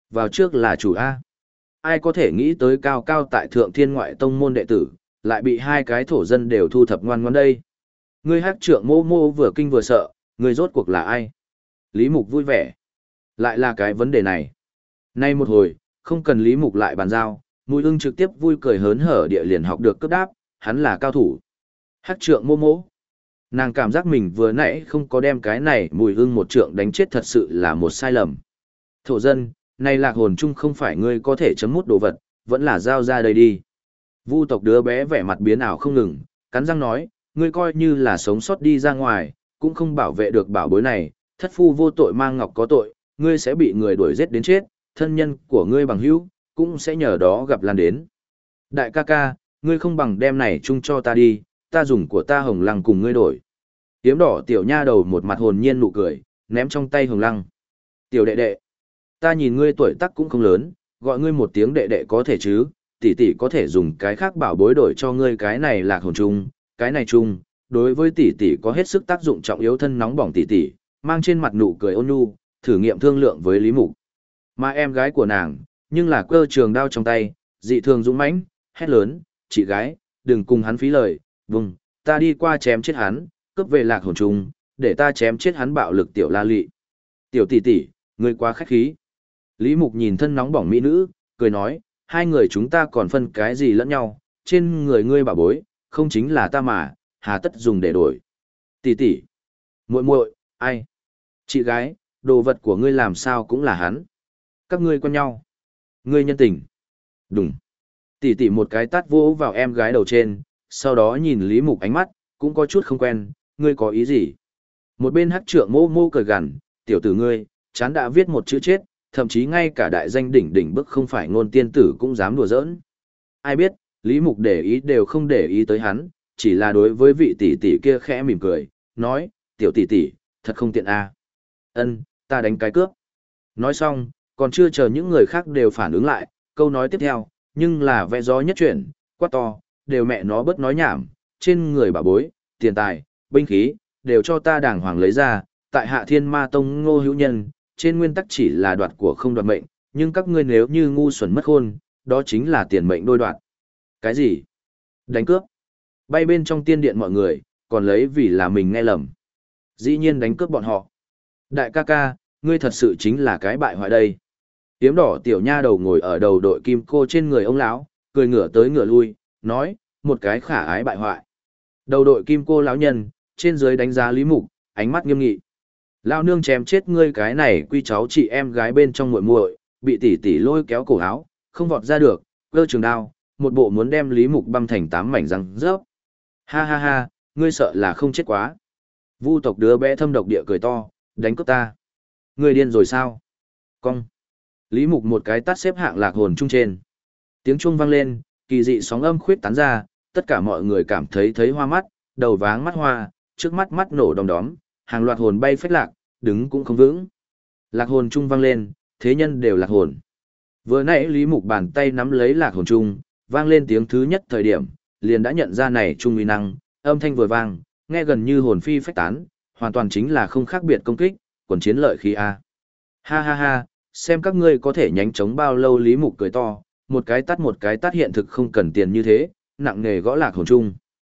Vào trước là chủ A. Ai có thể nghĩ tới cao cao tại thượng thiên ngoại tông môn đệ tử, lại bị hai cái thổ dân đều thu thập ngoan ngoãn đây. Ngươi hắc trượng mô mô vừa kinh vừa sợ, ngươi rốt cuộc là ai? Lý Mục vui vẻ. Lại là cái vấn đề này. Nay một hồi, không cần Lý Mục lại bàn giao, Mùi Ưng trực tiếp vui cười hớn hở địa liền học được cấp đáp, hắn là cao thủ. Hắc trượng mô mô. Nàng cảm giác mình vừa nãy không có đem cái này Mùi Ưng một trượng đánh chết thật sự là một sai lầm. Thổ dân, này lạc hồn chung không phải ngươi có thể chấm mút đồ vật, vẫn là giao ra đây đi. Vu tộc đứa bé vẻ mặt biến ảo không ngừng, cắn răng nói, ngươi coi như là sống sót đi ra ngoài, cũng không bảo vệ được bảo bối này, thất phu vô tội mang ngọc có tội, ngươi sẽ bị người đuổi giết đến chết, thân nhân của ngươi bằng hữu cũng sẽ nhờ đó gặp lan đến. Đại ca ca, ngươi không bằng đem này chung cho ta đi, ta dùng của ta hồng lăng cùng ngươi đổi. Tiếm đỏ tiểu nha đầu một mặt hồn nhiên nụ cười, ném trong tay hồng lăng. Tiểu đệ đệ, ta nhìn ngươi tuổi tác cũng không lớn, gọi ngươi một tiếng đệ đệ có thể chứ, tỷ tỷ có thể dùng cái khác bảo bối đổi cho ngươi cái này lạc hồn chung, cái này chung, đối với tỷ tỷ có hết sức tác dụng trọng yếu thân nóng bỏng tỷ tỷ, mang trên mặt nụ cười ôn nhu, thử nghiệm thương lượng với Lý Mục. Mà em gái của nàng, nhưng là cơ trường đao trong tay, dị thường dũng mãnh, hét lớn, chị gái, đừng cùng hắn phí lời, vùng, ta đi qua chém chết hắn, cướp về lạc hồn chung, để ta chém chết hắn bạo lực tiểu la lị. Tiểu tỷ tỷ, ngươi quá khách khí. Lý Mục nhìn thân nóng bỏng mỹ nữ, cười nói, hai người chúng ta còn phân cái gì lẫn nhau, trên người ngươi bảo bối, không chính là ta mà, hà tất dùng để đổi. Tỷ tỷ, muội muội, ai? Chị gái, đồ vật của ngươi làm sao cũng là hắn. Các ngươi quen nhau. Ngươi nhân tình. Đúng. Tỷ tỷ một cái tát vỗ vào em gái đầu trên, sau đó nhìn Lý Mục ánh mắt, cũng có chút không quen, ngươi có ý gì? Một bên hắc trượng mô mô cười gằn, tiểu tử ngươi, chán đã viết một chữ chết, thậm chí ngay cả đại danh đỉnh đỉnh bức không phải ngôn tiên tử cũng dám đùa giỡn. Ai biết, Lý Mục để ý đều không để ý tới hắn, chỉ là đối với vị tỷ tỷ kia khẽ mỉm cười, nói, tiểu tỷ tỷ, thật không tiện a. Ân, ta đánh cái cướp. Nói xong, còn chưa chờ những người khác đều phản ứng lại, câu nói tiếp theo, nhưng là vẽ gió nhất chuyển, quát to, đều mẹ nó bớt nói nhảm, trên người bà bối, tiền tài, binh khí, đều cho ta đàng hoàng lấy ra, tại Hạ Thiên Ma Tông Ngô Hữu Nhân, trên nguyên tắc chỉ là đoạt của không đoạt mệnh, nhưng các ngươi nếu như ngu xuẩn mất khôn, đó chính là tiền mệnh đôi đoạt. Cái gì? Đánh cướp? Bay bên trong tiên điện mọi người, còn lấy vì là mình nghe lầm. Dĩ nhiên đánh cướp bọn họ. Đại ca ca, ngươi thật sự chính là cái bại hoại đây. Tiếm đỏ tiểu nha đầu ngồi ở đầu đội kim cô trên người ông lão, cười ngửa tới ngửa lui, nói, một cái khả ái bại hoại. Đầu đội kim cô lão nhân, trên dưới đánh giá Lý Mục, ánh mắt nghiêm nghị. Lão nương chém chết ngươi cái này quy cháu chị em gái bên trong muội muội, bị tỷ tỷ lôi kéo cổ áo, không vọt ra được, cơ trường đao, một bộ muốn đem Lý Mục băm thành 8 mảnh răng rớp. Ha ha ha, ngươi sợ là không chết quá. Vu tộc đứa bé thâm độc địa cười to, đánh cướp ta. Ngươi điên rồi sao? Cong. Lý Mục một cái tát xếp hạng lạc hồn trung trên. Tiếng chuông vang lên, kỳ dị sóng âm khuyết tán ra, tất cả mọi người cảm thấy hoa mắt, đầu váng mắt hoa, trước mắt mắt nổ đom đóm, hàng loạt hồn bay phách lạc, đứng cũng không vững. Lạc hồn trung vang lên, thế nhân đều lạc hồn. Vừa nãy Lý Mục bàn tay nắm lấy lạc hồn trung, vang lên tiếng thứ nhất thời điểm, liền đã nhận ra này trung uy năng, âm thanh vừa vang, nghe gần như hồn phi phách tán, hoàn toàn chính là không khác biệt công kích, quần chiến lợi khí a. Ha ha ha, xem các ngươi có thể nhánh chống bao lâu. Lý Mục cười to, một cái tát hiện thực không cần tiền như thế, nặng nề gõ lạc hồn trung.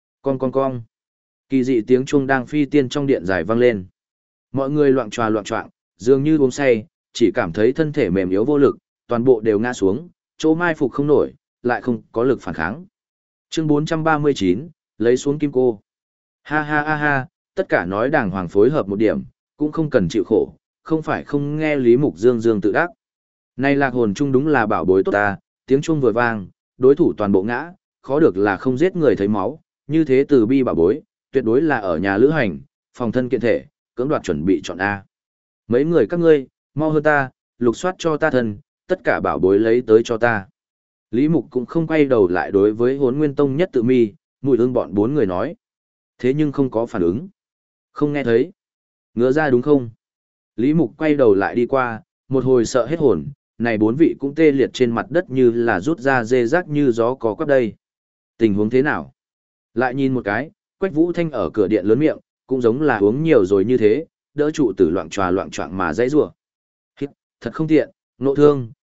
Con. Kỳ dị tiếng chuông đang phi tiên trong điện dài vang lên. Mọi người loạn choạng, dường như uống say, chỉ cảm thấy thân thể mềm yếu vô lực, toàn bộ đều ngã xuống, chỗ mai phục không nổi, lại không có lực phản kháng. Chương 439, lấy xuống kim cô. Ha ha ha ha, tất cả nói đàng hoàng phối hợp một điểm, cũng không cần chịu khổ, không phải không nghe Lý Mục dương tự đắc. Này lạc hồn chung đúng là bảo bối tốt ta, tiếng chuông vừa vang, đối thủ toàn bộ ngã, khó được là không giết người thấy máu, như thế từ bi bảo bối, tuyệt đối là ở nhà lữ hành, phòng thân kiện thể, cưỡng đoạt chuẩn bị chọn A. Mấy người các ngươi, mau hơn ta, lục soát cho ta thân, tất cả bảo bối lấy tới cho ta. Lý Mục cũng không quay đầu lại đối với Hỗn Nguyên Tông Nhất Tự Mi, Mùi Ưng bọn 4 người nói. Thế nhưng không có phản ứng. Không nghe thấy. Ngứa ra đúng không? Lý Mục quay đầu lại đi qua, một hồi sợ hết hồn, này 4 vị cũng tê liệt trên mặt đất như là rút ra dê rác như gió có quắp đây. Tình huống thế nào? Lại nhìn một cái, Quách Vũ Thanh ở cửa điện lớn miệng, cũng giống là uống nhiều rồi như thế, đỡ trụ tử loạn choạng mà dãy rủa. Thật không tiện, nộ thương,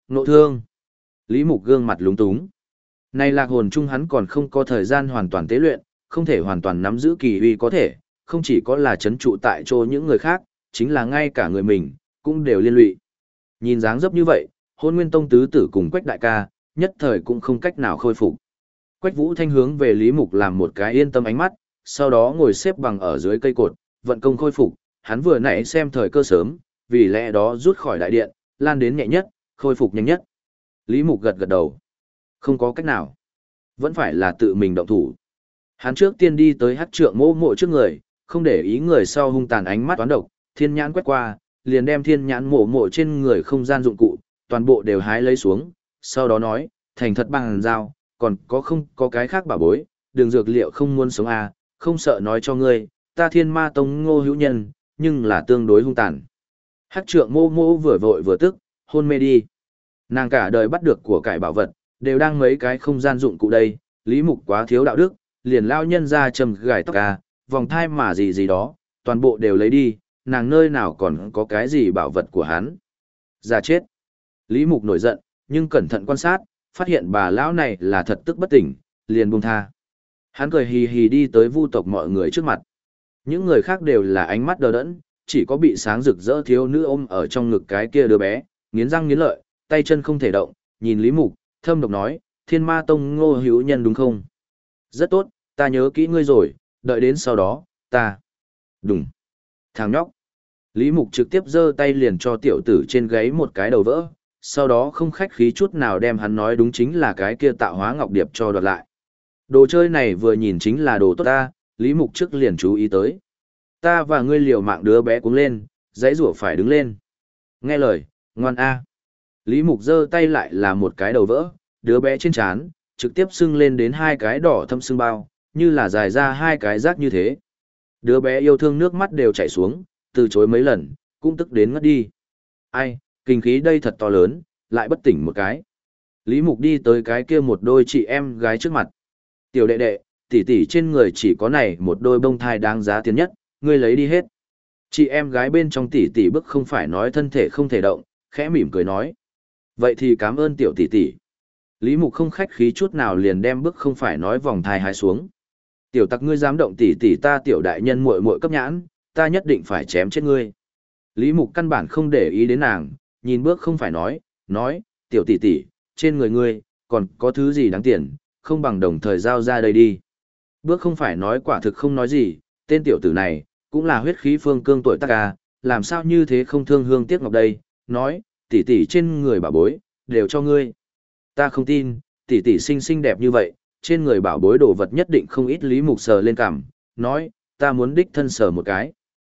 Nộ thương. Lý Mục gương mặt lúng túng. Này lạc hồn chung hắn còn không có thời gian hoàn toàn tế luyện, không thể hoàn toàn nắm giữ kỳ uy có thể, không chỉ có là chấn trụ tại chỗ những người khác, chính là ngay cả người mình, cũng đều liên lụy. Nhìn dáng dấp như vậy, Hôn Nguyên Tông tứ tử cùng Quách đại ca, nhất thời cũng không cách nào khôi phục. Quách Vũ Thanh hướng về Lý Mục làm một cái yên tâm ánh mắt, sau đó ngồi xếp bằng ở dưới cây cột, vận công khôi phục, hắn vừa nãy xem thời cơ sớm, vì lẽ đó rút khỏi đại điện, lan đến nhẹ nhất, khôi phục nhanh nhất. Lý Mục gật gật đầu. Không có cách nào. Vẫn phải là tự mình động thủ. Hắn trước tiên đi tới Hắc Trượng Mộ Mộ trước người, không để ý người sau hung tàn ánh mắt toán độc, thiên nhãn quét qua, liền đem thiên nhãn mộ mộ trên người không gian dụng cụ, toàn bộ đều hái lấy xuống, sau đó nói, thành thật bằng dao, còn có không có cái khác bảo bối, đường dược liệu không muốn sống à, không sợ nói cho ngươi, ta Thiên Ma Tông Ngô Hữu Nhân, nhưng là tương đối hung tàn. Hắc Trượng Mộ Mộ vừa vội vừa tức, hôn mê đi. Nàng cả đời bắt được của cải bảo vật, đều đang mấy cái không gian dụng cụ đây, Lý Mục quá thiếu đạo đức, liền lao nhân ra trầm gài tóc à, vòng thai mà gì gì đó, toàn bộ đều lấy đi, nàng nơi nào còn có cái gì bảo vật của hắn. Ra chết. Lý Mục nổi giận, nhưng cẩn thận quan sát, phát hiện bà lão này là thật tức bất tỉnh, liền buông tha. Hắn cười hì hì đi tới vu tộc mọi người trước mặt. Những người khác đều là ánh mắt đờ đẫn, chỉ có bị sáng rực rỡ thiếu nữ ôm ở trong ngực cái kia đứa bé, nghiến răng nghiến lợi, tay chân không thể động, nhìn Lý Mục, thâm độc nói, Thiên Ma Tông Ngô Hữu Nhân đúng không? Rất tốt, ta nhớ kỹ ngươi rồi, đợi đến sau đó, ta... Đúng. Thằng nhóc. Lý Mục trực tiếp giơ tay liền cho tiểu tử trên gáy một cái đầu vỡ, sau đó không khách khí chút nào đem hắn nói đúng chính là cái kia tạo hóa ngọc điệp cho đoạt lại. Đồ chơi này vừa nhìn chính là đồ tốt ta, Lý Mục trước liền chú ý tới. Ta và ngươi liều mạng đứa bé cuống lên, dãy rủa phải đứng lên. Nghe lời, ngoan a. Lý Mục giơ tay lại là một cái đầu vỡ, đứa bé trên trán trực tiếp sưng lên đến hai cái đỏ thâm sưng bao, như là dài ra hai cái rác như thế. Đứa bé yêu thương nước mắt đều chảy xuống, từ chối mấy lần, cũng tức đến ngất đi. Ai, kinh khí đây thật to lớn, lại bất tỉnh một cái. Lý Mục đi tới cái kia một đôi chị em gái trước mặt. Tiểu đệ đệ, tỷ tỷ trên người chỉ có này một đôi bông thai đáng giá tiền nhất, ngươi lấy đi hết. Chị em gái bên trong tỷ tỷ bức không phải nói thân thể không thể động, khẽ mỉm cười nói. Vậy thì cảm ơn tiểu tỷ tỷ. Lý Mục không khách khí chút nào liền đem bức không phải nói vòng thai hái xuống. Tiểu tặc ngươi dám động tỷ tỷ ta tiểu đại nhân muội muội cấp nhãn, ta nhất định phải chém chết ngươi. Lý Mục căn bản không để ý đến nàng, nhìn bước không phải nói, tiểu tỷ tỷ, trên người ngươi, còn có thứ gì đáng tiền, không bằng đồng thời giao ra đây đi. Bước không phải nói quả thực không nói gì, tên tiểu tử này, cũng là huyết khí phương cương tuổi tác ca, làm sao như thế không thương hương tiếc ngọc đây, nói, tỷ tỷ trên người bảo bối, đều cho ngươi. Ta không tin, tỷ tỷ xinh xinh đẹp như vậy, trên người bảo bối đồ vật nhất định không ít. Lý Mục sờ lên cằm, nói, ta muốn đích thân sờ một cái.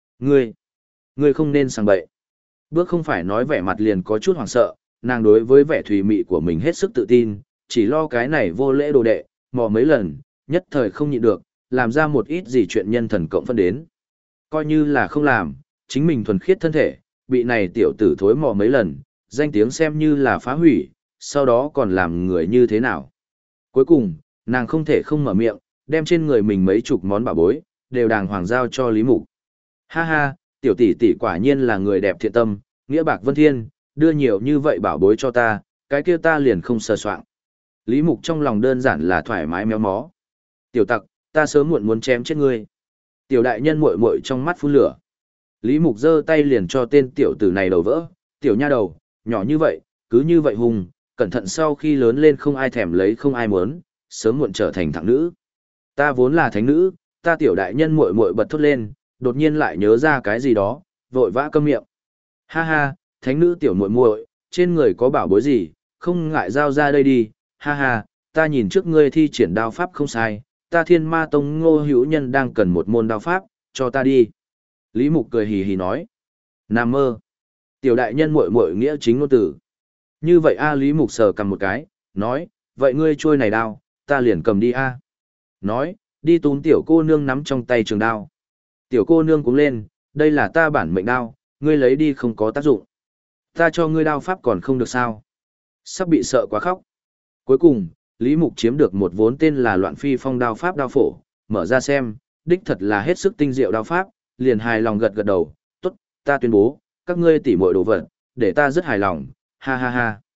Ngươi không nên sang bậy. Bước không phải nói vẻ mặt liền có chút hoảng sợ, nàng đối với vẻ thùy mị của mình hết sức tự tin, chỉ lo cái này vô lễ đồ đệ, mò mấy lần, nhất thời không nhịn được, làm ra một ít gì chuyện nhân thần cộng phân đến. Coi như là không làm, chính mình thuần khiết thân thể, bị này tiểu tử thối mò mấy lần, danh tiếng xem như là phá hủy, sau đó còn làm người như thế nào. Cuối cùng, nàng không thể không mở miệng, đem trên người mình mấy chục món bảo bối, đều đàng hoàng giao cho Lý Mục. Ha ha, tiểu tỷ tỷ quả nhiên là người đẹp thiện tâm, nghĩa bạc vân thiên, đưa nhiều như vậy bảo bối cho ta, cái kia ta liền không sờ soạng. Lý Mục trong lòng đơn giản là thoải mái méo mó. Tiểu tặc, ta sớm muộn muốn chém chết ngươi. Tiểu đại nhân muội muội trong mắt phun lửa. Lý Mục giơ tay liền cho tên tiểu tử này đầu vỡ, tiểu nha đầu, nhỏ như vậy, cứ như vậy hùng, cẩn thận sau khi lớn lên không ai thèm lấy không ai muốn, sớm muộn trở thành thằng nữ. Ta vốn là thánh nữ, ta tiểu đại nhân muội muội bật thốt lên, đột nhiên lại nhớ ra cái gì đó, vội vã câm miệng. Ha ha, thánh nữ tiểu muội muội, trên người có bảo bối gì, không ngại giao ra đây đi, ha ha, ta nhìn trước ngươi thi triển đao pháp không sai, ta Thiên Ma Tông Ngô Hữu Nhân đang cần một môn đao pháp, cho ta đi. Lý Mục cười hì hì nói. Nam mơ. Tiểu đại nhân muội muội nghĩa chính ngôn tử. Như vậy a. Lý Mục sờ cầm một cái, nói, vậy ngươi trôi này đao, ta liền cầm đi a. Nói, đi túm tiểu cô nương nắm trong tay trường đao. Tiểu cô nương cũng lên, đây là ta bản mệnh đao, ngươi lấy đi không có tác dụng. Ta cho ngươi đao pháp còn không được sao. Sắp bị sợ quá khóc. Cuối cùng, Lý Mục chiếm được một vốn tên là Loạn Phi Phong đao pháp đao phổ, mở ra xem, đích thật là hết sức tinh diệu đao pháp, liền hài lòng gật gật đầu, tốt, ta tuyên bố, các ngươi tỉ muội đồ vật, để ta rất hài lòng, ha ha ha.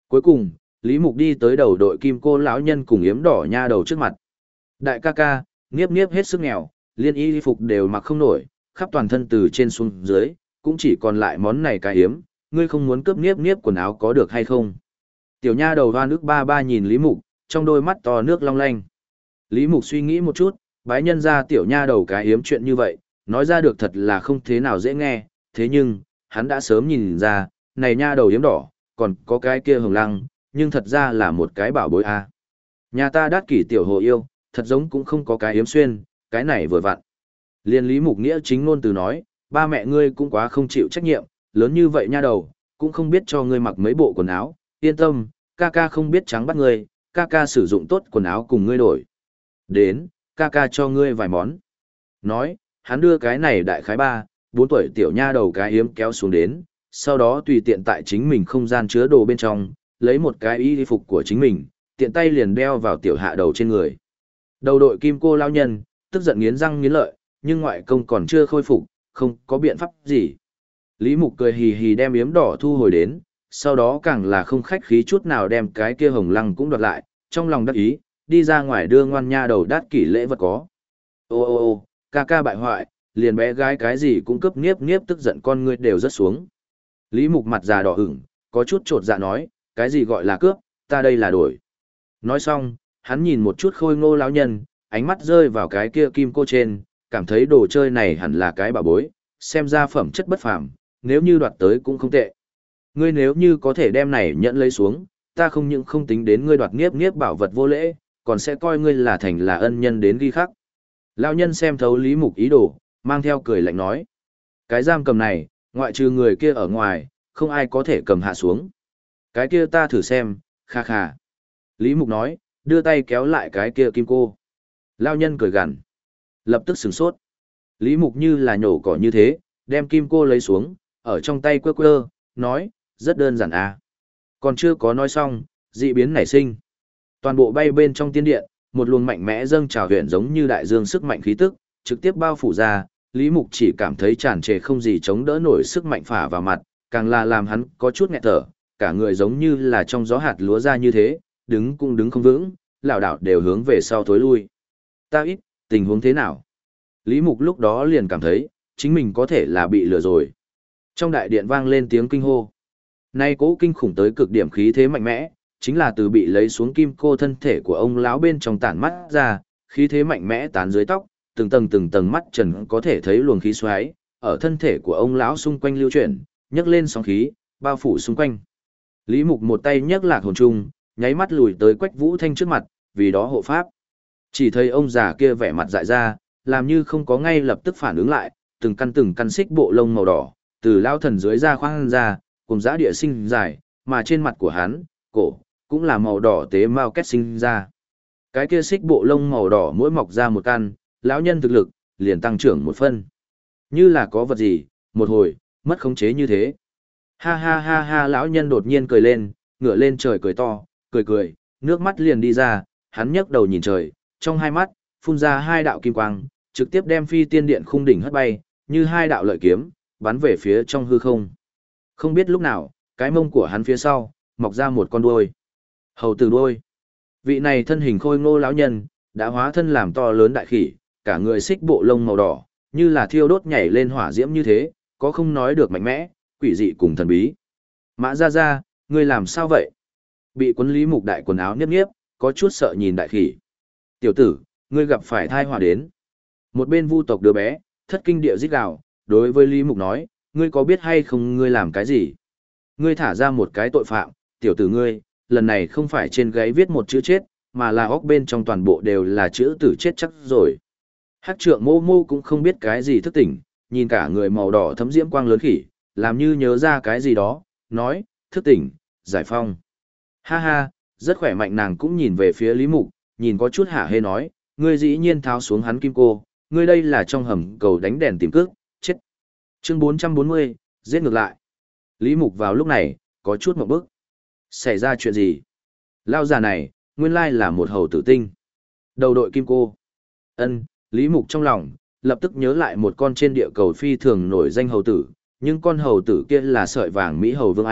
Cuối cùng, Lý Mục đi tới đầu đội kim cô lão nhân cùng yếm đỏ nha đầu trước mặt. Đại ca ca, Niếp Niếp hết sức nghèo, liên y phục đều mặc không nổi, khắp toàn thân từ trên xuống dưới, cũng chỉ còn lại món này cái hiếm, ngươi không muốn cướp Niếp Niếp quần áo có được hay không? Tiểu nha đầu hoa nước ba ba nhìn Lý Mục, trong đôi mắt to nước long lanh. Lý Mục suy nghĩ một chút, bái nhân ra tiểu nha đầu cái hiếm chuyện như vậy, nói ra được thật là không thế nào dễ nghe, thế nhưng, hắn đã sớm nhìn ra, này nha đầu hiếm đỏ, còn có cái kia hồng lăng, nhưng thật ra là một cái bảo bối a. Nhà ta đắt kỷ tiểu hồ yêu, thật giống cũng không có cái hiếm xuyên, cái này vừa vặn. Liên Lý Mục Nghĩa chính ngôn từ nói, ba mẹ ngươi cũng quá không chịu trách nhiệm, lớn như vậy nha đầu, cũng không biết cho ngươi mặc mấy bộ quần áo, yên tâm, ca ca không biết trắng bắt ngươi, ca ca sử dụng tốt quần áo cùng ngươi đổi. Đến, ca ca cho ngươi vài món. Nói, hắn đưa cái này đại khái 4 tuổi tiểu nha đầu cái hiếm kéo xuống đến, sau đó tùy tiện tại chính mình không gian chứa đồ bên trong, lấy một cái y phục của chính mình, tiện tay liền đeo vào tiểu hạ đầu trên người. Đầu đội kim cô lao nhân, tức giận nghiến răng nghiến lợi, nhưng ngoại công còn chưa khôi phục, không có biện pháp gì. Lý Mục cười hì hì đem yếm đỏ thu hồi đến, sau đó càng là không khách khí chút nào đem cái kia hồng lăng cũng đoạt lại, trong lòng đắc ý, đi ra ngoài đưa ngoan nha đầu đắt kỷ lễ vật có. Ô ô ô, ca ca bại hoại, liền bé gái cái gì cũng cướp Niếp Niếp tức giận con ngươi đều rất xuống. Lý Mục mặt già đỏ ửng, có chút trột dạ nói, cái gì gọi là cướp, ta đây là đổi. Nói xong, hắn nhìn một chút khôi ngô lão nhân, ánh mắt rơi vào cái kia kim cô trên, cảm thấy đồ chơi này hẳn là cái bảo bối, xem ra phẩm chất bất phàm, nếu như đoạt tới cũng không tệ. Ngươi nếu như có thể đem này nhận lấy xuống, ta không những không tính đến ngươi đoạt Niếp Niếp bảo vật vô lễ, còn sẽ coi ngươi là thành là ân nhân đến ghi khắc. Lão nhân xem thấu Lý Mục ý đồ, mang theo cười lạnh nói. Cái giam cầm này, ngoại trừ người kia ở ngoài, không ai có thể cầm hạ xuống. Cái kia ta thử xem, kha kha. Lý Mục nói, đưa tay kéo lại cái kia kim cô. Lão nhân cười gằn, lập tức sửng sốt. Lý Mục như là nhổ cỏ như thế, đem kim cô lấy xuống, ở trong tay quơ quơ, nói, rất đơn giản à. Còn chưa có nói xong, dị biến nảy sinh. Toàn bộ bay bên trong tiên điện, một luồng mạnh mẽ dâng trào huyện giống như đại dương sức mạnh khí tức, trực tiếp bao phủ ra, Lý Mục chỉ cảm thấy tràn trề không gì chống đỡ nổi sức mạnh phả vào mặt, càng là làm hắn có chút nghẹt thở, cả người giống như là trong gió hạt lúa ra như thế, đứng cũng đứng không vững, lảo đảo đều hướng về sau thối lui. Ta ít, tình huống thế nào? Lý Mục lúc đó liền cảm thấy, chính mình có thể là bị lừa rồi. Trong đại điện vang lên tiếng kinh hô. Nay cố kinh khủng tới cực điểm khí thế mạnh mẽ, chính là từ bị lấy xuống kim cô thân thể của ông lão bên trong tản mắt ra, khí thế mạnh mẽ tán dưới tóc, từng tầng mắt trần có thể thấy luồng khí xoáy ở thân thể của ông lão xung quanh lưu chuyển, nhấc lên sóng khí, bao phủ xung quanh. Lý Mục một tay nhấc lạc hồn trung, nháy mắt lùi tới Quách Vũ Thanh trước mặt, vì đó hộ pháp. Chỉ thấy ông già kia vẻ mặt dại ra, làm như không có ngay lập tức phản ứng lại, từng căn xích bộ lông màu đỏ, từ lao thần dưới ra khoang ra, cùng giã địa sinh dài, mà trên mặt của hắn, cổ, cũng là màu đỏ tế mau kết sinh ra. Cái kia xích bộ lông màu đỏ mỗi mọc ra một căn, lão nhân thực lực, liền tăng trưởng một phân. Như là có vật gì, một hồi, mất khống chế như thế. Ha ha ha ha lão nhân đột nhiên cười lên, ngửa lên trời cười to, cười, nước mắt liền đi ra, hắn nhấc đầu nhìn trời, trong hai mắt, phun ra hai đạo kim quang, trực tiếp đem phi tiên điện khung đỉnh hất bay, như hai đạo lợi kiếm, bắn về phía trong hư không. Không biết lúc nào, cái mông của hắn phía sau, mọc ra một con đuôi. Hầu tử đuôi. Vị này thân hình khôi ngô lão nhân, đã hóa thân làm to lớn đại khỉ, cả người xích bộ lông màu đỏ, như là thiêu đốt nhảy lên hỏa diễm như thế, có không nói được mạnh mẽ, quỷ dị cùng thần bí. Mã ra, ngươi làm sao vậy? Bị quấn Lý Mục đại quần áo niếp niếp, có chút sợ nhìn đại khỉ. Tiểu tử, ngươi gặp phải thai họa đến. Một bên vu tộc đứa bé, thất kinh địa rít gào, đối với Lý Mục nói, ngươi có biết hay không ngươi làm cái gì? Ngươi thả ra một cái tội phạm, tiểu tử ngươi, lần này không phải trên gáy viết một chữ chết, mà là óc bên trong toàn bộ đều là chữ tử chết chắc rồi. Hắc trượng mô mô cũng không biết cái gì thức tỉnh, nhìn cả người màu đỏ thấm diễm quang lớn khỉ, làm như nhớ ra cái gì đó, nói, thức tỉnh, giải phong. Ha ha, rất khỏe mạnh nàng cũng nhìn về phía Lý Mục, nhìn có chút hả hê nói, ngươi dĩ nhiên tháo xuống hắn kim cô, ngươi đây là trong hầm cầu đánh đèn tìm cước, chết. Chương 440, giết ngược lại. Lý Mục vào lúc này, có chút một bức. Xảy ra chuyện gì? Lao già này, nguyên lai là một hầu tử tinh. Đầu đội kim cô. Ân, Lý Mục trong lòng, lập tức nhớ lại một con trên địa cầu phi thường nổi danh hầu tử, nhưng con hầu tử kia là sợi vàng Mỹ hầu vương A,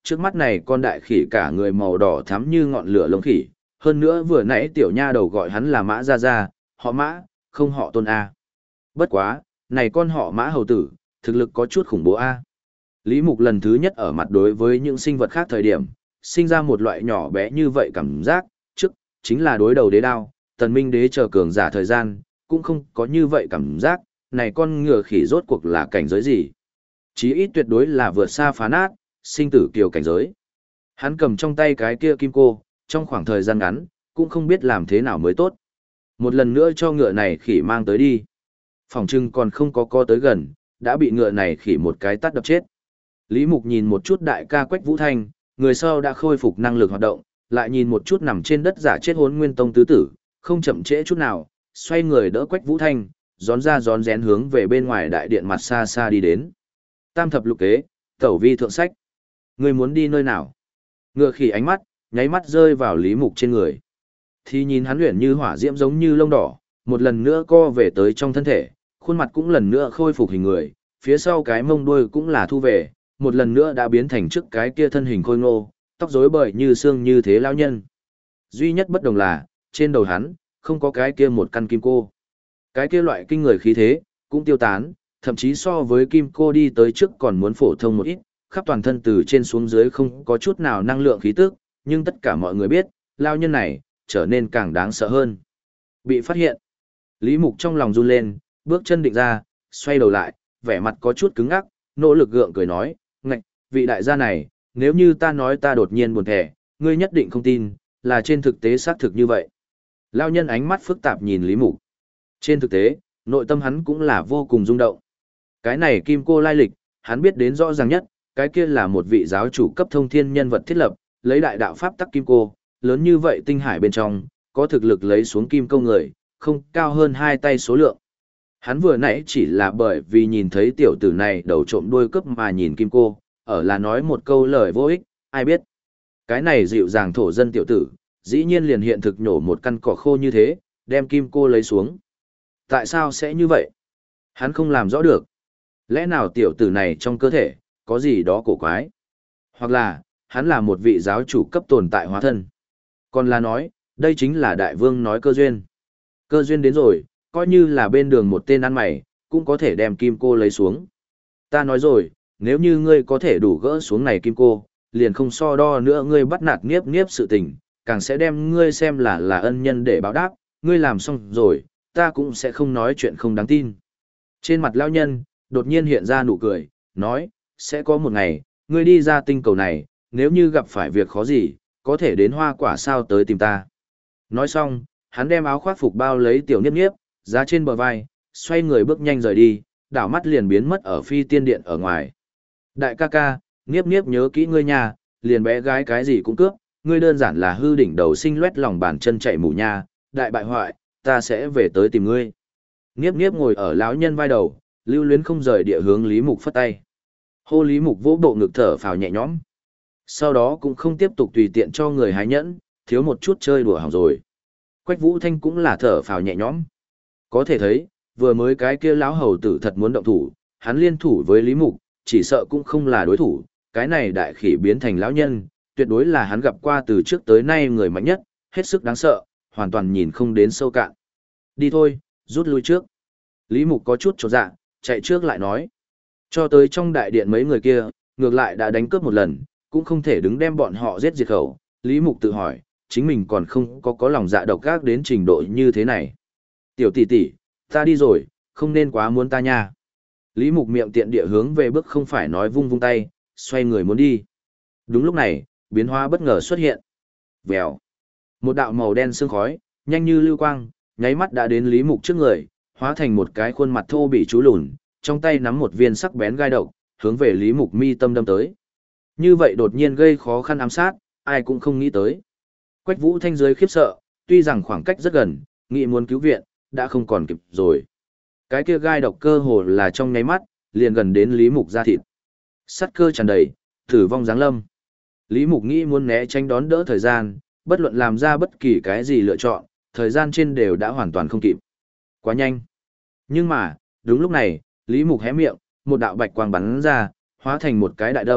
trước mắt này con đại khỉ cả người màu đỏ thắm như ngọn lửa lông khỉ, hơn nữa vừa nãy tiểu nha đầu gọi hắn là Mã Gia Gia, họ Mã, không họ Tôn A. Bất quá, này con họ Mã hầu tử, thực lực có chút khủng bố A. Lý Mục lần thứ nhất ở mặt đối với những sinh vật khác thời điểm, sinh ra một loại nhỏ bé như vậy cảm giác, trước, chính là đối đầu đế đao, tần minh đế chờ cường giả thời gian, cũng không có như vậy cảm giác, này con ngựa khỉ rốt cuộc là cảnh giới gì. Chí ít tuyệt đối là vượt xa phá nát, sinh tử kiều cảnh giới. Hắn cầm trong tay cái kia kim cô, trong khoảng thời gian ngắn, cũng không biết làm thế nào mới tốt. Một lần nữa cho ngựa này khỉ mang tới đi. Phòng trưng còn không có tới gần, đã bị ngựa này khỉ một cái tát đập chết. Lý Mục nhìn một chút đại ca Quách Vũ Thanh, người sau đã khôi phục năng lực hoạt động, lại nhìn một chút nằm trên đất giả chết Hỗn Nguyên Tông tứ tử, không chậm trễ chút nào, xoay người đỡ Quách Vũ Thanh, gión ra gión rén hướng về bên ngoài đại điện mặt xa xa đi đến. Tam thập lục kế, tẩu vi thượng sách. Người muốn đi nơi nào? Ngựa khỉ ánh mắt, nháy mắt rơi vào Lý Mục trên người. Thì nhìn hắn luyện như hỏa diễm giống như lông đỏ, một lần nữa co về tới trong thân thể, khuôn mặt cũng lần nữa khôi phục hình người, phía sau cái mông đuôi cũng là thu về, một lần nữa đã biến thành trước cái kia thân hình khôi ngô, tóc rối bời như xương như thế lão nhân. Duy nhất bất đồng là, trên đầu hắn, không có cái kia một căn kim cô. Cái kia loại kinh người khí thế, cũng tiêu tán, thậm chí so với kim cô đi tới trước còn muốn phổ thông một ít, khắp toàn thân từ trên xuống dưới không có chút nào năng lượng khí tức, nhưng tất cả mọi người biết, lão nhân này, trở nên càng đáng sợ hơn. Bị phát hiện. Lý Mục trong lòng run lên, bước chân định ra, xoay đầu lại, vẻ mặt có chút cứng ngắc, nỗ lực gượng cười nói, ngạch, vị đại gia này, nếu như ta nói ta đột nhiên buồn thẻ, ngươi nhất định không tin, là trên thực tế xác thực như vậy. Lão nhân ánh mắt phức tạp nhìn Lý Mục. Trên thực tế, nội tâm hắn cũng là vô cùng rung động. Cái này kim cô lai lịch, hắn biết đến rõ ràng nhất, cái kia là một vị giáo chủ cấp thông thiên nhân vật thiết lập, lấy đại đạo pháp tắc kim cô, lớn như vậy tinh hải bên trong, có thực lực lấy xuống kim câu người, không cao hơn 2 tay số lượng. Hắn vừa nãy chỉ là bởi vì nhìn thấy tiểu tử này đầu trộm đuôi cướp mà nhìn kim cô, ở là nói một câu lời vô ích, ai biết. Cái này dịu dàng thổ dân tiểu tử, dĩ nhiên liền hiện thực nhổ một căn cỏ khô như thế, đem kim cô lấy xuống. Tại sao sẽ như vậy? Hắn không làm rõ được. Lẽ nào tiểu tử này trong cơ thể, có gì đó cổ quái? Hoặc là, hắn là một vị giáo chủ cấp tồn tại hóa thân. Còn là nói, đây chính là đại vương nói cơ duyên. Cơ duyên đến rồi, coi như là bên đường một tên ăn mày, cũng có thể đem kim cô lấy xuống. Ta nói rồi, nếu như ngươi có thể đủ gỡ xuống này kim cô, liền không so đo nữa ngươi bắt nạt nghiếp nghiếp sự tình, càng sẽ đem ngươi xem là ân nhân để báo đáp, ngươi làm xong rồi, ta cũng sẽ không nói chuyện không đáng tin. Trên mặt lão nhân, đột nhiên hiện ra nụ cười, nói, sẽ có một ngày, ngươi đi ra tinh cầu này, nếu như gặp phải việc khó gì, có thể đến hoa quả sao tới tìm ta. Nói xong, hắn đem áo khoác phục bao lấy tiểu niếp niếp, giá trên bờ vai, xoay người bước nhanh rời đi, đảo mắt liền biến mất ở phi tiên điện ở ngoài. Đại ca ca, niếp niếp nhớ kỹ ngươi nhà, liền bé gái cái gì cũng cướp, ngươi đơn giản là hư đỉnh đầu sinh loét lòng bàn chân chạy mù nha, đại bại hoại, ta sẽ về tới tìm ngươi. Niếp niếp ngồi ở lão nhân vai đầu, lưu luyến không rời địa hướng Lý Mục phất tay. Hô Lý Mục vỗ bộ ngực thở phào nhẹ nhõm. Sau đó cũng không tiếp tục tùy tiện cho người hái nhẫn, thiếu một chút chơi đùa hỏng rồi. Quách Vũ Thanh cũng là thở phào nhẹ nhõm. Có thể thấy, vừa mới cái kia lão hầu tử thật muốn động thủ, hắn liên thủ với Lý Mục, chỉ sợ cũng không là đối thủ, cái này đại khỉ biến thành lão nhân, tuyệt đối là hắn gặp qua từ trước tới nay người mạnh nhất, hết sức đáng sợ, hoàn toàn nhìn không đến sâu cạn. Đi thôi, rút lui trước. Lý Mục có chút chột dạ, chạy trước lại nói. Cho tới trong đại điện mấy người kia, ngược lại đã đánh cướp một lần, cũng không thể đứng đem bọn họ giết diệt khẩu. Lý Mục tự hỏi, chính mình còn không có lòng dạ độc ác đến trình độ như thế này. Tiểu tỷ tỷ, ta đi rồi, không nên quá muốn ta nha. Lý Mục miệng tiện địa hướng về bước không phải nói vung vung tay, xoay người muốn đi. Đúng lúc này, biến hóa bất ngờ xuất hiện. Vèo. Một đạo màu đen sương khói, nhanh như lưu quang, nháy mắt đã đến Lý Mục trước người, hóa thành một cái khuôn mặt thô bị chú lùn, trong tay nắm một viên sắc bén gai độc, hướng về Lý Mục mi tâm đâm tới. Như vậy đột nhiên gây khó khăn ám sát, ai cũng không nghĩ tới. Quách Vũ Thanh dưới khiếp sợ, tuy rằng khoảng cách rất gần, nghĩ muốn cứu viện, đã không còn kịp rồi. Cái kia gai độc cơ hồ là trong nháy mắt, liền gần đến Lý Mục da thịt. Sắt cơ tràn đầy, tử vong giáng lâm. Lý Mục nghĩ muốn né tránh đón đỡ thời gian, bất luận làm ra bất kỳ cái gì lựa chọn, thời gian trên đều đã hoàn toàn không kịp. Quá nhanh. Nhưng mà, đúng lúc này, Lý Mục hé miệng, một đạo bạch quang bắn ra, hóa thành một cái đại đâm,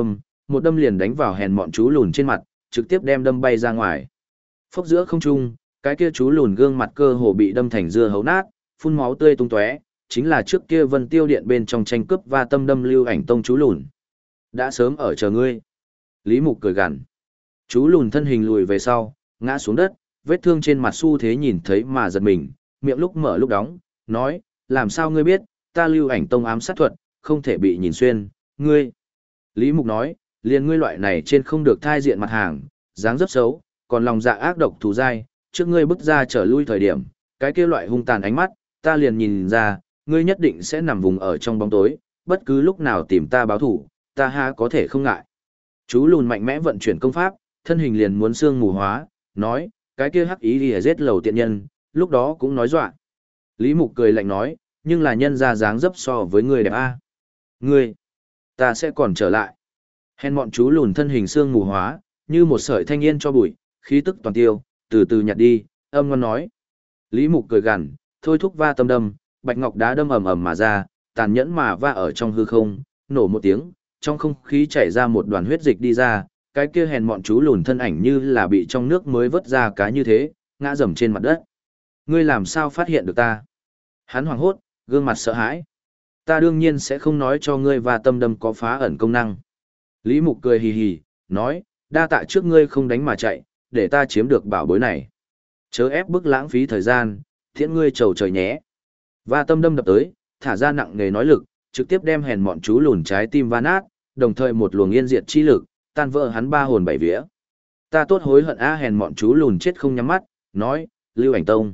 một đâm liền đánh vào hèn mọn chú lùn trên mặt, trực tiếp đem đâm bay ra ngoài. Phốc giữa không trung, cái kia chú lùn gương mặt cơ hồ bị đâm thành dưa hấu nát, phun máu tươi tung tóe, chính là trước kia Vân Tiêu Điện bên trong tranh cướp và tâm đâm Lưu Ảnh Tông chú lùn. Đã sớm ở chờ ngươi. Lý Mục cười gằn. Chú lùn thân hình lùi về sau, ngã xuống đất, vết thương trên mặt xu thế nhìn thấy mà giật mình, miệng lúc mở lúc đóng, nói, làm sao ngươi biết, ta Lưu Ảnh Tông ám sát thuật, không thể bị nhìn xuyên, ngươi. Lý Mục nói, liền ngươi loại này trên không được thai diện mặt hàng, dáng dấp xấu, còn lòng dạ ác độc thù dai, trước ngươi bước ra trở lui thời điểm, cái kia loại hung tàn ánh mắt, ta liền nhìn ra, ngươi nhất định sẽ nằm vùng ở trong bóng tối, bất cứ lúc nào tìm ta báo thủ, ta ha có thể không ngại. Chú lùn mạnh mẽ vận chuyển công pháp, thân hình liền muốn xương mù hóa, nói, cái kia hắc ý đi giết lầu tiện nhân, lúc đó cũng nói dọa. Lý Mục cười lạnh nói, nhưng là nhân ra dáng dấp so với ngươi đẹp a. Ngươi, ta sẽ còn trở lại. Hèn mọn chú lùn thân hình xương mù hóa, như một sợi thanh yên cho bụi, khí tức toàn tiêu, từ từ nhặt đi, âm ngon nói. Lý Mục cười gằn, thôi thúc va tâm đâm, bạch ngọc đá đâm ầm ầm mà ra, tàn nhẫn mà va ở trong hư không, nổ một tiếng, trong không khí chảy ra một đoàn huyết dịch đi ra, cái kia hèn mọn chú lùn thân ảnh như là bị trong nước mới vớt ra cá như thế, ngã rầm trên mặt đất. Ngươi làm sao phát hiện được ta? Hắn hoảng hốt, gương mặt sợ hãi. Ta đương nhiên sẽ không nói cho ngươi và tâm đâm có phá ẩn công năng. Lý Mục cười hì hì, nói, đa tạ trước ngươi không đánh mà chạy, để ta chiếm được bảo bối này. Chớ ép bức lãng phí thời gian, thiện ngươi trầu trời nhé. Và tâm đâm đập tới, thả ra nặng nề nói lực, trực tiếp đem hèn mọn chú lùn trái tim va nát, đồng thời một luồng yên diệt chi lực, tan vỡ hắn ba hồn bảy vía. Ta tốt hối hận a hèn mọn chú lùn chết không nhắm mắt, nói, Lưu Ảnh Tông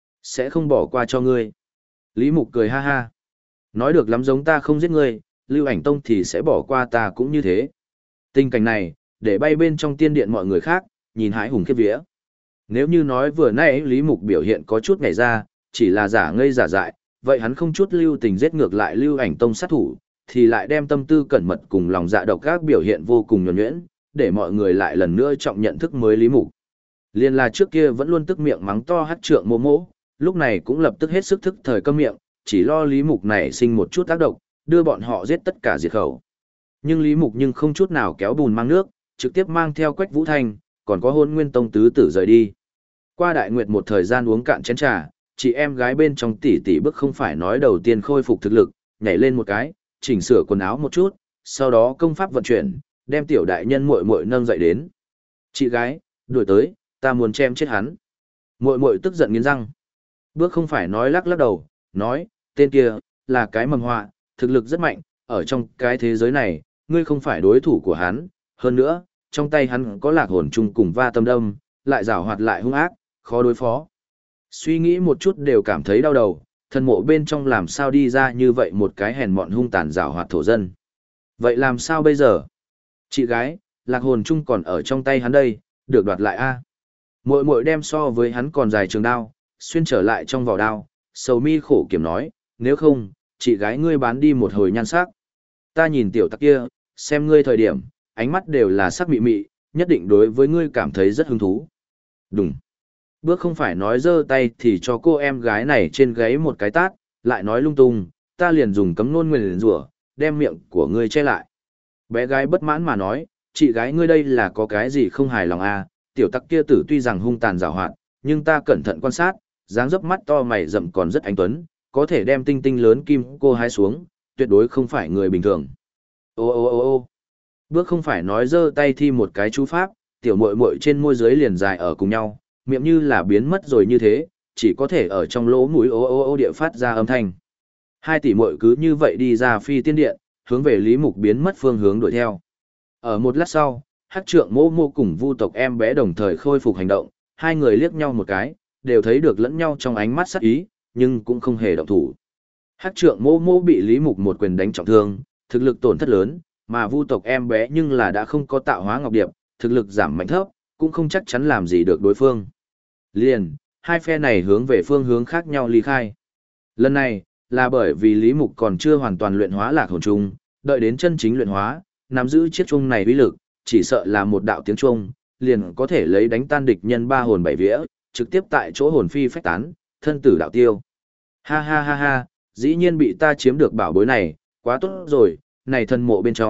sẽ không bỏ qua cho ngươi. Lý Mục cười ha ha. Nói được lắm giống ta không giết ngươi, Lưu Ảnh Tông thì sẽ bỏ qua ta cũng như thế. Tình cảnh này, để bay bên trong tiên điện mọi người khác, nhìn hãi hùng khiếp vía. Nếu như nói vừa nãy Lý Mục biểu hiện có chút ngày ra, chỉ là giả ngây giả dại, vậy hắn không chút lưu tình giết ngược lại Lưu Ảnh Tông sát thủ, thì lại đem tâm tư cẩn mật cùng lòng dạ độc ác biểu hiện vô cùng nhuần nhuyễn, để mọi người lại lần nữa trọng nhận thức mới Lý Mục. Liên là trước kia vẫn luôn tức miệng mắng to hát trượng mô mỗ, lúc này cũng lập tức hết sức thức thời câm miệng, chỉ lo Lý Mục này sinh một chút tác động, đưa bọn họ giết tất cả diệt khẩu. Nhưng Lý Mục nhưng không chút nào kéo bùn mang nước, trực tiếp mang theo Quách Vũ Thanh, còn có Hôn Nguyên Tông tứ tử rời đi. Qua Đại Nguyệt một thời gian uống cạn chén trà, chị em gái bên trong tỷ tỷ bước không phải nói đầu tiên khôi phục thực lực, nhảy lên một cái, chỉnh sửa quần áo một chút, sau đó công pháp vận chuyển, đem tiểu đại nhân muội muội nâng dậy đến. Chị gái, đuổi tới, ta muốn chém chết hắn. Muội muội tức giận nghiến răng. Bước không phải nói lắc lắc đầu, nói, tên kia, là cái mầm họa, thực lực rất mạnh, ở trong cái thế giới này, ngươi không phải đối thủ của hắn, hơn nữa, trong tay hắn có lạc hồn chung cùng va tâm đâm, lại giảo hoạt lại hung ác, khó đối phó. Suy nghĩ một chút đều cảm thấy đau đầu, thần mộ bên trong làm sao đi ra như vậy một cái hèn mọn hung tàn giảo hoạt thổ dân. Vậy làm sao bây giờ? Chị gái, lạc hồn chung còn ở trong tay hắn đây, được đoạt lại a. Muội muội đem so với hắn còn dài trường đao, xuyên trở lại trong vỏ đao, sầu mi khổ kiểm nói, nếu không, chị gái ngươi bán đi một hồi nhan sắc. Ta nhìn tiểu tắc kia, xem ngươi thời điểm, ánh mắt đều là sắc mị mị, nhất định đối với ngươi cảm thấy rất hứng thú. Đúng. Bước không phải nói giơ tay thì cho cô em gái này trên gáy một cái tát, lại nói lung tung, ta liền dùng cấm nôn nguyền rủa, đem miệng của ngươi che lại. Bé gái bất mãn mà nói, chị gái ngươi đây là có cái gì không hài lòng à, tiểu tắc kia tử tuy rằng hung tàn giảo hoạt, nhưng ta cẩn thận quan sát, dáng dấp mắt to mày rậm còn rất anh tuấn, có thể đem tinh tinh lớn kim cô hái xuống, tuyệt đối không phải người bình thường. Ô ô ô ô bước không phải nói giơ tay thi một cái chú pháp, tiểu muội muội trên môi dưới liền dài ở cùng nhau, miệng như là biến mất rồi như thế, chỉ có thể ở trong lỗ mũi ô ô ô địa phát ra âm thanh. Hai tỷ muội cứ như vậy đi ra phi tiên điện, hướng về Lý Mục biến mất phương hướng đuổi theo. Ở một lát sau, Hắc Trượng Mô Mô cùng Vu tộc em bé đồng thời khôi phục hành động, hai người liếc nhau một cái, đều thấy được lẫn nhau trong ánh mắt sắc ý, nhưng cũng không hề động thủ. Hắc Trượng Mô Mô bị Lý Mục một quyền đánh trọng thương, thực lực tổn thất lớn, mà Vu tộc em bé nhưng là đã không có tạo hóa ngọc điệp, thực lực giảm mạnh thấp, cũng không chắc chắn làm gì được đối phương. Liền, hai phe này hướng về phương hướng khác nhau ly khai. Lần này, là bởi vì Lý Mục còn chưa hoàn toàn luyện hóa lạc hồn trung, đợi đến chân chính luyện hóa, nắm giữ chiếc trung này uy lực, chỉ sợ là một đạo tiếng trung, liền có thể lấy đánh tan địch nhân ba hồn bảy vía, trực tiếp tại chỗ hồn phi phách tán, thân tử đạo tiêu. Ha ha ha ha, dĩ nhiên bị ta chiếm được bảo bối này, quá tốt rồi, này thân mộ bên trong,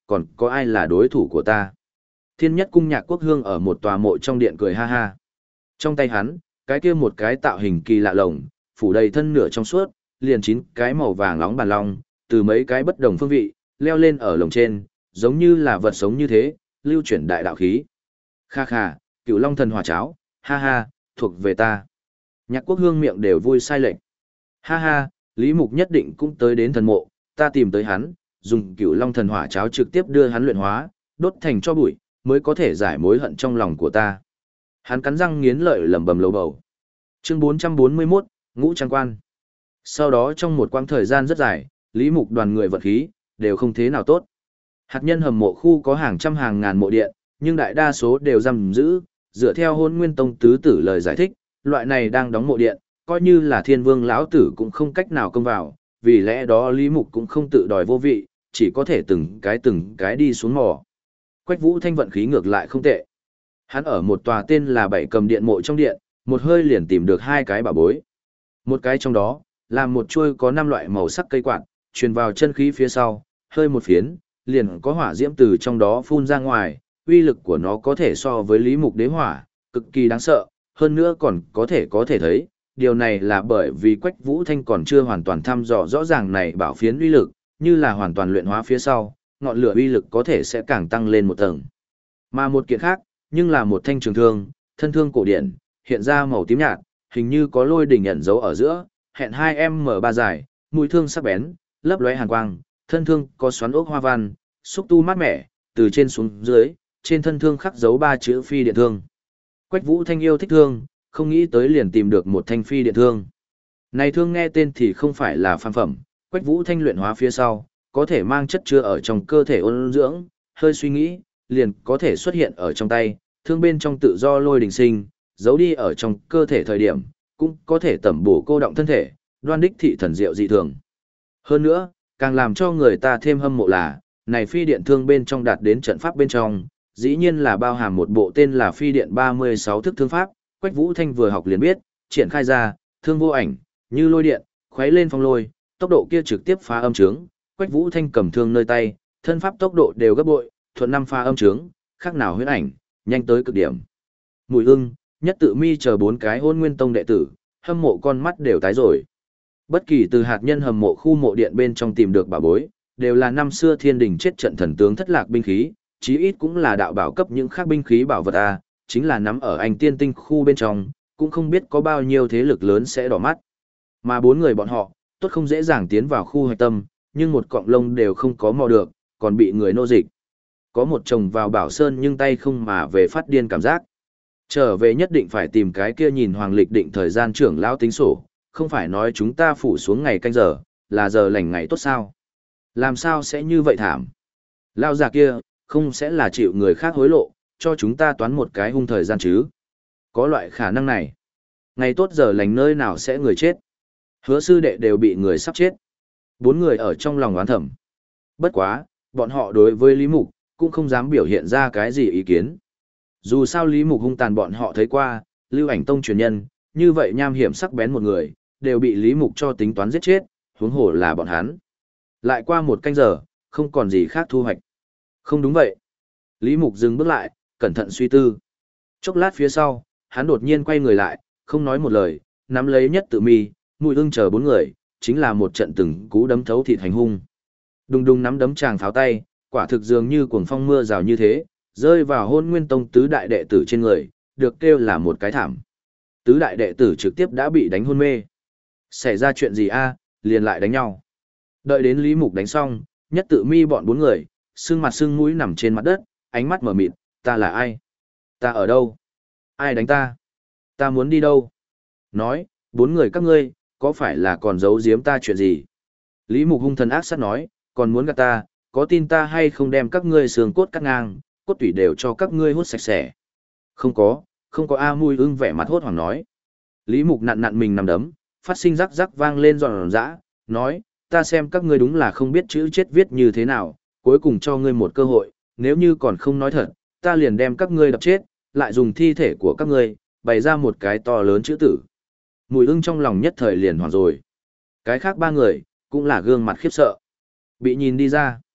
còn có ai là đối thủ của ta? Thiên Nhất Cung Nhạc Quốc Hương ở một tòa mộ trong điện cười ha ha. Trong tay hắn, cái kia một cái tạo hình kỳ lạ lồng, phủ đầy thân nửa trong suốt, liền 9 cái màu vàng nóng bàn long, từ mấy cái bất đồng phương vị, leo lên ở lồng trên, giống như là vật sống như thế, lưu chuyển đại đạo khí. Kha kha, Cửu Long thần hỏa cháo, ha ha, thuộc về ta. Nhạc Quốc Hương miệng đều vui sai lệnh. Ha ha, Lý Mục nhất định cũng tới đến thần mộ, ta tìm tới hắn, dùng Cửu Long thần hỏa cháo trực tiếp đưa hắn luyện hóa, đốt thành cho bụi, mới có thể giải mối hận trong lòng của ta. Hắn cắn răng nghiến lợi lẩm bẩm lầu bầu. Chương 441, Ngũ Trang Quan. Sau đó trong một quãng thời gian rất dài, Lý Mục đoàn người vận khí đều không thế nào tốt. Hạt nhân hầm mộ khu có hàng trăm hàng ngàn mộ điện, nhưng đại đa số đều giam giữ, dựa theo Hôn Nguyên Tông tứ tử lời giải thích, loại này đang đóng mộ điện, coi như là Thiên Vương lão tử cũng không cách nào công vào, vì lẽ đó Lý Mục cũng không tự đòi vô vị, chỉ có thể từng cái đi xuống mò. Quách Vũ Thanh vận khí ngược lại không tệ. Hắn ở một tòa tên là Bảy Cầm Điện mộ trong điện, một hơi liền tìm được 2 cái bảo bối. Một cái trong đó, là một chuôi có 5 loại màu sắc cây quạt, truyền vào chân khí phía sau, hơi một phiến, liền có hỏa diễm từ trong đó phun ra ngoài, uy lực của nó có thể so với Lý Mục đế hỏa, cực kỳ đáng sợ, hơn nữa còn có thể thấy, điều này là bởi vì Quách Vũ Thanh còn chưa hoàn toàn thăm dò rõ ràng này bảo phiến uy lực, như là hoàn toàn luyện hóa phía sau, ngọn lửa uy lực có thể sẽ càng tăng lên một tầng. Mà một kiện khác, nhưng là một thanh trường thương, thân thương cổ điển, hiện ra màu tím nhạt, hình như có lôi đỉnh ẩn dấu ở giữa, hẹn 2m3 dài, mũi thương sắc bén, lấp lóe hàn quang, thân thương có xoắn ốc hoa văn, xúc tu mát mẻ, từ trên xuống dưới, trên thân thương khắc dấu 3 chữ phi điện thương. Quách Vũ Thanh yêu thích thương, không nghĩ tới liền tìm được một thanh phi điện thương. Này thương nghe tên thì không phải là phàm phẩm, Quách Vũ Thanh luyện hóa phía sau, có thể mang chất chứa ở trong cơ thể ôn dưỡng, hơi suy nghĩ, liền có thể xuất hiện ở trong tay, thương bên trong tự do lôi đình sinh, giấu đi ở trong cơ thể thời điểm, cũng có thể tẩm bổ cô động thân thể, đoan đích thị thần diệu dị thường. Hơn nữa, càng làm cho người ta thêm hâm mộ là, này phi điện thương bên trong đạt đến trận pháp bên trong, dĩ nhiên là bao hàm một bộ tên là phi điện 36 thức thương pháp, Quách Vũ Thanh vừa học liền biết, triển khai ra, thương vô ảnh, như lôi điện, khuấy lên phong lôi, tốc độ kia trực tiếp phá âm trướng, Quách Vũ Thanh cầm thương nơi tay, thân pháp tốc độ đều gấp bội, thuận năm pha âm trướng, khác nào huyễn ảnh, nhanh tới cực điểm. Mùi Ưng, Nhất Tự Mi chờ 4 cái Hôn Nguyên Tông đệ tử, hâm mộ con mắt đều tái rồi. Bất kỳ từ hạt nhân hầm mộ khu mộ điện bên trong tìm được bảo bối, đều là năm xưa thiên đình chết trận thần tướng thất lạc binh khí, chí ít cũng là đạo bảo cấp những khác binh khí bảo vật a, chính là nắm ở Anh Tiên Tinh khu bên trong, cũng không biết có bao nhiêu thế lực lớn sẽ đỏ mắt. Mà 4 người bọn họ, tốt không dễ dàng tiến vào khu hạch tâm, nhưng một cọng lông đều không có mò được, còn bị người nô dịch. Có một chồng vào bảo sơn nhưng tay không mà về phát điên cảm giác. Trở về nhất định phải tìm cái kia nhìn hoàng lịch định thời gian trưởng lão tính sổ, không phải nói chúng ta phủ xuống ngày canh giờ, là giờ lành ngày tốt sao. Làm sao sẽ như vậy thảm? Lão già kia, không sẽ là chịu người khác hối lộ, cho chúng ta toán một cái hung thời gian chứ? Có loại khả năng này. Ngày tốt giờ lành nơi nào sẽ người chết? Hứa sư đệ đều bị người sắp chết. 4 người ở trong lòng oán thầm. Bất quá, bọn họ đối với Lý Mục, cũng không dám biểu hiện ra cái gì ý kiến. Dù sao Lý Mục hung tàn bọn họ thấy qua, Lưu Ảnh Tông truyền nhân, như vậy nham hiểm sắc bén một người, đều bị Lý Mục cho tính toán giết chết, huống hồ là bọn hắn. Lại qua một canh giờ, không còn gì khác thu hoạch. Không đúng vậy. Lý Mục dừng bước lại, cẩn thận suy tư. Chốc lát phía sau, hắn đột nhiên quay người lại, không nói một lời, nắm lấy Nhất Tự Mi, Mùi Ưng chờ 4 người, chính là một trận từng cú đấm thấu thịt hành hung. Đùng đùng nắm đấm chàng pháo tay, quả thực dường như cuồng phong mưa rào như thế, rơi vào Hôn Nguyên Tông tứ đại đệ tử trên người, được kêu là một cái thảm. Tứ đại đệ tử trực tiếp đã bị đánh hôn mê. Xảy ra chuyện gì a, liền lại đánh nhau. Đợi đến Lý Mục đánh xong, Nhất Tự Mi bọn 4 người, sưng mặt sưng mũi nằm trên mặt đất, ánh mắt mở mịt, ta là ai? Ta ở đâu? Ai đánh ta? Ta muốn đi đâu? Nói, 4 người các ngươi, có phải là còn giấu giếm ta chuyện gì? Lý Mục hung thần ác sát nói, còn muốn gạt ta, có tin ta hay không đem các ngươi xương cốt cắt ngang, cốt tủy đều cho các ngươi hút sạch sẽ. Không có A. Mùi Ưng vẻ mặt hốt hoảng nói. Lý Mục nặn nặn mình nằm đấm, phát sinh rắc rắc vang lên giòn giã, nói, ta xem các ngươi đúng là không biết chữ chết viết như thế nào, cuối cùng cho ngươi một cơ hội, nếu như còn không nói thật, ta liền đem các ngươi đập chết, lại dùng thi thể của các ngươi, bày ra một cái to lớn chữ tử. Mùi Ưng trong lòng nhất thời liền hoảng rồi. Cái khác 3 người, cũng là gương mặt khiếp sợ. Bị nhìn đi ra.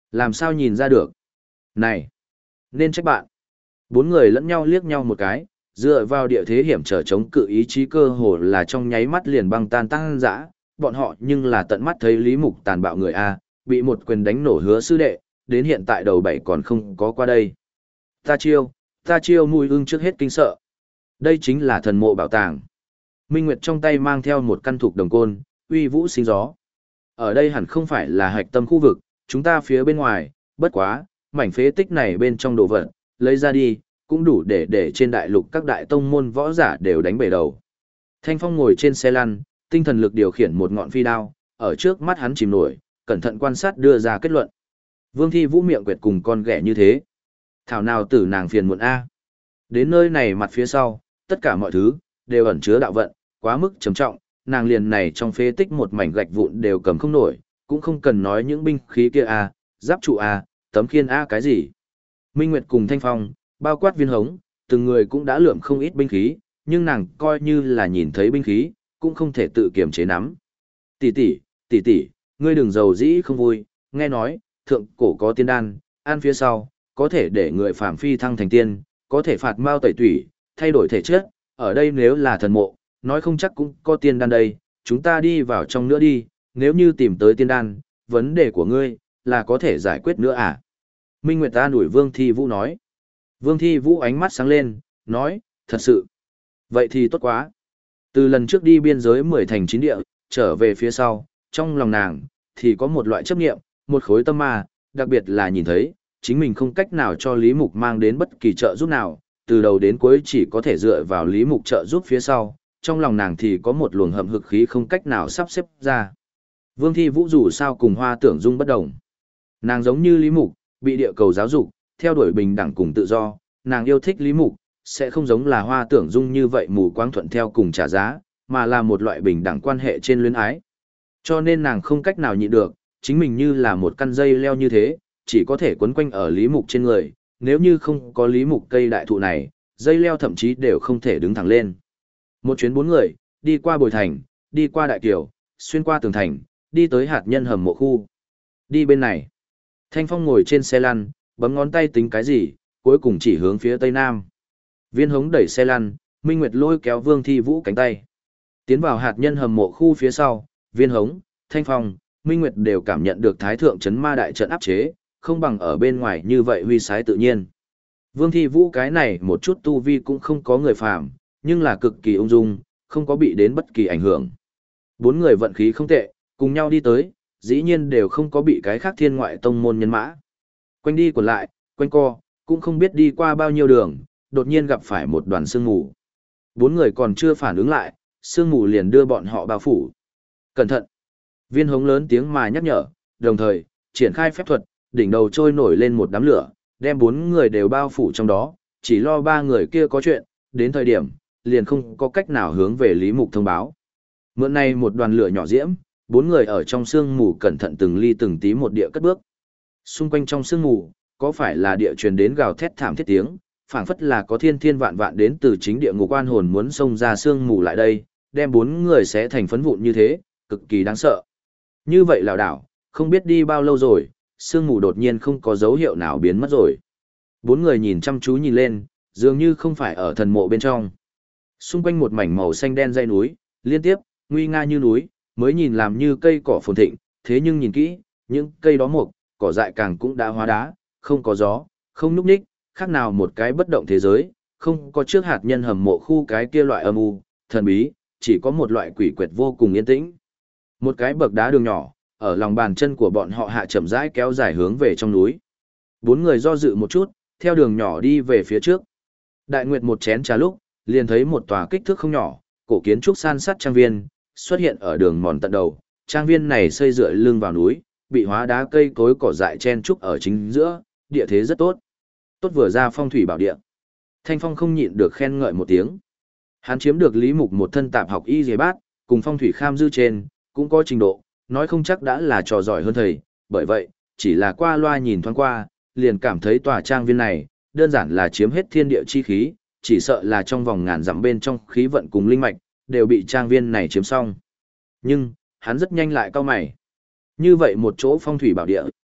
Làm sao nhìn ra được? Này, nên trách bạn. Bốn người lẫn nhau liếc nhau một cái, dựa vào địa thế hiểm trở chống cự ý chí cơ hồ là trong nháy mắt liền băng tan tăng dã, bọn họ nhưng là tận mắt thấy Lý Mục tàn bạo người A, bị một quyền đánh nổ Hứa sư đệ, đến hiện tại đầu bảy còn không có qua đây. Ta chiêu mùi ưng trước hết kinh sợ. Đây chính là thần mộ bảo tàng. Minh Nguyệt trong tay mang theo một căn thục đồng côn, uy vũ sinh gió. Ở đây hẳn không phải là hạch tâm khu vực, chúng ta phía bên ngoài, bất quá, mảnh phế tích này bên trong đồ vật, lấy ra đi, cũng đủ để trên đại lục các đại tông môn võ giả đều đánh bể đầu. Thanh Phong ngồi trên xe lăn, tinh thần lực điều khiển một ngọn phi đao, ở trước mắt hắn chìm nổi, cẩn thận quan sát đưa ra kết luận. Vương Thi Vũ miệng quyệt cùng con ghẻ như thế. Thảo nào tử nàng phiền muộn A. Đến nơi này mặt phía sau, tất cả mọi thứ, đều ẩn chứa đạo vận, quá mức trầm trọng, nàng liền này trong phế tích một mảnh gạch vụn đều cầm không nổi, cũng không cần nói những binh khí kia A, giáp trụ A, tấm khiên A cái gì. Minh Nguyệt cùng Thanh Phong, bao quát Viên Hống, từng người cũng đã lượm không ít binh khí, nhưng nàng coi như là nhìn thấy binh khí, cũng không thể tự kiềm chế nắm. Tỷ tỷ, ngươi đừng giàu dĩ không vui, nghe nói, thượng cổ có tiên đan, ăn phía sau, có thể để người phàm phi thăng thành tiên, có thể phạt mao tẩy tủy, thay đổi thể chất, ở đây nếu là thần mộ, nói không chắc cũng có tiên đan đây, chúng ta đi vào trong nữa đi, nếu như tìm tới tiên đan, vấn đề của ngươi, là có thể giải quyết nữa à? Minh Nguyệt ta đuổi Vương Thi Vũ nói. Vương Thi Vũ ánh mắt sáng lên, nói, thật sự. Vậy thì tốt quá. Từ lần trước đi biên giới 10 thành 9 địa, trở về phía sau, trong lòng nàng, thì có một loại chấp nghiệm, một khối tâm ma, đặc biệt là nhìn thấy, chính mình không cách nào cho Lý Mục mang đến bất kỳ trợ giúp nào, từ đầu đến cuối chỉ có thể dựa vào Lý Mục trợ giúp phía sau, trong lòng nàng thì có một luồng hầm hực khí không cách nào sắp xếp ra. Vương Thi Vũ dù sao cùng Hoa Tưởng Dung bất đồng. Nàng giống như Lý Mục, bị địa cầu giáo dục, theo đuổi bình đẳng cùng tự do, nàng yêu thích Lý Mục, sẽ không giống là Hoa Tưởng Dung như vậy mù quáng thuận theo cùng trả giá, mà là một loại bình đẳng quan hệ trên luyến ái. Cho nên nàng không cách nào nhịn được, chính mình như là một căn dây leo như thế, chỉ có thể quấn quanh ở Lý Mục trên người, nếu như không có Lý Mục cây đại thụ này, dây leo thậm chí đều không thể đứng thẳng lên. Một chuyến 4 người, đi qua Bồi Thành, đi qua Đại Kiều, xuyên qua tường thành, đi tới hạt nhân hầm mộ khu. Đi bên này. Thanh Phong ngồi trên xe lăn, bấm ngón tay tính cái gì, cuối cùng chỉ hướng phía tây nam. Viên Hống đẩy xe lăn, Minh Nguyệt lôi kéo Vương Thi Vũ cánh tay. Tiến vào hạt nhân hầm mộ khu phía sau, Viên Hống, Thanh Phong, Minh Nguyệt đều cảm nhận được Thái Thượng Chấn Ma Đại trận áp chế, không bằng ở bên ngoài như vậy huy sái tự nhiên. Vương Thi Vũ cái này một chút tu vi cũng không có người phàm, nhưng là cực kỳ ung dung, không có bị đến bất kỳ ảnh hưởng. 4 người vận khí không tệ, cùng nhau đi tới, dĩ nhiên đều không có bị cái khác thiên ngoại tông môn nhân mã. Quanh đi còn lại, quanh co, cũng không biết đi qua bao nhiêu đường, đột nhiên gặp phải một đoàn sương mù. 4 người còn chưa phản ứng lại, sương mù liền đưa bọn họ bao phủ. Cẩn thận! Viên Hống lớn tiếng mà nhắc nhở, đồng thời, triển khai phép thuật, đỉnh đầu trôi nổi lên một đám lửa, đem 4 người đều bao phủ trong đó, chỉ lo 3 người kia có chuyện, đến thời điểm, liền không có cách nào hướng về Lý Mục thông báo. Mượn này một đoàn lửa nhỏ diễm, 4 người ở trong sương mù cẩn thận từng ly từng tí một địa cất bước. Xung quanh trong sương mù, có phải là địa truyền đến gào thét thảm thiết tiếng, phảng phất là có thiên thiên vạn vạn đến từ chính địa ngục oan hồn muốn xông ra sương mù lại đây, đem 4 người sẽ thành phấn vụn như thế, cực kỳ đáng sợ. Như vậy lảo đảo, không biết đi bao lâu rồi, sương mù đột nhiên không có dấu hiệu nào biến mất rồi. 4 người nhìn chăm chú nhìn lên, dường như không phải ở thần mộ bên trong. Xung quanh một mảnh màu xanh đen dãy núi, liên tiếp, nguy nga như núi, mới nhìn làm như cây cỏ phồn thịnh, thế nhưng nhìn kỹ, những cây đó mục, cỏ dại càng cũng đã hóa đá, không có gió, không nhúc nhích, khác nào một cái bất động thế giới, không có trước hạt nhân hầm mộ khu cái kia loại âm u, thần bí, chỉ có một loại quỷ quyệt vô cùng yên tĩnh. Một cái bậc đá đường nhỏ, ở lòng bàn chân của bọn họ hạ chậm rãi kéo dài hướng về trong núi. 4 người do dự một chút, theo đường nhỏ đi về phía trước. Đại Nguyệt một chén trà lúc, liền thấy một tòa kích thước không nhỏ, cổ kiến trúc san sát trang viên, xuất hiện ở đường mòn tận đầu. Trang viên này xây dựa lưng vào núi, bị hóa đá cây cối cỏ dại chen trúc ở chính giữa, địa thế rất tốt. Tốt vừa ra phong thủy bảo địa. Thanh Phong không nhịn được khen ngợi một tiếng. Hắn chiếm được Lý Mục một thân tạp học y dề bát, cùng phong thủy kham dư trên, cũng có trình độ, nói không chắc đã là trò giỏi hơn thầy, bởi vậy, chỉ là qua loa nhìn thoáng qua, liền cảm thấy tòa trang viên này, đơn giản là chiếm hết thiên địa chi khí, chỉ sợ là trong vòng ngàn dặm bên trong khí vận cùng linh mạch, đều bị trang viên này chiếm xong. Nhưng, hắn rất nhanh lại cau mày. Như vậy một chỗ phong thủy bảo địa,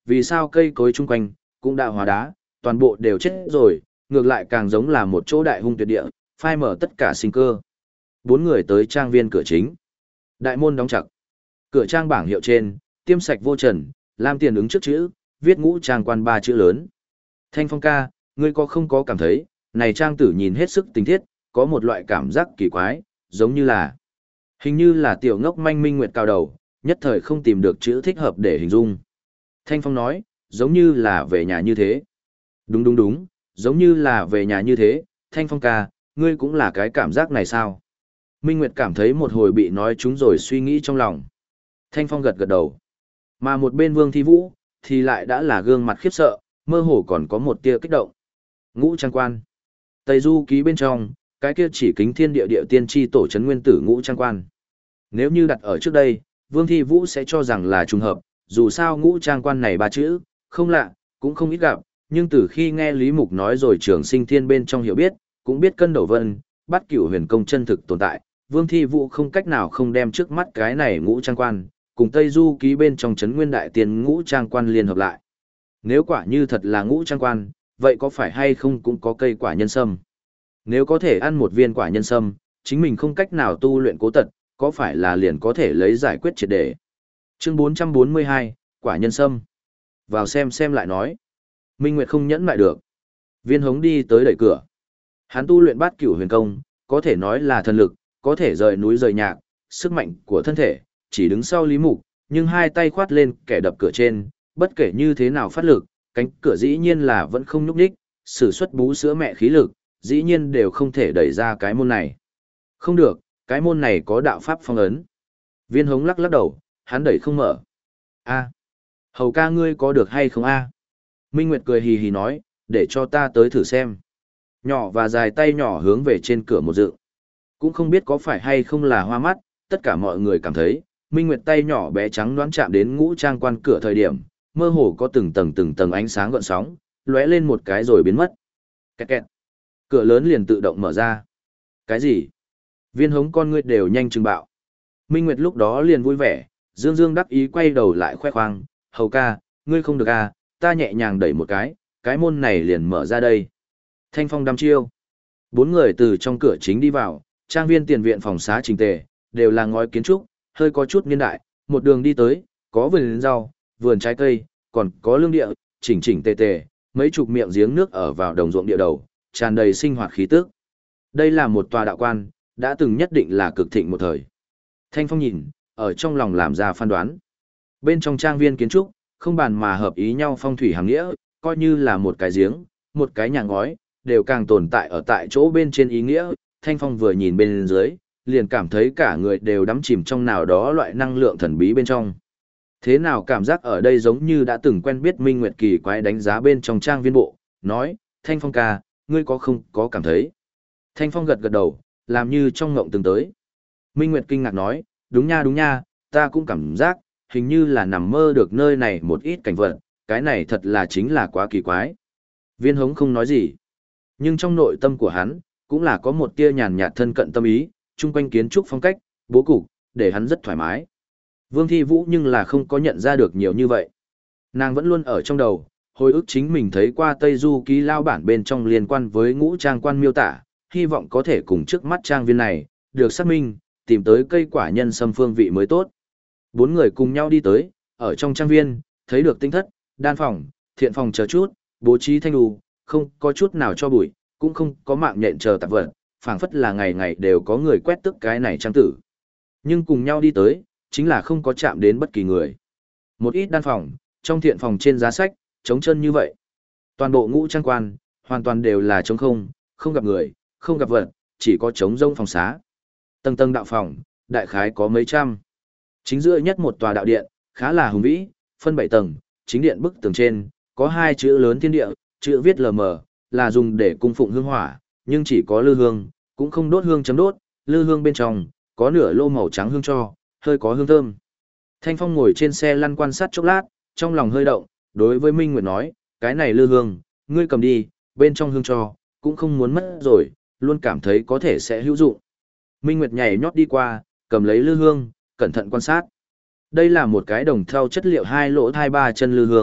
vì sao cây cối chung quanh cũng đã hóa đá, toàn bộ đều chết rồi, ngược lại càng giống là một chỗ đại hung tuyệt địa, phai mở tất cả sinh cơ. Bốn người tới trang viên cửa chính. Đại môn đóng chặt. Cửa trang bảng hiệu trên, tiêm sạch vô trần, lam tiền ứng trước chữ, viết ngũ trang quan ba chữ lớn. Thanh Phong ca, ngươi có không có cảm thấy, này trang tử nhìn hết sức tình thiết, có một loại cảm giác kỳ quái, giống như là, hình như là tiểu ngốc manh minh nguyệt cao đầu, nhất thời không tìm được chữ thích hợp để hình dung. Thanh Phong nói, giống như là về nhà như thế. Đúng đúng đúng, giống như là về nhà như thế, Thanh Phong ca, ngươi cũng là cái cảm giác này sao? Minh Nguyệt cảm thấy một hồi bị nói trúng rồi suy nghĩ trong lòng. Thanh Phong gật gật đầu. Mà một bên Vương Thi Vũ, thì lại đã là gương mặt khiếp sợ, mơ hồ còn có một tia kích động. Ngũ Trang Quan. Tây Du ký bên trong, cái kia chỉ kính thiên địa địa tiên tri tổ trấn nguyên tử Ngũ Trang Quan. Nếu như đặt ở trước đây, Vương Thi Vũ sẽ cho rằng là trùng hợp, dù sao Ngũ Trang Quan này ba chữ, không lạ, cũng không ít gặp, nhưng từ khi nghe Lý Mục nói rồi Trường Sinh Thiên bên trong hiểu biết, cũng biết cân đầu vân, bắt cửu huyền công chân thực tồn tại, Vương Thi Vũ không cách nào không đem trước mắt cái này Ngũ Trang Quan, cùng Tây Du ký bên trong trấn nguyên đại tiên Ngũ Trang Quan liên hợp lại. Nếu quả như thật là Ngũ Trang Quan, vậy có phải hay không cũng có cây quả nhân sâm? Nếu có thể ăn một viên quả nhân sâm, chính mình không cách nào tu luyện cố tật, có phải là liền có thể lấy giải quyết triệt đề? Chương 442, quả nhân sâm. Vào xem lại nói. Minh Nguyệt không nhẫn lại được. Viên Hống đi tới đẩy cửa. Hắn tu luyện bát cửu huyền công, có thể nói là thần lực, có thể rời núi rời nhạc, sức mạnh của thân thể, chỉ đứng sau Lý Mục, nhưng hai tay khoát lên kẻ đập cửa trên, bất kể như thế nào phát lực, cánh cửa dĩ nhiên là vẫn không nhúc nhích, sử xuất bú sữa mẹ khí lực, dĩ nhiên đều không thể đẩy ra cái môn này. Không được, cái môn này có đạo pháp phong ấn. Viên Hống lắc lắc đầu, hắn đẩy không mở. A, Hầu ca ngươi có được hay không a? Minh Nguyệt cười hì hì nói, để cho ta tới thử xem. Nhỏ và dài tay nhỏ hướng về trên cửa một dự. Cũng không biết có phải hay không là hoa mắt, tất cả mọi người cảm thấy, Minh Nguyệt tay nhỏ bé trắng đoán chạm đến Ngũ Trang Quan cửa thời điểm, mơ hồ có từng tầng ánh sáng gợn sóng, lóe lên một cái rồi biến mất. Kẹt kẹt. Cửa lớn liền tự động mở ra. Cái gì? Viên Hống con ngươi đều nhanh chừng bạo. Minh Nguyệt lúc đó liền vui vẻ, dương dương đắc ý quay đầu lại khoe khoang, Hầu ca, ngươi không được à, ta nhẹ nhàng đẩy một cái môn này liền mở ra đây. Thanh Phong đăm chiêu. Bốn người từ trong cửa chính đi vào, trang viên tiền viện phòng xá chỉnh tề, đều là ngói kiến trúc, hơi có chút niên đại, một đường đi tới, có vườn rau, vườn trái cây, còn có lương địa, chỉnh tề tề, mấy chục miệng giếng nước ở vào đồng ruộng địa đầu, tràn đầy sinh hoạt khí tức. Đây là một tòa đạo quan, đã từng nhất định là cực thịnh một thời. Thanh Phong nhìn, ở trong lòng làm ra phán đoán. Bên trong trang viên kiến trúc, không bàn mà hợp ý nhau phong thủy hàng nghĩa, coi như là một cái giếng, một cái nhà ngói, đều càng tồn tại ở tại chỗ bên trên ý nghĩa. Thanh Phong vừa nhìn bên dưới, liền cảm thấy cả người đều đắm chìm trong nào đó loại năng lượng thần bí bên trong. Thế nào cảm giác ở đây giống như đã từng quen biết Minh Nguyệt kỳ quái đánh giá bên trong trang viên bộ, nói, Thanh Phong ca, ngươi có không có cảm thấy? Thanh Phong gật gật đầu, làm như trong ngộng từng tới. Minh Nguyệt kinh ngạc nói, đúng nha, ta cũng cảm giác, hình như là nằm mơ được nơi này một ít cảnh vật, cái này thật là chính là quá kỳ quái. Viên Hống không nói gì, nhưng trong nội tâm của hắn, cũng là có một tia nhàn nhạt thân cận tâm ý, chung quanh kiến trúc phong cách, bố cục, để hắn rất thoải mái. Vương Thi Vũ nhưng là không có nhận ra được nhiều như vậy. Nàng vẫn luôn ở trong đầu, hồi ức chính mình thấy qua Tây Du ký lao bản bên trong liên quan với Ngũ Trang Quan miêu tả, hy vọng có thể cùng trước mắt trang viên này, được xác minh, tìm tới cây quả nhân sâm phương vị mới tốt. Bốn người cùng nhau đi tới, ở trong trang viên, thấy được tinh thất, đan phòng, thiện phòng chờ chút, bố trí thanh đù, không có chút nào cho bụi, cũng không có mạng nhện chờ tạp vật, phảng phất là ngày ngày đều có người quét tức cái này trang tử. Nhưng cùng nhau đi tới, chính là không có chạm đến bất kỳ người. Một ít đan phòng, trong thiện phòng trên giá sách, trống chân như vậy. Toàn bộ Ngũ Trang Quan, hoàn toàn đều là trống không, không gặp người, không gặp vật, chỉ có trống rông phòng xá. Tầng tầng đạo phòng, đại khái có mấy trăm. Chính giữa nhất một tòa đạo điện, khá là hùng vĩ, phân 7 tầng, chính điện bức tường trên, có hai chữ lớn thiên địa, chữ viết lờ mờ, là dùng để cung phụng hương hỏa, nhưng chỉ có lư hương, cũng không đốt hương chấm đốt, lư hương bên trong, có nửa lô màu trắng hương tro, hơi có hương thơm. Thanh Phong ngồi trên xe lăn quan sát chốc lát, trong lòng hơi động, đối với Minh Nguyệt nói, cái này lư hương, ngươi cầm đi, bên trong hương tro, cũng không muốn mất rồi, luôn cảm thấy có thể sẽ hữu dụng. Minh Nguyệt nhảy nhót đi qua, cầm lấy lư hương, cẩn thận quan sát. Đây là một cái đồng thau chất liệu hai lỗ thai ba chân lư hương,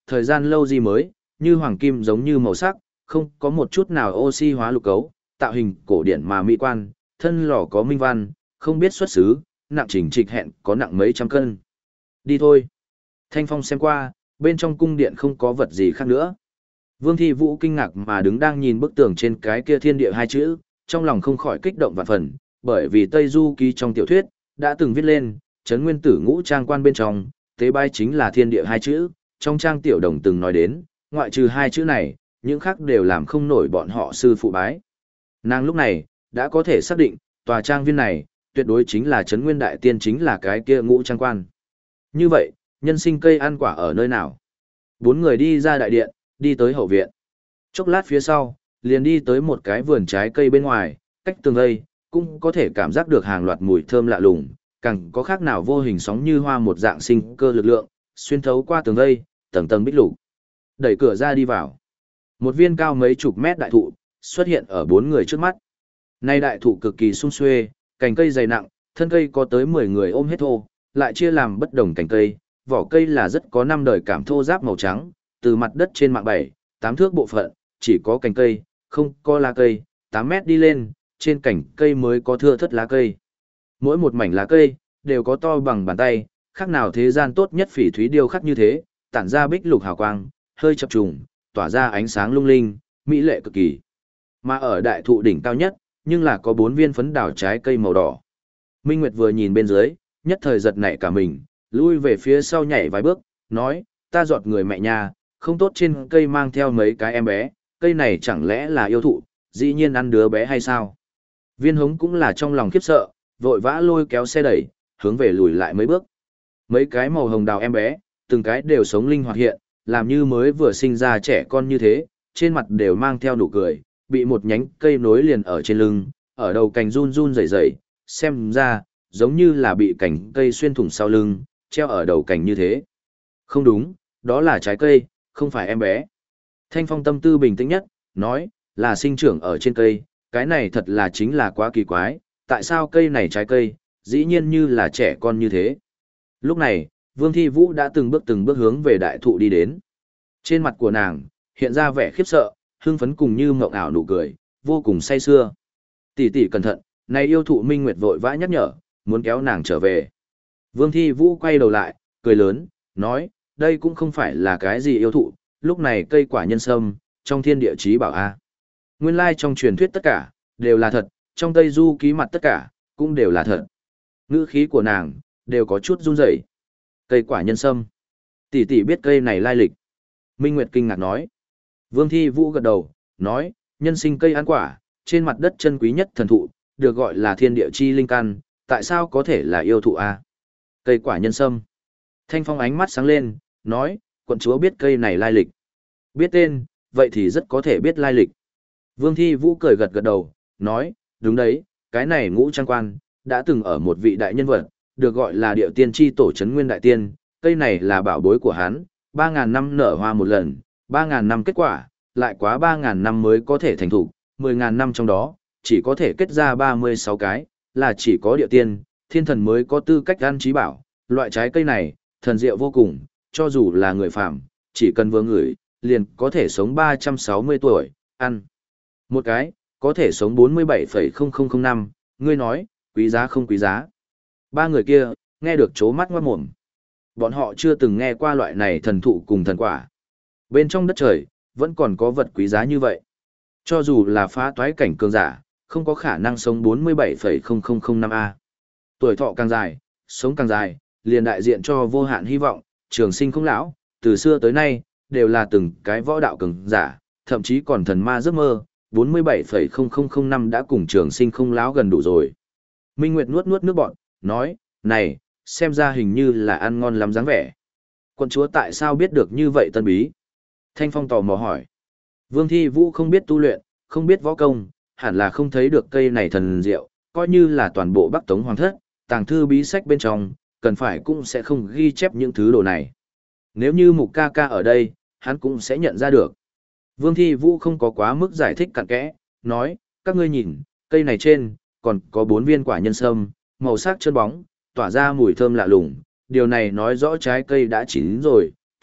thời gian lâu gì mới, như hoàng kim giống như màu sắc, không có một chút nào oxy hóa lục cấu, tạo hình cổ điển mà mỹ quan, thân lò có minh văn, không biết xuất xứ, nặng chỉnh trịch hẹn có nặng mấy trăm cân. Đi thôi. Thanh Phong xem qua, bên trong cung điện không có vật gì khác nữa. Vương Thi Vũ kinh ngạc mà đứng đang nhìn bức tường trên cái kia thiên địa hai chữ, trong lòng không khỏi kích động vạn phần, bởi vì Tây Du Ký trong tiểu thuyết, đã từng viết lên, Trấn Nguyên Tử Ngũ Trang Quan bên trong, tế bái chính là thiên địa hai chữ, trong trang tiểu đồng từng nói đến, ngoại trừ hai chữ này, những khác đều làm không nổi bọn họ sư phụ bái. Nàng lúc này, đã có thể xác định, tòa trang viên này, tuyệt đối chính là Trấn Nguyên Đại Tiên chính là cái kia Ngũ Trang Quan. Như vậy, nhân sinh cây ăn quả ở nơi nào? Bốn người đi ra đại điện, đi tới hậu viện. Chốc lát phía sau, liền đi tới một cái vườn trái cây bên ngoài, cách tường vây, cũng có thể cảm giác được hàng loạt mùi thơm lạ lùng, càng có khác nào vô hình sóng như hoa một dạng sinh cơ lực lượng, xuyên thấu qua tường vây, tầng tầng bích lục. Đẩy cửa ra đi vào. Một viên cao mấy chục mét đại thụ, xuất hiện ở bốn người trước mắt. Nay đại thụ cực kỳ sum xuê, cành cây dày nặng, thân cây có tới 10 người ôm hết thô, lại chia làm bất đồng cành cây, vỏ cây là rất có năm đời cảm thô giáp màu trắng, từ mặt đất trên mạng 7, 8 thước bộ phận, chỉ có cành cây, không có lá cây, 8 mét đi lên, trên cành cây mới có thưa thớt lá cây. Mỗi một mảnh lá cây, đều có to bằng bàn tay, khác nào thế gian tốt nhất phỉ thúy điêu khắc như thế, tản ra bích lục hào quang, hơi chập trùng, tỏa ra ánh sáng lung linh, mỹ lệ cực kỳ. Mà ở đại thụ đỉnh cao nhất, nhưng là có 4 viên phấn đào trái cây màu đỏ. Minh Nguyệt vừa nhìn bên dưới, nhất thời giật nảy cả mình, lui về phía sau nhảy vài bước, nói, ta giọt người mẹ nhà, không tốt trên cây mang theo mấy cái em bé, cây này chẳng lẽ là yêu thụ, dĩ nhiên ăn đứa bé hay sao? Viên hống cũng là trong lòng khiếp sợ, vội vã lôi kéo xe đẩy, hướng về lùi lại mấy bước. Mấy cái màu hồng đào em bé, từng cái đều sống linh hoạt hiện, làm như mới vừa sinh ra trẻ con như thế, trên mặt đều mang theo nụ cười, bị một nhánh cây nối liền ở trên lưng, ở đầu cành run run rẩy rẩy, xem ra, giống như là bị cành cây xuyên thủng sau lưng, treo ở đầu cành như thế. Không đúng, đó là trái cây, không phải em bé. Thanh Phong tâm tư bình tĩnh nhất, nói, là sinh trưởng ở trên cây, cái này thật là chính là quá kỳ quái, tại sao cây này trái cây, dĩ nhiên như là trẻ con như thế. Lúc này, Vương Thi Vũ đã từng bước hướng về đại thụ đi đến. Trên mặt của nàng, hiện ra vẻ khiếp sợ, hưng phấn cùng như mộng ảo nụ cười, vô cùng say sưa. Tỷ tỷ cẩn thận, này yêu thụ Minh Nguyệt vội vã nhắc nhở, muốn kéo nàng trở về. Vương Thi Vũ quay đầu lại, cười lớn, nói, đây cũng không phải là cái gì yêu thụ, lúc này cây quả nhân sâm, trong thiên địa chí bảo A. Nguyên lai trong truyền thuyết tất cả, đều là thật, trong Tây Du Ký mặt tất cả, cũng đều là thật. Ngữ khí của nàng, đều có chút run rẩy. Cây quả nhân sâm. Tỷ tỷ biết cây này lai lịch. Minh Nguyệt kinh ngạc nói. Vương Thi Vũ gật đầu, nói, nhân sinh cây ăn quả, trên mặt đất chân quý nhất thần thụ, được gọi là thiên địa chi linh căn, tại sao có thể là yêu thụ A? Cây quả nhân sâm. Thanh Phong ánh mắt sáng lên, nói, quận chúa biết cây này lai lịch. Biết tên, vậy thì rất có thể biết lai lịch. Vương Thi Vũ cười gật gật đầu, nói, đúng đấy, cái này Ngũ Trang Quan, đã từng ở một vị đại nhân vật, được gọi là Điệu Tiên Tri Tổ Trấn Nguyên Đại Tiên, cây này là bảo bối của hắn, 3.000 năm nở hoa một lần, 3.000 năm kết quả, lại quá 3.000 năm mới có thể thành thủ, 10.000 năm trong đó, chỉ có thể kết ra 36 cái, là chỉ có Điệu Tiên, thiên thần mới có tư cách ăn trí bảo, loại trái cây này, thần diệu vô cùng, cho dù là người phàm, chỉ cần vừa ngửi, liền có thể sống 360 tuổi, ăn. Một cái, có thể sống 47,0005 năm, ngươi nói, quý giá không quý giá. Ba người kia, nghe được chố mắt ngoát mồm. Bọn họ chưa từng nghe qua loại này thần thụ cùng thần quả. Bên trong đất trời, vẫn còn có vật quý giá như vậy. Cho dù là phá toái cảnh cường giả, không có khả năng sống 47,0005 năm A. Tuổi thọ càng dài, sống càng dài, liền đại diện cho vô hạn hy vọng, trường sinh không lão, từ xưa tới nay, đều là từng cái võ đạo cường giả, thậm chí còn thần ma giấc mơ, 47,0005 năm đã cùng trường sinh không lão gần đủ rồi. Minh Nguyệt nuốt nuốt nước bọt, nói, này, xem ra hình như là ăn ngon lắm dáng vẻ. Quận chúa tại sao biết được như vậy tân bí? Thanh Phong tò mò hỏi. Vương Thi Vũ không biết tu luyện, không biết võ công, hẳn là không thấy được cây này thần diệu, coi như là toàn bộ Bắc Tống Hoàng thất, tàng thư bí sách bên trong, cần phải cũng sẽ không ghi chép những thứ đồ này. Nếu như Mục ca ca ở đây, hắn cũng sẽ nhận ra được. Vương Thi Vũ không có quá mức giải thích cặn kẽ, nói, các ngươi nhìn, cây này trên, còn có 4 viên quả nhân sâm, màu sắc chân bóng, tỏa ra mùi thơm lạ lùng, điều này nói rõ trái cây đã chín rồi,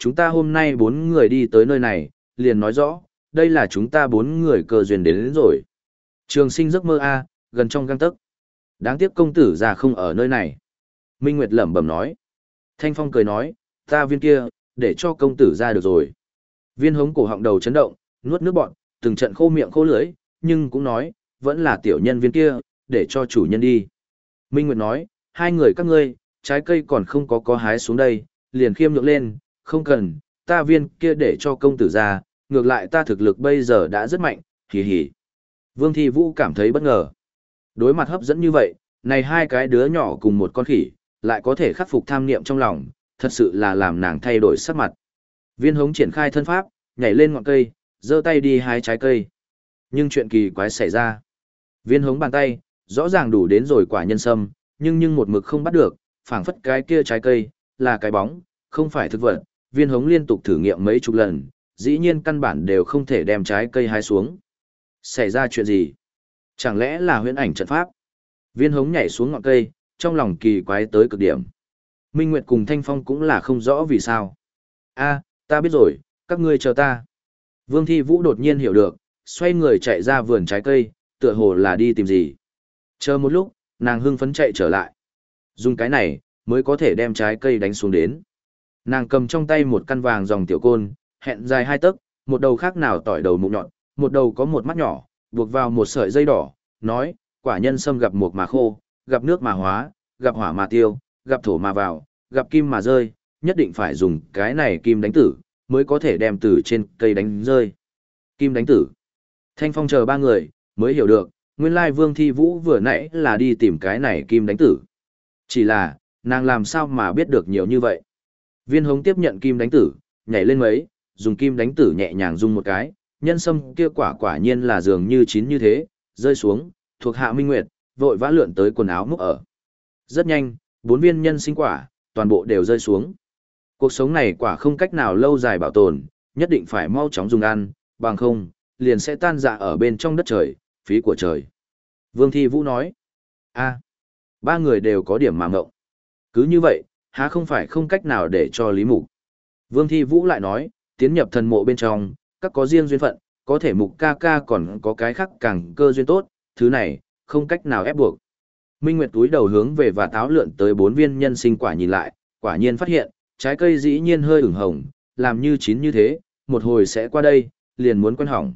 chúng ta hôm nay 4 người đi tới nơi này, liền nói rõ, đây là chúng ta 4 người cơ duyên đến rồi. Trường sinh giấc mơ A, gần trong gang tấc. Đáng tiếc công tử già không ở nơi này. Minh Nguyệt lẩm bẩm nói. Thanh Phong cười nói, ta viên kia, để cho công tử ra được rồi. Viên hống cổ họng đầu chấn động, nuốt nước bọt, từng trận khô miệng khô lưỡi, nhưng cũng nói, vẫn là tiểu nhân viên kia, để cho chủ nhân đi. Minh Nguyệt nói, hai người các ngươi, trái cây còn không có hái xuống đây, liền khiêm nhượng lên, không cần, ta viên kia để cho công tử ra, ngược lại ta thực lực bây giờ đã rất mạnh, hì hì. Vương Thi Vũ cảm thấy bất ngờ. Đối mặt hấp dẫn như vậy, này hai cái đứa nhỏ cùng một con khỉ, lại có thể khắc phục tham niệm trong lòng, thật sự là làm nàng thay đổi sắc mặt. Viên hống triển khai thân pháp, nhảy lên ngọn cây, giơ tay đi hái trái cây. Nhưng chuyện kỳ quái xảy ra. Viên hống bàn tay, rõ ràng đủ đến rồi quả nhân sâm, nhưng một mực không bắt được, phảng phất cái kia trái cây, là cái bóng, không phải thực vật. Viên hống liên tục thử nghiệm mấy chục lần, dĩ nhiên căn bản đều không thể đem trái cây hái xuống. Xảy ra chuyện gì? Chẳng lẽ là huyễn ảnh trận pháp? Viên hống nhảy xuống ngọn cây, trong lòng kỳ quái tới cực điểm. Minh Nguyệt cùng Thanh Phong cũng là không rõ vì sao. A, ta biết rồi, các ngươi chờ ta. Vương Thi Vũ đột nhiên hiểu được, xoay người chạy ra vườn trái cây, tựa hồ là đi tìm gì. Chờ một lúc, nàng hưng phấn chạy trở lại. Dùng cái này, mới có thể đem trái cây đánh xuống đến. Nàng cầm trong tay một căn vàng dòng tiểu côn, hẹn dài 2 tấc, một đầu khác nào tỏi đầu mụn nhọn, một đầu có một mắt nhỏ, buộc vào một sợi dây đỏ, nói, quả nhân sâm gặp mục mà khô, gặp nước mà hóa, gặp hỏa mà tiêu, gặp thổ mà vào, gặp kim mà rơi, nhất định phải dùng cái này kim đánh tử, mới có thể đem từ trên cây đánh rơi. Kim đánh tử. Thanh Phong chờ 3 người, mới hiểu được, nguyên lai Vương Thi Vũ vừa nãy là đi tìm cái này kim đánh tử. Chỉ là, nàng làm sao mà biết được nhiều như vậy. Viên hống tiếp nhận kim đánh tử, nhảy lên mấy, dùng kim đánh tử nhẹ nhàng rung một cái, nhân sâm kia quả nhiên là dường như chín như thế, rơi xuống, thuộc hạ Minh Nguyệt, vội vã lượn tới quần áo múc ở. Rất nhanh, 4 viên nhân sinh quả, toàn bộ đều rơi xuống. Cuộc sống này quả không cách nào lâu dài bảo tồn, nhất định phải mau chóng dùng ăn, bằng không, liền sẽ tan rã ở bên trong đất trời, phí của trời. Vương Thi Vũ nói, a, 3 người đều có điểm mà ngộng. Cứ như vậy, há không phải không cách nào để cho Lý Mục. Vương Thi Vũ lại nói, tiến nhập thần mộ bên trong, các có riêng duyên phận, có thể Mục ca ca còn có cái khác càng cơ duyên tốt, thứ này, không cách nào ép buộc. Minh Nguyệt túi đầu hướng về và táo lượn tới 4 viên nhân sinh quả nhìn lại, quả nhiên phát hiện, trái cây dĩ nhiên hơi ửng hồng, làm như chín như thế, một hồi sẽ qua đây, liền muốn quen hỏng.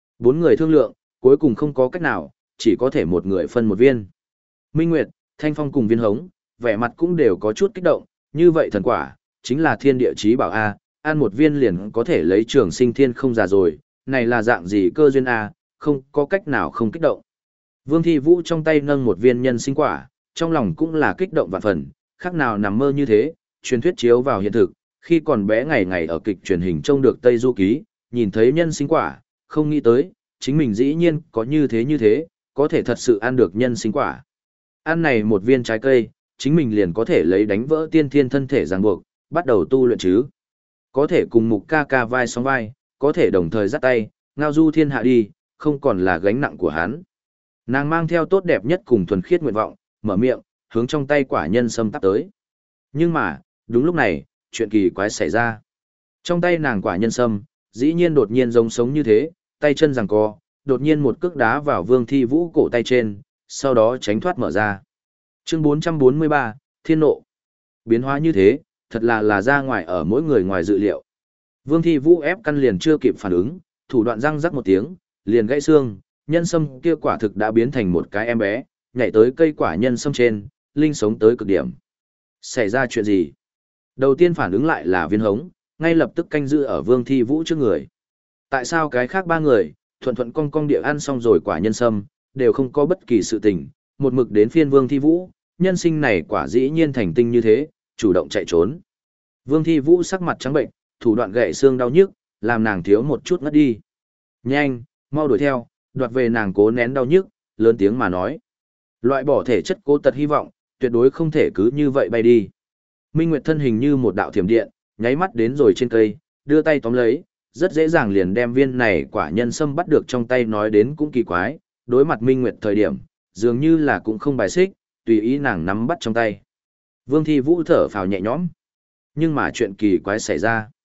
4 người thương lượng, cuối cùng không có cách nào, chỉ có thể một người phân một viên. Minh Nguyệt, Thanh Phong cùng viên hống, vẻ mặt cũng đều có chút kích động, như vậy thần quả, chính là thiên địa chí bảo A, ăn một viên liền có thể lấy trường sinh thiên không già rồi, này là dạng gì cơ duyên A, không có cách nào không kích động. Vương Thi Vũ trong tay nâng một viên nhân sinh quả, trong lòng cũng là kích động vạn phần, khác nào nằm mơ như thế, truyền thuyết chiếu vào hiện thực, khi còn bé ngày ngày ở kịch truyền hình trông được Tây Du Ký, nhìn thấy nhân sinh quả, không nghĩ tới, chính mình dĩ nhiên có như thế, có thể thật sự ăn được nhân sinh quả. Ăn này một viên trái cây, chính mình liền có thể lấy đánh vỡ tiên thiên thân thể ràng buộc, bắt đầu tu luyện chứ. Có thể cùng Mục ca ca vai song vai, có thể đồng thời dắt tay, ngao du thiên hạ đi, không còn là gánh nặng của hắn. Nàng mang theo tốt đẹp nhất cùng thuần khiết nguyện vọng, mở miệng, hướng trong tay quả nhân sâm tắp tới. Nhưng mà, đúng lúc này, chuyện kỳ quái xảy ra. Trong tay nàng quả nhân sâm, dĩ nhiên đột nhiên giống sống như thế, tay chân giằng co, đột nhiên một cước đá vào Vương Thi Vũ cổ tay trên, sau đó tránh thoát mở ra. Chương 443, Thiên nộ. Biến hóa như thế, thật là ra ngoài ở mỗi người ngoài dự liệu. Vương Thi Vũ ép căn liền chưa kịp phản ứng, thủ đoạn răng rắc một tiếng, liền gãy xương, nhân sâm kia quả thực đã biến thành một cái em bé, nhảy tới cây quả nhân sâm trên, linh sống tới cực điểm. Xảy ra chuyện gì? Đầu tiên phản ứng lại là viên hống, ngay lập tức canh giữ ở Vương Thi Vũ trước người. Tại sao cái khác 3 người, thuận thuận cong cong địa ăn xong rồi quả nhân sâm, đều không có bất kỳ sự tình, một mực đến phiên Vương Thi Vũ, nhân sinh này quả dĩ nhiên thành tinh như thế, chủ động chạy trốn. Vương Thi Vũ sắc mặt trắng bệnh, thủ đoạn gãy xương đau nhức, làm nàng thiếu một chút ngất đi. Nhanh, mau đuổi theo, đoạt về nàng cố nén đau nhức, lớn tiếng mà nói. Loại bỏ thể chất cố tật hy vọng, tuyệt đối không thể cứ như vậy bay đi. Minh Nguyệt thân hình như một đạo thiểm điện, nháy mắt đến rồi trên cây, đưa tay tóm lấy, rất dễ dàng liền đem viên này quả nhân sâm bắt được trong tay, nói đến cũng kỳ quái, đối mặt Minh Nguyệt thời điểm, dường như là cũng không bài xích, tùy ý nàng nắm bắt trong tay. Vương Thi Vũ thở phào nhẹ nhõm. Nhưng mà chuyện kỳ quái xảy ra.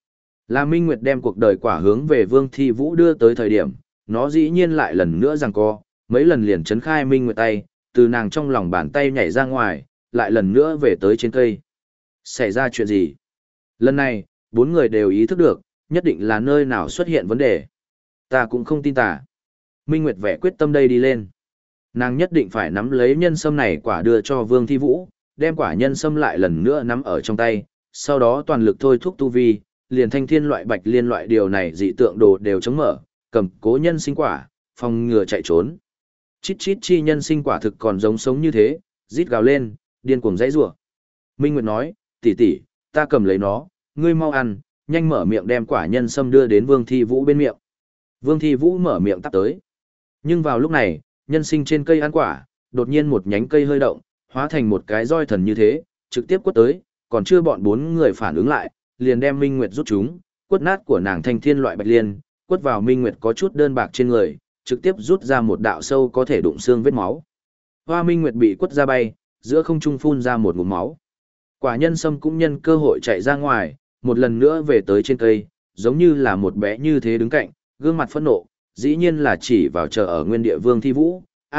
Là Minh Nguyệt đem cuộc đời quả hướng về Vương Thi Vũ đưa tới thời điểm, nó dĩ nhiên lại lần nữa giằng co, mấy lần liền chấn khai Minh Nguyệt tay, từ nàng trong lòng bàn tay nhảy ra ngoài, lại lần nữa về tới trên cây. Xảy ra chuyện gì? Lần này, bốn người đều ý thức được, nhất định là nơi nào xuất hiện vấn đề. Ta cũng không tin tà. Minh Nguyệt vẻ quyết tâm đây đi lên. Nàng nhất định phải nắm lấy nhân sâm này quả đưa cho Vương Thi Vũ, đem quả nhân sâm lại lần nữa nắm ở trong tay, sau đó toàn lực thôi thúc tu vi, liền thanh thiên loại bạch liên loại điều này dị tượng đồ đều chống mở, cầm cố nhân sinh quả, phòng ngừa chạy trốn. Chít chít chi nhân sinh quả thực còn giống sống như thế, rít gào lên, điên cuồng dãy rủa. Minh Nguyệt nói, tỷ tỷ, ta cầm lấy nó, ngươi mau ăn, nhanh mở miệng đem quả nhân sâm đưa đến Vương Thi Vũ bên miệng. Vương Thi Vũ mở miệng tắp tới. Nhưng vào lúc này, nhân sinh trên cây ăn quả, đột nhiên một nhánh cây hơi động, hóa thành một cái roi thần như thế, trực tiếp quất tới, còn chưa bọn bốn người phản ứng lại, liền đem Minh Nguyệt rút chúng, quất nát của nàng thanh thiên loại bạch liên, quất vào Minh Nguyệt có chút đơn bạc trên người, trực tiếp rút ra một đạo sâu có thể đụng xương vết máu. Hoa Minh Nguyệt bị quất ra bay, giữa không trung phun ra một ngụm máu. Quả nhân sâm cũng nhân cơ hội chạy ra ngoài, một lần nữa về tới trên cây, giống như là một bé như thế đứng cạnh, gương mặt phẫn nộ, dĩ nhiên là chỉ vào chờ ở nguyên địa Vương Thi Vũ,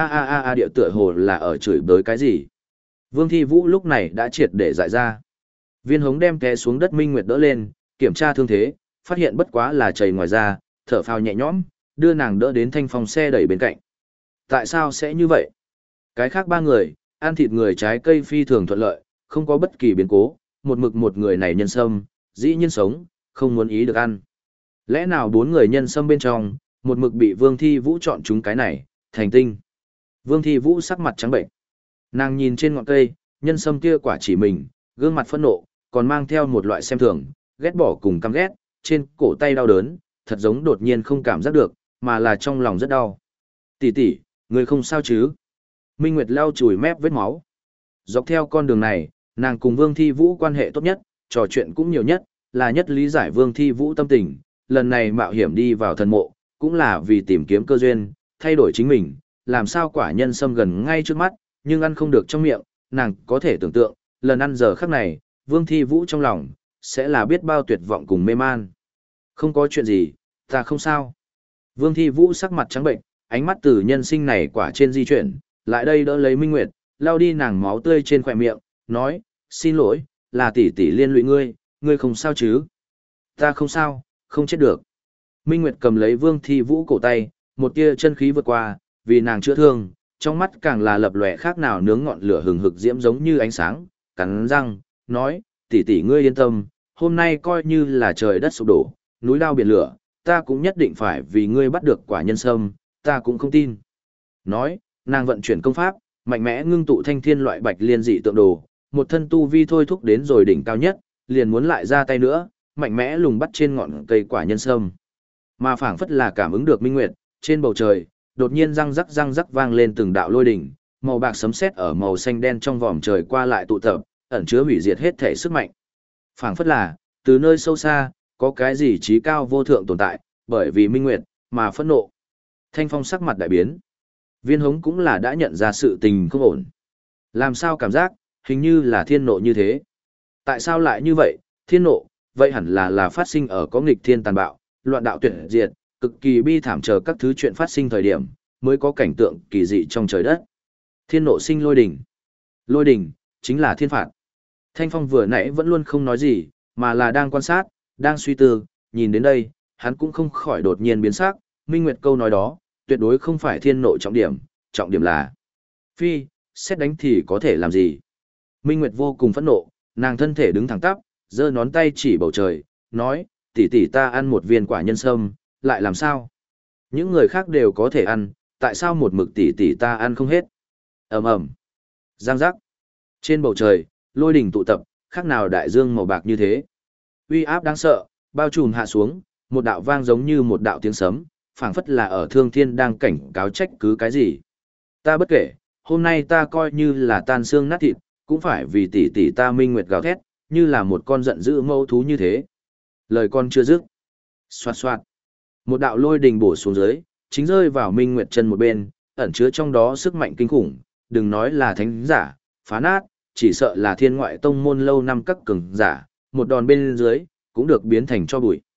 địa tựa hồ là ở chửi bới cái gì. Vương Thi Vũ lúc này đã triệt để dại ra. Viên hống đem té xuống đất Minh Nguyệt đỡ lên, kiểm tra thương thế, phát hiện bất quá là chảy ngoài da, thở phào nhẹ nhõm, đưa nàng đỡ đến thanh phong xe đẩy bên cạnh. Tại sao sẽ như vậy? Cái khác ba người, ăn thịt người trái cây phi thường thuận lợi, không có bất kỳ biến cố, một mực một người này nhân sâm, dĩ nhiên sống, không muốn ý được ăn. Lẽ nào bốn người nhân sâm bên trong, một mực bị Vương Thi Vũ chọn chúng cái này, thành tinh. Vương Thi Vũ sắc mặt trắng bệnh. Nàng nhìn trên ngọn cây, nhân sâm kia quả chỉ mình, gương mặt phẫn nộ, còn mang theo một loại xem thường, ghét bỏ cùng căm ghét, trên cổ tay đau đớn, thật giống đột nhiên không cảm giác được, mà là trong lòng rất đau. Tỷ tỷ, người không sao chứ? Minh Nguyệt lau chùi mép vết máu. Dọc theo con đường này, nàng cùng Vương Thi Vũ quan hệ tốt nhất, trò chuyện cũng nhiều nhất, là nhất lý giải Vương Thi Vũ tâm tình, lần này mạo hiểm đi vào thần mộ, cũng là vì tìm kiếm cơ duyên, thay đổi chính mình, làm sao quả nhân sâm gần ngay trước mắt, nhưng ăn không được trong miệng, nàng có thể tưởng tượng, lần ăn giờ khắc này, Vương Thi Vũ trong lòng, sẽ là biết bao tuyệt vọng cùng mê man. Không có chuyện gì, ta không sao. Vương Thi Vũ sắc mặt trắng bệnh, ánh mắt từ nhân sinh này quả trên di chuyển, lại đây đỡ lấy Minh Nguyệt, lau đi nàng máu tươi trên khỏe miệng, nói, xin lỗi, là tỷ tỷ liên lụy ngươi, ngươi không sao chứ? Ta không sao, không chết được. Minh Nguyệt cầm lấy Vương Thi Vũ cổ tay, một tia chân khí vượt qua, vì nàng chữa thương, trong mắt càng là lập lòe khác nào nướng ngọn lửa hừng hực diễm giống như ánh sáng, cắn răng, nói, tỷ tỷ ngươi yên tâm, hôm nay coi như là trời đất sụp đổ, núi đao biển lửa, ta cũng nhất định phải vì ngươi bắt được quả nhân sâm, ta cũng không tin. Nói, nàng vận chuyển công pháp, mạnh mẽ ngưng tụ thanh thiên loại bạch liên dị tượng đồ, một thân tu vi thôi thúc đến rồi đỉnh cao nhất, liền muốn lại ra tay nữa, mạnh mẽ lùng bắt trên ngọn cây quả nhân sâm. Mà phảng phất là cảm ứng được Minh Nguyệt, trên bầu trời, đột nhiên răng rắc vang lên từng đạo lôi đỉnh, màu bạc sấm sét ở màu xanh đen trong vòm trời qua lại tụ tập, ẩn chứa hủy diệt hết thể sức mạnh. Phảng phất là, từ nơi sâu xa, có cái gì trí cao vô thượng tồn tại, bởi vì Minh Nguyệt, mà phẫn nộ. Thanh Phong sắc mặt đại biến. Viên hống cũng là đã nhận ra sự tình không ổn. Làm sao cảm giác, hình như là thiên nộ như thế. Tại sao lại như vậy, thiên nộ, vậy hẳn là phát sinh ở có nghịch thiên tàn bạo, loạn đạo tuyệt diệt, cực kỳ bi thảm chờ các thứ chuyện phát sinh thời điểm, mới có cảnh tượng kỳ dị trong trời đất. Thiên nộ sinh lôi đỉnh. Lôi đỉnh, chính là thiên phạt. Thanh Phong vừa nãy vẫn luôn không nói gì, mà là đang quan sát, đang suy tư, nhìn đến đây, hắn cũng không khỏi đột nhiên biến sắc, Minh Nguyệt câu nói đó, tuyệt đối không phải thiên nộ trọng điểm là phi, xét đánh thì có thể làm gì. Minh Nguyệt vô cùng phẫn nộ, nàng thân thể đứng thẳng tắp, giơ ngón tay chỉ bầu trời, nói, tỷ tỷ ta ăn một viên quả nhân sâm, lại làm sao? Những người khác đều có thể ăn, tại sao một mực tỷ tỷ ta ăn không hết? Ầm ầm, giang giác. Trên bầu trời, lôi đỉnh tụ tập, khác nào đại dương màu bạc như thế. Uy áp đáng sợ, bao trùm hạ xuống, một đạo vang giống như một đạo tiếng sấm, phảng phất là ở thương thiên đang cảnh cáo trách cứ cái gì. Ta bất kể, hôm nay ta coi như là tan xương nát thịt, cũng phải vì tỷ tỷ ta Minh Nguyệt gào thét, như là một con giận dữ mâu thú như thế. Lời con chưa dứt. Xoạt xoạt. Một đạo lôi đình bổ xuống dưới, chính rơi vào Minh Nguyệt chân một bên, ẩn chứa trong đó sức mạnh kinh khủng, đừng nói là thánh giả, phá nát, chỉ sợ là thiên ngoại tông môn lâu năm các cường giả, một đòn bên dưới, cũng được biến thành cho bụi.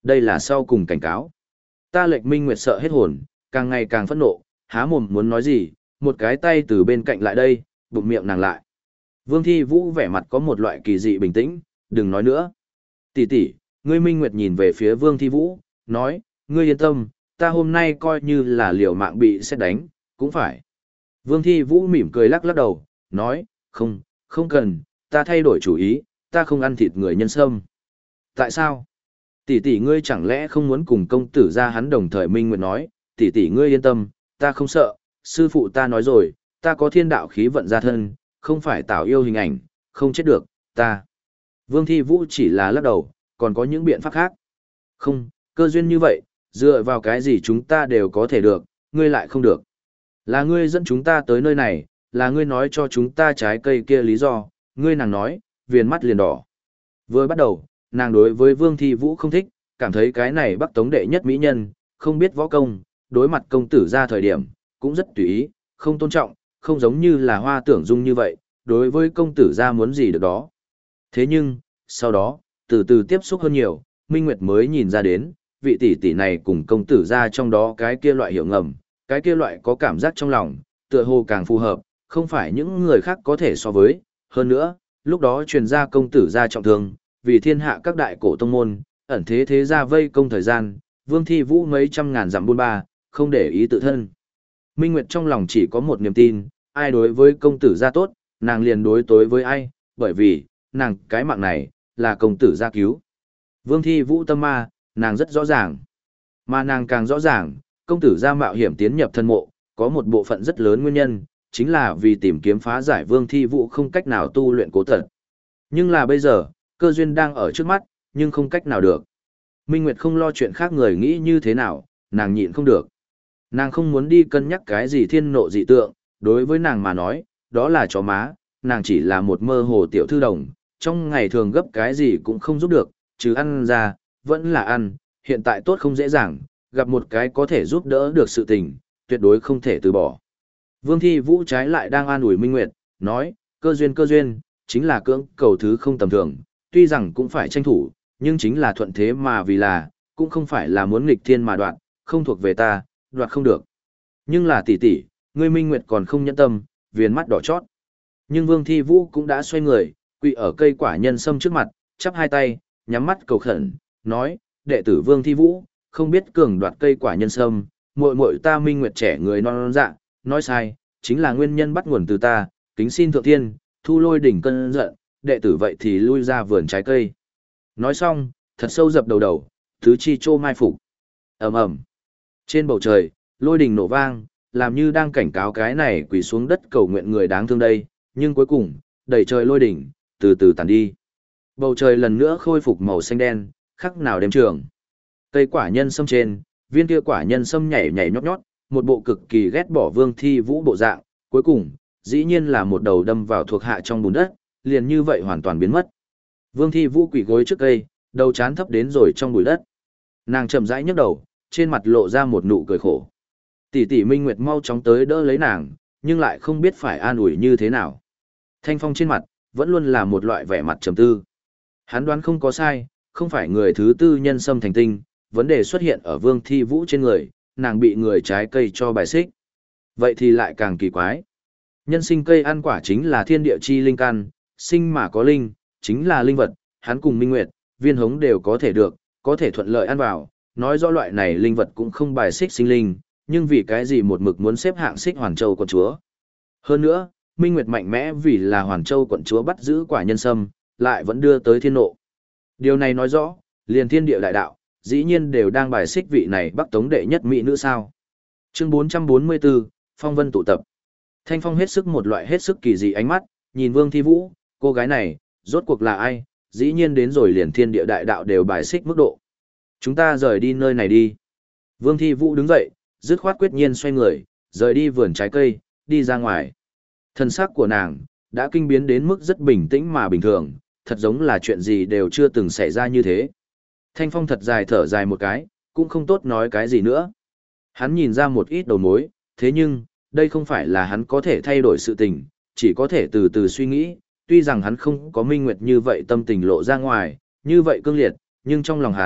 Đây là sau cùng cảnh cáo. Ta lệnh Minh Nguyệt sợ hết hồn, càng ngày càng phẫn nộ, há mồm muốn nói gì, một cái tay từ bên cạnh lại đây, bụm miệng nàng lại. Vương Thi Vũ vẻ mặt có một loại kỳ dị bình tĩnh, đừng nói nữa. Tỷ tỷ, ngươi Minh Nguyệt nhìn về phía Vương Thi Vũ, nói, ngươi yên tâm, ta hôm nay coi như là liều mạng bị xét đánh, cũng phải. Vương Thi Vũ mỉm cười lắc lắc đầu, nói, không, không cần, ta thay đổi chủ ý, ta không ăn thịt người nhân sâm. Tại sao? Tỷ tỷ ngươi chẳng lẽ không muốn cùng công tử ra hắn đồng thời Minh Nguyệt nói, tỷ tỷ ngươi yên tâm, ta không sợ, sư phụ ta nói rồi, ta có thiên đạo khí vận ra thân, không phải tạo yêu hình ảnh, không chết được, ta. Vương Thi Vũ chỉ là lắc đầu, còn có những biện pháp khác. Không, cơ duyên như vậy, dựa vào cái gì chúng ta đều có thể được, ngươi lại không được. Là ngươi dẫn chúng ta tới nơi này, là ngươi nói cho chúng ta trái cây kia lý do, ngươi nàng nói, viền mắt liền đỏ. Vừa bắt đầu, nàng đối với Vương Thi Vũ không thích, cảm thấy cái này Bắc Tống đệ nhất mỹ nhân, không biết võ công, đối mặt công tử ra thời điểm, cũng rất tùy ý, không tôn trọng, không giống như là Hoa Tưởng Dung như vậy, đối với công tử ra muốn gì được đó. Thế nhưng, sau đó, từ từ tiếp xúc hơn nhiều, Minh Nguyệt mới nhìn ra đến, vị tỷ tỷ này cùng công tử ra trong đó cái kia loại hiểu ngầm, cái kia loại có cảm giác trong lòng, tựa hồ càng phù hợp, không phải những người khác có thể so với. Hơn nữa, lúc đó truyền ra công tử ra trọng thương, vì thiên hạ các đại cổ tông môn, ẩn thế thế ra vây công thời gian, Vương Thi Vũ mấy trăm ngàn dặm buôn ba, không để ý tự thân. Minh Nguyệt trong lòng chỉ có một niềm tin, ai đối với công tử gia tốt, nàng liền đối tối với ai, bởi vì, nàng cái mạng này, là công tử gia cứu. Vương Thi Vũ tâm ma, nàng rất rõ ràng. Mà nàng càng rõ ràng, công tử gia mạo hiểm tiến nhập thân mộ, có một bộ phận rất lớn nguyên nhân, chính là vì tìm kiếm phá giải Vương Thi Vũ không cách nào tu luyện cố tật. Nhưng là bây giờ, cơ duyên đang ở trước mắt, nhưng không cách nào được. Minh Nguyệt không lo chuyện khác người nghĩ như thế nào, nàng nhịn không được. Nàng không muốn đi cân nhắc cái gì thiên nộ dị tượng, đối với nàng mà nói, đó là chó má, nàng chỉ là một mơ hồ tiểu thư đồng, trong ngày thường gấp cái gì cũng không giúp được, chứ ăn ra, vẫn là ăn, hiện tại tốt không dễ dàng, gặp một cái có thể giúp đỡ được sự tình, tuyệt đối không thể từ bỏ. Vương Thi Vũ trái lại đang an ủi Minh Nguyệt, nói, cơ duyên, chính là cưỡng cầu thứ không tầm thường, tuy rằng cũng phải tranh thủ, nhưng chính là thuận thế mà vì là, cũng không phải là muốn nghịch thiên mà đoạt, không thuộc về ta, đoạt không được. Nhưng là tỷ tỷ, ngươi Minh Nguyệt còn không nhẫn tâm, viền mắt đỏ chót. Nhưng Vương Thi Vũ cũng đã xoay người, quỳ ở cây quả nhân sâm trước mặt, chắp hai tay, nhắm mắt cầu khẩn, nói, đệ tử Vương Thi Vũ, không biết cường đoạt cây quả nhân sâm, muội muội ta Minh Nguyệt trẻ người non dạ, nói sai, chính là nguyên nhân bắt nguồn từ ta, kính xin thượng thiên, thu lôi đỉnh cơn giận, đệ tử vậy thì lui ra vườn trái cây. Nói xong, thật sâu dập đầu, tứ chi chô mai phục. Ầm ầm. Trên bầu trời, lôi đình nổ vang, làm như đang cảnh cáo cái này quỳ xuống đất cầu nguyện người đáng thương đây, nhưng cuối cùng, đầy trời lôi đỉnh, từ từ tàn đi. Bầu trời lần nữa khôi phục màu xanh đen, khắc nào đêm trường. Cây quả nhân sâm trên, viên kia quả nhân sâm nhảy nhảy nhót nhót, một bộ cực kỳ ghét bỏ Vương Thi Vũ bộ dạng, cuối cùng, dĩ nhiên là một đầu đâm vào thuộc hạ trong bùn đất, liền như vậy hoàn toàn biến mất. Vương Thi Vũ quỳ gối trước cây, đầu chán thấp đến rồi trong bụi đất. Nàng chậm rãi nhấc đầu, trên mặt lộ ra một nụ cười khổ. Tỷ tỷ Minh Nguyệt mau chóng tới đỡ lấy nàng, nhưng lại không biết phải an ủi như thế nào. Thanh Phong trên mặt, vẫn luôn là một loại vẻ mặt trầm tư. Hắn đoán không có sai, không phải người thứ tư nhân xâm thành tinh, vấn đề xuất hiện ở Vương Thi Vũ trên người, nàng bị người trái cây cho bài xích. Vậy thì lại càng kỳ quái. Nhân sinh cây ăn quả chính là thiên địa chi linh căn, sinh mà có linh, chính là linh vật, hắn cùng Minh Nguyệt, viên hống đều có thể được, có thể thuận lợi ăn vào, nói rõ loại này linh vật cũng không bài xích sinh linh, nhưng vì cái gì một mực muốn xếp hạng xích Hoàn Châu quận chúa. Hơn nữa, Minh Nguyệt mạnh mẽ vì là Hoàn Châu quận chúa bắt giữ quả nhân sâm, lại vẫn đưa tới thiên nộ. Điều này nói rõ, liền thiên địa đại đạo, dĩ nhiên đều đang bài xích vị này Bắc Tống đệ nhất mỹ nữ sao. Chương 444, Phong Vân tụ tập. Thanh Phong hết sức một loại hết sức kỳ dị ánh mắt, nhìn Vương Thi Vũ, cô gái này, rốt cuộc là ai, dĩ nhiên đến rồi liền thiên địa đại đạo đều bài xích mức độ. Chúng ta rời đi nơi này đi. Vương Thi Vũ đứng dậy, dứt khoát quyết nhiên xoay người, rời đi vườn trái cây, đi ra ngoài. Thân xác của nàng, đã kinh biến đến mức rất bình tĩnh mà bình thường, thật giống là chuyện gì đều chưa từng xảy ra như thế. Thanh Phong thật dài thở dài một cái, cũng không tốt nói cái gì nữa. Hắn nhìn ra một ít đầu mối, thế nhưng, đây không phải là hắn có thể thay đổi sự tình, chỉ có thể từ từ suy nghĩ, tuy rằng hắn không có Minh Nguyệt như vậy tâm tình lộ ra ngoài, như vậy cương liệt, nhưng trong lòng hắn,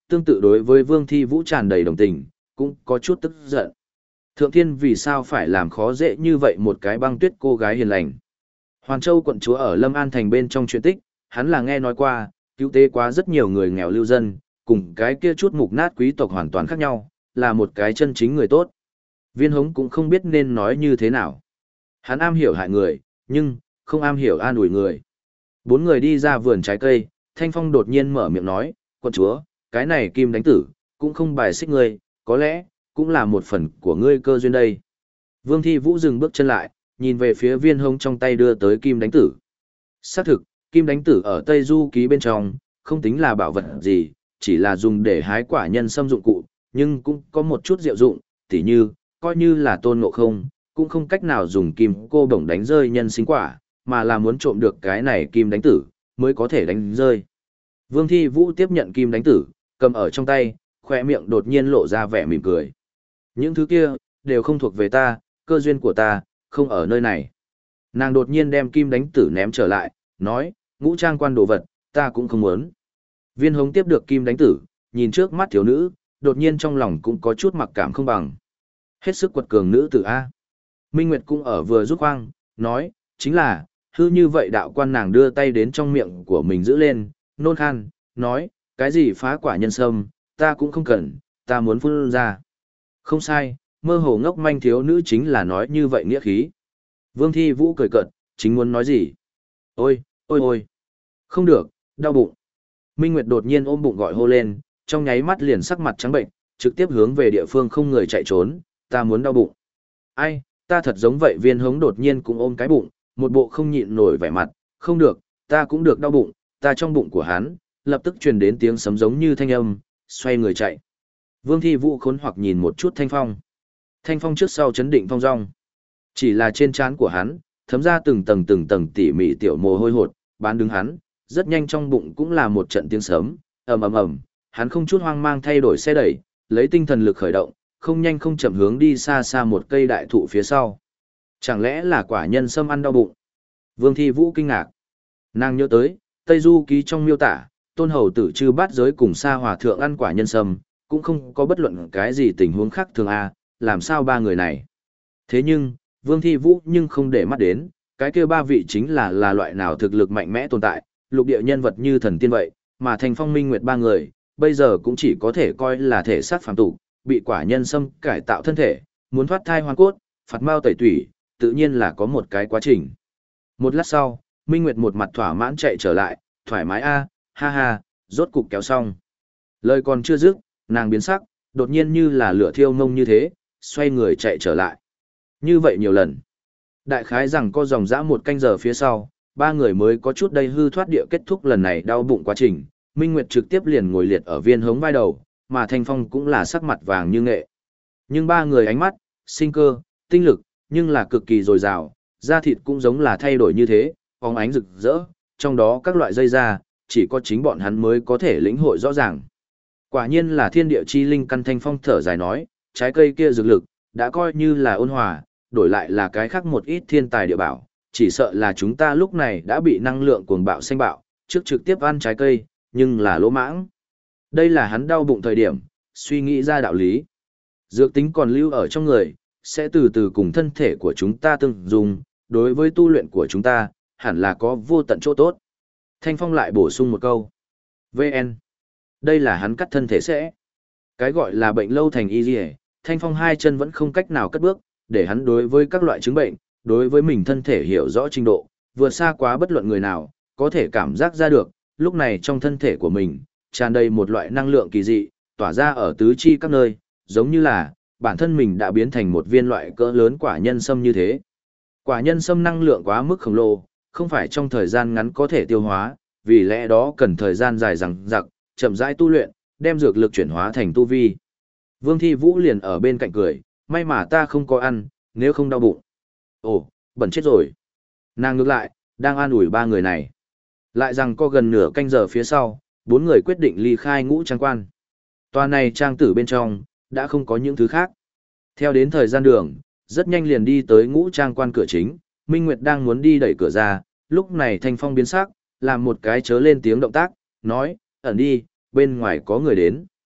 tương tự đối với Vương Thi Vũ tràn đầy đồng tình, cũng có chút tức giận. Thượng thiên vì sao phải làm khó dễ như vậy một cái băng tuyết cô gái hiền lành. Hoàn Châu quận chúa ở Lâm An thành bên trong chuyện tích, hắn là nghe nói qua, cứu tế quá rất nhiều người nghèo lưu dân, cùng cái kia chút mục nát quý tộc hoàn toàn khác nhau, là một cái chân chính người tốt. Viên Hống cũng không biết nên nói như thế nào. Hắn am hiểu hại người, nhưng không am hiểu an ủi người. Bốn người đi ra vườn trái cây, Thanh Phong đột nhiên mở miệng nói, quận chúa, cái này kim đánh tử, cũng không bài xích ngươi, có lẽ, cũng là một phần của ngươi cơ duyên đây. Vương Thi Vũ dừng bước chân lại, nhìn về phía Viên Hống trong tay đưa tới kim đánh tử. Xác thực, kim đánh tử ở Tây Du ký bên trong, không tính là bảo vật gì, chỉ là dùng để hái quả nhân sâm dụng cụ, nhưng cũng có một chút diệu dụng, tỉ như, coi như là Tôn Ngộ Không, cũng không cách nào dùng kim cô bổng đánh rơi nhân sinh quả, mà là muốn trộm được cái này kim đánh tử, mới có thể đánh rơi. Vương Thi Vũ tiếp nhận kim đánh tử, cầm ở trong tay, khoe miệng đột nhiên lộ ra vẻ mỉm cười. Những thứ kia, đều không thuộc về ta, cơ duyên của ta, không ở nơi này. Nàng đột nhiên đem kim đánh tử ném trở lại, nói, ngũ trang quan đồ vật, ta cũng không muốn. Viên Hống tiếp được kim đánh tử, nhìn trước mắt thiếu nữ, đột nhiên trong lòng cũng có chút mặc cảm không bằng. Hết sức quật cường nữ tử A. Minh Nguyệt cũng ở vừa rút khoang, nói, chính là, hư như vậy đạo quan nàng đưa tay đến trong miệng của mình giữ lên, nôn khan, nói, cái gì phá quả nhân sâm, ta cũng không cần, ta muốn phun ra. Không sai, mơ hồ ngốc manh thiếu nữ chính là nói như vậy nghĩa khí. Vương Thi Vũ cười cợt, chính muốn nói gì? Ôi, ôi ôi, không được, đau bụng. Minh Nguyệt đột nhiên ôm bụng gọi hô lên, trong nháy mắt liền sắc mặt trắng bệnh, trực tiếp hướng về địa phương không người chạy trốn, ta muốn đau bụng. Ai, ta thật giống vậy. Viên Hống đột nhiên cũng ôm cái bụng, một bộ không nhịn nổi vẻ mặt, không được, ta cũng được đau bụng, ta trong bụng của hắn, lập tức truyền đến tiếng sấm giống như thanh âm, xoay người chạy. Vương Thi Vũ khốn hoặc nhìn một chút Thanh Phong. Thanh Phong trước sau chấn định phong dong. Chỉ là trên trán của hắn, thấm ra từng tầng tỉ mỉ tiểu mồ hôi hột, bán đứng hắn, rất nhanh trong bụng cũng là một trận tiếng sấm, ầm ầm ầm, hắn không chút hoang mang thay đổi xe đẩy, lấy tinh thần lực khởi động, không nhanh không chậm hướng đi xa xa một cây đại thụ phía sau. Chẳng lẽ là quả nhân sâm ăn đau bụng? Vương Thi Vũ kinh ngạc. Nàng nhớ tới, Tây Du ký trong miêu tả, Tôn Hầu tử Chư Bát Giới cùng Sa Hòa thượng ăn quả nhân sâm, cũng không có bất luận cái gì tình huống khác thường a, làm sao ba người này? Thế nhưng, Vương Thi Vũ nhưng không để mắt đến, cái kia ba vị chính là loại nào thực lực mạnh mẽ tồn tại, lục địa nhân vật như thần tiên vậy, mà Thanh Phong Minh Nguyệt ba người, bây giờ cũng chỉ có thể coi là thể xác phàm tục, bị quả nhân sâm cải tạo thân thể, muốn thoát thai hoàn cốt, phạt mao tẩy tủy, tự nhiên là có một cái quá trình. Một lát sau, Minh Nguyệt một mặt thỏa mãn chạy trở lại, thoải mái a, ha ha, rốt cục kéo xong. Lời còn chưa dứt, nàng biến sắc, đột nhiên như là lửa thiêu ngông như thế, xoay người chạy trở lại. Như vậy nhiều lần. Đại khái rằng có dòng dã một canh giờ phía sau, ba người mới có chút đầy hư thoát địa kết thúc lần này đau bụng quá trình. Minh Nguyệt trực tiếp liền ngồi liệt ở Viên Hống vai đầu, mà Thanh Phong cũng là sắc mặt vàng như nghệ. Nhưng ba người ánh mắt, sinh cơ, tinh lực, nhưng là cực kỳ dồi dào, da thịt cũng giống là thay đổi như thế, phóng ánh rực rỡ, trong đó các loại dây da, chỉ có chính bọn hắn mới có thể lĩnh hội rõ ràng. Quả nhiên là thiên địa chi linh căn. Thanh Phong thở dài nói, trái cây kia dược lực, đã coi như là ôn hòa, đổi lại là cái khác một ít thiên tài địa bảo, chỉ sợ là chúng ta lúc này đã bị năng lượng cuồng bạo xanh bạo, trước trực tiếp ăn trái cây, nhưng là lỗ mãng. Đây là hắn đau bụng thời điểm, suy nghĩ ra đạo lý. Dược tính còn lưu ở trong người, sẽ từ từ cùng thân thể của chúng ta tương dùng, đối với tu luyện của chúng ta, hẳn là có vô tận chỗ tốt. Thanh Phong lại bổ sung một câu. VN. Đây là hắn cắt thân thể sẽ. Cái gọi là bệnh lâu thành y dì. Thanh Phong hai chân vẫn không cách nào cất bước, để hắn đối với các loại chứng bệnh, đối với mình thân thể hiểu rõ trình độ, vượt xa quá bất luận người nào, có thể cảm giác ra được, lúc này trong thân thể của mình, tràn đầy một loại năng lượng kỳ dị, tỏa ra ở tứ chi các nơi, giống như là, bản thân mình đã biến thành một viên loại cỡ lớn quả nhân sâm như thế. Quả nhân sâm năng lượng quá mức khổng lồ, không phải trong thời gian ngắn có thể tiêu hóa, vì lẽ đó cần thời gian dài dằng dặc, chậm rãi tu luyện, đem dược lực chuyển hóa thành tu vi. Vương Thi Vũ liền ở bên cạnh cười, may mà ta không có ăn, nếu không đau bụng. Ồ, bẩn chết rồi. Nàng ngược lại, đang an ủi ba người này. Lại rằng có gần nửa canh giờ phía sau, bốn người quyết định ly khai Ngũ Trang Quan. Tòa này trang tử bên trong, đã không có những thứ khác. Theo đến thời gian đường, rất nhanh liền đi tới Ngũ Trang Quan cửa chính, Minh Nguyệt đang muốn đi đẩy cửa ra, lúc này Thanh Phong biến sắc, làm một cái chớ lên tiếng động tác, nói, ẩn đi, bên ngoài có người đến.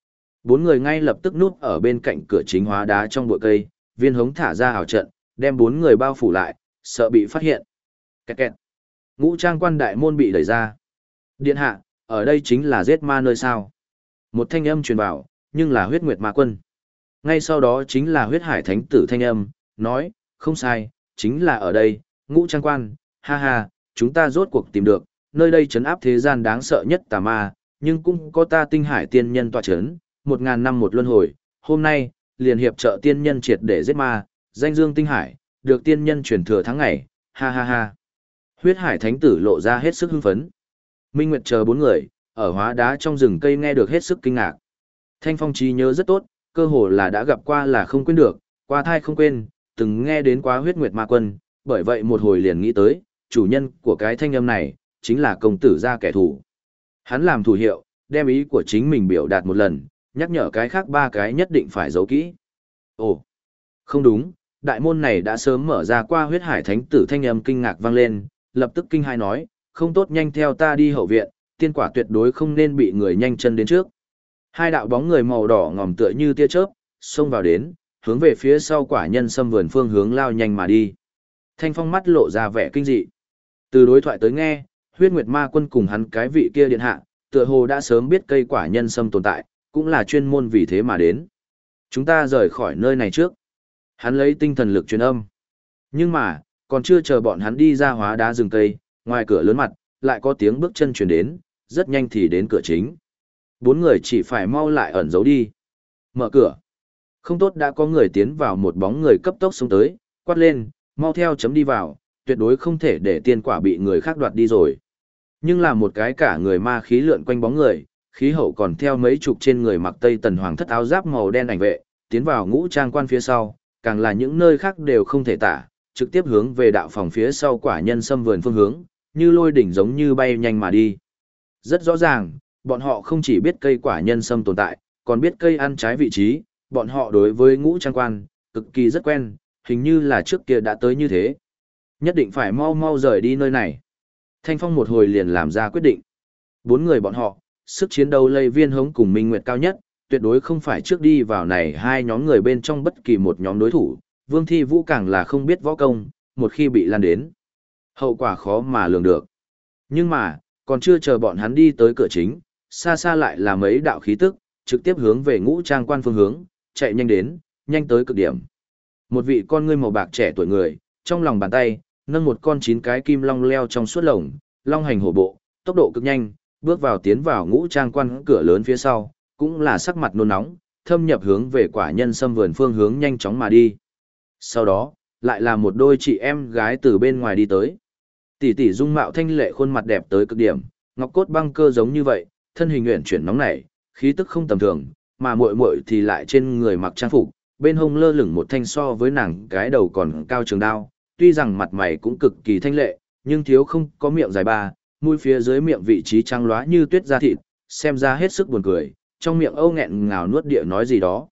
Bốn người ngay lập tức núp ở bên cạnh cửa chính hóa đá trong bụi cây, viên hống thả ra ảo trận, đem bốn người bao phủ lại, sợ bị phát hiện. Kẹt kẹt. Ngũ trang quan đại môn bị đẩy ra. Điện hạ, ở đây chính là giết ma nơi sao. Một thanh âm truyền vào, nhưng là huyết nguyệt ma quân. Ngay sau đó chính là huyết hải thánh tử thanh âm, nói, không sai, chính là ở đây, ngũ trang quan, ha ha, chúng ta rốt cuộc tìm được, nơi đây trấn áp thế gian đáng sợ nhất tà ma, nhưng cũng có ta tinh hải tiên nhân tọa chấn, 1000 năm một luân hồi, hôm nay, liền hiệp trợ tiên nhân triệt để giết ma, danh dương tinh hải, được tiên nhân truyền thừa tháng ngày, ha ha ha. Huyết hải thánh tử lộ ra hết sức hưng phấn. Minh Nguyệt chờ bốn người, ở hóa đá trong rừng cây nghe được hết sức kinh ngạc. Thanh Phong trí nhớ rất tốt, cơ hồ là đã gặp qua là không quên được, qua thai không quên, từng nghe đến quá huyết nguyệt ma quân, bởi vậy một hồi liền nghĩ tới, chủ nhân của cái thanh âm này, chính là công tử gia kẻ thù. Hắn làm thủ hiệu, đem ý của chính mình biểu đạt một lần, nhắc nhở cái khác ba cái nhất định phải giấu kỹ. Ồ, không đúng, đại môn này đã sớm mở ra qua huyết hải thánh tử thanh âm kinh ngạc vang lên, lập tức kinh hai nói, không tốt nhanh theo ta đi hậu viện, tiên quả tuyệt đối không nên bị người nhanh chân đến trước. Hai đạo bóng người màu đỏ ngòm tựa như tia chớp, xông vào đến, hướng về phía sau quả nhân sâm vườn phương hướng lao nhanh mà đi. Thanh Phong mắt lộ ra vẻ kinh dị. Từ đối thoại tới nghe, huyết nguyệt ma quân cùng hắn cái vị kia điện hạ, tựa hồ đã sớm biết cây quả nhân sâm tồn tại, cũng là chuyên môn vì thế mà đến. Chúng ta rời khỏi nơi này trước. Hắn lấy tinh thần lực truyền âm. Nhưng mà, còn chưa chờ bọn hắn đi ra hóa đá rừng cây, ngoài cửa lớn mặt, lại có tiếng bước chân truyền đến, rất nhanh thì đến cửa chính. Bốn người chỉ phải mau lại ẩn giấu đi. Mở cửa. Không tốt đã có người tiến vào, một bóng người cấp tốc xông tới, quát lên, mau theo chấm đi vào, tuyệt đối không thể để tiên quả bị người khác đoạt đi rồi. Nhưng là một cái cả người ma khí lượn quanh bóng người, khí hậu còn theo mấy chục trên người mặc tây tần hoàng thất áo giáp màu đen ảnh vệ, tiến vào ngũ trang quan phía sau, càng là những nơi khác đều không thể tả, trực tiếp hướng về đạo phòng phía sau quả nhân sâm vườn phương hướng, như lôi đỉnh giống như bay nhanh mà đi. Rất rõ ràng, bọn họ không chỉ biết cây quả nhân sâm tồn tại, còn biết cây ăn trái vị trí, bọn họ đối với ngũ trang quan, cực kỳ rất quen, hình như là trước kia đã tới như thế. Nhất định phải mau mau rời đi nơi này. Thanh Phong một hồi liền làm ra quyết định. Bốn người bọn họ, sức chiến đấu lây viên hống cùng Minh Nguyệt cao nhất, tuyệt đối không phải trước đi vào này hai nhóm người bên trong bất kỳ một nhóm đối thủ. Vương Thi Vũ càng là không biết võ công, một khi bị lan đến, hậu quả khó mà lường được. Nhưng mà, còn chưa chờ bọn hắn đi tới cửa chính, xa xa lại là mấy đạo khí tức, trực tiếp hướng về ngũ trang quan phương hướng, chạy nhanh đến, nhanh tới cực điểm. Một vị con ngươi màu bạc trẻ tuổi người, trong lòng bàn tay, nâng một con 9 cái kim long leo trong suốt lồng, long hành hổ bộ, tốc độ cực nhanh, bước vào tiến vào ngũ trang quan cửa lớn phía sau, cũng là sắc mặt nôn nóng, thâm nhập hướng về quả nhân sâm vườn phương hướng nhanh chóng mà đi. Sau đó, lại là một đôi chị em gái từ bên ngoài đi tới. Tỷ tỷ dung mạo thanh lệ, khuôn mặt đẹp tới cực điểm, ngọc cốt băng cơ giống như vậy, thân hình uyển chuyển nóng nảy, khí tức không tầm thường, mà muội muội thì lại trên người mặc trang phục, bên hông lơ lửng một thanh so với nàng cái đầu còn cao trường đao, tuy rằng mặt mày cũng cực kỳ thanh lệ, nhưng thiếu không có miệng dài ba, mũi phía dưới miệng vị trí trắng loá như tuyết da thịt, xem ra hết sức buồn cười, trong miệng âu nghẹn ngào nuốt địa nói gì đó.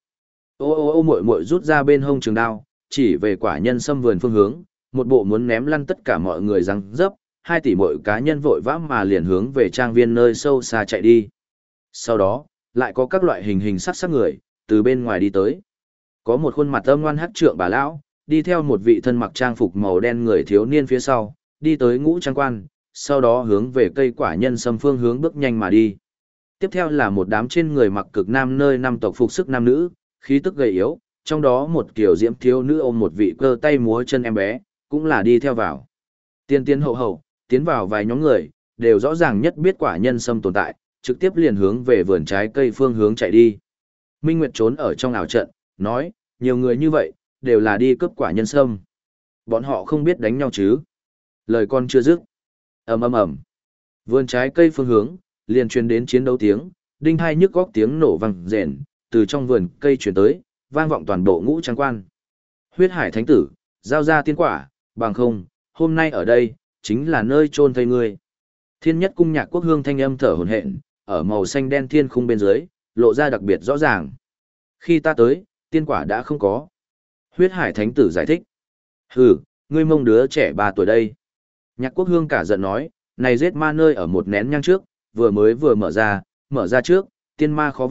Ô muội muội rút ra bên hông trường đao, chỉ về quả nhân sâm vườn phương hướng, một bộ muốn ném lăn tất cả mọi người răng dấp, hai tỷ muội cá nhân vội vã mà liền hướng về trang viên nơi sâu xa chạy đi. Sau đó, lại có các loại hình hình sắc sắc người, từ bên ngoài đi tới. Có một khuôn mặt âm ngoan hắc trượng bà lão, đi theo một vị thân mặc trang phục màu đen người thiếu niên phía sau, đi tới ngũ trang quan, sau đó hướng về cây quả nhân sâm phương hướng bước nhanh mà đi. Tiếp theo là một đám trên người mặc cực nam nơi năm tộc phục sức nam nữ, khí tức gầy yếu, trong đó một kiểu diễm thiếu nữ ôm một vị cơ tay múa chân em bé, cũng là đi theo vào. Tiên tiến hậu hậu, tiến vào vài nhóm người, đều rõ ràng nhất biết quả nhân sâm tồn tại, trực tiếp liền hướng về vườn trái cây phương hướng chạy đi. Minh Nguyệt trốn ở trong ảo trận, nói, nhiều người như vậy, đều là đi cướp quả nhân sâm. Bọn họ không biết đánh nhau chứ. Lời con chưa dứt. Ầm ầm ầm. Vườn trái cây phương hướng, liền truyền đến chiến đấu tiếng, đinh hai nhức góc tiếng nổ vang rền, từ trong vườn cây truyền tới, vang vọng toàn bộ ngũ trang quan. Huyết hải thánh tử, giao ra tiên quả, bằng không, hôm nay ở đây, chính là nơi chôn thây ngươi. Thiên nhất cung nhạc quốc hương thanh âm thở hổn hển, ở màu xanh đen thiên khung bên dưới, lộ ra đặc biệt rõ ràng. Khi ta tới, tiên quả đã không có. Huyết hải thánh tử giải thích. Hừ, ngươi mông đứa trẻ 3 tuổi đây. Nhạc quốc hương cả giận nói, này giết ma nơi ở một nén nhang trước, vừa mở ra trước, tiên ma khó vào,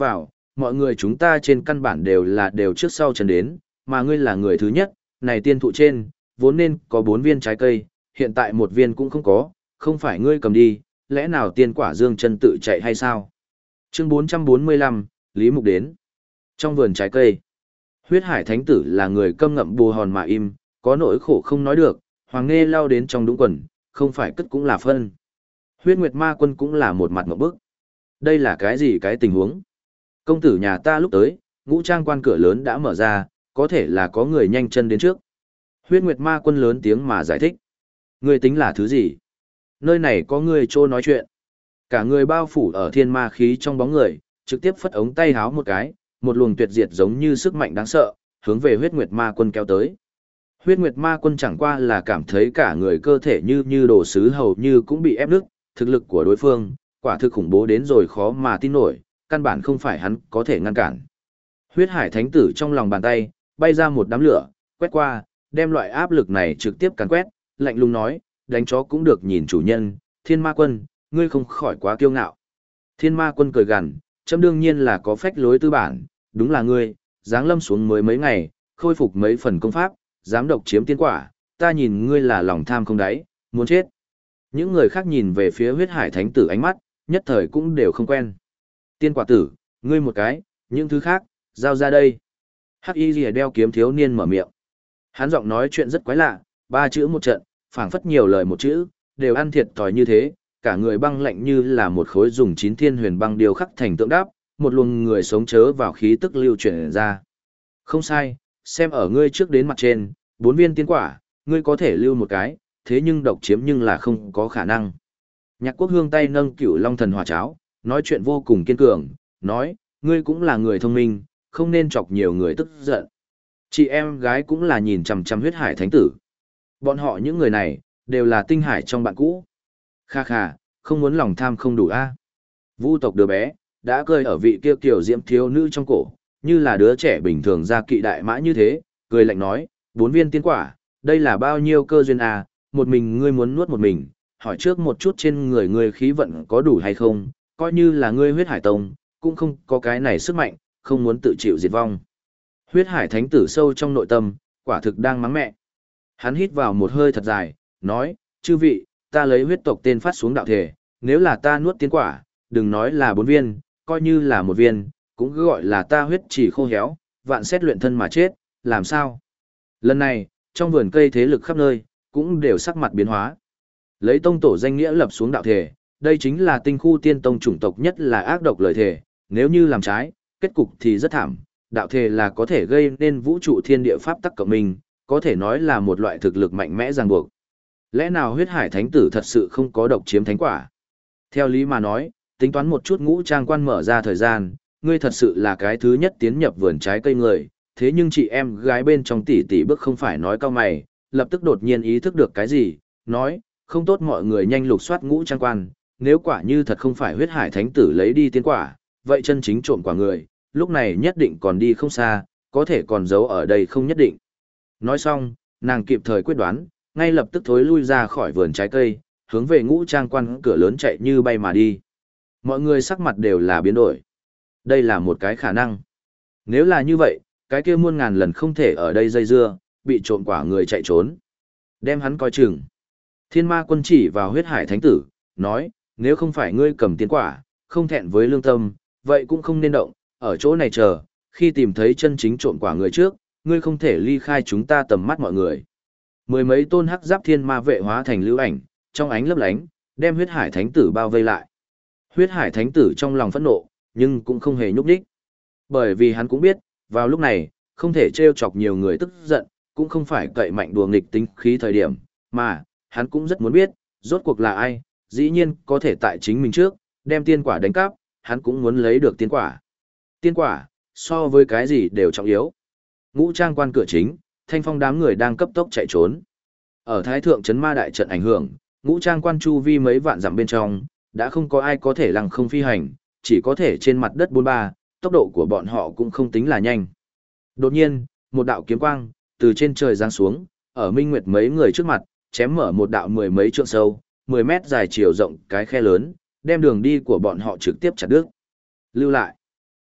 mọi người chúng ta trên căn bản đều trước sau chân đến, mà ngươi là người thứ nhất, này tiên thụ trên, vốn nên có 4 viên trái cây, hiện tại 1 viên cũng không có, không phải ngươi cầm đi, lẽ nào tiên quả dương chân tự chạy hay sao? Chương 445, Lý Mục đến. Trong vườn trái cây, huyết hải thánh tử là người câm ngậm bồ hòn mà im, có nỗi khổ không nói được, Hoàng Nghê lao đến trong đúng quần, không phải cất cũng là phân. Huyết Nguyệt Ma Quân cũng là một mặt ngộp bức. Đây là cái gì cái tình huống? Công tử nhà ta lúc tới, ngũ trang quan cửa lớn đã mở ra, có thể là có người nhanh chân đến trước. Huyết Nguyệt Ma Quân lớn tiếng mà giải thích. Ngươi tính là thứ gì? Nơi này có người trô nói chuyện. Cả người bao phủ ở thiên ma khí trong bóng người, trực tiếp phất ống tay háo một cái, một luồng tuyệt diệt giống như sức mạnh đáng sợ, hướng về Huyết Nguyệt Ma Quân kéo tới. Huyết Nguyệt Ma Quân chẳng qua là cảm thấy cả người cơ thể như đồ sứ hầu như cũng bị ép nứt, thực lực của đối phương, quả thực khủng bố đến rồi khó mà tin nổi, căn bản không phải hắn có thể ngăn cản. Huyết Hải Thánh tử trong lòng bàn tay, bay ra một đám lửa, quét qua, đem loại áp lực này trực tiếp càn quét, lạnh lùng nói, đánh chó cũng được nhìn chủ nhân, Thiên Ma Quân, ngươi không khỏi quá kiêu ngạo. Thiên Ma Quân cười gằn, chấm đương nhiên là có phách lối tư bản, đúng là ngươi, giáng lâm xuống mới mấy ngày, khôi phục mấy phần công pháp, dám độc chiếm tiên quả, ta nhìn ngươi là lòng tham không đáy, muốn chết. Những người khác nhìn về phía huyết hải thánh tử ánh mắt, nhất thời cũng đều không quen. Tiên quả tử, ngươi một cái, những thứ khác, giao ra đây. Hắc y rìa đeo kiếm thiếu niên mở miệng. Hắn giọng nói chuyện rất quái lạ, 3 chữ một trận, phảng phất nhiều lời một chữ, đều ăn thiệt thòi như thế, cả người băng lạnh như là một khối dùng 9 thiên huyền băng điều khắc thành tượng đáp, một luồng người sống chớ vào khí tức lưu chuyển ra. Không sai, xem ở ngươi trước đến mặt trên, 4 viên tiên quả, ngươi có thể lưu một cái, thế nhưng độc chiếm nhưng là không có khả năng. Nhạc Quốc Hương tay nâng Cửu Long Thần Hỏa Cháo, nói chuyện vô cùng kiên cường, nói, ngươi cũng là người thông minh, không nên chọc nhiều người tức giận. Chị em gái cũng là nhìn chằm chằm huyết hải thánh tử. Bọn họ những người này, đều là tinh hải trong bạn cũ. Kha kha, không muốn lòng tham không đủ a. Vu tộc đứa bé, đã cơi ở vị kia kiểu diễm thiếu nữ trong cổ, như là đứa trẻ bình thường ra kỵ đại mã như thế, cười lạnh nói, 4 viên tiên quả, đây là bao nhiêu cơ duyên à, một mình ngươi muốn nuốt một mình, hỏi trước một chút trên người ngươi khí vận có đủ hay không, coi như là ngươi huyết hải tông, cũng không có cái này sức mạnh, không muốn tự chịu diệt vong. Huyết hải thánh tử sâu trong nội tâm, quả thực đang mắng mẹ. Hắn hít vào một hơi thật dài, nói, chư vị, ta lấy huyết tộc tên phát xuống đạo thể, nếu là ta nuốt tiên quả, đừng nói là 4 viên, coi như là 1 viên, cũng cứ gọi là ta huyết chỉ khô héo, vạn xét luyện thân mà chết, làm sao? Lần này, trong vườn cây thế lực khắp nơi, cũng đều sắc mặt biến hóa. Lấy tông tổ danh nghĩa lập xuống đạo thể, đây chính là tinh khu tiên tông chủng tộc nhất là ác độc lời thể, nếu như làm trái, kết cục thì rất thảm. Đạo thể là có thể gây nên vũ trụ thiên địa pháp tắc cộng minh, có thể nói là một loại thực lực mạnh mẽ ràng buộc. Lẽ nào huyết hải thánh tử thật sự không có độc chiếm thánh quả? Theo lý mà nói, tính toán một chút ngũ trang quan mở ra thời gian, ngươi thật sự là cái thứ nhất tiến nhập vườn trái cây người, thế nhưng chị em gái bên trong tỷ tỷ bước không phải nói cao mày, lập tức đột nhiên ý thức được cái gì, nói, không tốt mọi người nhanh lục soát ngũ trang quan, nếu quả như thật không phải huyết hải thánh tử lấy đi tiên quả, vậy chân chính trộm quả người, lúc này nhất định còn đi không xa, có thể còn giấu ở đây không nhất định. Nói xong, nàng kịp thời quyết đoán, ngay lập tức thối lui ra khỏi vườn trái cây, hướng về ngũ trang quan cửa lớn chạy như bay mà đi. Mọi người sắc mặt đều là biến đổi. Đây là một cái khả năng. Nếu là như vậy, cái kia muôn ngàn lần không thể ở đây dây dưa, bị trộm quả người chạy trốn. Đem hắn coi chừng. Thiên Ma Quân chỉ vào huyết hải thánh tử, nói, nếu không phải ngươi cầm tiên quả, không thẹn với lương tâm, vậy cũng không nên động, ở chỗ này chờ, khi tìm thấy chân chính trộm quả người trước, ngươi không thể ly khai chúng ta tầm mắt mọi người. 10 mấy tôn hắc giáp thiên ma vệ hóa thành lưu ảnh, trong ánh lấp lánh, đem huyết hải thánh tử bao vây lại. Huyết hải thánh tử trong lòng phẫn nộ, nhưng cũng không hề nhúc nhích. Bởi vì hắn cũng biết, vào lúc này, không thể trêu chọc nhiều người tức giận, cũng không phải cậy mạnh đùa nghịch tính khí thời điểm, mà, hắn cũng rất muốn biết, rốt cuộc là ai, dĩ nhiên có thể tại chính mình trước, đem tiên quả đánh cắp, hắn cũng muốn lấy được tiên quả. Tiên quả, so với cái gì đều trọng yếu. Ngũ trang quan cửa chính, Thanh Phong đám người đang cấp tốc chạy trốn. Ở Thái Thượng Trấn Ma Đại trận ảnh hưởng, ngũ trang quan chu vi mấy vạn dặm bên trong, đã không có ai có thể lăng không phi hành, chỉ có thể trên mặt đất 43, tốc độ của bọn họ cũng không tính là nhanh. Đột nhiên, một đạo kiếm quang, từ trên trời giáng xuống, ở Minh Nguyệt mấy người trước mặt, chém mở một đạo 10 mấy trượng sâu, 10 mét dài chiều rộng cái khe lớn, đem đường đi của bọn họ trực tiếp chặt đứt. Lưu lại.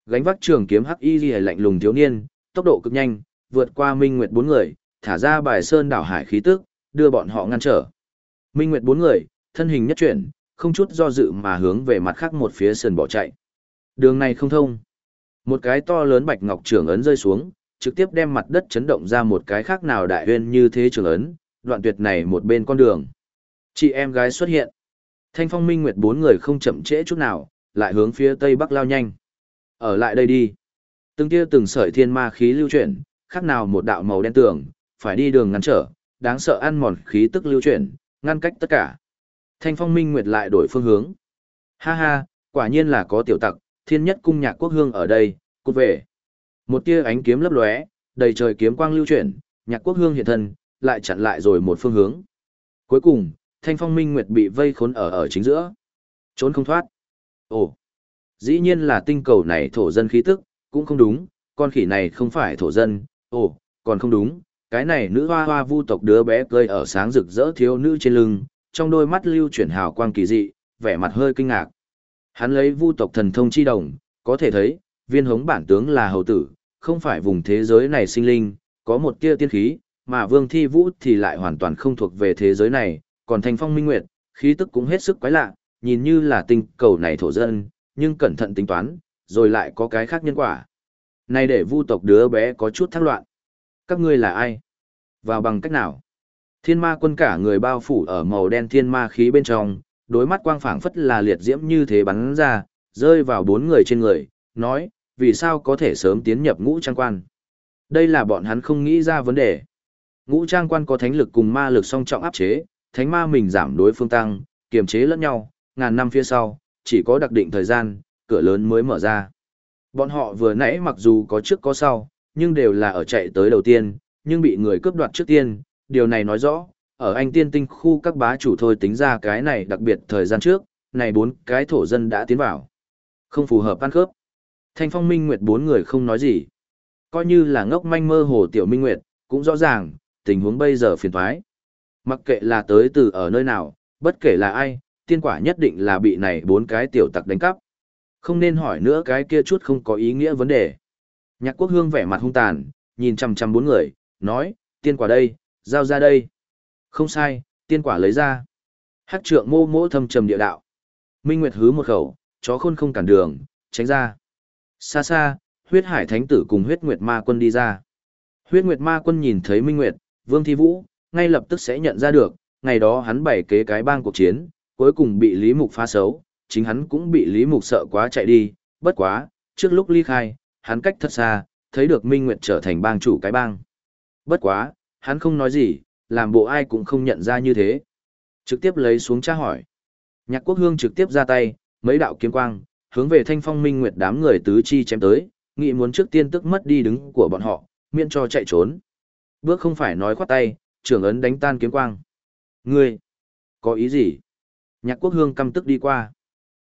Gánh vác trường kiếm hắc y liễu lạnh lùng thiếu niên, tốc độ cực nhanh, vượt qua Minh Nguyệt bốn người, thả ra bài sơn đảo hải khí tức, đưa bọn họ ngăn trở. Minh Nguyệt bốn người, thân hình nhất chuyển, không chút do dự mà hướng về mặt khác một phía sườn bỏ chạy. Đường này không thông. Một cái to lớn bạch ngọc trường ấn rơi xuống, trực tiếp đem mặt đất chấn động ra một cái khác nào đại huyên như thế trường ấn, đoạn tuyệt này một bên con đường. Chị em gái xuất hiện. Thanh Phong Minh Nguyệt bốn người không chậm trễ chút nào, lại hướng phía tây bắc lao nhanh. Ở lại đây đi. Từng tia từng sợi thiên ma khí lưu chuyển, khác nào một đạo màu đen tường, phải đi đường ngăn trở, đáng sợ ăn mòn khí tức lưu chuyển, ngăn cách tất cả. Thanh Phong Minh Nguyệt lại đổi phương hướng. Ha ha, quả nhiên là có tiểu tặc, thiên nhất cung Nhạc Quốc Hương ở đây, cút về. Một tia ánh kiếm lấp lóe, đầy trời kiếm quang lưu chuyển, Nhạc Quốc Hương hiện thân, lại chặn lại rồi một phương hướng. Cuối cùng, Thanh Phong Minh Nguyệt bị vây khốn ở chính giữa. Trốn không thoát. Ồ, dĩ nhiên là tinh cầu này thổ dân khí tức, cũng không đúng, con khỉ này không phải thổ dân, ồ, còn không đúng, cái này nữ hoa hoa vu tộc đứa bé cơi ở sáng rực rỡ thiếu nữ trên lưng, trong đôi mắt lưu chuyển hào quang kỳ dị, vẻ mặt hơi kinh ngạc. Hắn lấy vu tộc thần thông chi đồng, có thể thấy, viên hống bản tướng là hầu tử, không phải vùng thế giới này sinh linh, có một tia tiên khí, mà Vương Thi Vũ thì lại hoàn toàn không thuộc về thế giới này, còn Thanh Phong Minh Nguyệt, khí tức cũng hết sức quái lạ, nhìn như là tinh cầu này thổ dân, nhưng cẩn thận tính toán, rồi lại có cái khác nhân quả. Này để vu tộc đứa bé có chút thắc loạn. Các ngươi là ai? Vào bằng cách nào? Thiên ma quân cả người bao phủ ở màu đen thiên ma khí bên trong, đối mắt quang phảng phất là liệt diễm như thế bắn ra, rơi vào bốn người trên người, nói, vì sao có thể sớm tiến nhập ngũ trang quan? Đây là bọn hắn không nghĩ ra vấn đề. Ngũ trang quan có thánh lực cùng ma lực song trọng áp chế, thánh ma mình giảm đối phương tăng, kiềm chế lẫn nhau, ngàn năm phía sau, chỉ có đặc định thời gian, cửa lớn mới mở ra. Bọn họ vừa nãy mặc dù có trước có sau, nhưng đều là ở chạy tới đầu tiên, nhưng bị người cướp đoạt trước tiên, điều này nói rõ, ở anh tiên tinh khu các bá chủ thôi tính ra cái này đặc biệt thời gian trước, này bốn cái thổ dân đã tiến vào. Không phù hợp ăn khớp. Thanh Phong Minh Nguyệt bốn người không nói gì. Coi như là ngốc manh mơ hồ tiểu Minh Nguyệt, cũng rõ ràng, tình huống bây giờ phiền thoái. Mặc kệ là tới từ ở nơi nào, bất kể là ai, tiên quả nhất định là bị này bốn cái tiểu tặc đánh cắp. Không nên hỏi nữa cái kia chút không có ý nghĩa vấn đề. Nhạc Quốc Hương vẻ mặt hung tàn, nhìn chằm chằm bốn người, nói, tiên quả đây, giao ra đây. Không sai, tiên quả lấy ra. Hắc trượng mô mỗ thâm trầm địa đạo. Minh Nguyệt hứ một khẩu, chó khôn không cản đường, tránh ra. Xa xa, huyết hải thánh tử cùng huyết nguyệt ma quân đi ra. Huyết nguyệt ma quân nhìn thấy Minh Nguyệt, Vương Thi Vũ, ngay lập tức sẽ nhận ra được, ngày đó hắn bày kế cái bang cuộc chiến, cuối cùng bị Lý Mục phá xấu, chính hắn cũng bị Lý Mục sợ quá chạy đi, bất quá, trước lúc ly khai, hắn cách thật xa, thấy được Minh Nguyệt trở thành bang chủ cái bang. Bất quá, hắn không nói gì, làm bộ ai cũng không nhận ra như thế. Trực tiếp lấy xuống tra hỏi. Nhạc Quốc Hương trực tiếp ra tay, mấy đạo kiếm quang, hướng về Thanh Phong Minh Nguyệt đám người tứ chi chém tới, nghĩ muốn trước tiên tức mất đi đứng của bọn họ, miễn cho chạy trốn. Bước không phải nói khoát tay, trưởng ấn đánh tan kiếm quang. Ngươi, có ý gì? Nhạc Quốc Hương căm tức đi qua.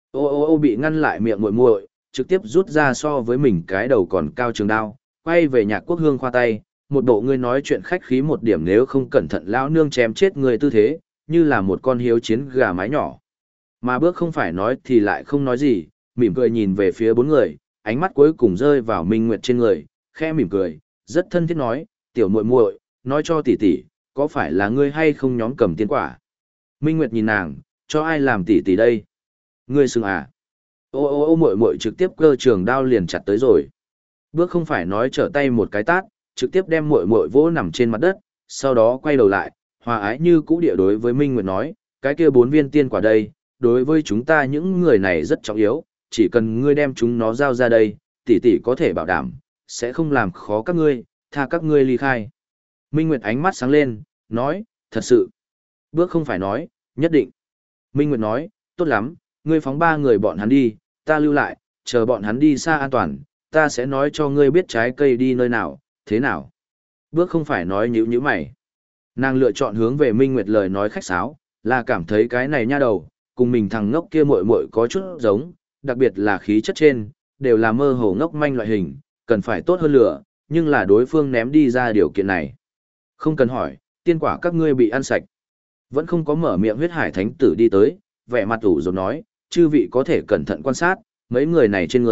Ô bị ngăn lại miệng muội muội, trực tiếp rút ra so với mình cái đầu còn cao trường đao, quay về Nhạc Quốc Hương khoa tay, một bộ ngươi nói chuyện khách khí một điểm nếu không cẩn thận lão nương chém chết người tư thế, như là một con hiếu chiến gà mái nhỏ. Mà bước không phải nói thì lại không nói gì, mỉm cười nhìn về phía bốn người, ánh mắt cuối cùng rơi vào Minh Nguyệt trên người, khẽ mỉm cười, rất thân thiết nói, tiểu muội muội, nói cho tỷ tỷ, có phải là ngươi hay không nhóm cầm tiên quả? Minh Nguyệt nhìn nàng, cho ai làm tỷ tỷ đây? Ngươi xưng à? Ô muội muội trực tiếp cơ trường đao liền chặt tới rồi. Bước không phải nói trở tay một cái tát, trực tiếp đem muội muội vỗ nằm trên mặt đất, sau đó quay đầu lại, hòa ái như cũ địa đối với Minh Nguyệt nói, cái kia 4 viên tiên quả đây, đối với chúng ta những người này rất trọng yếu, chỉ cần ngươi đem chúng nó giao ra đây, tỷ tỷ có thể bảo đảm, sẽ không làm khó các ngươi, tha các ngươi ly khai. Minh Nguyệt ánh mắt sáng lên, nói, thật sự. Bước không phải nói, nhất định. Minh Nguyệt nói, tốt lắm, ngươi phóng 3 người bọn hắn đi, ta lưu lại, chờ bọn hắn đi xa an toàn, ta sẽ nói cho ngươi biết trái cây đi nơi nào, thế nào. Bước không phải nói nhíu mày. Nàng lựa chọn hướng về Minh Nguyệt lời nói khách sáo, là cảm thấy cái này nha đầu, cùng mình thằng ngốc kia muội muội có chút giống, đặc biệt là khí chất trên, đều là mơ hồ ngốc manh loại hình, cần phải tốt hơn lửa, nhưng là đối phương ném đi ra điều kiện này. Không cần hỏi, tiên quả các ngươi bị ăn sạch. Vẫn không có mở miệng huyết hải thánh tử đi tới, vẻ mặt ủ rồi nói, chư vị có thể cẩn thận quan sát, mấy người này trên người,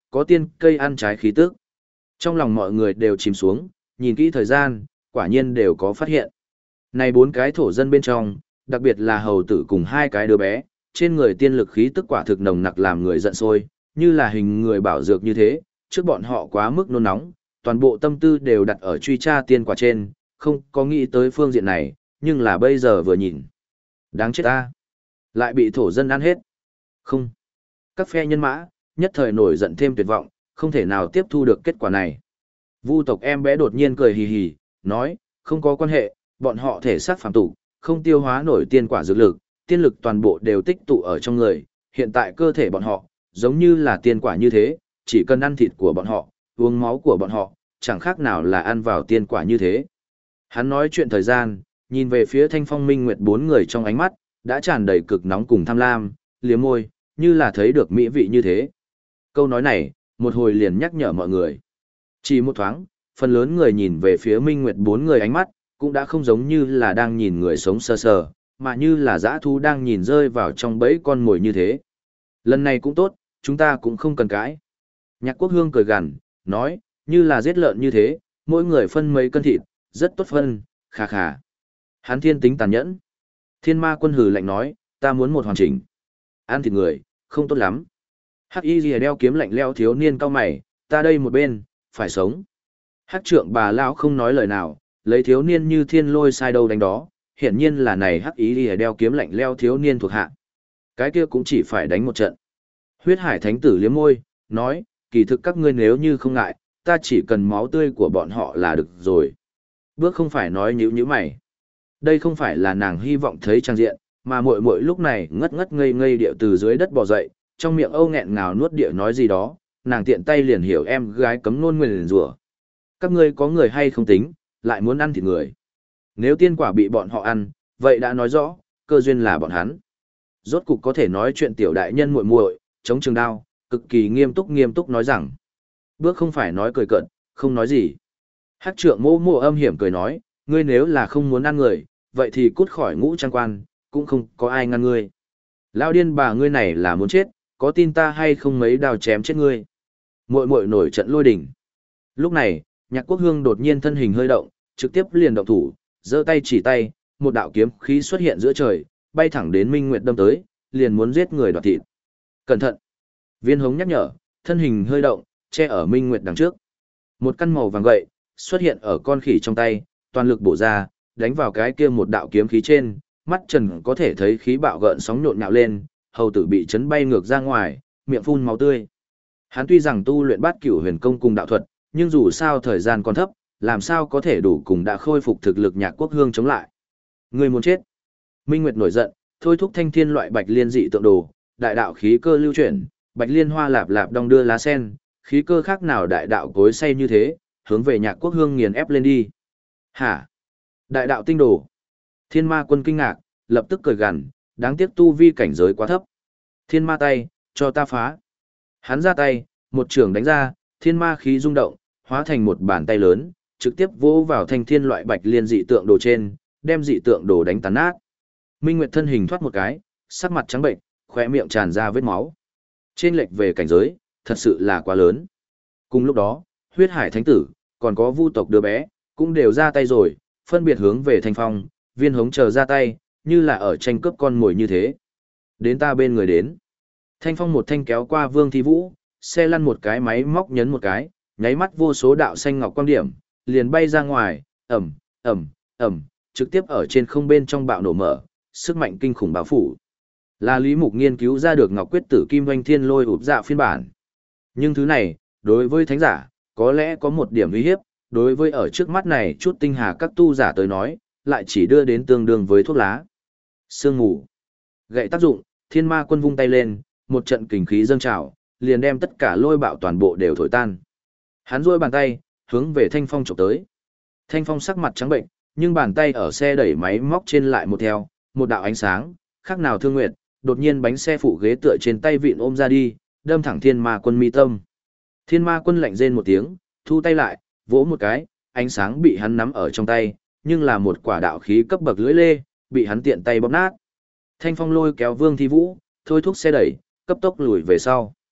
có tiên cây ăn trái khí tức. Trong lòng mọi người đều chìm xuống, nhìn kỹ thời gian, quả nhiên đều có phát hiện. Này 4 cái thổ dân bên trong, đặc biệt là hầu tử cùng 2 cái đứa bé, trên người tiên lực khí tức quả thực nồng nặc làm người giận sôi, như là hình người bảo dược như thế, trước bọn họ quá mức nôn nóng, toàn bộ tâm tư đều đặt ở truy tra tiên quả trên, không có nghĩ tới phương diện này, nhưng là bây giờ vừa nhìn. Đáng chết ta! Lại bị thổ dân ăn hết. Không. Các phe nhân mã, nhất thời nổi giận thêm tuyệt vọng, không thể nào tiếp thu được kết quả này. Vu tộc em bé đột nhiên cười hì hì, nói, không có quan hệ, bọn họ thể xác phàm tục, không tiêu hóa nổi tiên quả dược lực, tiên lực toàn bộ đều tích tụ ở trong người, hiện tại cơ thể bọn họ, giống như là tiên quả như thế, chỉ cần ăn thịt của bọn họ, uống máu của bọn họ, chẳng khác nào là ăn vào tiên quả như thế. Hắn nói chuyện thời gian, nhìn về phía Thanh Phong Minh Nguyệt 4 người trong ánh mắt, đã tràn đầy cực nóng cùng tham lam, liếm môi, như là thấy được mỹ vị như thế. Câu nói này, một hồi liền nhắc nhở mọi người. Chỉ một thoáng, phần lớn người nhìn về phía Minh Nguyệt 4 người ánh mắt, cũng đã không giống như là đang nhìn người sống sờ sờ, mà như là dã thú đang nhìn rơi vào trong bẫy con mồi như thế. Lần này cũng tốt, chúng ta cũng không cần cãi. Nhạc Quốc Hương cười gằn, nói, như là giết lợn như thế, mỗi người phân mấy cân thịt, rất tốt phân, khà khà. Hắn thiên tính tàn nhẫn. Thiên Ma Quân hừ lạnh nói, ta muốn một hoàn chỉnh. Ăn thịt người, không tốt lắm. Hắc Y Lìa đeo kiếm lạnh lẽo thiếu niên cao mày, ta đây một bên, phải sống. Hắc Trượng bà lão không nói lời nào, lấy thiếu niên như thiên lôi sai đâu đánh đó, hiển nhiên là này Hắc Y Lìa đeo kiếm lạnh lẽo thiếu niên thuộc hạ. Cái kia cũng chỉ phải đánh một trận. Huyết Hải Thánh tử liếm môi, nói, kỳ thực các ngươi nếu như không ngại, ta chỉ cần máu tươi của bọn họ là được rồi. Bước không phải nói nhíu mày. Đây không phải là nàng hy vọng thấy trang diện, mà muội muội lúc này ngất ngất ngây ngây điệu từ dưới đất bò dậy, trong miệng âu nghẹn ngào nuốt địa nói gì đó, nàng tiện tay liền hiểu em gái cấm nôn nguyền rủa. Các ngươi có người hay không tính, lại muốn ăn thịt người. Nếu tiên quả bị bọn họ ăn, vậy đã nói rõ, cơ duyên là bọn hắn. Rốt cục có thể nói chuyện tiểu đại nhân muội muội, chống trường đao, cực kỳ nghiêm túc nói rằng. Bước không phải nói cười cợt, không nói gì. Hắc Trượng mô mô âm hiểm cười nói, ngươi nếu là không muốn ăn người, vậy thì cút khỏi ngũ trang quan, cũng không có ai ngăn ngươi. Lão điên bà ngươi này là muốn chết, có tin ta hay không mấy đao chém chết ngươi. Muội muội nổi trận lôi đỉnh. Lúc này, Nhạc Quốc Hương đột nhiên thân hình hơi động, trực tiếp liền động thủ, giơ tay chỉ tay, một đạo kiếm khí xuất hiện giữa trời, bay thẳng đến Minh Nguyệt đâm tới, liền muốn giết người đoạt thịt. Cẩn thận! Viên Hống nhắc nhở, thân hình hơi động, che ở Minh Nguyệt đằng trước. Một căn màu vàng gậy xuất hiện ở con khỉ trong tay, toàn lực bổ ra, đánh vào cái kia một đạo kiếm khí trên, mắt trần có thể thấy khí bạo gợn sóng nhộn nhạo lên, hầu tử bị chấn bay ngược ra ngoài, miệng phun máu tươi. Hắn tuy rằng tu luyện Bát Cửu Huyền Công cùng đạo thuật, nhưng dù sao thời gian còn thấp, làm sao có thể đủ cùng đã khôi phục thực lực Nhạc Quốc Hương chống lại. Người muốn chết. Minh Nguyệt nổi giận, thôi thúc thanh thiên loại bạch liên dị tượng đồ, đại đạo khí cơ lưu chuyển, bạch liên hoa lạp lạp đong đưa lá sen, khí cơ khác nào đại đạo cối say như thế, hướng về Nhạc Quốc Hương nghiền ép lên đi. Hả? Đại đạo tinh đồ. Thiên Ma Quân kinh ngạc, lập tức cười gằn, đáng tiếc tu vi cảnh giới quá thấp. Thiên ma tay, cho ta phá. Hắn ra tay, một trường đánh ra, thiên ma khí rung động, hóa thành một bàn tay lớn, trực tiếp vỗ vào thanh thiên loại bạch liên dị tượng đồ trên, đem dị tượng đồ đánh tàn nát. Minh Nguyệt thân hình thoát một cái, sắc mặt trắng bệnh, khóe miệng tràn ra vết máu. Trên lệch về cảnh giới, thật sự là quá lớn. Cùng lúc đó, Huyết Hải Thánh tử, còn có Vu tộc đứa bé, cũng đều ra tay rồi, phân biệt hướng về Thanh Phong, Viên Hống chờ ra tay, như là ở tranh cướp con mồi như thế. Đến ta bên người đến. Thanh Phong một thanh kéo qua Vương Thi Vũ, xe lăn một cái máy móc nhấn một cái, nháy mắt vô số đạo xanh ngọc quang điểm, liền bay ra ngoài, ầm, ầm, ầm, trực tiếp ở trên không bên trong bạo nổ mở, sức mạnh kinh khủng bao phủ. Là Lý Mục nghiên cứu ra được Ngọc Quyết Tử Kim Oanh Thiên Lôi ụp dạ phiên bản. Nhưng thứ này, đối với thánh giả, có lẽ có một điểm uy hiếp, đối với ở trước mắt này chút tinh hà các tu giả tới nói, lại chỉ đưa đến tương đương với thuốc lá. Sương mù. Gậy tác dụng, Thiên Ma Quân vung tay lên, một trận kình khí dâng trào, liền đem tất cả lôi bạo toàn bộ đều thổi tan. Hắn duỗi bàn tay, hướng về Thanh Phong chụp tới. Thanh Phong sắc mặt trắng bệnh, nhưng bàn tay ở xe đẩy máy móc trên lại một theo, một đạo ánh sáng, khác nào thương nguyệt, đột nhiên bánh xe phụ ghế tựa trên tay vịn ôm ra đi, đâm thẳng Thiên Ma Quân mi tâm. Thiên Ma Quân lạnh rên một tiếng, thu tay lại, vỗ một cái, ánh sáng bị hắn nắm ở trong tay, nhưng là một quả đạo khí cấp bậc lưỡi lê, bị hắn tiện tay bóp nát. Thanh Phong lôi kéo Vương Thi Vũ, thôi thúc xe đẩy, cấp tốc lùi về sau.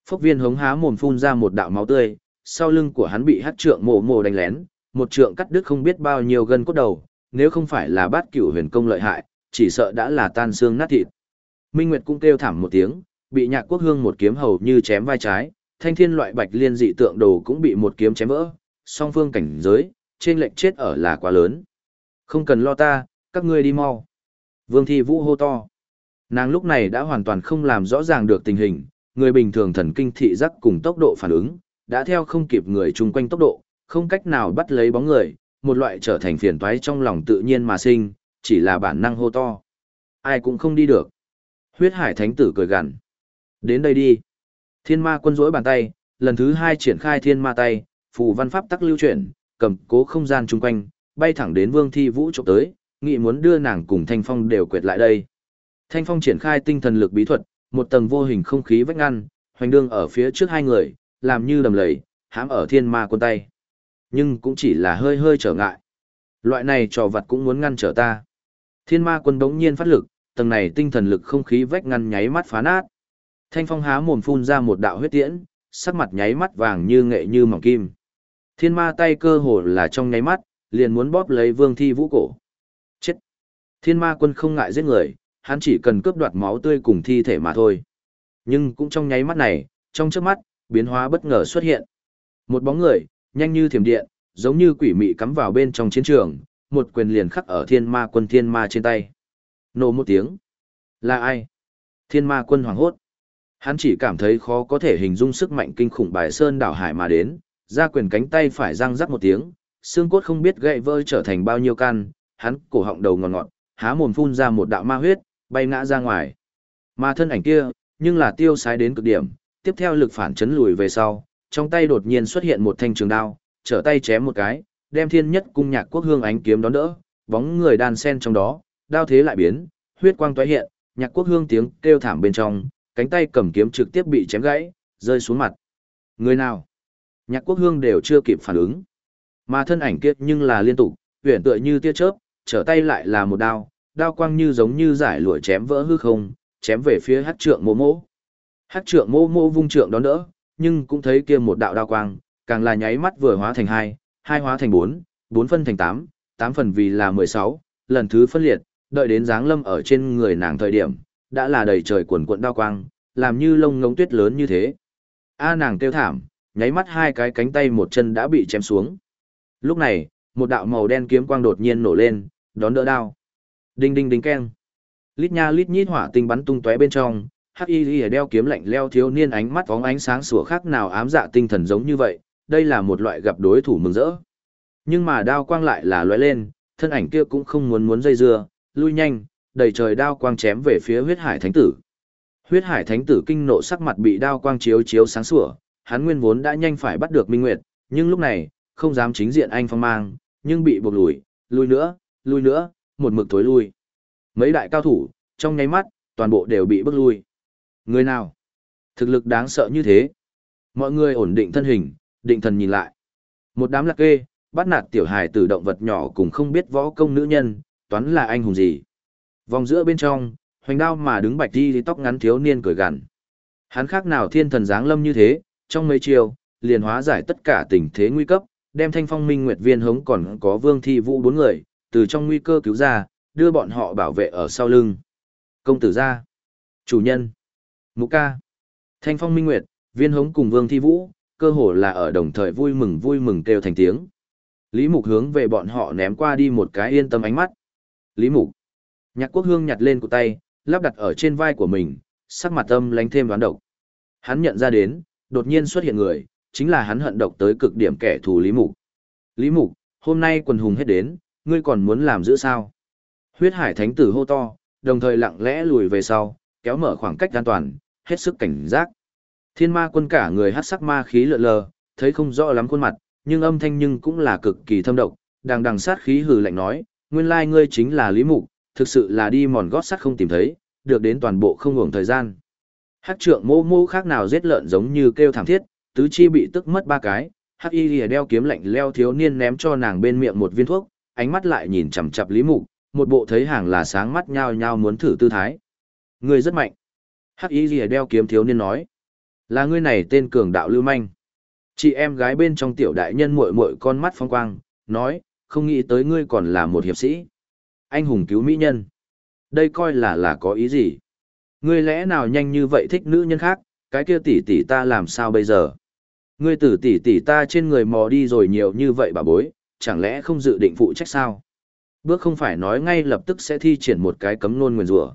Phốc Viên Hống há mồm phun ra một đạo máu tươi, sau lưng của hắn bị Hắc Trượng Mộ Mộ đánh lén, một trượng cắt đứt không biết bao nhiêu gân cốt đầu, nếu không phải là Bát Cửu Huyền công lợi hại, chỉ sợ đã là tan xương nát thịt. Minh Nguyệt cũng kêu thảm một tiếng, bị Nhạc Quốc Hương một kiếm hầu như chém vai trái, Thanh Thiên loại Bạch Liên dị tượng đồ cũng bị một kiếm chém vỡ, song phương cảnh giới, trên lệch chết ở là quá lớn. Không cần lo ta, các ngươi đi mau. Vương Thi Vũ hô to. Nàng lúc này đã hoàn toàn không làm rõ ràng được tình hình, người bình thường thần kinh thị giác cùng tốc độ phản ứng, đã theo không kịp người chung quanh tốc độ, không cách nào bắt lấy bóng người, một loại trở thành phiền toái trong lòng tự nhiên mà sinh, chỉ là bản năng hô to. Ai cũng không đi được. Huyết Hải Thánh Tử cười gằn. Đến đây đi. Thiên Ma Quân duỗi bàn tay, lần thứ 2 triển khai Thiên Ma tay, phù văn pháp tắc lưu chuyển, cầm cố không gian chung quanh, bay thẳng đến Vương Thi Vũ chụp tới, nghị muốn đưa nàng cùng Thanh Phong đều quệt lại đây. Thanh Phong triển khai tinh thần lực bí thuật, một tầng vô hình không khí vách ngăn, hoành đương ở phía trước hai người, làm như đầm lầy, hãm ở Thiên Ma Quân tay. Nhưng cũng chỉ là hơi hơi trở ngại. Loại này trò vặt cũng muốn ngăn trở ta. Thiên Ma Quân bỗng nhiên phát lực, tầng này tinh thần lực không khí vách ngăn nháy mắt phá nát. Thanh Phong há mồm phun ra một đạo huyết tiễn, sắc mặt nháy mắt vàng như nghệ như mỏng kim. Thiên Ma tay cơ hồ là trong nháy mắt, liền muốn bóp lấy Vương Thi Vũ cổ. Chết! Thiên Ma Quân không ngại giết người, hắn chỉ cần cướp đoạt máu tươi cùng thi thể mà thôi. Nhưng cũng trong nháy mắt này, trong chớp mắt, biến hóa bất ngờ xuất hiện. Một bóng người, nhanh như thiểm điện, giống như quỷ mị cắm vào bên trong chiến trường, một quyền liền khắc ở Thiên Ma Quân Thiên Ma trên tay. Nổ một tiếng. Là ai? Thiên Ma Quân hoảng hốt. Hắn chỉ cảm thấy khó có thể hình dung sức mạnh kinh khủng bài sơn đảo hải mà đến, ra quyền cánh tay phải răng rắc một tiếng, xương cốt không biết gãy vỡ trở thành bao nhiêu căn, hắn cổ họng đầu ngọt ngọt, há mồm phun ra một đạo ma huyết, bay ngã ra ngoài. Mà thân ảnh kia, nhưng là tiêu sái đến cực điểm, tiếp theo lực phản chấn lùi về sau, trong tay đột nhiên xuất hiện một thanh trường đao, trở tay chém một cái, đem Thiên Nhất Cung Nhạc Quốc Hương ánh kiếm đón đỡ, bóng người đan sen trong đó, đao thế lại biến, huyết quang tóe hiện, Nhạc Quốc Hương tiếng kêu thảm bên trong, cánh tay cầm kiếm trực tiếp bị chém gãy, rơi xuống mặt. Người nào? Nhạc Quốc Hương đều chưa kịp phản ứng. Mà thân ảnh kia nhưng là liên tục, huyền tựa như tia chớp, trở tay lại là một đao, đao quang như giống như giải lụa chém vỡ hư không, chém về phía Hắc Trượng Mộ Mộ. Hắc Trượng Mộ Mộ vung trượng đón đỡ, nhưng cũng thấy kia một đạo đao quang, càng là nháy mắt vừa hóa thành hai, hai hóa thành bốn, bốn phân thành tám, tám phần vì là 16, lần thứ phân liệt, đợi đến giáng lâm ở trên người nàng thời điểm, đã là đầy trời cuồn cuộn đao quang, làm như lông ngỗng tuyết lớn như thế. A nàng kêu thảm, nháy mắt hai cái cánh tay một chân đã bị chém xuống. Lúc này, một đạo màu đen kiếm quang đột nhiên nổ lên, đón đỡ đao. Đinh đinh đinh keng. Lít nha lít nhít hỏa tinh bắn tung tóe bên trong, Hắc Y đeo kiếm lạnh leo thiếu niên ánh mắt phóng ánh sáng sủa khác nào ám dạ tinh thần giống như vậy, đây là một loại gặp đối thủ mừng rỡ. Nhưng mà đao quang lại là lóe lên, thân ảnh kia cũng không muốn dây dưa, lui nhanh, đầy trời đao quang chém về phía Huyết Hải Thánh Tử. Huyết Hải Thánh Tử kinh nộ sắc mặt bị đao quang chiếu chiếu sáng sủa, hắn nguyên vốn đã nhanh phải bắt được Minh Nguyệt, nhưng lúc này, không dám chính diện anh phong mang, nhưng bị buộc lui nữa, một mực thối lui. Mấy đại cao thủ, trong nháy mắt, toàn bộ đều bị bước lui. Người nào? Thực lực đáng sợ như thế. Mọi người ổn định thân hình, định thần nhìn lại. Một đám lạc kê, bắt nạt tiểu hài tử động vật nhỏ cùng không biết võ công nữ nhân, toán là anh hùng gì. Vòng giữa bên trong, hoành đao mà đứng bạch đi tóc ngắn thiếu niên cười gằn. Hắn khác nào thiên thần giáng lâm như thế, trong mấy chiều, liền hóa giải tất cả tình thế nguy cấp, đem Thanh Phong Minh Nguyệt Viên Hống còn có Vương Thi Vũ bốn người, từ trong nguy cơ cứu ra, đưa bọn họ bảo vệ ở sau lưng. Công tử gia, chủ nhân, Mục ca, Thanh Phong Minh Nguyệt, Viên Hống cùng Vương Thi Vũ, cơ hồ là ở đồng thời vui mừng kêu thành tiếng. Lý Mục hướng về bọn họ ném qua đi một cái yên tâm ánh mắt. Lý Mục. Nhạc Quốc Hương nhặt lên cụt tay, lắp đặt ở trên vai của mình, sắc mặt âm lánh thêm đoán độc. Hắn nhận ra đến, đột nhiên xuất hiện người, chính là hắn hận độc tới cực điểm kẻ thù Lý Mục. Lý Mục, hôm nay quần hùng hết đến, ngươi còn muốn làm giữ sao? Huyết Hải Thánh Tử hô to, đồng thời lặng lẽ lùi về sau, kéo mở khoảng cách an toàn, hết sức cảnh giác. Thiên Ma Quân cả người hắc sắc ma khí lượn lờ, thấy không rõ lắm khuôn mặt, nhưng âm thanh nhưng cũng là cực kỳ thâm độc, đằng sát khí hừ lạnh nói, nguyên lai ngươi chính là Lý Mục, thực sự là đi mòn gót sắt không tìm thấy, được đến toàn bộ không hưởng thời gian. Hắc Trượng Mô Mô khác nào giết lợn giống như kêu thảm thiết, tứ chi bị tức mất ba cái, Hắc Y Lìa đeo kiếm lạnh leo thiếu niên ném cho nàng bên miệng một viên thuốc, ánh mắt lại nhìn chằm chằm Lý Mục, một bộ thấy hàng là sáng mắt nhao nhao muốn thử tư thái. Ngươi rất mạnh. Hắc Y Lìa đeo kiếm thiếu niên nói. Là ngươi này tên cường đạo lưu manh. Chị em gái bên trong tiểu đại nhân muội muội con mắt phong quang, nói, không nghĩ tới ngươi còn là một hiệp sĩ. Anh hùng cứu mỹ nhân. Đây coi là có ý gì? Ngươi lẽ nào nhanh như vậy thích nữ nhân khác, cái kia tỷ tỷ ta làm sao bây giờ? Ngươi tử tỷ tỷ ta trên người mò đi rồi nhiều như vậy bà bối, chẳng lẽ không dự định phụ trách sao? Bước không phải nói ngay lập tức sẽ thi triển một cái cấm nôn nguyền rủa.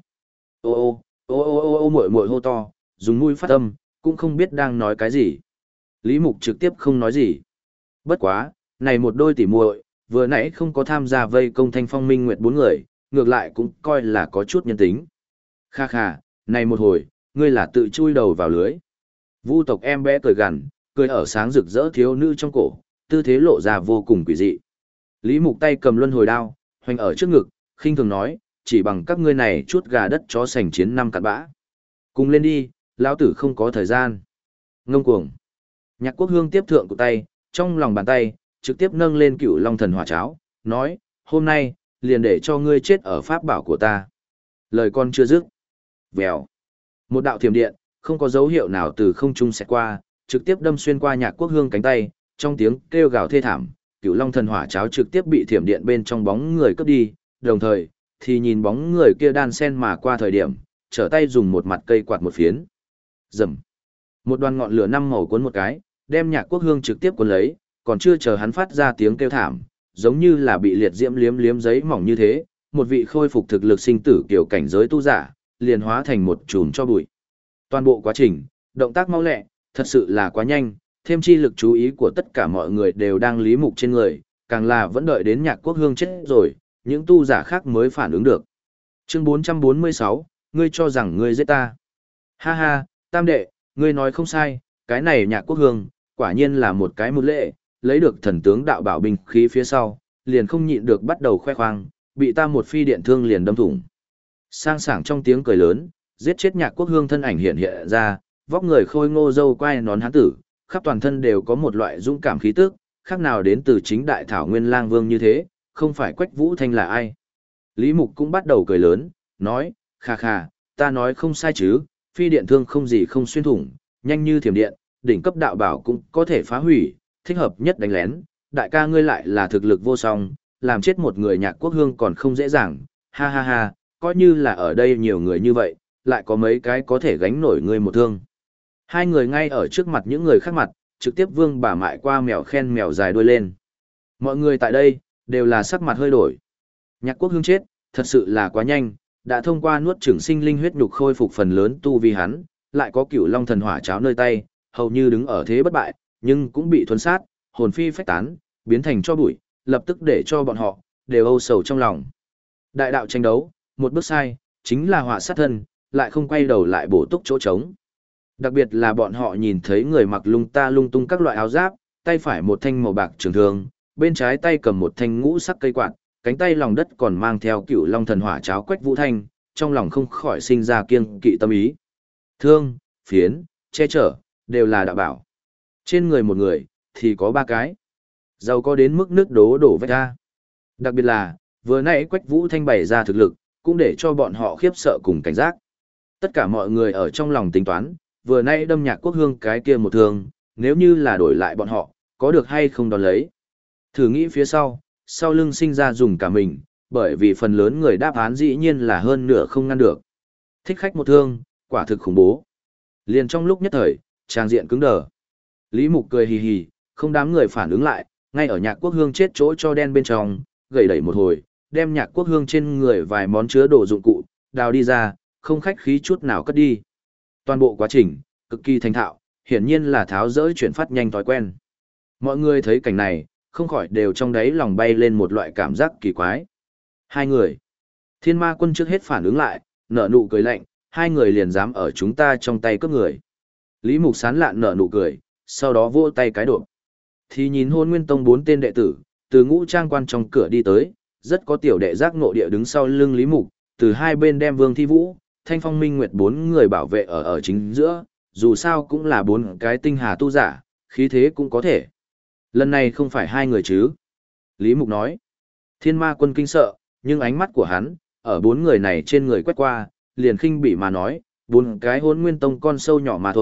Ô muội muội hô to, dùng mũi phát âm, cũng không biết đang nói cái gì. Lý Mục trực tiếp không nói gì. Bất quá, này một đôi tỷ muội, vừa nãy không có tham gia vây công Thanh Phong Minh Nguyệt bốn người, ngược lại cũng coi là có chút nhân tính. Kha kha, này một hồi, ngươi là tự chui đầu vào lưới. Vu tộc em bé cười gằn, cười ở sáng rực rỡ thiếu nữ trong cổ, tư thế lộ ra vô cùng quỷ dị. Lý Mục tay cầm luân hồi đao, hoành ở trước ngực, khinh thường nói, chỉ bằng các ngươi này chút gà đất chó sành chiến năm cặn bã. Cùng lên đi, lão tử không có thời gian. Ngông cuồng. Nhạc Quốc Hương tiếp thượng của tay, trong lòng bàn tay, trực tiếp nâng lên Cửu Long Thần Hỏa Cháo, nói, hôm nay, liền để cho ngươi chết ở pháp bảo của ta. Lời con chưa dứt. Vèo. Một đạo thiểm điện, không có dấu hiệu nào từ không trung xẹt qua, trực tiếp đâm xuyên qua Nhạc Quốc Hương cánh tay, trong tiếng kêu gào thê thảm, Cửu Long Thần Hỏa Cháo trực tiếp bị thiểm điện bên trong bóng người cướp đi, đồng thời, thì nhìn bóng người kia đan sen mà qua thời điểm, trở tay dùng một mặt cây quạt một phiến. Rầm. Một đoàn ngọn lửa năm màu cuốn một cái, đem Nhạc Quốc Hương trực tiếp cuốn lấy, còn chưa chờ hắn phát ra tiếng kêu thảm, giống như là bị liệt diễm liếm liếm giấy mỏng như thế, một vị khôi phục thực lực sinh tử kiểu cảnh giới tu giả, liền hóa thành một chùm cho bụi. Toàn bộ quá trình, động tác mau lẹ, thật sự là quá nhanh, thêm chi lực chú ý của tất cả mọi người đều đang Lý Mục trên người, càng là vẫn đợi đến Nhạc Quốc Hương chết rồi, những tu giả khác mới phản ứng được. Chương 446, ngươi cho rằng ngươi giết ta. Ha ha, tam đệ, ngươi nói không sai, cái này Nhạc Quốc Hương, quả nhiên là một cái một lệ, lấy được thần tướng đạo bảo binh khí phía sau, liền không nhịn được bắt đầu khoe khoang, bị ta một phi điện thương liền đâm thủng. Sang sảng trong tiếng cười lớn, giết chết Nhạc Quốc Hương thân ảnh hiện hiện ra, vóc người khôi ngô râu quai nón hán tử, khắp toàn thân đều có một loại dũng cảm khí tức, khác nào đến từ chính đại thảo nguyên lang vương như thế, không phải Quách Vũ Thanh là ai. Lý Mục cũng bắt đầu cười lớn, nói, khà khà, ta nói không sai chứ, phi điện thương không gì không xuyên thủng, nhanh như thiểm điện, đỉnh cấp đạo bảo cũng có thể phá hủy, thích hợp nhất đánh lén, đại ca ngươi lại là thực lực vô song, làm chết một người Nhạc Quốc Hương còn không dễ dàng, ha ha ha, coi như là ở đây nhiều người như vậy, lại có mấy cái có thể gánh nổi ngươi một thương. Hai người ngay ở trước mặt những người khác mặt, trực tiếp vương bà mại qua mèo khen mèo dài đuôi lên. Mọi người tại đây, đều là sắc mặt hơi đổi. Nhạc Quốc Hương chết, thật sự là quá nhanh, đã thông qua nuốt chửng sinh linh huyết nhục khôi phục phần lớn tu vi hắn, lại có Cửu Long Thần Hỏa Cháo nơi tay, hầu như đứng ở thế bất bại, nhưng cũng bị thuần sát, hồn phi phách tán, biến thành cho bụi, lập tức để cho bọn họ đều âu sầu trong lòng. Đại đạo tranh đấu, một bước sai, chính là họa sát thân, lại không quay đầu lại bổ túc chỗ trống. Đặc biệt là bọn họ nhìn thấy người mặc lung ta lung tung các loại áo giáp, tay phải một thanh màu bạc trường thương, bên trái tay cầm một thanh ngũ sắc cây quạt, cánh tay lòng đất còn mang theo Cửu Long Thần Hỏa Cháo Quách Vũ Thanh, trong lòng không khỏi sinh ra kiêng kỵ tâm ý. Thương, phiến, che chở, đều là đạo bảo. Trên người một người, thì có ba cái. Giàu có đến mức nước đổ vách ra. Đặc biệt là, vừa nãy Quách Vũ Thanh bày ra thực lực, cũng để cho bọn họ khiếp sợ cùng cảnh giác. Tất cả mọi người ở trong lòng tính toán, vừa nãy đâm Nhạc Quốc Hương cái kia một thương, nếu như là đổi lại bọn họ, có được hay không đón lấy. Thử nghĩ phía sau lưng sinh ra dùng cả mình, bởi vì phần lớn người đáp án dĩ nhiên là hơn nửa không ngăn được. Thích khách một thương, quả thực khủng bố. Liền trong lúc nhất thời, trang diện cứng đờ. Lý Mục cười hì hì, không đám người phản ứng lại, ngay ở Nhạc Quốc Hương chết chỗ cho đen bên trong, gầy đẩy một hồi, đem Nhạc Quốc Hương trên người vài món chứa đồ dụng cụ, đào đi ra, không khách khí chút nào cất đi. Toàn bộ quá trình, cực kỳ thành thạo, hiển nhiên là tháo dỡ chuyển phát nhanh thói quen. Mọi người thấy cảnh này, không khỏi đều trong đáy lòng bay lên một loại cảm giác kỳ quái. Hai người. Thiên Ma Quân trước hết phản ứng lại, nở nụ cười lạnh, hai người liền dám ở chúng ta trong tay cướp người. Lý Mục sán lạn nở nụ cười, sau đó vỗ tay cái độ. Thì nhìn Hôn Nguyên Tông 4 tên đệ tử, từ ngũ trang quan trong cửa đi tới, rất có tiểu đệ giác ngộ địa đứng sau lưng Lý Mục, từ hai bên đem Vương Thi Vũ, Thanh Phong Minh Nguyệt 4 người bảo vệ ở chính giữa, dù sao cũng là 4 cái tinh hà tu giả, khí thế cũng có thể. Lần này không phải hai người chứ? Lý Mục nói. Thiên Ma Quân kinh sợ, nhưng ánh mắt của hắn, ở 4 người này trên người quét qua, liền khinh bỉ mà nói, 4 cái Hôn Nguyên Tông con sâu nhỏ mà thôi,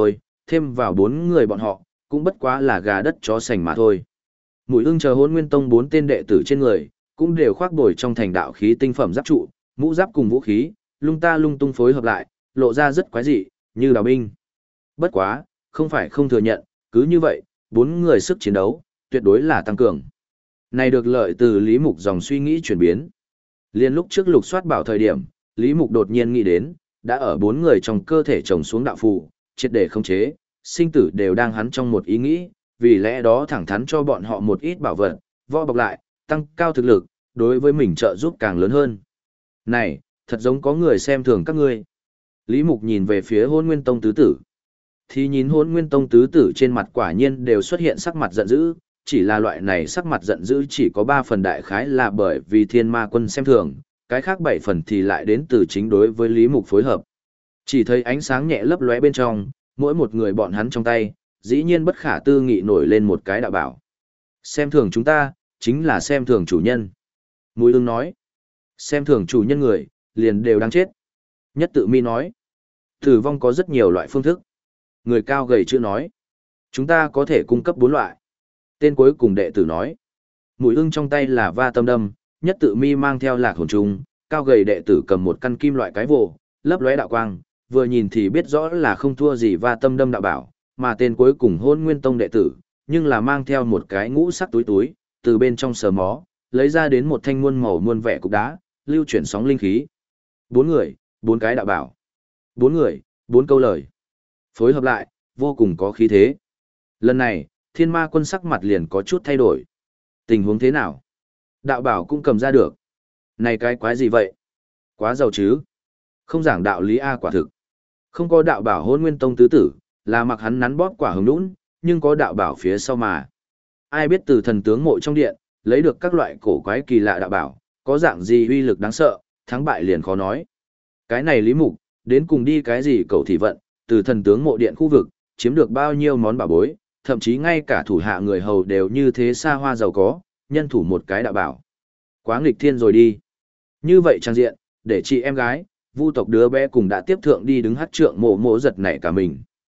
thêm vào 4 người bọn họ, cũng bất quá là gà đất chó sành mà thôi. Mùi ưng chờ Hỗn Nguyên Tông 4 tên đệ tử trên người, cũng đều khoác bồi trong thành đạo khí tinh phẩm giáp trụ, mũ giáp cùng vũ khí, lung ta lung tung phối hợp lại, lộ ra rất quái dị, như đào binh. Bất quá, không phải không thừa nhận, cứ như vậy, 4 người sức chiến đấu, tuyệt đối là tăng cường. Này được lợi từ Lý Mục dòng suy nghĩ chuyển biến. Liên lúc trước lục soát bảo thời điểm, Lý Mục đột nhiên nghĩ đến, đã ở 4 người trong cơ thể trồng xuống đạo phù, triệt để khống chế, sinh tử đều đang hắn trong một ý nghĩ, vì lẽ đó thẳng thắn cho bọn họ một ít bảo vật, võ bọc lại, tăng cao thực lực, đối với mình trợ giúp càng lớn hơn. Này, thật giống có người xem thường các ngươi. Lý Mục nhìn về phía Hỗn Nguyên Tông tứ tử. Thì nhìn Hỗn Nguyên Tông tứ tử trên mặt quả nhiên đều xuất hiện sắc mặt giận dữ, chỉ là loại này sắc mặt giận dữ chỉ có 3 phần đại khái là bởi vì Thiên Ma Quân xem thường, cái khác 7 phần thì lại đến từ chính đối với Lý Mục phối hợp. Chỉ thấy ánh sáng nhẹ lấp lóe bên trong, mỗi một người bọn hắn trong tay, dĩ nhiên bất khả tư nghị nổi lên một cái đạo bảo. Xem thường chúng ta, chính là xem thường chủ nhân. Mùi ưng nói, xem thường chủ nhân người, liền đều đang chết. Nhất tự mi nói, tử vong có rất nhiều loại phương thức. Người cao gầy chưa nói, chúng ta có thể cung cấp 4 loại. Tên cuối cùng đệ tử nói, mũi ưng trong tay là va tâm đâm, nhất tự mi mang theo lạc hồn trùng, cao gầy đệ tử cầm một căn kim loại cái vồ, lấp lóe đạo quang, vừa nhìn thì biết rõ là không thua gì va tâm đâm đạo bảo, mà tên cuối cùng Hỗn Nguyên Tông đệ tử, nhưng là mang theo một cái ngũ sắc túi túi, từ bên trong sờ mó, lấy ra đến một thanh muôn màu muôn vẻ cục đá, lưu chuyển sóng linh khí. 4 người, 4 cái đạo bảo. 4 người, 4 câu lời. Phối hợp lại, vô cùng có khí thế. Lần này, Thiên Ma Quân sắc mặt liền có chút thay đổi. Tình huống thế nào? Đạo bảo cũng cầm ra được. Này cái quái gì vậy? Quá giàu chứ? Không giảng đạo lý A quả thực. Không có đạo bảo Hỗn Nguyên Tông tứ tử, là mặc hắn nắn bóp quả hứng nũng, nhưng có đạo bảo phía sau mà. Ai biết từ thần tướng mộ trong điện, lấy được các loại cổ quái kỳ lạ đạo bảo, có dạng gì uy lực đáng sợ, thắng bại liền khó nói. Cái này Lý Mục, đến cùng đi cái gì cầu thị vận, từ thần tướng mộ điện khu vực, chiếm được bao nhiêu món bảo bối, thậm chí ngay cả thủ hạ người hầu đều như thế xa hoa giàu có, nhân thủ một cái đạo bảo. Quá nghịch thiên rồi đi. Như vậy trang diện, để chị em gái, vu tộc đứa bé cùng đã tiếp thượng đi đứng hát trượng mộ mộ giật nảy cả mình.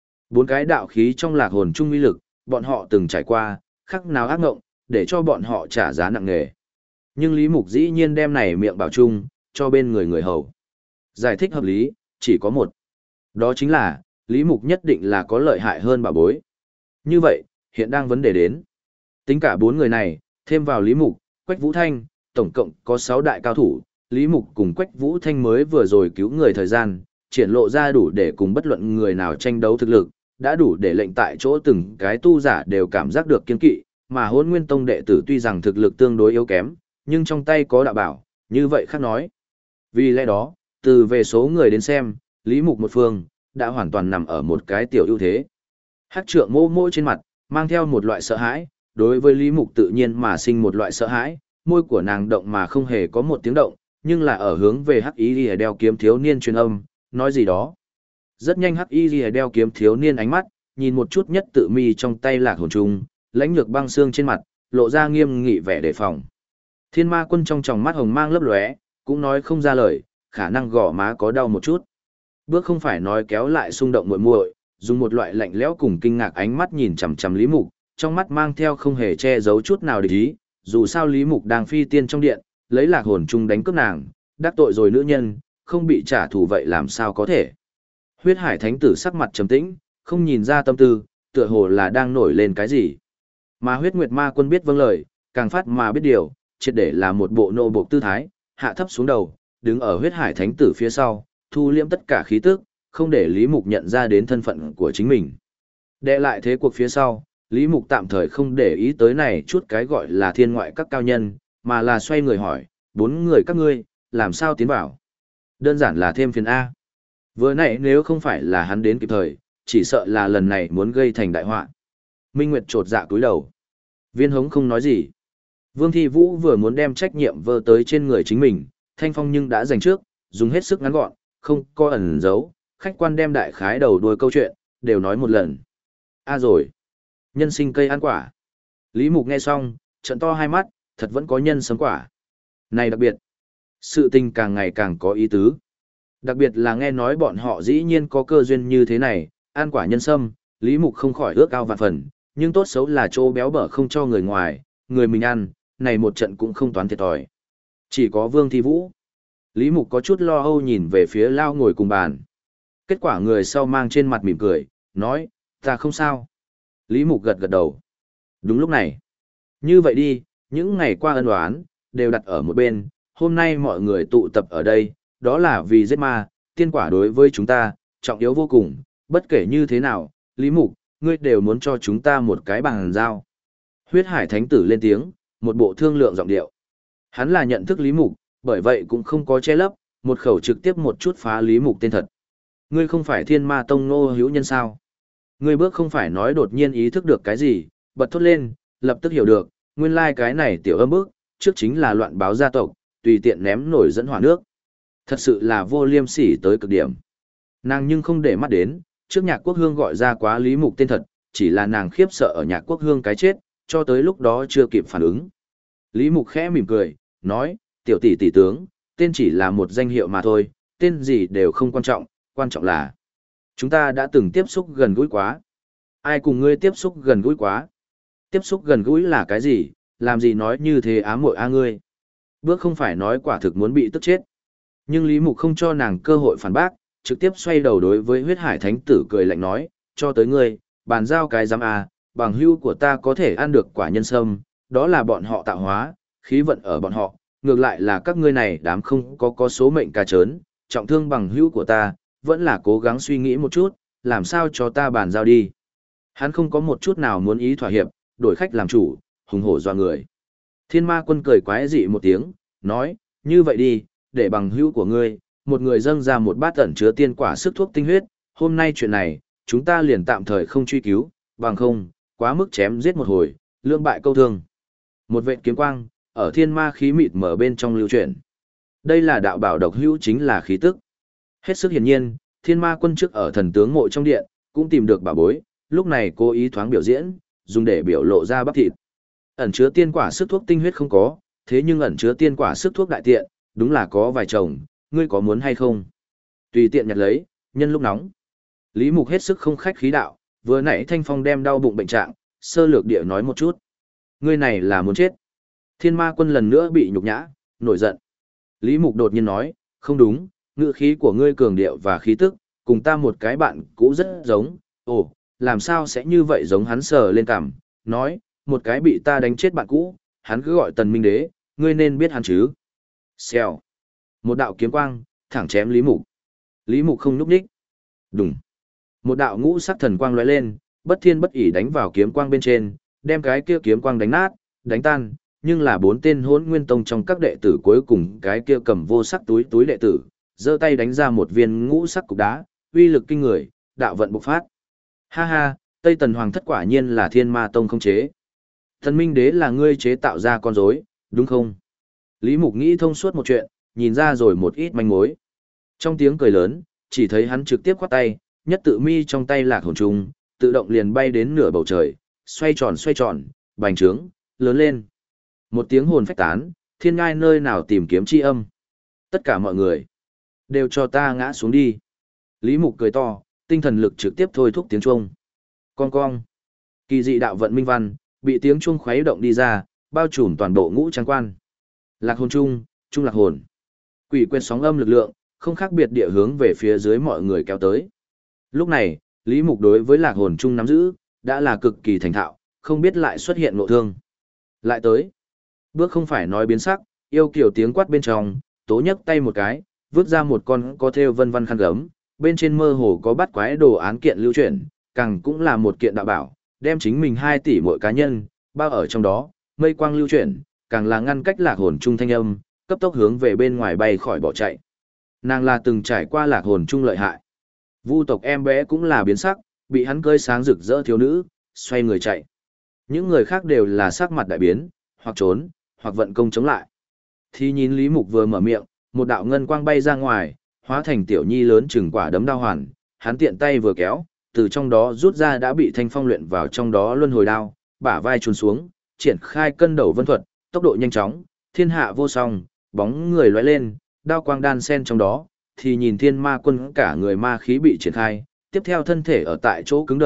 4 cái đạo khí trong lạc hồn trung uy lực, bọn họ từng trải qua, khắc nào ác ngộng, để cho bọn họ trả giá nặng nề. Nhưng Lý Mục dĩ nhiên đem này miệng bảo chung, cho bên người người hầu. Giải thích hợp lý, chỉ có một. Đó chính là, Lý Mục nhất định là có lợi hại hơn bảo bối. Như vậy, hiện đang vấn đề đến. Tính cả 4 người này, thêm vào Lý Mục, Quách Vũ Thanh, tổng cộng có 6 đại cao thủ. Lý Mục cùng Quách Vũ Thanh mới vừa rồi cứu người thời gian, triển lộ ra đủ để cùng bất luận người nào tranh đấu thực lực, đã đủ để lệnh tại chỗ từng cái tu giả đều cảm giác được kiên kỵ, mà Hỗn Nguyên Tông đệ tử tuy rằng thực lực tương đối yếu kém, nhưng trong tay có đạo bảo, như vậy khác nói. Vì lẽ đó, từ về số người đến xem, Lý Mục một phương, đã hoàn toàn nằm ở một cái tiểu ưu thế. Hắc trượng mô mô trên mặt, mang theo một loại sợ hãi, đối với Lý Mục tự nhiên mà sinh một loại sợ hãi, môi của nàng động mà không hề có một tiếng động, nhưng là ở hướng về Hắc Y Lìa đeo kiếm thiếu niên truyền âm, nói gì đó. Rất nhanh Hắc Y Lìa đeo kiếm thiếu niên ánh mắt, nhìn một chút nhất tự mi trong tay lạc hồn trùng, lãnh nhược băng xương trên mặt, lộ ra nghiêm nghị vẻ đề phòng. Thiên Ma Quân trong tròng mắt hồng mang lấp lóe, cũng nói không ra lời, khả năng gò má có đau một chút. Bước không phải nói kéo lại xung động muội muội, dùng một loại lạnh lẽo cùng kinh ngạc ánh mắt nhìn chằm chằm Lý Mục, trong mắt mang theo không hề che giấu chút nào địch ý, dù sao Lý Mục đang phi tiên trong điện, lấy lạc hồn chung đánh cướp nàng, đắc tội rồi nữ nhân, không bị trả thù vậy làm sao có thể. Huyết Hải Thánh tử sắc mặt trầm tĩnh, không nhìn ra tâm tư, tựa hồ là đang nổi lên cái gì. Mà Huyết Nguyệt Ma Quân biết vâng lời, càng phát mà biết điều, triệt để là một bộ nô bộc tư thái, hạ thấp xuống đầu, đứng ở Huyết Hải Thánh tử phía sau, thu liễm tất cả khí tức, không để Lý Mục nhận ra đến thân phận của chính mình. Đệ lại thế cuộc phía sau, Lý Mục tạm thời không để ý tới này chút cái gọi là thiên ngoại các cao nhân, mà là xoay người hỏi, 4 người các ngươi, làm sao tiến vào? Đơn giản là thêm phiền A. Vừa nãy nếu không phải là hắn đến kịp thời, chỉ sợ là lần này muốn gây thành đại họa. Minh Nguyệt trột dạ cúi đầu. Viên Hống không nói gì. Vương Thi Vũ vừa muốn đem trách nhiệm vơ tới trên người chính mình, Thanh Phong nhưng đã giành trước, dùng hết sức ngắn gọn, không có ẩn giấu, khách quan đem đại khái đầu đuôi câu chuyện, đều nói một lần. Rồi. Nhân sinh cây ăn quả. Lý Mục nghe xong, trợn to hai mắt, thật vẫn có nhân sấm quả. Này đặc biệt. Sự tình càng ngày càng có ý tứ. Đặc biệt là nghe nói bọn họ dĩ nhiên có cơ duyên như thế này, ăn quả nhân sâm, Lý Mục không khỏi ước ao vạn phần, nhưng tốt xấu là chỗ béo bở không cho người ngoài, người mình ăn, này một trận cũng không toán thiệt thòi. Chỉ có Vương Thi Vũ. Lý Mục có chút lo âu nhìn về phía Lao ngồi cùng bàn. Kết quả người sau mang trên mặt mỉm cười, nói, ta không sao. Lý Mục gật gật đầu. Đúng lúc này. Như vậy đi, những ngày qua ân oán, đều đặt ở một bên, hôm nay mọi người tụ tập ở đây, đó là vì giết ma, tiên quả đối với chúng ta, trọng yếu vô cùng, bất kể như thế nào, Lý Mục, ngươi đều muốn cho chúng ta một cái bằng giao. Huyết Hải Thánh Tử lên tiếng, một bộ thương lượng giọng điệu. Hắn là nhận thức Lý Mục, bởi vậy cũng không có che lấp, một khẩu trực tiếp một chút phá Lý Mục tên thật. Ngươi không phải Thiên Ma Tông Ngô Hữu Nhân sao? Ngươi bước không phải nói đột nhiên ý thức được cái gì, bật thốt lên, lập tức hiểu được, nguyên lai cái này tiểu âm bước, trước chính là loạn báo gia tộc, tùy tiện ném nổi dẫn hỏa nước. Thật sự là vô liêm sỉ tới cực điểm. Nàng nhưng không để mắt đến, trước Nhạc Quốc Hương gọi ra quá Lý Mục tên thật, chỉ là nàng khiếp sợ ở Nhạc Quốc Hương cái chết, cho tới lúc đó chưa kịp phản ứng. Lý Mục khẽ mỉm cười, nói, tiểu tỷ tỷ tướng, tên chỉ là một danh hiệu mà thôi, tên gì đều không quan trọng là chúng ta đã từng tiếp xúc gần gũi quá. Ai cùng ngươi tiếp xúc gần gũi quá? Tiếp xúc gần gũi là cái gì, làm gì nói như thế ám muội a ngươi? Bước không phải nói quả thực muốn bị tức chết. Nhưng Lý Mục không cho nàng cơ hội phản bác, trực tiếp xoay đầu đối với Huyết Hải Thánh Tử cười lạnh nói, cho tới ngươi, bàn giao cái giám a, bằng hữu của ta có thể ăn được quả nhân sâm, đó là bọn họ tạo hóa, khí vận ở bọn họ, ngược lại là các ngươi này đám không có số mệnh cà trớn, trọng thương bằng hữu của ta, vẫn là cố gắng suy nghĩ một chút, làm sao cho ta bàn giao đi. Hắn không có một chút nào muốn ý thỏa hiệp, đổi khách làm chủ, hùng hổ doa người. Thiên Ma Quân cười quái dị một tiếng, nói, như vậy đi, để bằng hữu của ngươi, một người dâng ra một bát ẩn chứa tiên quả sức thuốc tinh huyết, hôm nay chuyện này, chúng ta liền tạm thời không truy cứu, bằng không, quá mức chém giết một hồi, lương bại câu thương. Một vệt kiếm quang, ở thiên ma khí mịt mở bên trong lưu chuyển. Đây là đạo bảo độc hữu chính là khí tức. Hết sức hiển nhiên, Thiên Ma Quân trước ở thần tướng mộ trong điện, cũng tìm được bảo bối, lúc này cố ý thoáng biểu diễn, dùng để biểu lộ ra bắp thịt. Ẩn chứa tiên quả sức thuốc tinh huyết không có, thế nhưng ẩn chứa tiên quả sức thuốc đại tiện, đúng là có vài chồng, ngươi có muốn hay không? Tùy tiện nhặt lấy, nhân lúc nóng. Lý Mục hết sức không khách khí đạo, vừa nãy Thanh Phong đem đau bụng bệnh trạng, sơ lược địa nói một chút. Ngươi này là muốn chết. Thiên Ma Quân lần nữa bị nhục nhã, nổi giận. Lý Mục đột nhiên nói, không đúng, ngữ khí của ngươi cường điệu và khí tức, cùng ta một cái bạn cũ rất giống. Ồ, làm sao sẽ như vậy giống? Hắn sờ lên cằm, nói, một cái bị ta đánh chết bạn cũ, hắn cứ gọi Tần Minh Đế, ngươi nên biết hắn chứ. Xèo. Một đạo kiếm quang, thẳng chém Lý Mục. Lý Mục không nhúc nhích. Đùng. Một đạo ngũ sắc thần quang lóe lên, bất thiên bất ỷ đánh vào kiếm quang bên trên, đem cái kia kiếm quang đánh nát, đánh tan, nhưng là bốn tên Hỗn Nguyên Tông trong các đệ tử cuối cùng cái kia cầm vô sắc túi đệ tử, giơ tay đánh ra một viên ngũ sắc cục đá, uy lực kinh người, đạo vận bộc phát. Ha ha, Tây Tần Hoàng thất quả nhiên là Thiên Ma Tông không chế. Thần Minh Đế là ngươi chế tạo ra con rối, đúng không? Lý Mục nghĩ thông suốt một chuyện, nhìn ra rồi một ít manh mối. Trong tiếng cười lớn, chỉ thấy hắn trực tiếp khoát tay, nhất tự mi trong tay lạc hồn trùng, tự động liền bay đến nửa bầu trời, xoay tròn, bành trướng, lớn lên. Một tiếng hồn phách tán, thiên ngai nơi nào tìm kiếm chi âm. Tất cả mọi người, đều cho ta ngã xuống đi. Lý Mục cười to, tinh thần lực trực tiếp thôi thúc tiếng chuông. Con cong. Kỳ dị đạo vận minh văn, bị tiếng chuông khuấy động đi ra, bao trùm toàn bộ ngũ trang quan. Lạc hồn trung lạc hồn. Quỷ quyệt sóng âm lực lượng, không khác biệt địa hướng về phía dưới mọi người kéo tới. Lúc này, Lý Mục đối với lạc hồn trung nắm giữ, đã là cực kỳ thành thạo, không biết lại xuất hiện ngộ thương. Lại tới. Bước không phải nói biến sắc, yêu kiểu tiếng quát bên trong, tố nhấc tay một cái, vứt ra một con có thêu vân vân khăn gấm, bên trên mơ hồ có bắt quái đồ án kiện lưu chuyển, càng cũng là một kiện đạo bảo, đem chính mình 2 tỷ mỗi cá nhân, bao ở trong đó, mây quang lưu chuyển, càng là ngăn cách lạc hồn trung thanh âm, cấp tốc hướng về bên ngoài bay khỏi bỏ chạy. Nàng là từng trải qua lạc hồn trung lợi hại. Vu tộc em bé cũng là biến sắc, bị hắn cơi sáng rực rỡ thiếu nữ, xoay người chạy. Những người khác đều là sắc mặt đại biến, hoặc trốn, hoặc vận công chống lại. Thì nhìn Lý Mục vừa mở miệng, một đạo ngân quang bay ra ngoài, hóa thành tiểu nhi lớn chừng quả đấm đao hoàn, hắn tiện tay vừa kéo, từ trong đó rút ra đã bị Thanh Phong luyện vào trong đó luân hồi đao, bả vai chùn xuống, triển khai cân đầu vân thuật, tốc độ nhanh chóng, thiên hạ vô song, bóng người lóe lên, đao quang đan sen trong đó, thì nhìn Thiên Ma Quân cả người ma khí bị triển khai, tiếp theo thân thể ở tại chỗ cứng đờ,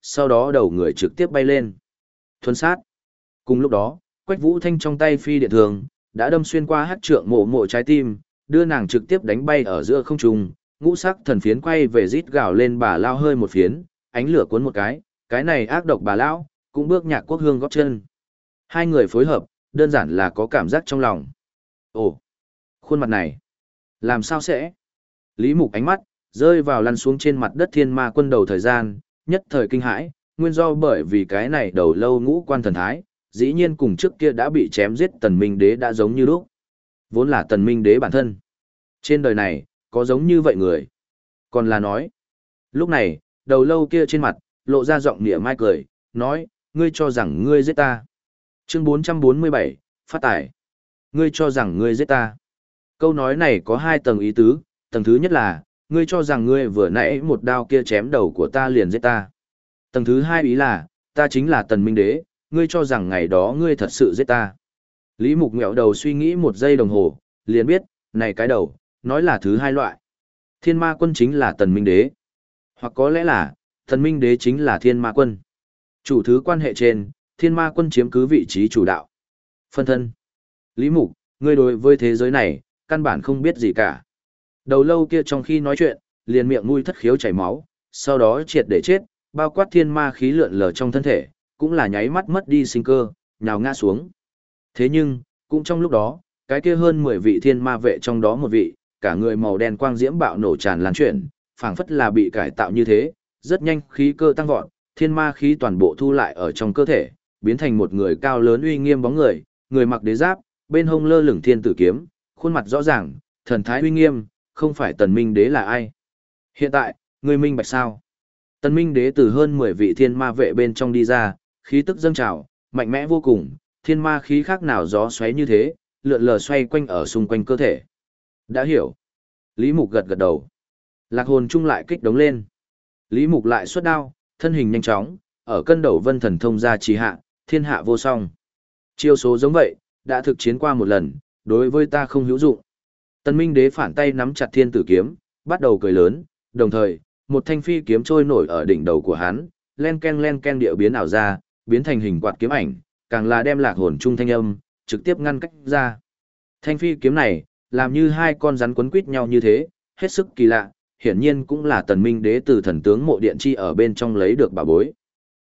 sau đó đầu người trực tiếp bay lên. Thuần sát. Cùng lúc đó, Quách Vũ Thanh trong tay phi điện thường, đã đâm xuyên qua Hắc Trượng Mộ Mộ trái tim, đưa nàng trực tiếp đánh bay ở giữa không trung, ngũ sắc thần phiến quay về rít gào lên bà lao hơi một phiến, ánh lửa cuốn một cái này ác độc bà lão, cũng bước Nhạc Quốc Hương góp chân. Hai người phối hợp, đơn giản là có cảm giác trong lòng. Ồ, khuôn mặt này, làm sao sẽ? Lý Mục ánh mắt, rơi vào lăn xuống trên mặt đất Thiên Ma Quân đầu thời gian, nhất thời kinh hãi, nguyên do bởi vì cái này đầu lâu ngũ quan thần thái, dĩ nhiên cùng trước kia đã bị chém giết Tần Minh Đế đã giống như lúc. Vốn là Tần Minh Đế bản thân. Trên đời này, có giống như vậy người. Còn là nói. Lúc này, đầu lâu kia trên mặt, lộ ra giọng nịa mai cười, nói, ngươi cho rằng ngươi giết ta. Chương 447, phát tải. Ngươi cho rằng ngươi giết ta. Câu nói này có hai tầng ý tứ, tầng thứ nhất là, ngươi cho rằng ngươi vừa nãy một đao kia chém đầu của ta liền giết ta. Tầng thứ hai ý là, ta chính là Tần Minh Đế, ngươi cho rằng ngày đó ngươi thật sự giết ta. Lý Mục ngẹo đầu suy nghĩ một giây đồng hồ, liền biết, này cái đầu, nói là thứ hai loại. Thiên Ma Quân chính là Tần Minh Đế. Hoặc có lẽ là, Tần Minh Đế chính là Thiên Ma Quân. Chủ thứ quan hệ trên, Thiên Ma Quân chiếm cứ vị trí chủ đạo. Phân thân. Lý Mục, ngươi đối với thế giới này, căn bản không biết gì cả. Đầu lâu kia trong khi nói chuyện, liền miệng mũi thất khiếu chảy máu, sau đó triệt để chết, bao quát thiên ma khí lượn lờ trong thân thể, cũng là nháy mắt mất đi sinh cơ, nhào ngã xuống. Thế nhưng, cũng trong lúc đó, cái kia hơn 10 vị thiên ma vệ trong đó một vị, cả người màu đen quang diễm bạo nổ tràn lan chuyển, phảng phất là bị cải tạo như thế, rất nhanh khí cơ tăng vọt, thiên ma khí toàn bộ thu lại ở trong cơ thể, biến thành một người cao lớn uy nghiêm bóng người, người mặc đế giáp, bên hông lơ lửng thiên tử kiếm, khuôn mặt rõ ràng, thần thái uy nghiêm, không phải Tần Minh Đế là ai. Hiện tại, người minh bạch sao? Tần Minh Đế từ hơn 10 vị thiên ma vệ bên trong đi ra, khí tức dâng trào, mạnh mẽ vô cùng, thiên ma khí khác nào gió xoáy như thế, lượn lờ xoay quanh ở xung quanh cơ thể. Đã hiểu. Lý Mục gật gật đầu. Lạc hồn chung lại kích đống lên. Lý Mục lại xuất đao, thân hình nhanh chóng, ở cân đầu vân thần thông ra trì hạ, thiên hạ vô song. Chiêu số giống vậy, đã thực chiến qua một lần, đối với ta không hữu dụng. Tần Minh Đế phản tay nắm chặt thiên tử kiếm, bắt đầu cười lớn, đồng thời, một thanh phi kiếm trôi nổi ở đỉnh đầu của hắn, len ken điệu biến ảo ra, biến thành hình quạt kiếm ảnh, càng là đem lạc hồn trung thanh âm, trực tiếp ngăn cách ra. Thanh phi kiếm này, làm như hai con rắn quấn quít nhau như thế, hết sức kỳ lạ, hiển nhiên cũng là Tần Minh Đế từ thần tướng mộ điện chi ở bên trong lấy được bảo bối.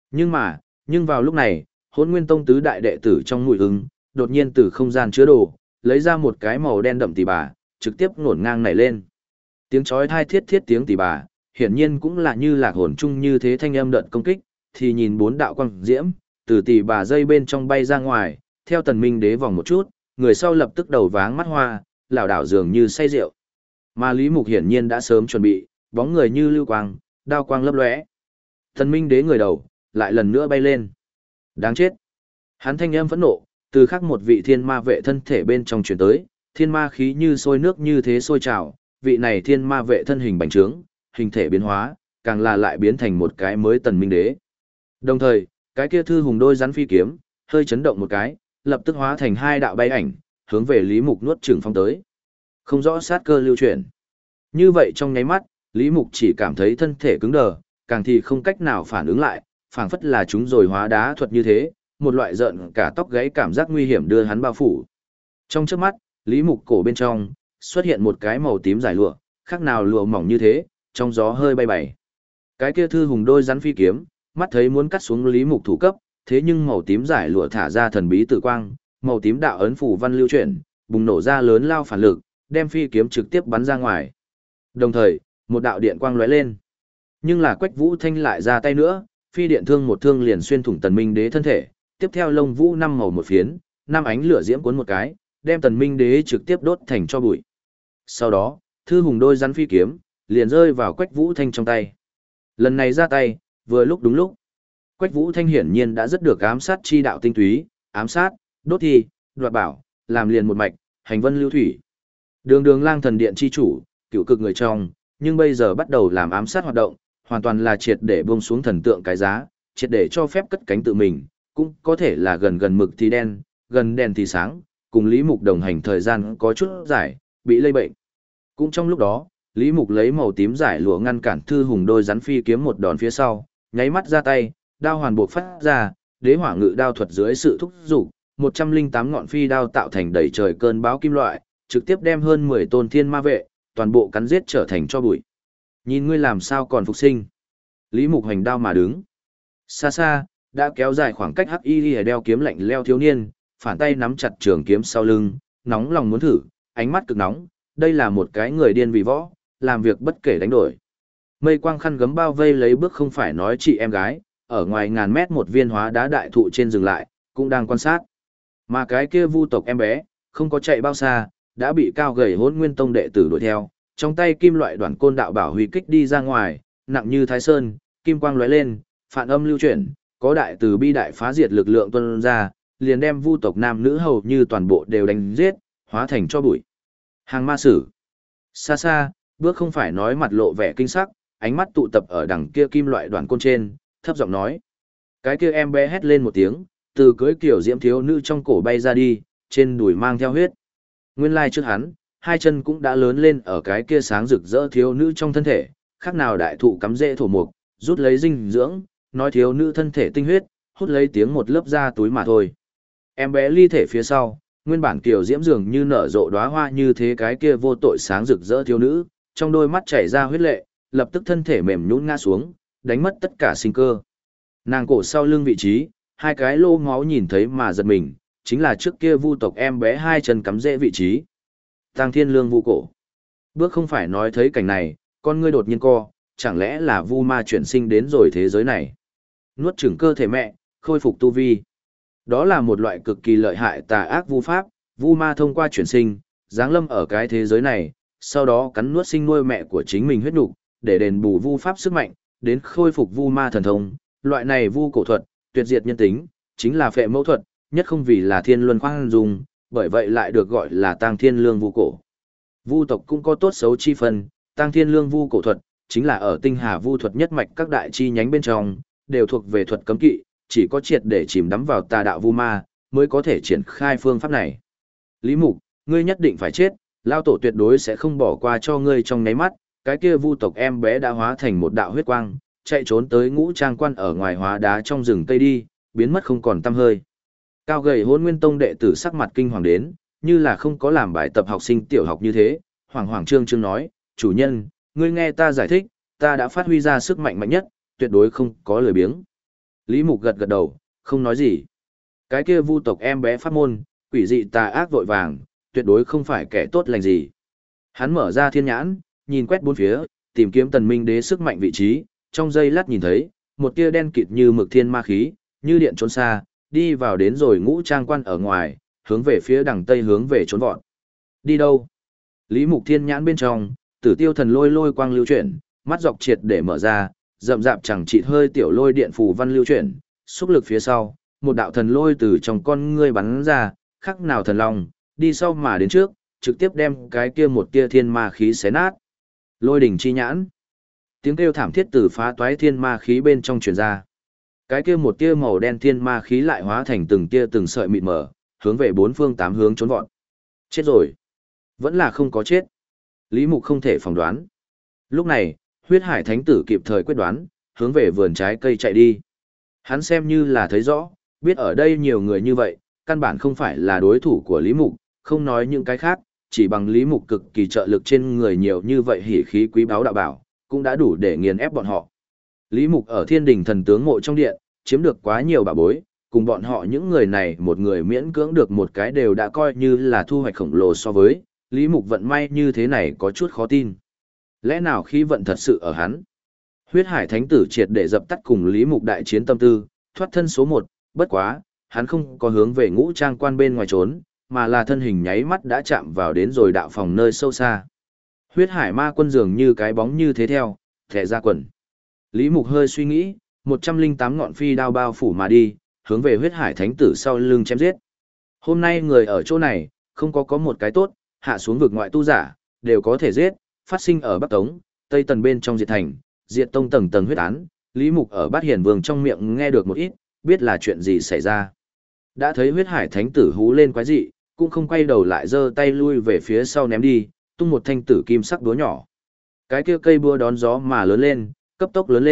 Nhưng vào lúc này, Hỗn Nguyên Tông tứ đại đệ tử trong mũi ưng, đột nhiên từ không gian chứa đồ, lấy ra một cái màu đen đậm tỉ bà, trực tiếp ngổn ngang nảy lên. Tiếng chói tai thiết thiết tiếng tỉ bà, hiển nhiên cũng là như lạc hồn chung như thế thanh âm đợt công kích, thì nhìn bốn đạo quang diễm, từ tỉ bà dây bên trong bay ra ngoài, theo Tần Minh Đế vòng một chút, người sau lập tức đầu váng mắt hoa, lảo đảo dường như say rượu. Mà Lý Mục hiển nhiên đã sớm chuẩn bị, bóng người như lưu quang, đao quang lấp lóe. Tần Minh Đế người đầu, lại lần nữa bay lên. Đáng chết. Hắn thanh âm phẫn nộ, từ khắc một vị thiên ma vệ thân thể bên trong truyền tới, thiên ma khí như sôi nước như thế sôi trào, vị này thiên ma vệ thân hình bành trướng, hình thể biến hóa, càng là lại biến thành một cái mới Tần Minh Đế. Đồng thời, cái kia thư hùng đôi rắn phi kiếm, hơi chấn động một cái, lập tức hóa thành hai đạo bay ảnh, hướng về Lý Mục nuốt chửng phong tới. Không rõ sát cơ lưu chuyển. Như vậy trong nháy mắt, Lý Mục chỉ cảm thấy thân thể cứng đờ, càng thì không cách nào phản ứng lại, phảng phất là chúng rồi hóa đá thuật như thế, một loại giận cả tóc gáy cảm giác nguy hiểm đưa hắn bao phủ. Trong chớp mắt, Lý Mục cổ bên trong xuất hiện một cái màu tím dài lụa, khác nào lụa mỏng như thế, trong gió hơi bay bày. Cái kia thư hùng đôi rắn phi kiếm, mắt thấy muốn cắt xuống Lý Mục thủ cấp, thế nhưng màu tím giải lụa thả ra thần bí tử quang, màu tím đạo ấn phủ văn lưu chuyển, bùng nổ ra lớn lao phản lực, đem phi kiếm trực tiếp bắn ra ngoài. Đồng thời, một đạo điện quang lóe lên. Nhưng là Quách Vũ Thanh lại ra tay nữa, phi điện thương một thương liền xuyên thủng Tần Minh Đế thân thể, tiếp theo lông vũ năm màu một phiến, năm ánh lửa diễm cuốn một cái, đem Tần Minh Đế trực tiếp đốt thành tro bụi. Sau đó, thư hùng đôi rắn phi kiếm liền rơi vào Quách Vũ Thanh trong tay. Lần này ra tay, vừa lúc đúng lúc. Quách Vũ Thanh hiển nhiên đã rất được ám sát chi đạo tinh túy, ám sát, đốt thi, đoạt bảo, làm liền một mạch, hành vân lưu thủy. Đường Đường Lang Thần Điện chi chủ, cựu cực người trong, nhưng bây giờ bắt đầu làm ám sát hoạt động, hoàn toàn là triệt để buông xuống thần tượng cái giá, triệt để cho phép cất cánh tự mình, cũng có thể là gần mực thì đen, gần đèn thì sáng, cùng Lý Mục đồng hành thời gian có chút dài, bị lây bệnh. Cũng trong lúc đó, Lý Mục lấy màu tím giải lụa ngăn cản thư hùng đôi rắn phi kiếm một đòn phía sau, nháy mắt ra tay, đao hoàn buộc phát ra, đế hỏa ngự đao thuật dưới sự thúc giục, 108 ngọn phi đao tạo thành đầy trời cơn bão kim loại, trực tiếp đem hơn 10 tôn thiên ma vệ, toàn bộ cắn giết trở thành cho bụi. Nhìn ngươi làm sao còn phục sinh. Lý Mục hoành đao mà đứng. Xa xa, đã kéo dài khoảng cách hắc y đeo kiếm lạnh leo thiếu niên, phản tay nắm chặt trường kiếm sau lưng, nóng lòng muốn thử, ánh mắt cực nóng, đây là một cái người điên vì võ, làm việc bất kể đánh đổi. Mây quang khăn gấm bao vây lấy bước không phải nói chị em gái, ở ngoài ngàn mét một viên hóa đá đại thụ trên dừng lại, cũng đang quan sát. Mà cái kia vu tộc em bé, không có chạy bao xa, đã bị cao gầy Hỗn Nguyên Tông đệ tử đuổi theo, trong tay kim loại đoạn côn đạo bảo huy kích đi ra ngoài, nặng như Thái Sơn, kim quang lóe lên, phản âm lưu chuyển, có đại từ bi đại phá diệt lực lượng tuôn ra, liền đem vu tộc nam nữ hầu như toàn bộ đều đánh giết, hóa thành cho bụi. Hàng ma sử. Xa xa, bước không phải nói mặt lộ vẻ kinh sắc, ánh mắt tụ tập ở đằng kia kim loại đoạn côn trên, thấp giọng nói. Cái kia em bé hét lên một tiếng, từ cưới kiểu diễm thiếu nữ trong cổ bay ra đi, trên đùi mang theo huyết. Nguyên lai trước hắn, hai chân cũng đã lớn lên ở cái kia sáng rực rỡ thiếu nữ trong thân thể, khác nào đại thụ cắm rễ thổ mục, rút lấy dinh dưỡng, nói thiếu nữ thân thể tinh huyết, hút lấy tiếng một lớp da túi mà thôi. Em bé ly thể phía sau, nguyên bản kiểu diễm dường như nở rộ đóa hoa như thế cái kia vô tội sáng rực rỡ thiếu nữ, trong đôi mắt chảy ra huyết lệ, lập tức thân thể mềm nhũn ngã xuống, đánh mất tất cả sinh cơ. Nàng cổ sau lưng vị trí, hai cái lô máu nhìn thấy mà giật mình, chính là trước kia vu tộc em bé hai chân cắm rễ vị trí. Tang Thiên Lương vu cổ. Bước không phải nói thấy cảnh này, con ngươi đột nhiên co, chẳng lẽ là vu ma chuyển sinh đến rồi thế giới này. Nuốt chửng cơ thể mẹ, khôi phục tu vi. Đó là một loại cực kỳ lợi hại tà ác vu pháp, vu ma thông qua chuyển sinh, giáng lâm ở cái thế giới này, sau đó cắn nuốt sinh nuôi mẹ của chính mình huyết nục, để đền bù vu pháp sức mạnh, đến khôi phục vu ma thần thông. Loại này vu cổ thuật, tuyệt diệt nhân tính, chính là phệ mẫu thuật, nhất không vì là thiên luân khoan dung, bởi vậy lại được gọi là Tang Thiên Lương vu cổ. Vu tộc cũng có tốt xấu chi phân, Tang Thiên Lương vu cổ thuật, chính là ở tinh hà vu thuật nhất mạch các đại chi nhánh bên trong, đều thuộc về thuật cấm kỵ, chỉ có triệt để chìm đắm vào tà đạo vu ma, mới có thể triển khai phương pháp này. Lý Mục, ngươi nhất định phải chết, lao tổ tuyệt đối sẽ không bỏ qua cho ngươi trong nháy mắt, cái kia vu tộc em bé đã hóa thành một đạo huyết quang, chạy trốn tới Ngũ Trang Quan ở ngoài hóa đá trong rừng cây đi, biến mất không còn tăm hơi. Cao gầy Hỗn Nguyên Tông đệ tử sắc mặt kinh hoàng đến, như là không có làm bài tập học sinh tiểu học như thế, Hoàng Hoàng Trương Trương nói, chủ nhân, ngươi nghe ta giải thích, ta đã phát huy ra sức mạnh mạnh nhất, tuyệt đối không có lười biếng. Lý Mục gật gật đầu, không nói gì. Cái kia vu tộc em bé pháp môn, quỷ dị tà ác vội vàng, tuyệt đối không phải kẻ tốt lành gì. Hắn mở ra thiên nhãn, nhìn quét bốn phía, tìm kiếm Tần Minh Đế sức mạnh vị trí, trong giây lát nhìn thấy, một tia đen kịt như mực thiên ma khí, như điện trốn xa, đi vào đến rồi Ngũ Trang Quan ở ngoài, hướng về phía đằng tây hướng về trốn vọt. Đi đâu? Lý Mục thiên nhãn bên trong, Tử Tiêu thần lôi lôi quang lưu chuyển, mắt dọc triệt để mở ra, rậm rạp chẳng chịt hơi tiểu lôi điện phù văn lưu chuyển, xúc lực phía sau, một đạo thần lôi từ trong con ngươi bắn ra, khắc nào thần long, đi sau mà đến trước, trực tiếp đem cái kia một tia thiên ma khí xé nát. Lôi đỉnh chi nhãn. Tiếng kêu thảm thiết từ phá toái thiên ma khí bên trong truyền ra. Cái kia một tia màu đen thiên ma khí lại hóa thành từng tia từng sợi mịt mờ, hướng về bốn phương tám hướng trốn vọt. Chết rồi. Vẫn là không có chết. Lý Mục không thể phỏng đoán. Lúc này, huyết hải thánh tử kịp thời quyết đoán, hướng về vườn trái cây chạy đi. Hắn xem như là thấy rõ, biết ở đây nhiều người như vậy, căn bản không phải là đối thủ của Lý Mục, không nói những cái khác, chỉ bằng Lý Mục cực kỳ trợ lực trên người nhiều như vậy hỉ khí quý báu đạo bảo, cũng đã đủ để nghiền ép bọn họ. Lý Mục ở Thiên Đình thần tướng mộ trong điện, chiếm được quá nhiều bảo bối, cùng bọn họ những người này một người miễn cưỡng được một cái đều đã coi như là thu hoạch khổng lồ so với, Lý Mục vận may như thế này có chút khó tin. Lẽ nào khí vận thật sự ở hắn? Huyết Hải Thánh tử triệt để dập tắt cùng Lý Mục đại chiến tâm tư, thoát thân số 1, bất quá, hắn không có hướng về Ngũ Trang Quan bên ngoài trốn, mà là thân hình nháy mắt đã chạm vào đến rồi đạo phòng nơi sâu xa. Huyết Hải Ma Quân dường như cái bóng như thế theo, thẻ ra quần. Lý Mục hơi suy nghĩ, 108 ngọn phi đao bao phủ mà đi, hướng về Huyết Hải Thánh tử sau lưng chém giết. Hôm nay người ở chỗ này, không có một cái tốt, hạ xuống vực ngoại tu giả, đều có thể giết, phát sinh ở Bắc Tống, Tây Tần bên trong diệt thành, diệt tông tầng tầng huyết án, Lý Mục ở Bát Hiền Vương trong miệng nghe được một ít, biết là chuyện gì xảy ra. Đã thấy Huyết Hải Thánh tử hú lên quái dị, cũng không quay đầu lại giơ tay lui về phía sau ném đi, tung một thanh tử kim sắc búa nhỏ. Cái kia cây búa đón gió mà lớn lên, cấp tốc lớn lên,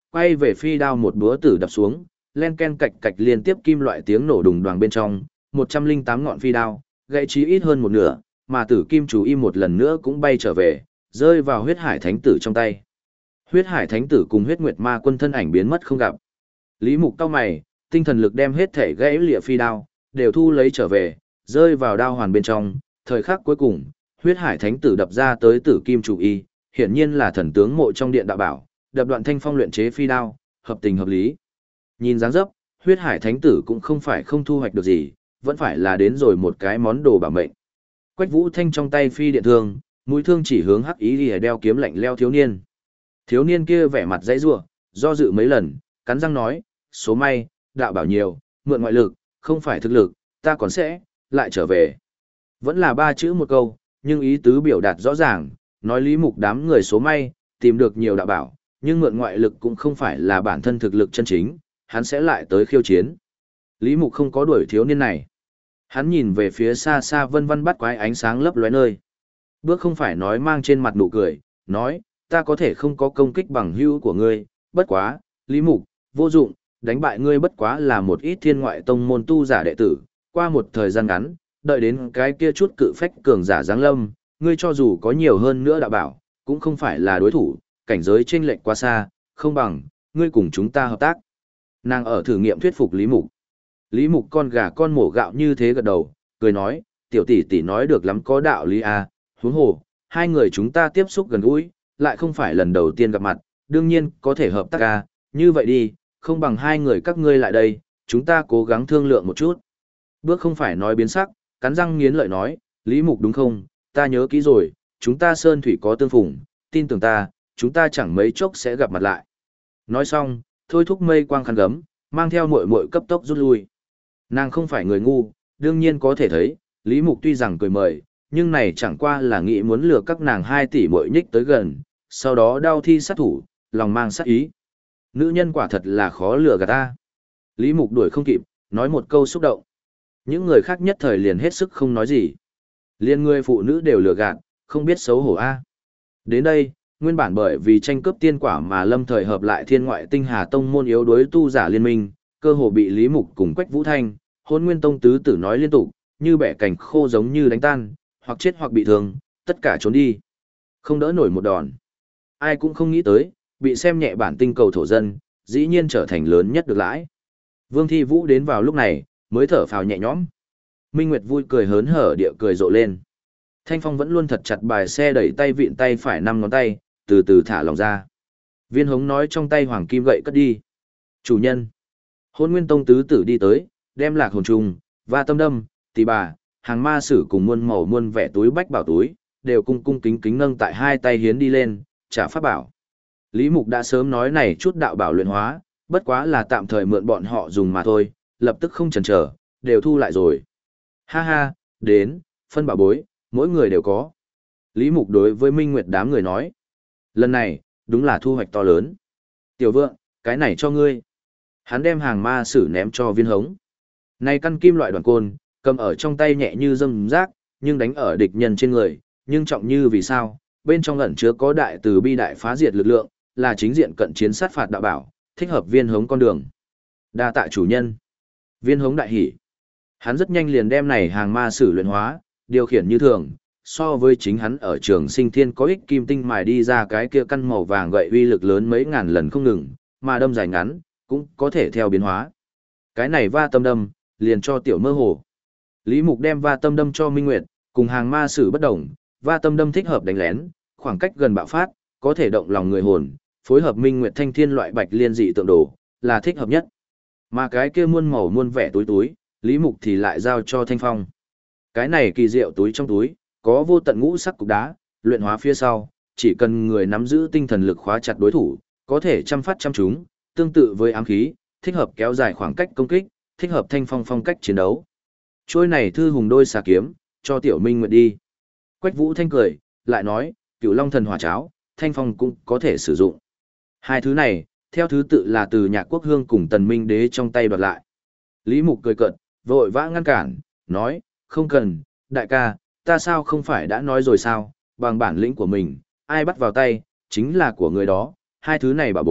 quay về phi đao một búa tử đập xuống, len ken cạch cạch liên tiếp kim loại tiếng nổ đùng đoàng bên trong, 108 ngọn phi đao, gãy chí ít hơn một nửa, mà tử kim chú im một lần nữa cũng bay trở về, rơi vào huyết hải thánh tử trong tay. Huyết hải thánh tử cùng huyết nguyệt ma quân thân ảnh biến mất không gặp. Lý Mục cau mày, tinh thần lực đem hết thể gãy lịa phi đao, đều thu lấy trở về, rơi vào đao hoàn bên trong, thời khắc cuối cùng, huyết hải thánh tử đập ra tới tử kim chủ y, hiển nhiên là thần tướng mộ trong điện đạo bảo, đập đoạn thanh phong luyện chế phi đao, hợp tình hợp lý. Nhìn dáng dấp, huyết hải thánh tử cũng không phải không thu hoạch được gì, vẫn phải là đến rồi một cái món đồ bảo mệnh. Quách Vũ Thanh trong tay phi điện thương, mũi thương chỉ hướng hắc ý lìa đeo kiếm lạnh leo thiếu niên. Thiếu niên kia vẻ mặt dãy rủa, do dự mấy lần, cắn răng nói, số may, đạo bảo nhiều, mượn ngoại lực, không phải thực lực, ta còn sẽ, lại trở về. Vẫn là ba chữ một câu, nhưng ý tứ biểu đạt rõ ràng, nói Lý Mục đám người số may, tìm được nhiều đạo bảo, nhưng mượn ngoại lực cũng không phải là bản thân thực lực chân chính, hắn sẽ lại tới khiêu chiến. Lý Mục không có đuổi thiếu niên này. Hắn nhìn về phía xa xa vân vân bắt quái ánh sáng lấp lóe nơi. Bước không phải nói mang trên mặt nụ cười, nói, ta có thể không có công kích bằng hữu của ngươi, bất quá, Lý Mục, vô dụng, đánh bại ngươi bất quá là một ít thiên ngoại tông môn tu giả đệ tử, qua một thời gian ngắn, đợi đến cái kia chút cự phách cường giả giáng lâm, ngươi cho dù có nhiều hơn nữa đạo bảo, cũng không phải là đối thủ, cảnh giới chênh lệch quá xa, không bằng, ngươi cùng chúng ta hợp tác. Nàng ở thử nghiệm thuyết phục Lý Mục. Lý Mục con gà con mổ gạo như thế gật đầu, cười nói, tiểu tỷ tỷ nói được lắm có đạo lý à, huống hồ, hai người chúng ta tiếp xúc gần gũi, lại không phải lần đầu tiên gặp mặt, đương nhiên có thể hợp tác à, như vậy đi, không bằng hai người các ngươi lại đây, chúng ta cố gắng thương lượng một chút. Bước không phải nói biến sắc, cắn răng nghiến lợi nói, Lý Mục đúng không, ta nhớ kỹ rồi, chúng ta sơn thủy có tương phùng, tin tưởng ta, chúng ta chẳng mấy chốc sẽ gặp mặt lại. Nói xong, thôi thúc mây quang khăn gấm, mang theo muội muội cấp tốc rút lui. Nàng không phải người ngu, đương nhiên có thể thấy, Lý Mục tuy rằng cười mời, nhưng này chẳng qua là nghĩ muốn lừa các nàng 2 tỷ muội nhích tới gần, sau đó đao thi sát thủ, lòng mang sát ý. Nữ nhân quả thật là khó lừa gạt ta. Lý Mục đuổi không kịp, nói một câu xúc động. Những người khác nhất thời liền hết sức không nói gì. Liên người phụ nữ đều lừa gạt, không biết xấu hổ a. Đến đây, nguyên bản bởi vì tranh cướp tiên quả mà lâm thời hợp lại thiên ngoại tinh hà tông môn yếu đối tu giả liên minh, cơ hồ bị Lý Mục cùng Quách Vũ Thanh, Hôn Nguyên Tông tứ tử nói liên tục, như bẻ cành khô giống như đánh tan, hoặc chết hoặc bị thương, tất cả trốn đi. Không đỡ nổi một đòn. Ai cũng không nghĩ tới, bị xem nhẹ bản tinh cầu thổ dân, dĩ nhiên trở thành lớn nhất được lãi. Vương Thi Vũ đến vào lúc này, mới thở phào nhẹ nhõm. Minh Nguyệt vui cười hớn hở địa cười rộ lên. Thanh Phong vẫn luôn thật chặt bài xe đẩy tay vịn tay phải 5 ngón tay, từ từ thả lòng ra. Viên Hống nói trong tay hoàng kim gậy cất đi. Chủ nhân. Hôn Nguyên Tông tứ tử đi tới, đem lạc hồn trùng, và tâm đâm, tỳ bà, hàng ma sử cùng muôn màu muôn vẻ túi bách bảo túi, đều cung cung kính kính nâng tại hai tay hiến đi lên, trả pháp bảo. Lý Mục đã sớm nói này chút đạo bảo luyện hóa, bất quá là tạm thời mượn bọn họ dùng mà thôi, lập tức không chần chờ, đều thu lại rồi. Ha ha, đến, phân bảo bối, mỗi người đều có. Lý Mục đối với Minh Nguyệt đám người nói. Lần này, đúng là thu hoạch to lớn. Tiểu vượng, cái này cho ngươi. Hắn đem hàng ma sử ném cho Viên Hống. Này căn kim loại đoàn côn, cầm ở trong tay nhẹ như dâm rác, nhưng đánh ở địch nhân trên người, nhưng trọng như vì sao, bên trong ẩn chứa có đại từ bi đại phá diệt lực lượng, là chính diện cận chiến sát phạt đạo bảo, thích hợp Viên Hống con đường. Đa tạ chủ nhân. Viên Hống đại hỉ. Hắn rất nhanh liền đem này hàng ma sử luyện hóa, điều khiển như thường, so với chính hắn ở trường sinh thiên có ích kim tinh mài đi ra cái kia căn màu vàng gậy uy lực lớn mấy ngàn lần không ngừng, mà đâm dài ngắn, cũng có thể theo biến hóa. Cái này va tâm đâm, liền cho tiểu mơ hồ. Lý Mục đem va tâm đâm cho Minh Nguyệt, cùng hàng ma sử bất đồng, va tâm đâm thích hợp đánh lén, khoảng cách gần bạo phát, có thể động lòng người hồn, phối hợp Minh Nguyệt thanh thiên loại bạch liên dị tượng đồ, là thích hợp nhất. Mà cái kia muôn màu muôn vẻ túi túi, Lý Mục thì lại giao cho Thanh Phong. Cái này kỳ diệu túi trong túi, có vô tận ngũ sắc cục đá, luyện hóa phía sau, chỉ cần người nắm giữ tinh thần lực khóa chặt đối thủ, có thể chăm phát chăm chúng, tương tự với ám khí, thích hợp kéo dài khoảng cách công kích, thích hợp Thanh Phong phong cách chiến đấu. Trôi này thư hùng đôi xà kiếm, cho Tiểu Minh Nguyệt đi. Quách Vũ Thanh cười, lại nói, Cửu Long thần hỏa cháo, Thanh Phong cũng có thể sử dụng. Hai thứ này, theo thứ tự là từ Nhạc Quốc Hương cùng Tần Minh Đế trong tay đoạt lại. Lý Mục cười cợt, vội vã ngăn cản, nói, không cần, đại ca, ta sao không phải đã nói rồi sao, bằng bản lĩnh của mình, ai bắt vào tay, chính là của người đó, hai thứ này bảo bối,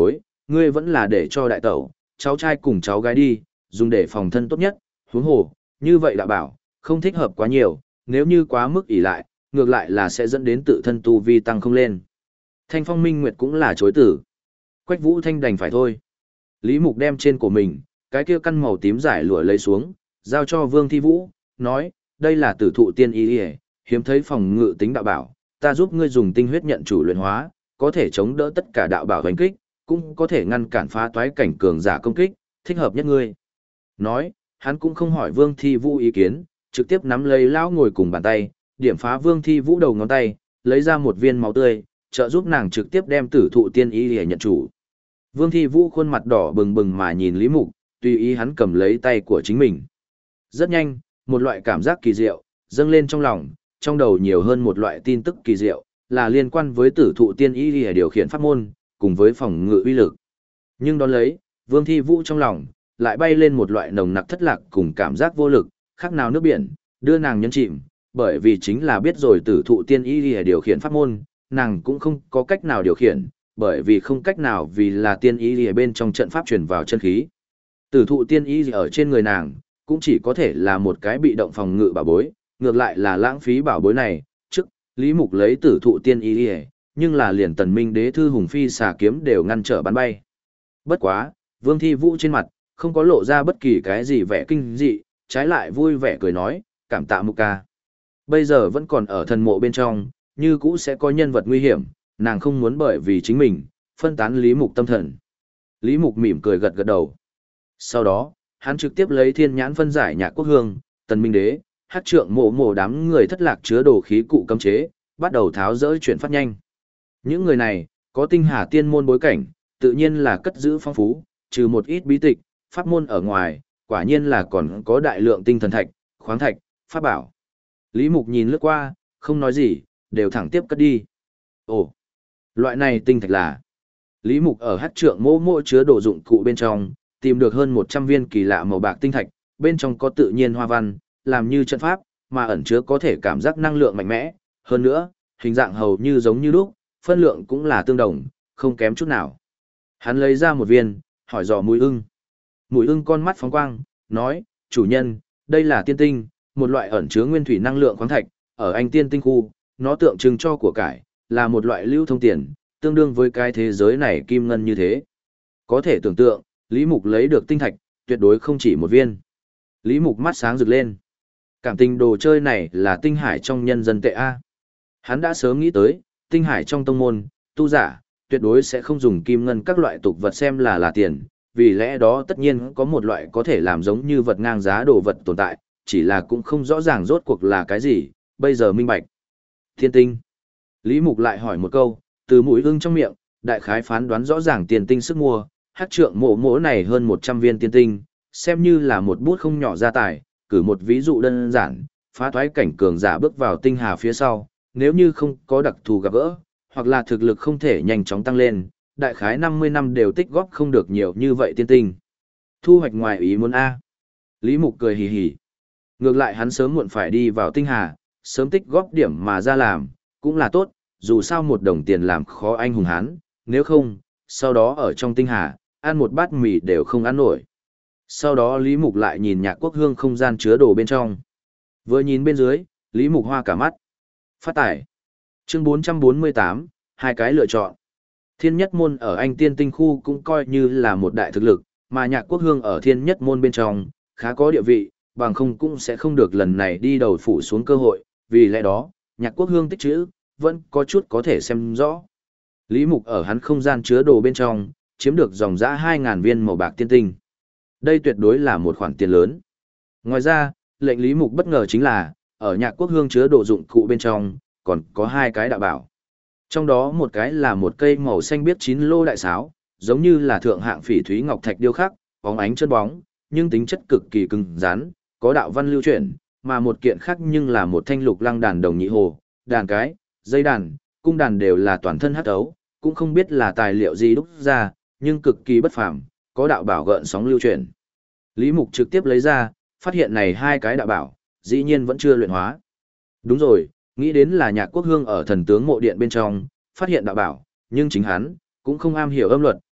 ngươi vẫn là để cho đại tẩu, cháu trai cùng cháu gái đi, dùng để phòng thân tốt nhất, huống hồ, như vậy đã bảo, không thích hợp quá nhiều, nếu như quá mức ỷ lại, ngược lại là sẽ dẫn đến tự thân tu vi tăng không lên. Thanh Phong Minh Nguyệt cũng là chối tử. Quách Vũ Thanh đành phải thôi. Lý Mục đem trên của mình, cái kia căn màu tím giải lụa lấy xuống, giao cho Vương Thi Vũ, nói, đây là tử thụ tiên y hiếm thấy phòng ngự tính đạo bảo, ta giúp ngươi dùng tinh huyết nhận chủ luyện hóa, có thể chống đỡ tất cả đạo bảo đánh kích, cũng có thể ngăn cản phá toái cảnh cường giả công kích, thích hợp nhất ngươi. Nói, hắn cũng không hỏi Vương Thi Vũ ý kiến, trực tiếp nắm lấy lão ngồi cùng bàn tay, điểm phá Vương Thi Vũ đầu ngón tay, lấy ra một viên máu tươi, trợ giúp nàng trực tiếp đem tử thụ tiên y để nhận chủ. Vương Thi Vũ khuôn mặt đỏ bừng bừng mà nhìn Lý Mục, tùy ý hắn cầm lấy tay của chính mình. Rất nhanh, một loại cảm giác kỳ diệu dâng lên trong lòng, trong đầu nhiều hơn một loại tin tức kỳ diệu, là liên quan với tử thụ tiên y để điều khiển pháp môn, cùng với phòng ngự uy lực. Nhưng đón lấy, Vương Thi Vũ trong lòng lại bay lên một loại nồng nặc thất lạc cùng cảm giác vô lực, khác nào nước biển, đưa nàng nhấn chìm, bởi vì chính là biết rồi tử thụ tiên y để điều khiển pháp môn, nàng cũng không có cách nào điều khiển, bởi vì không cách nào vì là tiên y ở bên trong trận pháp truyền vào chân khí. Tử thụ tiên y ở trên người nàng, cũng chỉ có thể là một cái bị động phòng ngự bảo bối, ngược lại là lãng phí bảo bối này, trước, Lý Mục lấy tử thụ tiên y, nhưng là liền Tần Minh Đế thư hùng phi xà kiếm đều ngăn trở bắn bay. Bất quá, Vương Thi Vũ trên mặt, không có lộ ra bất kỳ cái gì vẻ kinh dị, trái lại vui vẻ cười nói, cảm tạ Mục ca. Bây giờ vẫn còn ở thần mộ bên trong, như cũ sẽ có nhân vật nguy hiểm, nàng không muốn bởi vì chính mình, phân tán Lý Mục tâm thần. Lý Mục mỉm cười gật gật đầu. Sau đó, hắn trực tiếp lấy thiên nhãn phân giải Nhạc Quốc Hương, Tần Minh Đế, Hắc Trượng Mộ đám người thất lạc chứa đồ khí cụ cấm chế, bắt đầu tháo dỡ chuyển phát nhanh. Những người này, có tinh hà tiên môn bối cảnh, tự nhiên là cất giữ phong phú, trừ một ít bí tịch, pháp môn ở ngoài, quả nhiên là còn có đại lượng tinh thần thạch, khoáng thạch, pháp bảo. Lý Mục nhìn lướt qua, không nói gì, đều thẳng tiếp cất đi. Ồ, loại này tinh thạch là... Lý Mục ở Hắc Trượng Mộ chứa đồ dụng cụ bên trong, tìm được hơn 100 viên kỳ lạ màu bạc tinh thạch, bên trong có tự nhiên hoa văn, làm như trận pháp, mà ẩn chứa có thể cảm giác năng lượng mạnh mẽ. Hơn nữa, hình dạng hầu như giống như lúc, phân lượng cũng là tương đồng, không kém chút nào. Hắn lấy ra một viên, hỏi dò Mùi Ưng. Mùi Ưng con mắt phóng quang, nói, chủ nhân, đây là tiên tinh, một loại ẩn chứa nguyên thủy năng lượng khoáng thạch, ở anh tiên tinh khu, nó tượng trưng cho của cải, là một loại lưu thông tiền, tương đương với cái thế giới này kim ngân như thế. Có thể tưởng tượng, Lý Mục lấy được tinh thạch, tuyệt đối không chỉ một viên. Lý Mục mắt sáng rực lên. Cảm tình đồ chơi này là tinh hải trong nhân dân tệ A. Hắn đã sớm nghĩ tới, tinh hải trong tông môn, tu giả, tuyệt đối sẽ không dùng kim ngân các loại tục vật xem là tiền, vì lẽ đó tất nhiên có một loại có thể làm giống như vật ngang giá đồ vật tồn tại, chỉ là cũng không rõ ràng rốt cuộc là cái gì, bây giờ minh bạch. Thiên tinh. Lý Mục lại hỏi một câu, từ Mũi Ưng trong miệng, đại khái phán đoán rõ ràng tiền tinh sức mua, Hắc Trượng Mộ này hơn 100 viên tiên tinh, xem như là một bút không nhỏ gia tài, cử một ví dụ đơn giản, phá thoái cảnh cường giả bước vào tinh hà phía sau, nếu như không có đặc thù gặp gỡ, hoặc là thực lực không thể nhanh chóng tăng lên, đại khái 50 năm đều tích góp không được nhiều như vậy tiên tinh. Thu hoạch ngoài ý muốn A. Lý Mục cười hì hì. Ngược lại hắn sớm muộn phải đi vào tinh hà, sớm tích góp điểm mà ra làm, cũng là tốt, dù sao một đồng tiền làm khó anh hùng hán, nếu không, sau đó ở trong tinh hà, ăn một bát mì đều không ăn nổi. Sau đó Lý Mục lại nhìn Nhạc Quốc Hương không gian chứa đồ bên trong. Vừa nhìn bên dưới, Lý Mục hoa cả mắt. Phát tải. Chương 448, hai cái lựa chọn. Thiên Nhất Môn ở Anh Tiên Tinh khu cũng coi như là một đại thực lực, mà Nhạc Quốc Hương ở Thiên Nhất Môn bên trong, khá có địa vị, bằng không cũng sẽ không được lần này đi đầu phủ xuống cơ hội, vì lẽ đó, Nhạc Quốc Hương tích trữ, vẫn có chút có thể xem rõ. Lý Mục ở hắn không gian chứa đồ bên trong, chiếm được dòng dã 2.000 viên màu bạc tiên tinh. Đây tuyệt đối là một khoản tiền lớn. Ngoài ra, lệnh Lý Mục bất ngờ chính là, ở Nhạc Quốc Hương chứa đồ dụng cụ bên trong, còn có hai cái đạo bảo. Trong đó một cái là một cây màu xanh biếc chín lô đại sáo, giống như là thượng hạng phỉ thúy ngọc thạch điêu khắc, bóng ánh chân bóng, nhưng tính chất cực kỳ cứng rắn, có đạo văn lưu chuyển, mà một kiện khác nhưng là một thanh lục lăng đàn đồng nhị hồ, đàn cái, dây đàn, cung đàn đều là toàn thân hắc ấu, cũng không biết là tài liệu gì đúc ra, nhưng cực kỳ bất phàm, có đạo bảo gợn sóng lưu chuyển. Lý Mục trực tiếp lấy ra, phát hiện này hai cái đạo bảo, dĩ nhiên vẫn chưa luyện hóa. Đúng rồi, nghĩ đến là Nhạc Quốc Hương ở thần tướng mộ điện bên trong, phát hiện đạo bảo, nhưng chính hắn, cũng không am hiểu âm luật,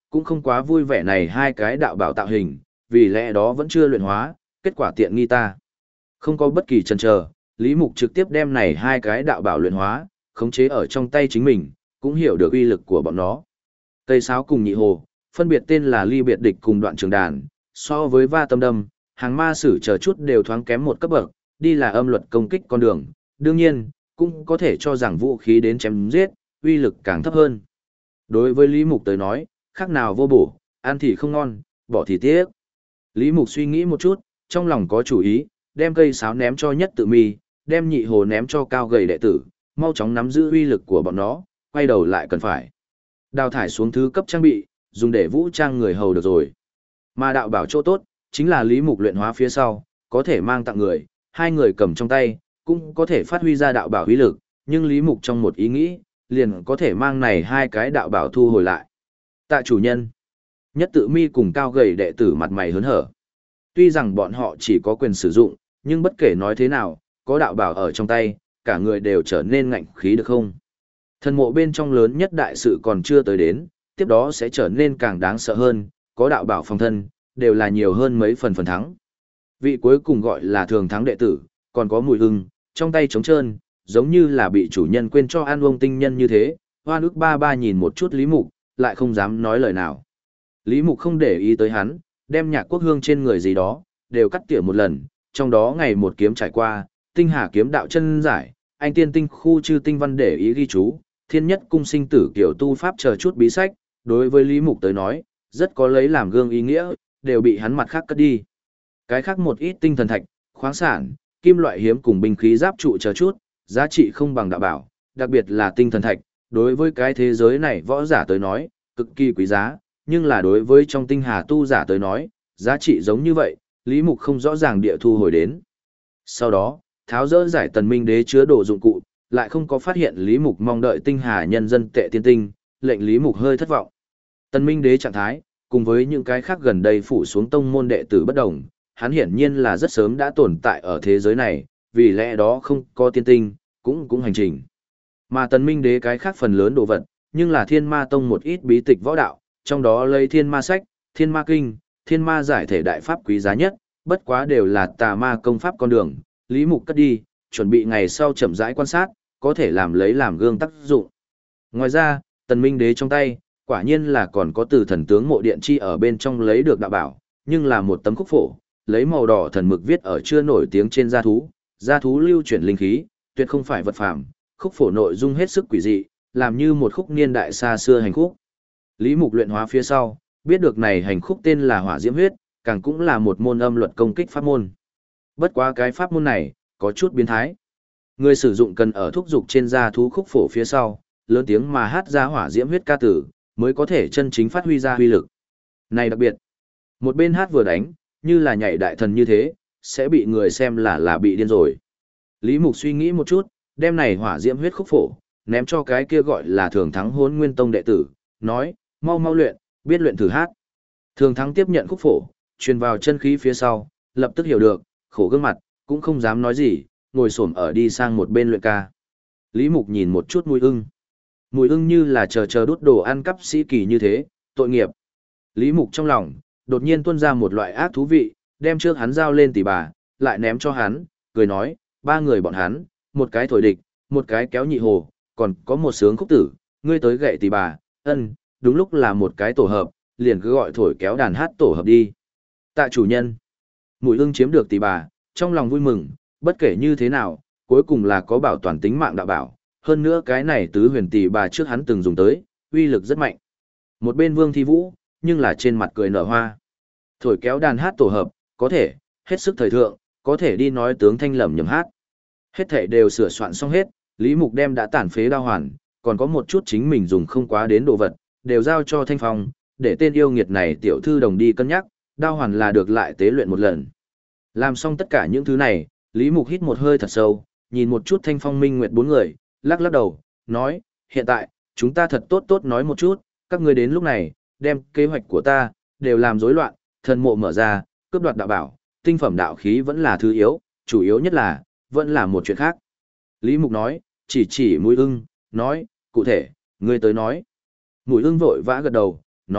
cũng không quá vui vẻ này hai cái đạo bảo tạo hình, vì lẽ đó vẫn chưa luyện hóa, kết quả tiện nghi ta. Không có bất kỳ chần chờ, Lý Mục trực tiếp đem này hai cái đạo bảo luyện hóa, khống chế ở trong tay chính mình, cũng hiểu được uy lực của bọn nó. Cây sáo cùng nhị hồ, phân biệt tên là ly biệt địch cùng đoạn trường đàn, so với va tâm đâm, hàng ma sử chờ chút đều thoáng kém một cấp bậc, đi là âm luật công kích con đường, đương nhiên, cũng có thể cho rằng vũ khí đến chém giết, uy lực càng thấp hơn. Đối với Lý Mục tới nói, khác nào vô bổ, ăn thì không ngon, bỏ thì tiếc. Lý Mục suy nghĩ một chút, trong lòng có chủ ý, đem cây sáo ném cho Nhất Tự Mi, đem nhị hồ ném cho cao gầy đệ tử, mau chóng nắm giữ uy lực của bọn nó, quay đầu lại cần phải đào thải xuống thứ cấp trang bị, dùng để vũ trang người hầu được rồi. Mà đạo bảo chỗ tốt, chính là Lý Mục luyện hóa phía sau, có thể mang tặng người, hai người cầm trong tay, cũng có thể phát huy ra đạo bảo uy lực, nhưng Lý Mục trong một ý nghĩ, liền có thể mang này hai cái đạo bảo thu hồi lại. Tạ chủ nhân, Nhất Tự Mi cùng cao gầy đệ tử mặt mày hớn hở. Tuy rằng bọn họ chỉ có quyền sử dụng, nhưng bất kể nói thế nào, có đạo bảo ở trong tay, cả người đều trở nên ngạnh khí được không? Thần mộ bên trong lớn nhất đại sự còn chưa tới đến, tiếp đó sẽ trở nên càng đáng sợ hơn, có đạo bảo phòng thân, đều là nhiều hơn mấy phần thắng. Vị cuối cùng gọi là thường thắng đệ tử, còn có Mùi Ưng, trong tay trống trơn, giống như là bị chủ nhân quên cho an ông tinh nhân như thế, Hoan Ức ba ba nhìn một chút Lý Mục, lại không dám nói lời nào. Lý Mục không để ý tới hắn, đem nhạc quốc hương trên người gì đó, đều cắt tỉa một lần, trong đó ngày một kiếm trải qua, tinh hà kiếm đạo chân giải, anh tiên tinh khu chư tinh văn để ý ghi chú, thiên nhất cung sinh tử kiểu tu pháp chờ chút bí sách, đối với Lý Mục tới nói, rất có lấy làm gương ý nghĩa, đều bị hắn mặt khác cất đi. Cái khác một ít tinh thần thạch, khoáng sản, kim loại hiếm cùng binh khí giáp trụ chờ chút, giá trị không bằng đạo bảo, đặc biệt là tinh thần thạch, đối với cái thế giới này võ giả tới nói, cực kỳ quý giá, nhưng là đối với trong tinh hà tu giả tới nói, giá trị giống như vậy, Lý Mục không rõ ràng địa thu hồi đến. Sau đó, tháo dỡ giải Tần Minh Đế chứa đồ dụng cụ, lại không có phát hiện Lý Mục mong đợi tinh hà nhân dân tệ tiên tinh, lệnh Lý Mục hơi thất vọng. Tần Minh Đế trạng thái, cùng với những cái khác gần đây phủ xuống tông môn đệ tử bất đồng, hắn hiển nhiên là rất sớm đã tồn tại ở thế giới này, vì lẽ đó không có tiên tinh, cũng hành trình. Mà Tần Minh Đế cái khác phần lớn đồ vật, nhưng là Thiên Ma Tông một ít bí tịch võ đạo, trong đó lấy Thiên Ma Sách, Thiên Ma Kinh, Thiên Ma Giải Thể đại pháp quý giá nhất, bất quá đều là tà ma công pháp con đường, Lý Mục cất đi, chuẩn bị ngày sau chậm rãi quan sát, có thể làm gương tác dụng. Ngoài ra, Tần Minh Đế trong tay, quả nhiên là còn có từ thần tướng mộ điện chi ở bên trong lấy được đạo bảo, nhưng là một tấm khúc phổ, lấy màu đỏ thần mực viết ở chưa nổi tiếng trên gia thú lưu chuyển linh khí, tuyệt không phải vật phàm, khúc phổ nội dung hết sức quỷ dị, làm như một khúc niên đại xa xưa hành khúc. Lý Mục luyện hóa phía sau, biết được này hành khúc tên là Hỏa Diễm Huyết, càng cũng là một môn âm luật công kích pháp môn. Bất quá cái pháp môn này, có chút biến thái. Người sử dụng cần ở thúc dục trên gia thú khúc phổ phía sau, lớn tiếng mà hát ra hỏa diễm huyết ca tử, mới có thể chân chính phát huy ra huy lực. Này đặc biệt, một bên hát vừa đánh, như là nhảy đại thần như thế, sẽ bị người xem là bị điên rồi. Lý Mục suy nghĩ một chút, đem này hỏa diễm huyết khúc phổ, ném cho cái kia gọi là Thường Thắng Hỗn Nguyên Tông đệ tử, nói, mau luyện, biết luyện thử hát. Thường Thắng tiếp nhận khúc phổ, truyền vào chân khí phía sau, lập tức hiểu được, khổ gương mặt, cũng không dám nói gì, ngồi xổm ở đi sang một bên luyện ca. Lý Mục nhìn một chút Mùi Ưng. Mùi Ưng như là chờ đút đồ ăn cắp sĩ kỳ như thế, tội nghiệp. Lý Mục trong lòng, đột nhiên tuôn ra một loại ác thú vị, đem trước hắn giao lên tỷ bà, lại ném cho hắn, cười nói, ba người bọn hắn, một cái thổi địch, một cái kéo nhị hồ, còn có một sướng khúc tử, ngươi tới gậy tỷ bà, đúng lúc là một cái tổ hợp, liền cứ gọi thổi kéo đàn hát tổ hợp đi. Tạ chủ nhân. Mùi Ưng chiếm được tỷ bà, trong lòng vui mừng, bất kể như thế nào, cuối cùng là có bảo toàn tính mạng đạo bảo, hơn nữa cái này tứ huyền tỷ bà trước hắn từng dùng tới, uy lực rất mạnh. Một bên Vương Thi Vũ, nhưng là trên mặt cười nở hoa. Thổi kéo đàn hát tổ hợp, có thể, hết sức thời thượng, có thể đi nói tướng thanh lẩm nhẩm hát. Hết thảy đều sửa soạn xong hết, Lý Mục đem đã tàn phế đao hoàn, còn có một chút chính mình dùng không quá đến đồ vật, đều giao cho Thanh Phong, để tên yêu nghiệt này tiểu thư đồng đi cân nhắc, đao hoàn là được lại tế luyện một lần. Làm xong tất cả những thứ này, Lý Mục hít một hơi thật sâu, nhìn một chút Thanh Phong Minh Nguyệt bốn người, lắc lắc đầu, nói, hiện tại, chúng ta thật tốt nói một chút, các ngươi đến lúc này, đem kế hoạch của ta, đều làm rối loạn, thần mộ mở ra, cướp đoạt đạo bảo, tinh phẩm đạo khí vẫn là thứ yếu, chủ yếu nhất là, vẫn là một chuyện khác. Lý Mục nói, chỉ Mùi Ưng, nói, cụ thể, ngươi tới nói. Mùi Ưng vội vã gật đầu, nói,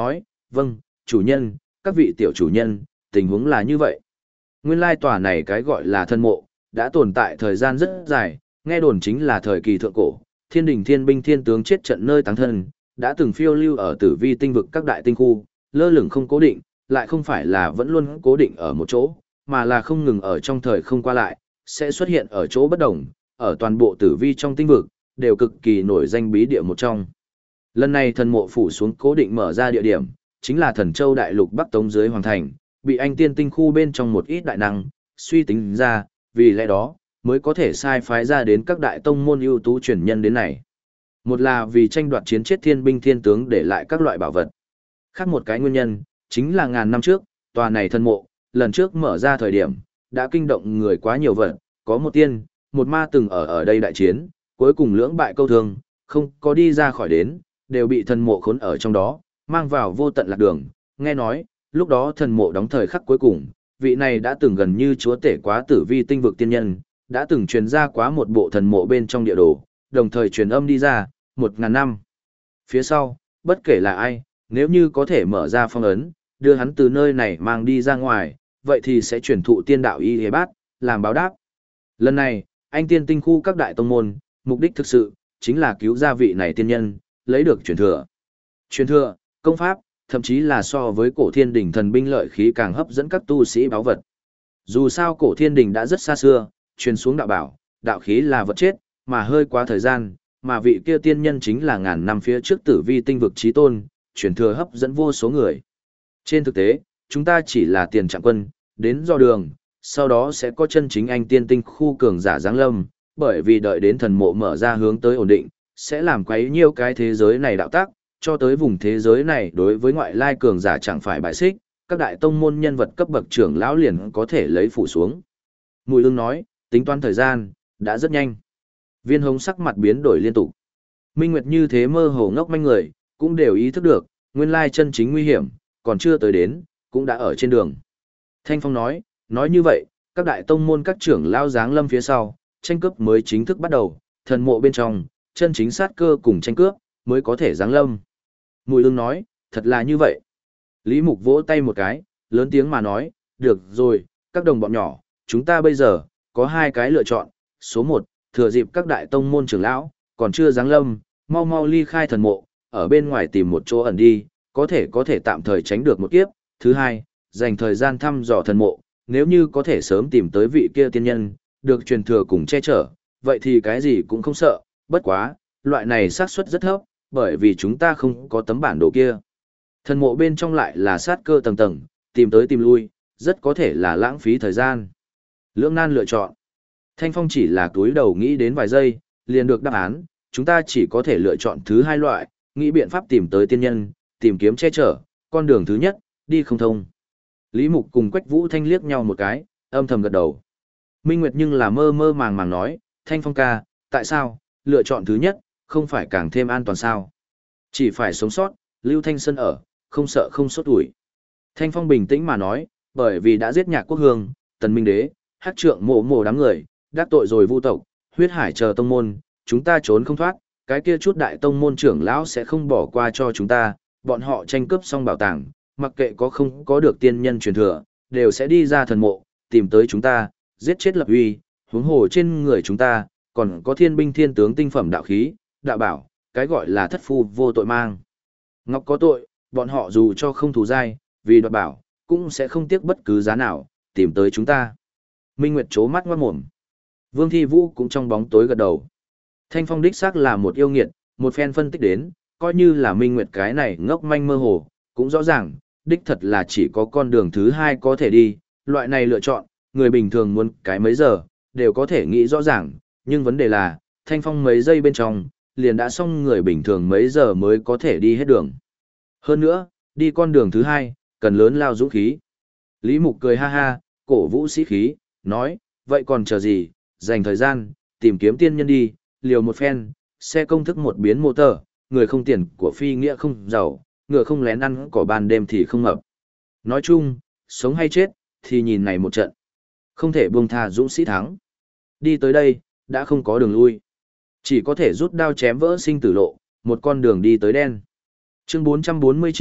vâng, chủ nhân, các vị tiểu chủ nhân, tình huống là như vậy. Nguyên lai tòa này cái gọi là thân mộ, đã tồn tại thời gian rất dài, nghe đồn chính là thời kỳ thượng cổ, thiên đình thiên binh thiên tướng chết trận nơi táng thân, đã từng phiêu lưu ở tử vi tinh vực các đại tinh khu, lơ lửng không cố định, lại không phải là vẫn luôn cố định ở một chỗ, mà là không ngừng ở trong thời không qua lại, sẽ xuất hiện ở chỗ bất đồng, ở toàn bộ tử vi trong tinh vực, đều cực kỳ nổi danh bí địa một trong. Lần này thần mộ phủ xuống cố định mở ra địa điểm, chính là Thần Châu đại lục Bắc Tống dưới hoàng thành, bị anh tiên tinh khu bên trong một ít đại năng suy tính ra, vì lẽ đó mới có thể sai phái ra đến các đại tông môn ưu tú truyền nhân đến này. Một là vì tranh đoạt chiến chết thiên binh thiên tướng để lại các loại bảo vật. Khác một cái nguyên nhân, chính là ngàn năm trước, tòa này thân mộ, lần trước mở ra thời điểm, đã kinh động người quá nhiều vật, có một tiên, một ma từng ở đây đại chiến, cuối cùng lưỡng bại câu thương, không có đi ra khỏi đến, đều bị thần mộ khốn ở trong đó, mang vào vô tận lạc đường. Nghe nói, lúc đó thần mộ đóng thời khắc cuối cùng, vị này đã từng gần như chúa tể quá tử vi tinh vực tiên nhân, đã từng truyền ra quá một bộ thần mộ bên trong địa đồ, đồng thời truyền âm đi ra, 1000 năm. Phía sau, bất kể là ai, nếu như có thể mở ra phong ấn, đưa hắn từ nơi này mang đi ra ngoài, vậy thì sẽ truyền thụ tiên đạo y hề bát, làm báo đáp. Lần này, anh tiên tinh khu các đại tông môn, mục đích thực sự, chính là cứu gia vị này tiên nhân, lấy được truyền thừa. Truyền thừa, công pháp, thậm chí là so với cổ thiên đình thần binh lợi khí càng hấp dẫn các tu sĩ báo vật. Dù sao cổ thiên đình đã rất xa xưa, truyền xuống đạo bảo, đạo khí là vật chết, mà hơi quá thời gian, mà vị kia tiên nhân chính là ngàn năm phía trước tử vi tinh vực chí tôn, truyền thừa hấp dẫn vô số người. Trên thực tế, chúng ta chỉ là tiền trạm quân, đến do đường, sau đó sẽ có chân chính anh tiên tinh khu cường giả giáng lâm, bởi vì đợi đến thần mộ mở ra hướng tới ổn định, sẽ làm quấy nhiều cái thế giới này đạo tác, cho tới vùng thế giới này đối với ngoại lai cường giả chẳng phải bại xích, các đại tông môn nhân vật cấp bậc trưởng lão liền có thể lấy phủ xuống. Mùi ương nói, tính toán thời gian, đã rất nhanh. Viên hống sắc mặt biến đổi liên tục. Minh Nguyệt như thế mơ hồ ngốc manh người, cũng đều ý thức được, nguyên lai chân chính nguy hiểm, còn chưa tới đến, cũng đã ở trên đường. Thanh Phong nói như vậy, các đại tông môn các trưởng lão giáng lâm phía sau, tranh cướp mới chính thức bắt đầu, thần mộ bên trong, chân chính sát cơ cùng tranh cướp, mới có thể giáng lâm. Mùi ương nói, thật là như vậy. Lý Mục vỗ tay một cái, lớn tiếng mà nói, được rồi, các đồng bọn nhỏ, chúng ta bây giờ, có hai cái lựa chọn. Số 1, thừa dịp các đại tông môn trưởng lão, còn chưa giáng lâm, mau mau ly khai thần mộ, ở bên ngoài tìm một chỗ ẩn đi, có thể tạm thời tránh được một kiếp. Thứ hai, dành thời gian thăm dò thần mộ, nếu như có thể sớm tìm tới vị kia tiên nhân, được truyền thừa cùng che chở, vậy thì cái gì cũng không sợ, bất quá, loại này xác suất rất thấp, bởi vì chúng ta không có tấm bản đồ kia. Thần mộ bên trong lại là sát cơ tầng tầng, tìm tới tìm lui, rất có thể là lãng phí thời gian. Lưỡng nan lựa chọn. Thanh Phong chỉ là túi đầu nghĩ đến vài giây, liền được đáp án, chúng ta chỉ có thể lựa chọn thứ hai loại, nghĩ biện pháp tìm tới tiên nhân, tìm kiếm che chở, con đường thứ nhất, đi không thông. Lý Mục cùng Quách Vũ Thanh liếc nhau một cái, âm thầm gật đầu. Minh Nguyệt nhưng là mơ mơ màng màng nói, Thanh Phong ca, tại sao, lựa chọn thứ nhất, không phải càng thêm an toàn sao? Chỉ phải sống sót, Lưu Thanh Sơn ở, không sợ không sốt ủi. Thanh Phong bình tĩnh mà nói, bởi vì đã giết Nhạc Quốc Hương, Tần Minh Đế, Hắc Trượng mộ đám người, đắc tội rồi Vu tộc, huyết hải chờ tông môn, chúng ta trốn không thoát, cái kia chút đại tông môn trưởng lão sẽ không bỏ qua cho chúng ta, bọn họ tranh cướp xong bảo tàng, mặc kệ có không có được tiên nhân truyền thừa, đều sẽ đi ra thần mộ, tìm tới chúng ta, giết chết lập uy, huống hồ trên người chúng ta, còn có thiên binh thiên tướng tinh phẩm đạo khí, đạo bảo, cái gọi là thất phu vô tội mang. Ngọc có tội, bọn họ dù cho không thù dai, vì đoạt bảo, cũng sẽ không tiếc bất cứ giá nào, tìm tới chúng ta. Minh Nguyệt chố mắt ngoát mồm. Vương Thi Vũ cũng trong bóng tối gật đầu. Thanh Phong đích xác là một yêu nghiệt, một phen phân tích đến, coi như là Minh Nguyệt cái này ngốc manh mơ hồ, cũng rõ ràng, đích thật là chỉ có con đường thứ hai có thể đi, loại này lựa chọn, người bình thường muốn cái mấy giờ, đều có thể nghĩ rõ ràng, nhưng vấn đề là, Thanh Phong mấy giây bên trong, liền đã xong người bình thường mấy giờ mới có thể đi hết đường. Hơn nữa, đi con đường thứ hai, cần lớn lao dũng khí. Lý Mục cười ha ha, cổ vũ sĩ khí, nói, vậy còn chờ gì, dành thời gian, tìm kiếm tiên nhân đi, liều một phen, xe công thức một biến motor, người không tiền của phi nghĩa không giàu, ngựa không lén ăn cỏ ban đêm thì không mập. Nói chung, sống hay chết, thì nhìn này một trận. Không thể buông tha dũng sĩ thắng. Đi tới đây, đã không có đường lui. Chỉ có thể rút đao chém vỡ sinh tử lộ, một con đường đi tới đen. Chương 449,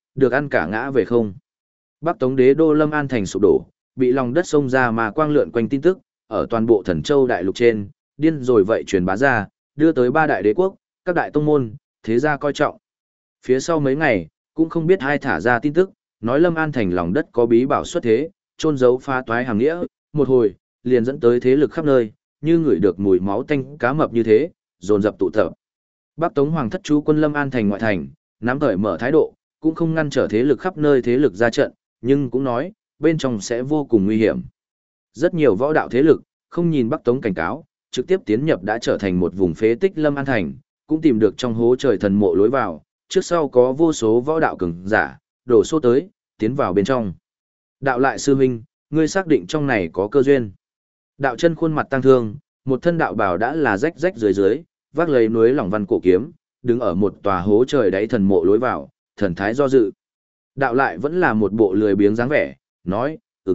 Được ăn cả ngã về không. Bắc Tống đế đô Lâm An thành sụp đổ, bị lòng đất sông ra mà quang lượn quanh tin tức, ở toàn bộ Thần Châu đại lục trên, điên rồi vậy truyền bá ra, đưa tới ba đại đế quốc, các đại tông môn, thế gia coi trọng. Phía sau mấy ngày, cũng không biết ai thả ra tin tức, nói Lâm An thành lòng đất có bí bảo xuất thế, trôn giấu phá toái hàng nghĩa, một hồi, liền dẫn tới thế lực khắp nơi, như ngửi được mùi máu tanh cá mập như thế, dồn dập tụ tập. Bắc Tống Hoàng thất chú quân Lâm An thành ngoại thành, nắm cởi mở thái độ, cũng không ngăn trở thế lực khắp nơi thế lực ra trận, nhưng cũng nói, bên trong sẽ vô cùng nguy hiểm. Rất nhiều võ đạo thế lực, không nhìn Bắc Tống cảnh cáo, trực tiếp tiến nhập đã trở thành một vùng phế tích Lâm An thành, cũng tìm được trong hố trời thần mộ lối vào, trước sau có vô số võ đạo cường giả, đổ số tới, tiến vào bên trong. Đạo lại sư huynh, ngươi xác định trong này có cơ duyên. Đạo chân khuôn mặt tăng thương, một thân đạo bào đã là rách rách dưới dưới, vác lấy núi lỏng văn cổ kiếm, đứng ở một tòa hố trời đáy thần mộ lối vào, thần thái do dự. Đạo lại vẫn là một bộ lười biếng dáng vẻ, nói,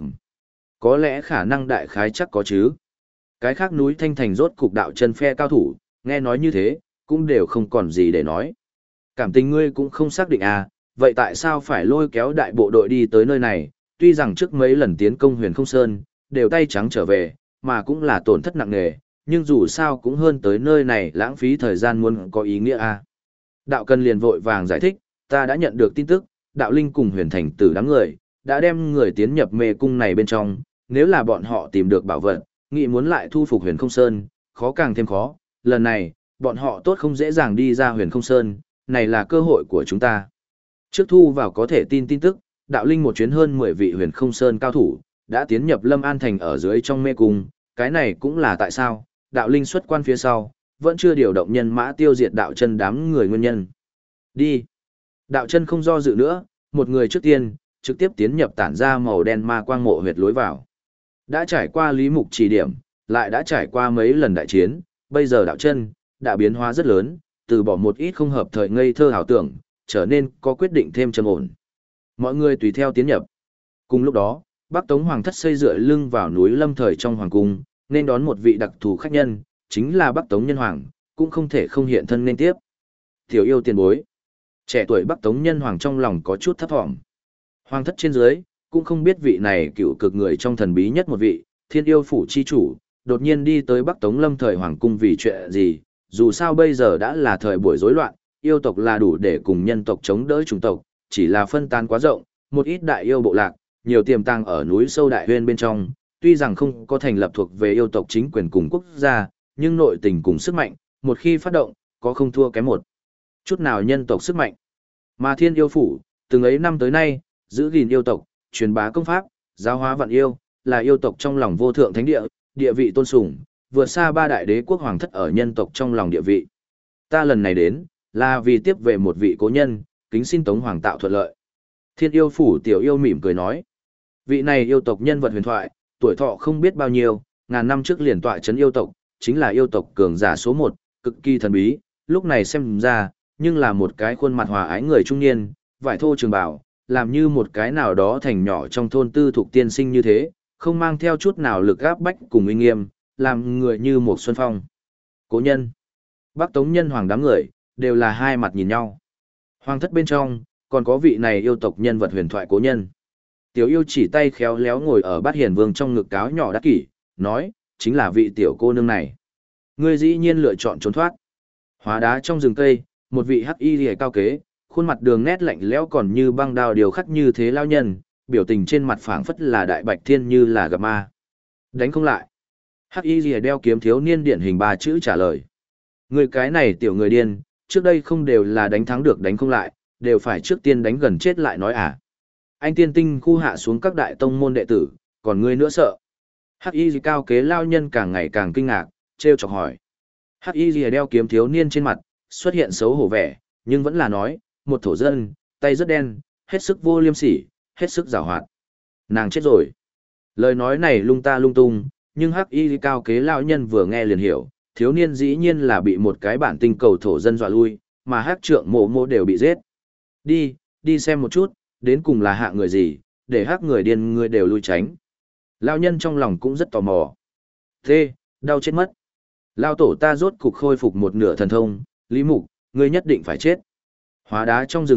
có lẽ khả năng đại khái chắc có chứ. Cái khác núi Thanh Thành rốt cục đạo chân phe cao thủ, nghe nói như thế, cũng đều không còn gì để nói. Cảm tình ngươi cũng không xác định à, vậy tại sao phải lôi kéo đại bộ đội đi tới nơi này, tuy rằng trước mấy lần tiến công Huyền Không Sơn, đều tay trắng trở về, mà cũng là tổn thất nặng nề, nhưng dù sao cũng hơn tới nơi này lãng phí thời gian muốn có ý nghĩa à. Đạo Cần liền vội vàng giải thích, ta đã nhận được tin tức, Đạo Linh cùng Huyền Thành Tử đám người, đã đem người tiến nhập mê cung này bên trong, nếu là bọn họ tìm được bảo vật, nghĩ muốn lại thu phục Huyền Không Sơn, khó càng thêm khó, lần này, bọn họ tốt không dễ dàng đi ra Huyền Không Sơn, này là cơ hội của chúng ta. Trước thu vào có thể tin tức, Đạo Linh một chuyến hơn 10 vị Huyền Không Sơn cao thủ, đã tiến nhập Lâm An Thành ở dưới trong mê cung, cái này cũng là tại sao, Đạo Linh xuất quan phía sau, vẫn chưa điều động nhân mã tiêu diệt Đạo Chân đám người nguyên nhân. Đi. Đạo Chân không do dự nữa, một người trước tiên, trực tiếp tiến nhập tản ra màu đen ma quang mộ huyệt lối vào. Đã trải qua Lý Mục chỉ điểm, lại đã trải qua mấy lần đại chiến, bây giờ Đạo Chân đã biến hóa rất lớn, từ bỏ một ít không hợp thời ngây thơ ảo tưởng, trở nên có quyết định thêm trầm ổn. Mọi người tùy theo tiến nhập. Cùng lúc đó, Bắc Tống Hoàng thất xây dựa lưng vào núi Lâm Thời trong hoàng cung, nên đón một vị đặc thù khách nhân, chính là Bắc Tống Nhân Hoàng, cũng không thể không hiện thân nên tiếp. Tiểu yêu tiền bối. Trẻ tuổi Bắc Tống Nhân Hoàng trong lòng có chút thấp thỏm. Hoàng thất trên dưới, cũng không biết vị này cựu cực người trong thần bí nhất một vị, Thiên Yêu phủ chi chủ, đột nhiên đi tới Bắc Tống Lâm Thời hoàng cung vì chuyện gì, dù sao bây giờ đã là thời buổi rối loạn, yêu tộc là đủ để cùng nhân tộc chống đỡ chủng tộc, chỉ là phân tán quá rộng, một ít đại yêu bộ lạc, nhiều tiềm tàng ở núi sâu đại huyên bên trong, tuy rằng không có thành lập thuộc về yêu tộc chính quyền cùng quốc gia, nhưng nội tình cùng sức mạnh, một khi phát động, có không thua kém một chút nào nhân tộc sức mạnh. Mà Thiên Yêu phủ, từng ấy năm tới nay, giữ gìn yêu tộc, truyền bá công pháp, giáo hóa vạn yêu, là yêu tộc trong lòng vô thượng thánh địa, địa vị tôn sùng, vượt xa ba đại đế quốc hoàng thất ở nhân tộc trong lòng địa vị. Ta lần này đến, là vì tiếp về một vị cố nhân, kính xin Tống Hoàng tạo thuận lợi. Thiên Yêu phủ tiểu yêu mỉm cười nói. Vị này yêu tộc nhân vật huyền thoại, tuổi thọ không biết bao nhiêu, ngàn năm trước liền tọa trấn yêu tộc, chính là yêu tộc cường giả số 1, cực kỳ thần bí, lúc này xem ra, nhưng là một cái khuôn mặt hòa ái người trung niên, vải thô trường bào, làm như một cái nào đó thành nhỏ trong thôn tư thuộc tiên sinh như thế, không mang theo chút nào lực áp bách cùng uy nghiêm, làm người như một xuân phong. Cố nhân, Bắc Tống Nhân Hoàng đám người, đều là hai mặt nhìn nhau. Hoàng thất bên trong, còn có vị này yêu tộc nhân vật huyền thoại cố nhân. Tiểu yêu chỉ tay khéo léo ngồi ở bát hiền vương trong ngực cáo nhỏ đắc kỷ, nói, chính là vị tiểu cô nương này. Ngươi dĩ nhiên lựa chọn trốn thoát. Hóa đá trong rừng cây, một vị hắc y liễu cao kế, khuôn mặt đường nét lạnh lẽo còn như băng đao điều khắc như thế lao nhân, biểu tình trên mặt phảng phất là đại bạch thiên như là gặp ma. Đánh không lại. Hắc y liễu đeo kiếm thiếu niên điển hình 3 chữ trả lời. Người cái này tiểu người điên, trước đây không đều là đánh thắng được đánh không lại, đều phải trước tiên đánh gần chết lại nói à. Anh tiên tinh khu hạ xuống các đại tông môn đệ tử, còn ngươi nữa sợ. Hắc y cao kế lao nhân càng ngày càng kinh ngạc, trêu chọc hỏi. Hắc y đeo kiếm thiếu niên trên mặt, xuất hiện xấu hổ vẻ, nhưng vẫn là nói, một thổ dân, tay rất đen, hết sức vô liêm sỉ, hết sức giàu hoạt. Nàng chết rồi. Lời nói này lung ta lung tung, nhưng hắc y cao kế lao nhân vừa nghe liền hiểu, thiếu niên dĩ nhiên là bị một cái bản tinh cầu thổ dân dọa lui, mà hắc trượng mộ mộ đều bị giết. Đi xem một chút, đến cùng là hạ người gì, để hắc người điên người đều lui tránh. Lao nhân trong lòng cũng rất tò mò. Thế, đau chết mất. Lao tổ ta rốt cục khôi phục một nửa thần thông, Lý Mục, ngươi nhất định phải chết. Hóa đá trong rừng rậm,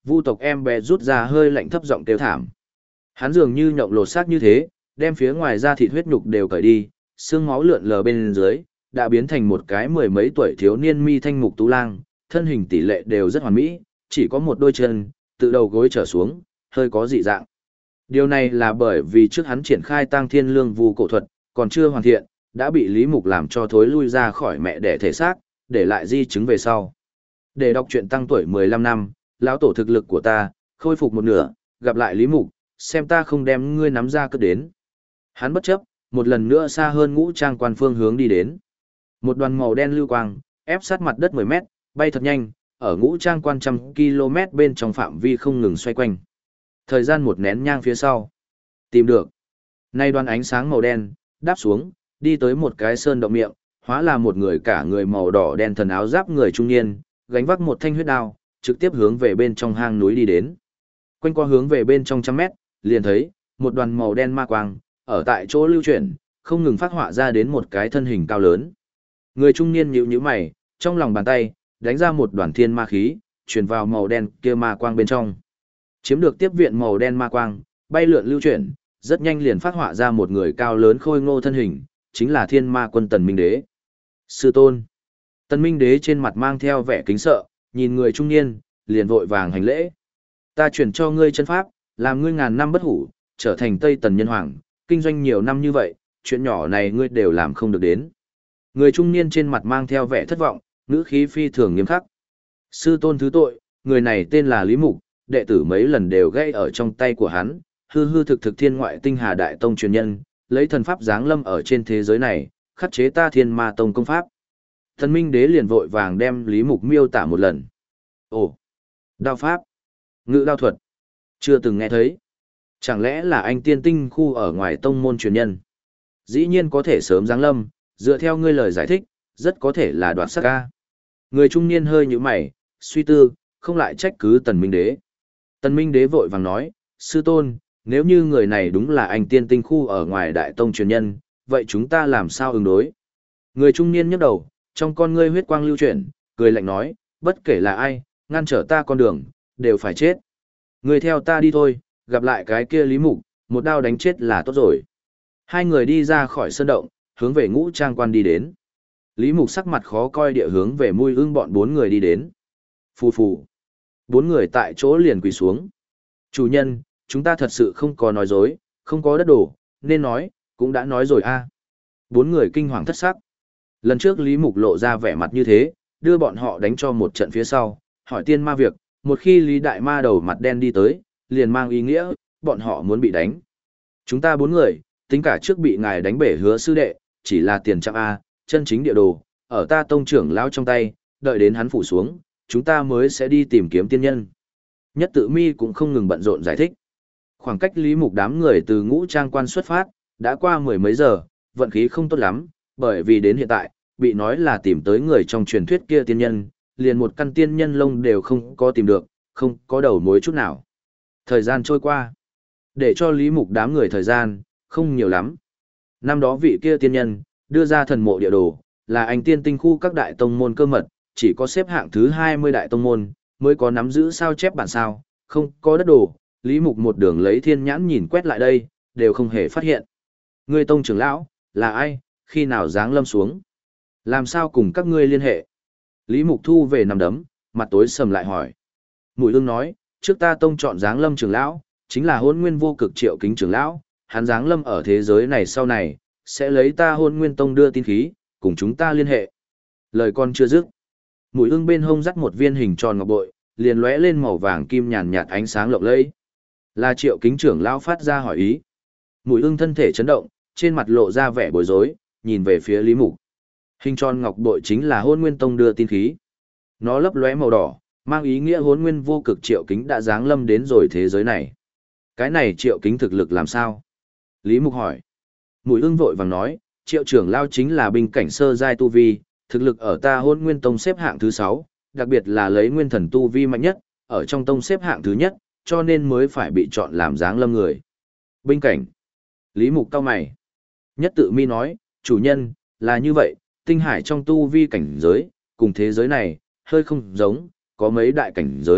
Vu tộc em bé rút ra hơi lạnh thấp giọng kêu thảm. Hắn dường như nhộng lột xác như thế, đem phía ngoài da thịt huyết nhục đều cởi đi, xương máu lượn lờ bên dưới, đã biến thành một cái mười mấy tuổi thiếu niên mi thanh mục tú lang, thân hình tỷ lệ đều rất hoàn mỹ, chỉ có một đôi chân, từ đầu gối trở xuống, hơi có dị dạng. Điều này là bởi vì trước hắn triển khai Tang Thiên Lương Vu cổ thuật, còn chưa hoàn thiện, đã bị Lý Mục làm cho thối lui ra khỏi mẹ đẻ thể xác, để lại di chứng về sau. Để đọc truyện tăng tuổi 15 năm, lão tổ thực lực của ta, khôi phục một nửa, gặp lại Lý Mục, xem ta không đem ngươi nắm ra cất đến. Hắn bất chấp, một lần nữa xa hơn Ngũ Trang Quan phương hướng đi đến. Một đoàn màu đen lưu quang, ép sát mặt đất 10 mét, bay thật nhanh, ở Ngũ Trang Quan 100 km bên trong phạm vi không ngừng xoay quanh. Thời gian một nén nhang phía sau. Tìm được. Nay đoàn ánh sáng màu đen, đáp xuống, đi tới một cái sơn động miệng, hóa là một người cả người màu đỏ đen thần áo giáp người trung niên, gánh vác một thanh huyết đao, trực tiếp hướng về bên trong hang núi đi đến. Quanh qua hướng về bên trong 100 mét, liền thấy một đoàn màu đen ma quang, ở tại chỗ lưu chuyển, không ngừng phát họa ra đến một cái thân hình cao lớn. Người trung niên nhíu nhíu mày, trong lòng bàn tay, đánh ra một đoàn thiên ma khí, truyền vào màu đen kia ma quang bên trong. Chiếm được tiếp viện màu đen ma quang, bay lượn lưu chuyển, rất nhanh liền phát họa ra một người cao lớn khôi ngô thân hình, chính là Thiên Ma Quân Tần Minh Đế. Sư tôn. Tần Minh Đế trên mặt mang theo vẻ kính sợ, nhìn người trung niên, liền vội vàng hành lễ. Ta chuyển cho ngươi chân pháp, làm ngươi ngàn năm bất hủ, trở thành Tây Tần Nhân Hoàng, kinh doanh nhiều năm như vậy, chuyện nhỏ này ngươi đều làm không được đến. Người trung niên trên mặt mang theo vẻ thất vọng, ngữ khí phi thường nghiêm khắc. Sư tôn thứ tội, người này tên là Lý Mục, đệ tử mấy lần đều gây ở trong tay của hắn, hư hư thực thực Thiên Ngoại Tinh Hà Đại Tông truyền nhân, lấy thần pháp giáng lâm ở trên thế giới này, khắc chế ta Thiên Ma Tông công pháp. Thần Minh Đế liền vội vàng đem Lý Mục miêu tả một lần. Ồ, đao pháp, ngự đao thuật, chưa từng nghe thấy. Chẳng lẽ là anh tiên tinh khu ở ngoài tông môn truyền nhân? Dĩ nhiên có thể sớm giáng lâm, dựa theo ngươi lời giải thích, rất có thể là đoạt sắc ca. Người trung niên hơi nhíu mày, suy tư, không lại trách cứ Tần Minh Đế. Tần Minh Đế vội vàng nói, sư tôn, nếu như người này đúng là anh tiên tinh khu ở ngoài đại tông truyền nhân, vậy chúng ta làm sao ứng đối? Người trung niên nhấc đầu, trong con ngươi huyết quang lưu chuyển, cười lạnh nói, bất kể là ai, ngăn trở ta con đường, đều phải chết. Người theo ta đi thôi, gặp lại cái kia Lý Mục, một đao đánh chết là tốt rồi. Hai người đi ra khỏi sơn động, hướng về Ngũ Trang Quan đi đến. Lý Mục sắc mặt khó coi địa hướng về Mui Ưng bọn bốn người đi đến. Phù phù. Bốn người tại chỗ liền quỳ xuống. Chủ nhân, chúng ta thật sự không có nói dối, không có đất đổ, nên nói, cũng đã nói rồi a. Bốn người kinh hoàng thất sắc. Lần trước Lý Mục lộ ra vẻ mặt như thế, đưa bọn họ đánh cho một trận phía sau, hỏi tiên ma việc, một khi Lý Đại Ma đầu mặt đen đi tới, liền mang ý nghĩa, bọn họ muốn bị đánh. Chúng ta bốn người, tính cả trước bị ngài đánh bể Hứa sư đệ, chỉ là tiền trăm a, chân chính địa đồ, ở ta tông trưởng lão trong tay, đợi đến hắn phủ xuống, chúng ta mới sẽ đi tìm kiếm tiên nhân. Nhất Tự Mi cũng không ngừng bận rộn giải thích. Khoảng cách Lý Mục đám người từ Ngũ Trang Quan xuất phát, đã qua mười mấy giờ, vận khí không tốt lắm, bởi vì đến hiện tại, bị nói là tìm tới người trong truyền thuyết kia tiên nhân, liền một căn tiên nhân lông đều không có tìm được, không có đầu mối chút nào. Thời gian trôi qua, để cho Lý Mục đám người thời gian, không nhiều lắm. Năm đó vị kia tiên nhân, đưa ra thần mộ địa đồ, là anh tiên tinh khu các đại tông môn cơ mật, chỉ có xếp hạng thứ 20 đại tông môn, mới có nắm giữ sao chép bản sao, không có đất đồ. Lý Mục một đường lấy thiên nhãn nhìn quét lại đây, đều không hề phát hiện. Ngươi tông trưởng lão, là ai, khi nào giáng lâm xuống? Làm sao cùng các ngươi liên hệ? Lý Mục thu về nằm đấm, mặt tối sầm lại hỏi. Mùi Ưng nói, trước ta tông chọn giáng lâm trưởng lão, chính là Hôn Nguyên Vô Cực Triệu Kính trưởng lão, hắn giáng lâm ở thế giới này sau này, sẽ lấy ta Hôn Nguyên Tông đưa tin khí, cùng chúng ta liên hệ. Lời con chưa dứt. Mùi Ưng bên hông dắt một viên hình tròn ngọc bội, liền lóe lên màu vàng kim nhàn nhạt ánh sáng lộng lẫy. Là Triệu Kính trưởng lão phát ra hỏi ý. Mùi Ưng thân thể chấn động, trên mặt lộ ra vẻ bối rối, nhìn về phía Lý Mục. Hình tròn ngọc bội chính là Hôn Nguyên Tông đưa tin khí. Nó lấp lóe màu đỏ, mang ý nghĩa Hôn Nguyên Vô Cực Triệu Kính đã giáng lâm đến rồi thế giới này. Cái này Triệu Kính thực lực làm sao? Lý Mục hỏi. Mùi Ưng vội vàng nói, Triệu trưởng lão chính là binh cảnh sơ giai tu vi, thực lực ở ta Hôn Nguyên Tông xếp hạng thứ 6, đặc biệt là lấy nguyên thần tu vi mạnh nhất, ở trong tông xếp hạng thứ nhất, cho nên mới phải bị chọn làm giáng lâm người. Binh cảnh. Lý Mục cau mày. Nhất Tự Mi nói, chủ nhân, là như vậy, tinh hải trong tu vi cảnh giới, cùng thế giới này, hơi không giống, có mấy đại cảnh giới,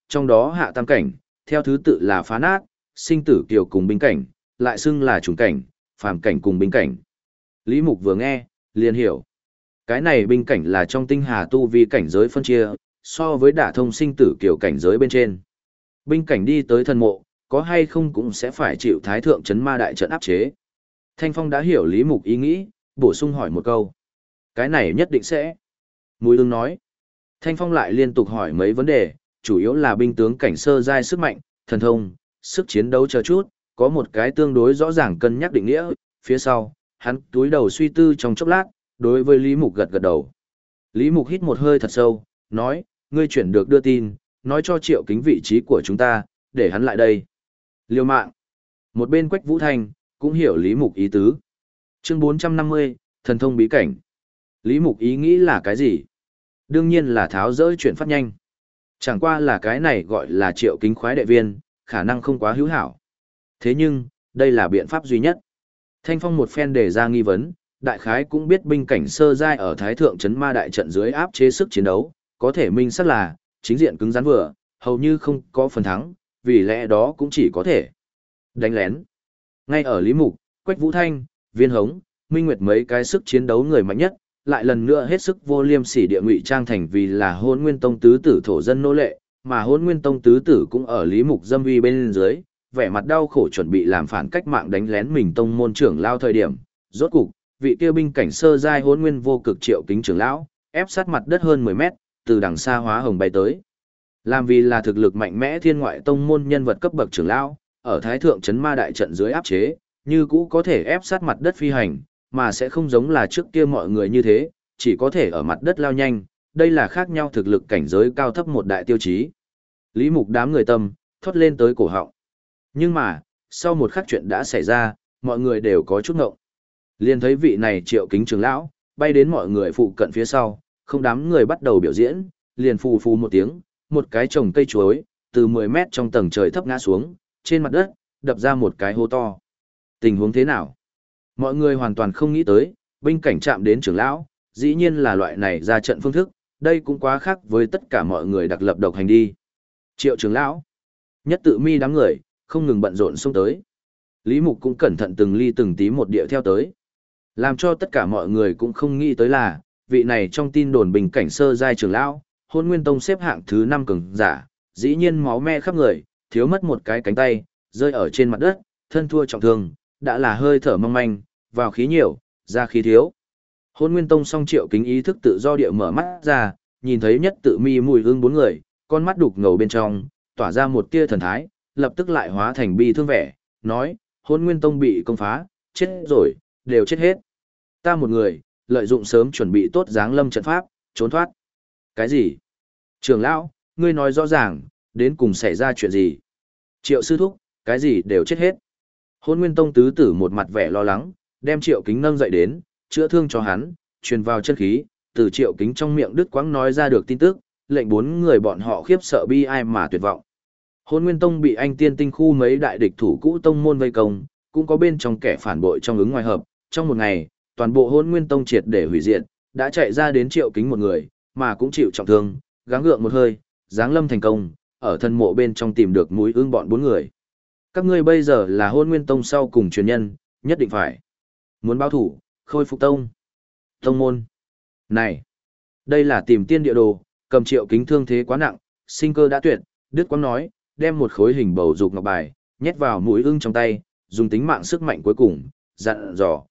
trong đó hạ tam cảnh, theo thứ tự là phá nát, sinh tử kiều cùng binh cảnh, lại xưng là trùng cảnh, phàm cảnh cùng binh cảnh. Lý Mục vừa nghe, liền hiểu. Cái này binh cảnh là trong tinh hà tu vi cảnh giới phân chia, so với đả thông sinh tử kiều cảnh giới bên trên. Binh cảnh đi tới thần mộ, có hay không cũng sẽ phải chịu thái thượng chấn ma đại trận áp chế. Thanh Phong đã hiểu Lý Mục ý nghĩ, bổ sung hỏi một câu. Cái này nhất định sẽ. Mùi ương nói. Thanh Phong lại liên tục hỏi mấy vấn đề, chủ yếu là binh tướng cảnh sơ giai sức mạnh, thần thông, sức chiến đấu chờ chút, có một cái tương đối rõ ràng cân nhắc định nghĩa, phía sau, hắn túi đầu suy tư trong chốc lát, đối với Lý Mục gật gật đầu. Lý Mục hít một hơi thật sâu, nói, ngươi chuyển được đưa tin, nói cho Triệu Kính vị trí của chúng ta, để hắn lại đây. Liêu mạng. Một bên Quách Vũ Thanh, cũng hiểu Lý Mục ý tứ. Chương 450, thần thông bí cảnh. Lý Mục ý nghĩ là cái gì? Đương nhiên là tháo dỡ chuyển phát nhanh. Chẳng qua là cái này gọi là Triệu Kính khoái đệ viên, khả năng không quá hữu hảo. Thế nhưng, đây là biện pháp duy nhất. Thanh Phong một phen đề ra nghi vấn, đại khái cũng biết binh cảnh sơ giai ở Thái Thượng Trấn Ma Đại trận dưới áp chế sức chiến đấu, có thể minh xác là, chính diện cứng rắn vừa, hầu như không có phần thắng, vì lẽ đó cũng chỉ có thể đánh lén. Ngay ở Lý Mục, Quách Vũ Thanh, Viên Hống, Minh Nguyệt mấy cái sức chiến đấu người mạnh nhất, lại lần nữa hết sức vô liêm sỉ địa ngụy trang thành vì là Hỗn Nguyên Tông tứ tử thổ dân nô lệ, mà Hỗn Nguyên Tông tứ tử cũng ở Lý Mục dâm uy bên dưới, vẻ mặt đau khổ chuẩn bị làm phản cách mạng đánh lén mình tông môn trưởng lao thời điểm. Rốt cục, vị kia binh cảnh sơ giai Hỗn Nguyên vô cực Triệu Kính trưởng lão, ép sát mặt đất hơn 10 mét, từ đằng xa hóa hồng bay tới. Làm vì là thực lực mạnh mẽ thiên ngoại tông môn nhân vật cấp bậc trưởng lão, ở Thái Thượng Trấn Ma Đại trận dưới áp chế, như cũ có thể ép sát mặt đất phi hành, mà sẽ không giống là trước kia mọi người như thế, chỉ có thể ở mặt đất lao nhanh, đây là khác nhau thực lực cảnh giới cao thấp một đại tiêu chí. Lý Mục đám người tâm, thoát lên tới cổ họng. Nhưng mà, sau một khắc chuyện đã xảy ra, mọi người đều có chút ngộng. Liền thấy vị này Triệu Kính trưởng lão, bay đến mọi người phụ cận phía sau, không đám người bắt đầu biểu diễn, liền phù phù một tiếng, một cái trồng cây chuối, từ 10 mét trong tầng trời thấp ngã xuống, trên mặt đất, đập ra một cái hố to. Tình huống thế nào? Mọi người hoàn toàn không nghĩ tới, binh cảnh chạm đến trưởng lão, dĩ nhiên là loại này ra trận phương thức, đây cũng quá khác với tất cả mọi người đặc lập độc hành đi. Triệu trưởng lão, nhất tự mi đám người, không ngừng bận rộn xông tới. Lý Mục cũng cẩn thận từng ly từng tí một địa theo tới. Làm cho tất cả mọi người cũng không nghĩ tới là, vị này trong tin đồn bình cảnh sơ giai trưởng lão, Hôn Nguyên Tông xếp hạng thứ 5 cường giả, dĩ nhiên máu me khắp người, thiếu mất một cái cánh tay, rơi ở trên mặt đất, thân thua trọng thương, đã là hơi thở mong manh, vào khí nhiều, ra khí thiếu. Hôn Nguyên Tông song Triệu Kính ý thức tự do địa mở mắt ra, nhìn thấy nhất tự mi mùi hương 4 người, con mắt đục ngầu bên trong, tỏa ra một tia thần thái, lập tức lại hóa thành bi thương vẻ, nói, Hôn Nguyên Tông bị công phá, chết rồi, đều chết hết. Ta một người, lợi dụng sớm chuẩn bị tốt giáng lâm trận pháp, trốn thoát. Cái gì? Trưởng lão, ngươi nói rõ ràng, đến cùng xảy ra chuyện gì? Triệu sư thúc, cái gì đều chết hết. Hôn Nguyên Tông tứ tử một mặt vẻ lo lắng, đem Triệu Kính nâng dậy đến, chữa thương cho hắn, truyền vào chân khí, từ Triệu Kính trong miệng đứt quãng nói ra được tin tức, lệnh 4 người bọn họ khiếp sợ bi ai mà tuyệt vọng. Hôn Nguyên Tông bị anh tiên tinh khu mấy đại địch thủ cũ tông môn vây công, cũng có bên trong kẻ phản bội trong ứng ngoài hợp, trong một ngày, toàn bộ Hôn Nguyên Tông triệt để hủy diệt, đã chạy ra đến Triệu Kính một người, mà cũng chịu trọng thương, gắng gượng một hơi, giáng lâm thành công, ở thân mộ bên trong tìm được mũi ương bọn 4 người. Các ngươi bây giờ là Hôn Nguyên Tông sau cùng truyền nhân, nhất định phải muốn báo thủ, khôi phục tông. Tông môn. Này, đây là tìm tiên địa đồ, cầm Triệu Kính thương thế quá nặng, sinh cơ đã tuyệt, Đức Quang nói, đem một khối hình bầu dục ngọc bài, nhét vào mũi ưng trong tay, dùng tính mạng sức mạnh cuối cùng, dặn dò,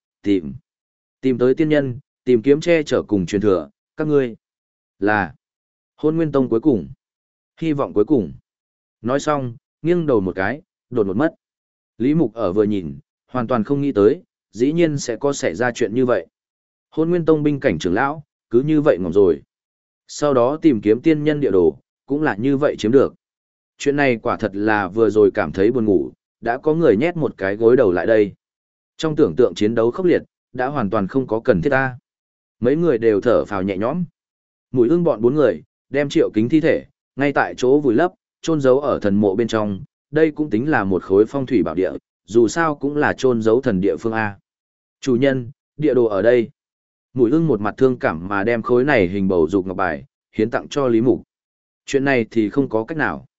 tìm tới tiên nhân, tìm kiếm che chở cùng truyền thừa, các ngươi là Hôn Nguyên Tông cuối cùng, hy vọng cuối cùng. Nói xong, nghiêng đầu một cái, đột một mất. Lý Mục ở vừa nhìn, hoàn toàn không nghĩ tới, dĩ nhiên sẽ có xảy ra chuyện như vậy. Hôn Nguyên Tông binh cảnh trưởng lão, cứ như vậy ngỏm rồi. Sau đó tìm kiếm tiên nhân địa đồ, cũng là như vậy chiếm được. Chuyện này quả thật là vừa rồi cảm thấy buồn ngủ, đã có người nhét một cái gối đầu lại đây. Trong tưởng tượng chiến đấu khốc liệt, đã hoàn toàn không có cần thiết ta. Mấy người đều thở phào nhẹ nhõm. Mùi ương bọn 4 người, đem Triệu Kính thi thể, ngay tại chỗ vùi lấp, chôn giấu ở thần mộ bên trong, đây cũng tính là một khối phong thủy bảo địa, dù sao cũng là chôn giấu thần địa phương A. Chủ nhân, địa đồ ở đây. Mùi ương một mặt thương cảm mà đem khối này hình bầu dục ngọc bài, hiến tặng cho Lý Mục. Chuyện này thì không có cách nào.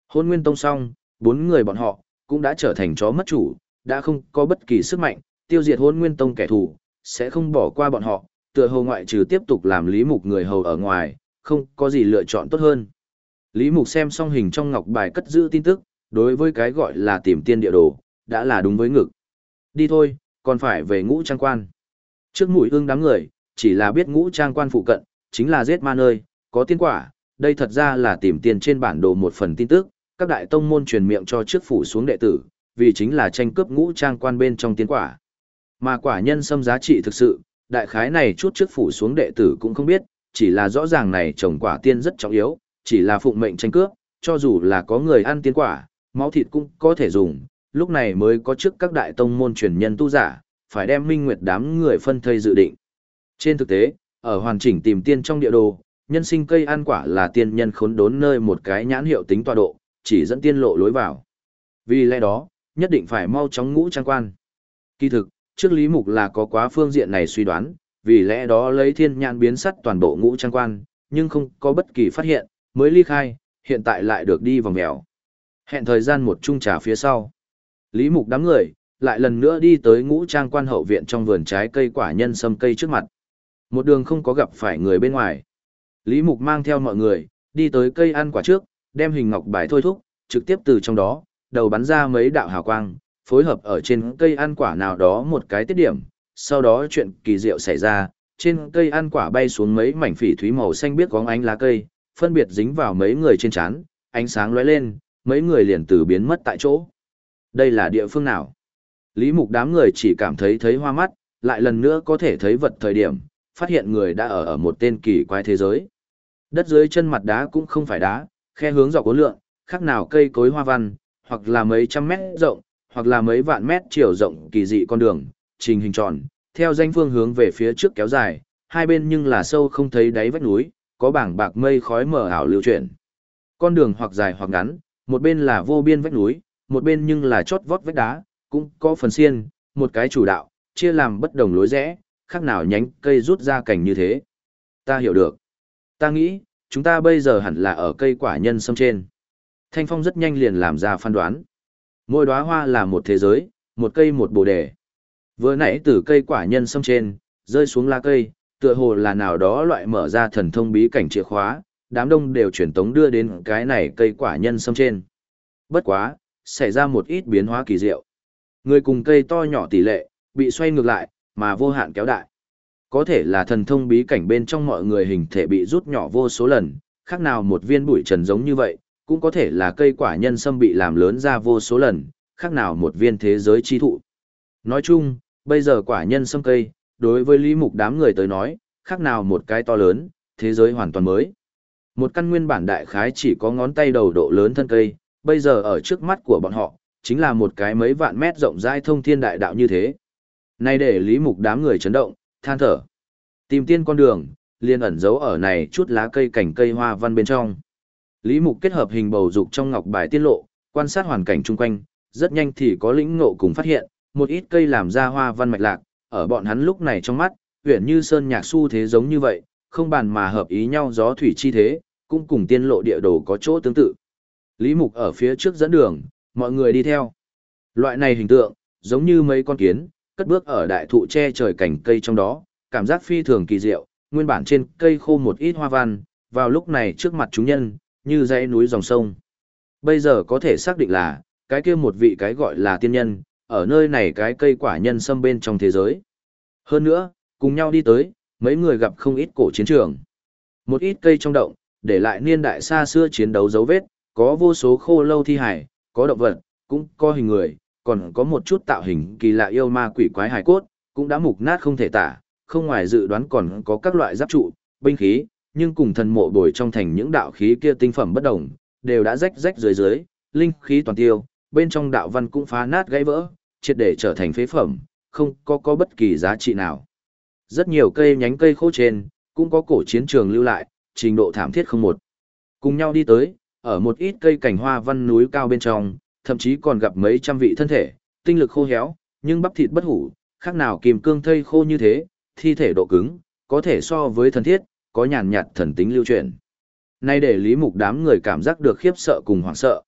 Hôn Nguyên Tông xong, 4 người bọn họ cũng đã trở thành chó mất chủ, đã không có bất kỳ sức mạnh, tiêu diệt Hôn Nguyên Tông kẻ thù, sẽ không bỏ qua bọn họ, tựa hồ ngoại trừ tiếp tục làm Lý Mục người hầu ở ngoài, không có gì lựa chọn tốt hơn. Lý Mục xem xong hình trong ngọc bài cất giữ tin tức, đối với cái gọi là tìm tiên địa đồ, đã là đúng với ngực. Đi thôi, còn phải về Ngũ Trang Quan. Trước mũi ương đám người, chỉ là biết Ngũ Trang Quan phụ cận, chính là giết ma nơi, có tiên quả, đây thật ra là tìm tiền trên bản đồ một phần tin tức, các đại tông môn truyền miệng cho trước phủ xuống đệ tử, vì chính là tranh cướp Ngũ Trang Quan bên trong tiên quả. Mà quả nhân sâm giá trị thực sự, đại khái này chút trước phủ xuống đệ tử cũng không biết, chỉ là rõ ràng này trồng quả tiên rất trọng yếu, chỉ là phụng mệnh tranh cướp, cho dù là có người ăn tiên quả, máu thịt cũng có thể dùng, lúc này mới có trước các đại tông môn truyền nhân tu giả, phải đem minh nguyệt đám người phân thây dự định. Trên thực tế, ở hoàn chỉnh tìm tiên trong địa đồ, nhân sinh cây ăn quả là tiên nhân khốn đốn nơi một cái nhãn hiệu tính tọa độ, chỉ dẫn tiên lộ lối vào. Vì lẽ đó, nhất định phải mau chóng Ngũ Trang Quan. Kỳ thực, trước Lý Mục là có quá phương diện này suy đoán, vì lẽ đó lấy thiên nhãn biến sắt toàn bộ Ngũ Trang Quan, nhưng không có bất kỳ phát hiện, mới ly khai, hiện tại lại được đi vòng mèo. Hẹn thời gian một chung trà phía sau. Lý Mục đám người, lại lần nữa đi tới Ngũ Trang Quan hậu viện trong vườn trái cây quả nhân sâm cây trước mặt. Một đường không có gặp phải người bên ngoài. Lý Mục mang theo mọi người, đi tới cây ăn quả trước, đem hình ngọc bài thôi thúc, trực tiếp từ trong đó, đầu bắn ra mấy đạo hào quang, phối hợp ở trên cây ăn quả nào đó một cái tiết điểm. Sau đó chuyện kỳ diệu xảy ra, trên cây ăn quả bay xuống mấy mảnh phỉ thúy màu xanh biếc có ánh lá cây, phân biệt dính vào mấy người trên trán, ánh sáng lóe lên, mấy người liền từ biến mất tại chỗ. Đây là địa phương nào? Lý Mục đám người chỉ cảm thấy hoa mắt, lại lần nữa có thể thấy vật thời điểm, phát hiện người đã ở một tên kỳ quái thế giới. Đất dưới chân mặt đá cũng không phải đá, khe hướng dọc uốn lượn, khác nào cây cối hoa văn, hoặc là mấy trăm mét rộng, hoặc là mấy vạn mét chiều rộng kỳ dị con đường, trình hình tròn, theo danh phương hướng về phía trước kéo dài, hai bên nhưng là sâu không thấy đáy vách núi, có bảng bạc mây khói mờ ảo lưu chuyển. Con đường hoặc dài hoặc ngắn, một bên là vô biên vách núi, một bên nhưng là chót vót vách đá, cũng có phần xiên, một cái chủ đạo, chia làm bất đồng lối rẽ, khác nào nhánh cây rút ra cảnh như thế. Ta hiểu được. Ta nghĩ, chúng ta bây giờ hẳn là ở cây quả nhân sâm trên. Thanh Phong rất nhanh liền làm ra phán đoán. Mỗi đóa hoa là một thế giới, một cây một bồ đề. Vừa nãy từ cây quả nhân sâm trên, rơi xuống lá cây, tựa hồ là nào đó loại mở ra thần thông bí cảnh chìa khóa, đám đông đều chuyển tống đưa đến cái này cây quả nhân sâm trên. Bất quá, xảy ra một ít biến hóa kỳ diệu. Người cùng cây to nhỏ tỷ lệ, bị xoay ngược lại, mà vô hạn kéo đại. Có thể là thần thông bí cảnh bên trong mọi người hình thể bị rút nhỏ vô số lần, khác nào một viên bụi trần giống như vậy, cũng có thể là cây quả nhân sâm bị làm lớn ra vô số lần, khác nào một viên thế giới chi thụ. Nói chung, bây giờ quả nhân sâm cây, đối với Lý Mục đám người tới nói, khác nào một cái to lớn, thế giới hoàn toàn mới. Một căn nguyên bản đại khái chỉ có ngón tay đầu độ lớn thân cây, bây giờ ở trước mắt của bọn họ, chính là một cái mấy vạn mét rộng rãi thông thiên đại đạo như thế. Này để Lý Mục đám người chấn động, than thở. Tìm tiên con đường, liền ẩn giấu ở này chút lá cây cảnh cây hoa văn bên trong. Lý Mục kết hợp hình bầu dục trong ngọc bài tiên lộ, quan sát hoàn cảnh chung quanh, rất nhanh thì có lĩnh ngộ cùng phát hiện, một ít cây làm ra hoa văn mạch lạc, ở bọn hắn lúc này trong mắt, huyền như sơn nhạc xu thế giống như vậy, không bàn mà hợp ý nhau gió thủy chi thế, cũng cùng tiên lộ địa đồ có chỗ tương tự. Lý Mục ở phía trước dẫn đường, mọi người đi theo. Loại này hình tượng, giống như mấy con kiến, cất bước ở đại thụ che trời cảnh cây trong đó, cảm giác phi thường kỳ diệu, nguyên bản trên cây khô một ít hoa văn, vào lúc này trước mặt chúng nhân, như dãy núi dòng sông. Bây giờ có thể xác định là, cái kia một vị cái gọi là tiên nhân, ở nơi này cái cây quả nhân sâm bên trong thế giới. Hơn nữa, cùng nhau đi tới, mấy người gặp không ít cổ chiến trường. Một ít cây trong động, để lại niên đại xa xưa chiến đấu dấu vết, có vô số khô lâu thi hải, có động vật, cũng có hình người, còn có một chút tạo hình kỳ lạ yêu ma quỷ quái hài cốt, cũng đã mục nát không thể tả, không ngoài dự đoán còn có các loại giáp trụ, binh khí, nhưng cùng thần mộ bồi trong thành những đạo khí kia tinh phẩm bất đồng, đều đã rách rách dưới dưới, linh khí toàn tiêu, bên trong đạo văn cũng phá nát gãy vỡ, triệt để trở thành phế phẩm, không có bất kỳ giá trị nào. Rất nhiều cây nhánh cây khô trên, cũng có cổ chiến trường lưu lại, trình độ thảm thiết không một. Cùng nhau đi tới, ở một ít cây cảnh hoa văn núi cao bên trong, thậm chí còn gặp mấy trăm vị thân thể, tinh lực khô héo, nhưng bắp thịt bất hủ, khác nào kìm cương thây khô như thế, thi thể độ cứng, có thể so với thần thiết, có nhàn nhạt thần tính lưu truyền. Nay để Lý Mục đám người cảm giác được khiếp sợ cùng hoảng sợ.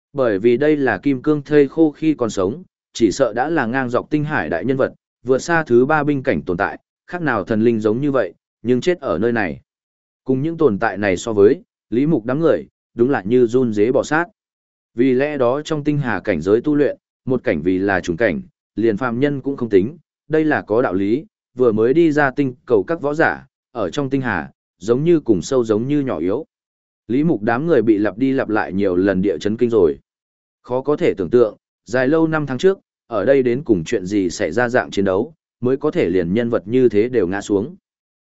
Bởi vì đây là kim cương thây khô khi còn sống, chỉ sợ đã là ngang dọc tinh hải đại nhân vật, vượt xa thứ ba binh cảnh tồn tại, khác nào thần linh giống như vậy, nhưng chết ở nơi này. Cùng những tồn tại này so với, Lý Mục đám người, đúng là như run dế bò sát. Vì lẽ đó trong tinh hà cảnh giới tu luyện, một cảnh vì là trùng cảnh, liền phàm nhân cũng không tính, đây là có đạo lý, vừa mới đi ra tinh cầu các võ giả, ở trong tinh hà, giống như cùng sâu giống như nhỏ yếu. Lý Mục đám người bị lặp đi lặp lại nhiều lần địa chấn kinh rồi. Khó có thể tưởng tượng, dài lâu năm tháng trước, ở đây đến cùng chuyện gì xảy ra dạng chiến đấu, mới có thể liền nhân vật như thế đều ngã xuống.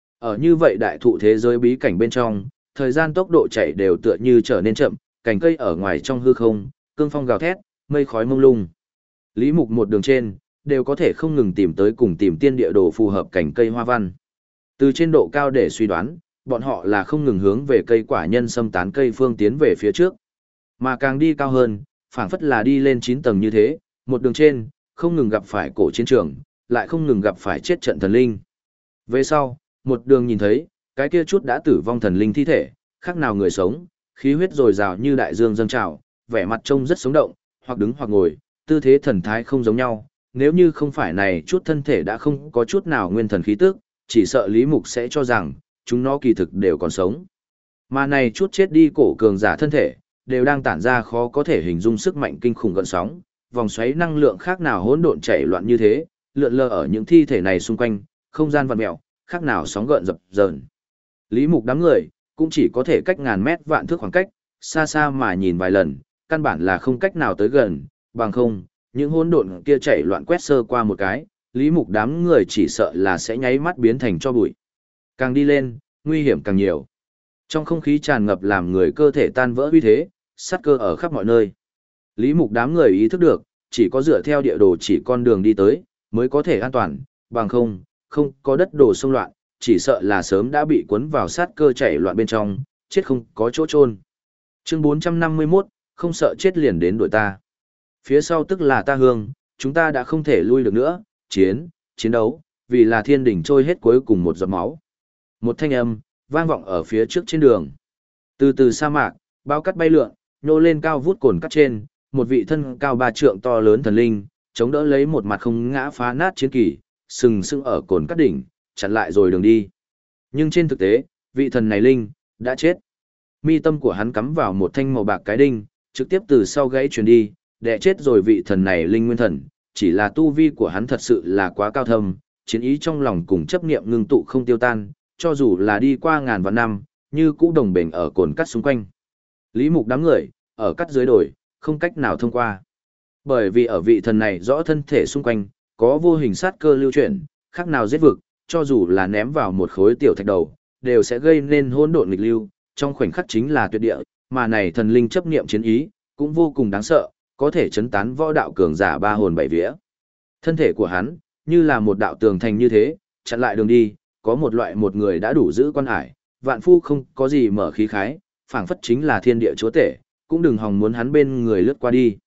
Ở như vậy đại thụ thế giới bí cảnh bên trong, thời gian tốc độ chạy đều tựa như trở nên chậm, cành cây ở ngoài trong hư không, cương phong gào thét, mây khói mông lung. Lý Mục một đường trên, đều có thể không ngừng tìm tới cùng tìm tiên địa đồ phù hợp cành cây hoa văn. Từ trên độ cao để suy đoán, bọn họ là không ngừng hướng về cây quả nhân sâm tán cây phương tiến về phía trước. Mà càng đi cao hơn, phảng phất là đi lên 9 tầng như thế, một đường trên, không ngừng gặp phải cổ chiến trường, lại không ngừng gặp phải chết trận thần linh. Về sau, một đường nhìn thấy, cái kia chút đã tử vong thần linh thi thể, khác nào người sống, khí huyết dồi dào như đại dương dâng trào, vẻ mặt trông rất sống động, hoặc đứng hoặc ngồi, tư thế thần thái không giống nhau, nếu như không phải này chút thân thể đã không có chút nào nguyên thần khí tức, chỉ sợ Lý Mục sẽ cho rằng, chúng nó kỳ thực đều còn sống. Mà này chút chết đi cổ cường giả thân thể, đều đang tản ra khó có thể hình dung sức mạnh kinh khủng gợn sóng, vòng xoáy năng lượng khác nào hỗn độn chảy loạn như thế, lượn lờ ở những thi thể này xung quanh, không gian vặn mèo, khác nào sóng gợn dập dờn. Lý Mục đám người, cũng chỉ có thể cách ngàn mét vạn thước khoảng cách, xa xa mà nhìn vài lần, căn bản là không cách nào tới gần, bằng không, những hỗn độn kia chảy loạn quét sơ qua một cái, Lý Mục đám người chỉ sợ là sẽ nháy mắt biến thành cho bụi. Càng đi lên, nguy hiểm càng nhiều. Trong không khí tràn ngập làm người cơ thể tan vỡ uy thế, sát cơ ở khắp mọi nơi. Lý Mục đám người ý thức được, chỉ có dựa theo địa đồ chỉ con đường đi tới, mới có thể an toàn, bằng không, không có đất đổ xung loạn, chỉ sợ là sớm đã bị cuốn vào sát cơ chảy loạn bên trong, chết không có chỗ chôn. Chương 451, không sợ chết liền đến đuổi ta. Phía sau tức là ta hương, chúng ta đã không thể lui được nữa, chiến đấu, vì là thiên đỉnh trôi hết cuối cùng một giọt máu. Một thanh âm, vang vọng ở phía trước trên đường. Từ từ sa mạc, bao cát bay lượn, nhô lên cao vút cồn cát trên, một vị thân cao 3 trượng to lớn thần linh, chống đỡ lấy một mặt không ngã phá nát chiến kỳ, sừng sững ở cồn cát đỉnh, chặn lại rồi đường đi. Nhưng trên thực tế, vị thần này linh, đã chết. Mi tâm của hắn cắm vào một thanh màu bạc cái đinh, trực tiếp từ sau gãy truyền đi, đè chết rồi vị thần này linh nguyên thần, chỉ là tu vi của hắn thật sự là quá cao thâm, chiến ý trong lòng cùng chấp niệm ngưng tụ không tiêu tan, cho dù là đi qua ngàn vạn năm, như cũ đồng bền ở cồn cát xung quanh. Lý Mục đám người, ở cắt dưới đồi, không cách nào thông qua. Bởi vì ở vị thần này rõ thân thể xung quanh, có vô hình sát cơ lưu chuyển, khác nào giết vực, cho dù là ném vào một khối tiểu thạch đầu, đều sẽ gây nên hỗn độn nghịch lưu, trong khoảnh khắc chính là tuyệt địa, mà này thần linh chấp niệm chiến ý, cũng vô cùng đáng sợ, có thể chấn tán võ đạo cường giả ba hồn bảy vía. Thân thể của hắn, như là một đạo tường thành như thế, chặn lại đường đi, có một loại một người đã đủ giữ quan hải, vạn phu không có gì mở khí khái, phảng phất chính là thiên địa chúa tể, cũng đừng hòng muốn hắn bên người lướt qua đi.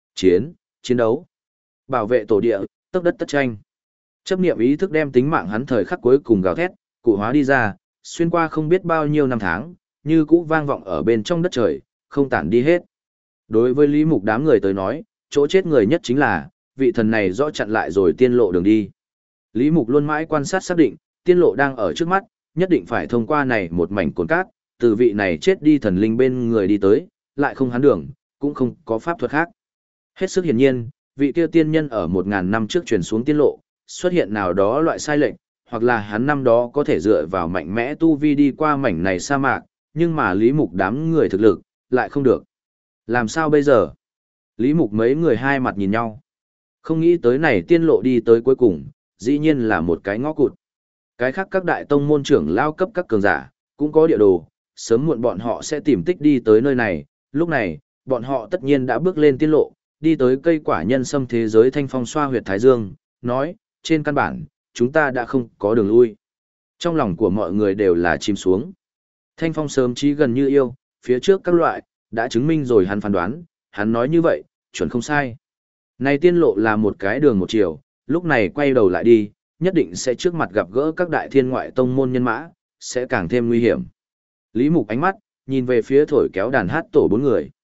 Chiến đấu, bảo vệ tổ địa, tấc đất tất tranh. Chấp niệm ý thức đem tính mạng hắn thời khắc cuối cùng gào thét, cụ hóa đi ra, xuyên qua không biết bao nhiêu năm tháng, như cũ vang vọng ở bên trong đất trời, không tản đi hết. Đối với Lý Mục đám người tới nói, chỗ chết người nhất chính là, vị thần này rõ chặn lại rồi tiên lộ đường đi. Lý Mục luôn mãi quan sát xác định, tiên lộ đang ở trước mắt, nhất định phải thông qua này một mảnh cồn cát, từ vị này chết đi thần linh bên người đi tới, lại không hắn đường, cũng không có pháp thuật khác. Hết sức hiển nhiên, vị kia tiên nhân ở 1000 năm trước truyền xuống tiên lộ, xuất hiện nào đó loại sai lệch, hoặc là hắn năm đó có thể dựa vào mạnh mẽ tu vi đi qua mảnh này sa mạc, nhưng mà Lý Mục đám người thực lực, lại không được. Làm sao bây giờ? Lý Mục mấy người hai mặt nhìn nhau. Không nghĩ tới này tiên lộ đi tới cuối cùng, dĩ nhiên là một cái ngõ cụt. Cái khác các đại tông môn trưởng lao cấp các cường giả, cũng có địa đồ, sớm muộn bọn họ sẽ tìm tích đi tới nơi này, lúc này, bọn họ tất nhiên đã bước lên tiên lộ, đi tới cây quả nhân sâm thế giới thanh phong xoa huyệt Thái Dương, nói, trên căn bản, chúng ta đã không có đường lui. Trong lòng của mọi người đều là chìm xuống. Thanh phong sớm chí gần như yêu, phía trước các loại, đã chứng minh rồi hắn phán đoán, hắn nói như vậy, chuẩn không sai. Này tiên lộ là một cái đường một chiều, lúc này quay đầu lại đi, nhất định sẽ trước mặt gặp gỡ các đại thiên ngoại tông môn nhân mã, sẽ càng thêm nguy hiểm. Lý Mục ánh mắt, nhìn về phía thổi kéo đàn hát tổ bốn người.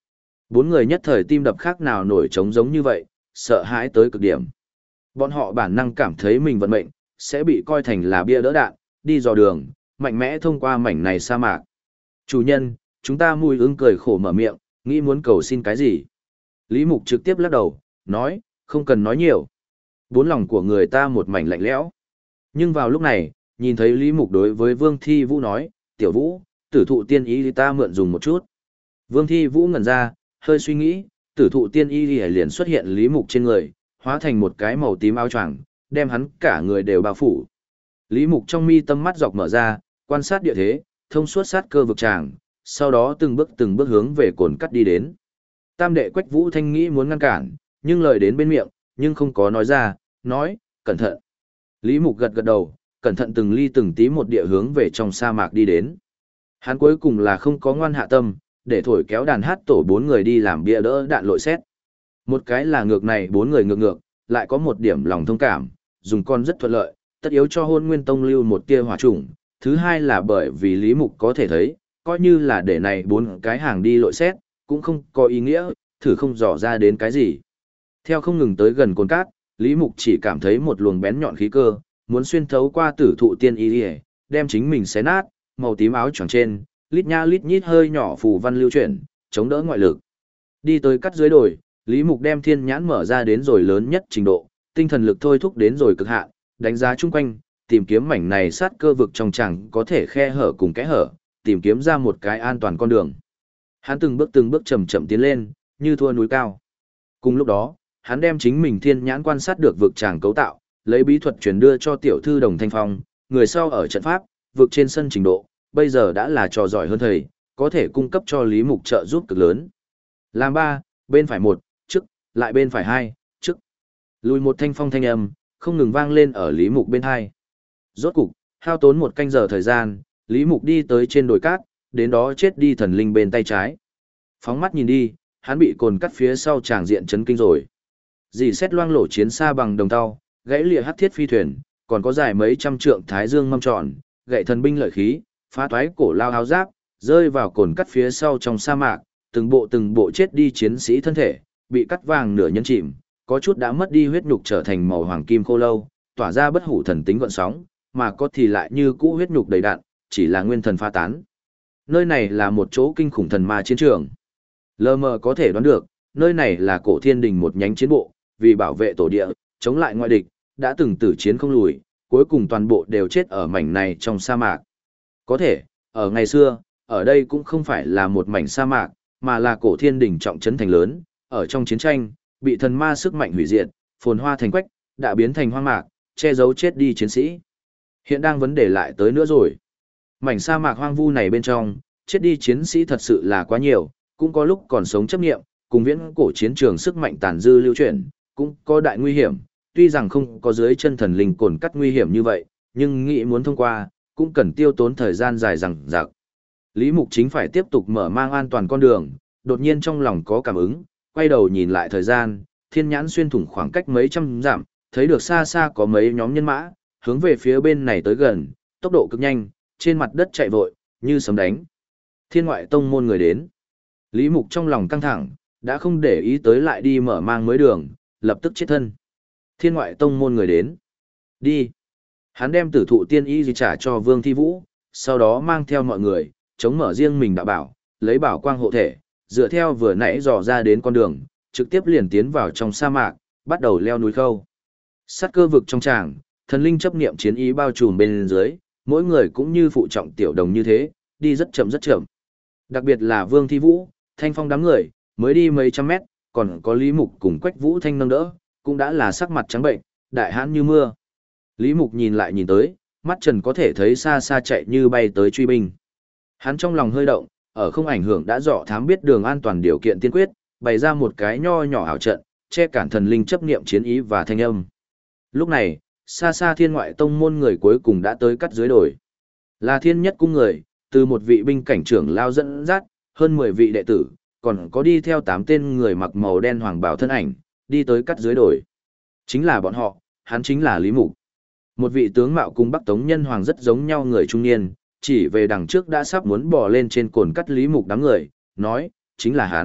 Bốn người nhất thời tim đập khác nào nổi trống giống như vậy, sợ hãi tới cực điểm. Bọn họ bản năng cảm thấy mình vận mệnh, sẽ bị coi thành là bia đỡ đạn, đi dò đường, mạnh mẽ thông qua mảnh này sa mạc. Chủ nhân, chúng ta mùi ưng cười khổ mở miệng, nghĩ muốn cầu xin cái gì. Lý Mục trực tiếp lắc đầu, nói, không cần nói nhiều. Bốn lòng của người ta một mảnh lạnh lẽo. Nhưng vào lúc này, nhìn thấy Lý Mục đối với Vương Thi Vũ nói, tiểu Vũ, tử thụ tiên ý ta mượn dùng một chút. Vương Thi Vũ ngẩn ra, hơi suy nghĩ, tử thụ tiên y liền xuất hiện Lý Mục trên người, hóa thành một cái màu tím áo choàng, đem hắn cả người đều bao phủ. Lý Mục trong mi tâm mắt dọc mở ra, quan sát địa thế, thông suốt sát cơ vực tràng, sau đó từng bước hướng về cồn cắt đi đến. Tam đệ Quách Vũ Thanh nghĩ muốn ngăn cản, nhưng lời đến bên miệng, nhưng không có nói ra, nói, cẩn thận. Lý Mục gật gật đầu, cẩn thận từng ly từng tí một địa hướng về trong sa mạc đi đến. Hắn cuối cùng là không có ngoan hạ tâm, để thổi kéo đàn hát tổ bốn người đi làm bia đỡ đạn lội xét. Một cái là ngược này bốn người ngược, lại có một điểm lòng thông cảm, dùng con rất thuận lợi, tất yếu cho Hôn Nguyên Tông lưu một tia hỏa chủng. Thứ hai là bởi vì Lý Mục có thể thấy, coi như là để này bốn cái hàng đi lội xét, cũng không có ý nghĩa, thử không dò ra đến cái gì. Theo không ngừng tới gần cồn cát, Lý Mục chỉ cảm thấy một luồng bén nhọn khí cơ, muốn xuyên thấu qua tử thụ tiên y, đem chính mình xé nát, màu tím áo choàng trên, lít nha lít nhít hơi nhỏ phù văn lưu chuyển, chống đỡ ngoại lực. Đi tới cắt dưới đồi, Lý Mục đem thiên nhãn mở ra đến rồi lớn nhất trình độ, tinh thần lực thôi thúc đến rồi cực hạn, đánh giá chung quanh, tìm kiếm mảnh này sát cơ vực trong chẳng có thể khe hở cùng kẽ hở, tìm kiếm ra một cái an toàn con đường. Hắn từng bước chậm chậm tiến lên, như thua núi cao. Cùng lúc đó, hắn đem chính mình thiên nhãn quan sát được vực tràng cấu tạo, lấy bí thuật truyền đưa cho tiểu thư Đồng Thanh Phong, người sau ở trận pháp, vực trên sân trình độ, bây giờ đã là trò giỏi hơn thầy, có thể cung cấp cho Lý Mục trợ giúp cực lớn. Làm ba, bên phải một, trước, lại bên phải hai, trước. Lùi một thanh phong thanh âm, không ngừng vang lên ở Lý Mục bên hai. Rốt cục, hao tốn một canh giờ thời gian, Lý Mục đi tới trên đồi cát, đến đó chết đi thần linh bên tay trái. Phóng mắt nhìn đi, hắn bị cồn cắt phía sau tràng diện chấn kinh rồi. Dì xét loang lổ chiến xa bằng đồng tàu, gãy lìa hắc thiết phi thuyền, còn có dài mấy trăm trượng thái dương mâm tròn, gậy thần binh lợi khí, phá toái cổ lao áo giáp, rơi vào cồn cắt phía sau trong sa mạc, từng bộ chết đi chiến sĩ thân thể, bị cắt vàng nửa nhân chìm, có chút đã mất đi huyết nhục trở thành màu hoàng kim khô lâu, tỏa ra bất hủ thần tính gợn sóng, mà có thì lại như cũ huyết nhục đầy đạn, chỉ là nguyên thần pha tán. Nơi này là một chỗ kinh khủng thần ma chiến trường. Lờ mờ có thể đoán được, nơi này là cổ thiên đình một nhánh chiến bộ, vì bảo vệ tổ địa, chống lại ngoại địch, đã từng tử chiến không lùi, cuối cùng toàn bộ đều chết ở mảnh này trong sa mạc. Có thể, ở ngày xưa, ở đây cũng không phải là một mảnh sa mạc, mà là cổ thiên đình trọng trấn thành lớn, ở trong chiến tranh, bị thần ma sức mạnh hủy diệt, phồn hoa thành quách, đã biến thành hoang mạc, che giấu chết đi chiến sĩ. Hiện đang vấn đề lại tới nữa rồi. Mảnh sa mạc hoang vu này bên trong, chết đi chiến sĩ thật sự là quá nhiều, cũng có lúc còn sống chấp nghiệm, cùng viễn cổ chiến trường sức mạnh tàn dư lưu chuyển, cũng có đại nguy hiểm, tuy rằng không có dưới chân thần linh cồn cắt nguy hiểm như vậy, nhưng nghĩ muốn thông qua, cũng cần tiêu tốn thời gian dài dằng dặc. Lý Mục chính phải tiếp tục mở mang an toàn con đường, đột nhiên trong lòng có cảm ứng, quay đầu nhìn lại thời gian, thiên nhãn xuyên thủng khoảng cách mấy trăm dặm, thấy được xa xa có mấy nhóm nhân mã, hướng về phía bên này tới gần, tốc độ cực nhanh, trên mặt đất chạy vội, như sấm đánh. Thiên ngoại tông môn người đến. Lý Mục trong lòng căng thẳng, đã không để ý tới lại đi mở mang mới đường, lập tức chết thân. Thiên ngoại tông môn người đến. Đi. Hắn đem tử thụ tiên y trả cho Vương Thi Vũ, sau đó mang theo mọi người, chống mở riêng mình đạo bảo, lấy bảo quang hộ thể, dựa theo vừa nãy dò ra đến con đường, trực tiếp liền tiến vào trong sa mạc, bắt đầu leo núi khâu. Sát cơ vực trong tràng, thần linh chấp niệm chiến ý bao trùm bên dưới, mỗi người cũng như phụ trọng tiểu đồng như thế, đi rất chậm rất chậm. Đặc biệt là Vương Thi Vũ, Thanh Phong đám người, mới đi mấy trăm mét, còn có Lý Mục cùng Quách Vũ Thanh nâng đỡ, cũng đã là sắc mặt trắng bệnh, đại hãn như mưa. Lý Mục nhìn lại nhìn tới, mắt trần có thể thấy xa xa chạy như bay tới truy binh. Hắn trong lòng hơi động, ở không ảnh hưởng đã dò thám biết đường an toàn điều kiện tiên quyết, bày ra một cái nho nhỏ ảo trận, che cản thần linh chấp niệm chiến ý và thanh âm. Lúc này, xa xa thiên ngoại tông môn người cuối cùng đã tới cắt dưới đồi. Là thiên nhất cung người, từ một vị binh cảnh trưởng lao dẫn dắt, hơn 10 vị đệ tử, còn có đi theo 8 tên người mặc màu đen hoàng bào thân ảnh, đi tới cắt dưới đồi. Chính là bọn họ, hắn chính là Lý Mục. Một vị tướng mạo cùng Bắc Tống Nhân Hoàng rất giống nhau người trung niên, chỉ về đằng trước đã sắp muốn bò lên trên cồn cắt Lý Mục đám người, nói, chính là hắn,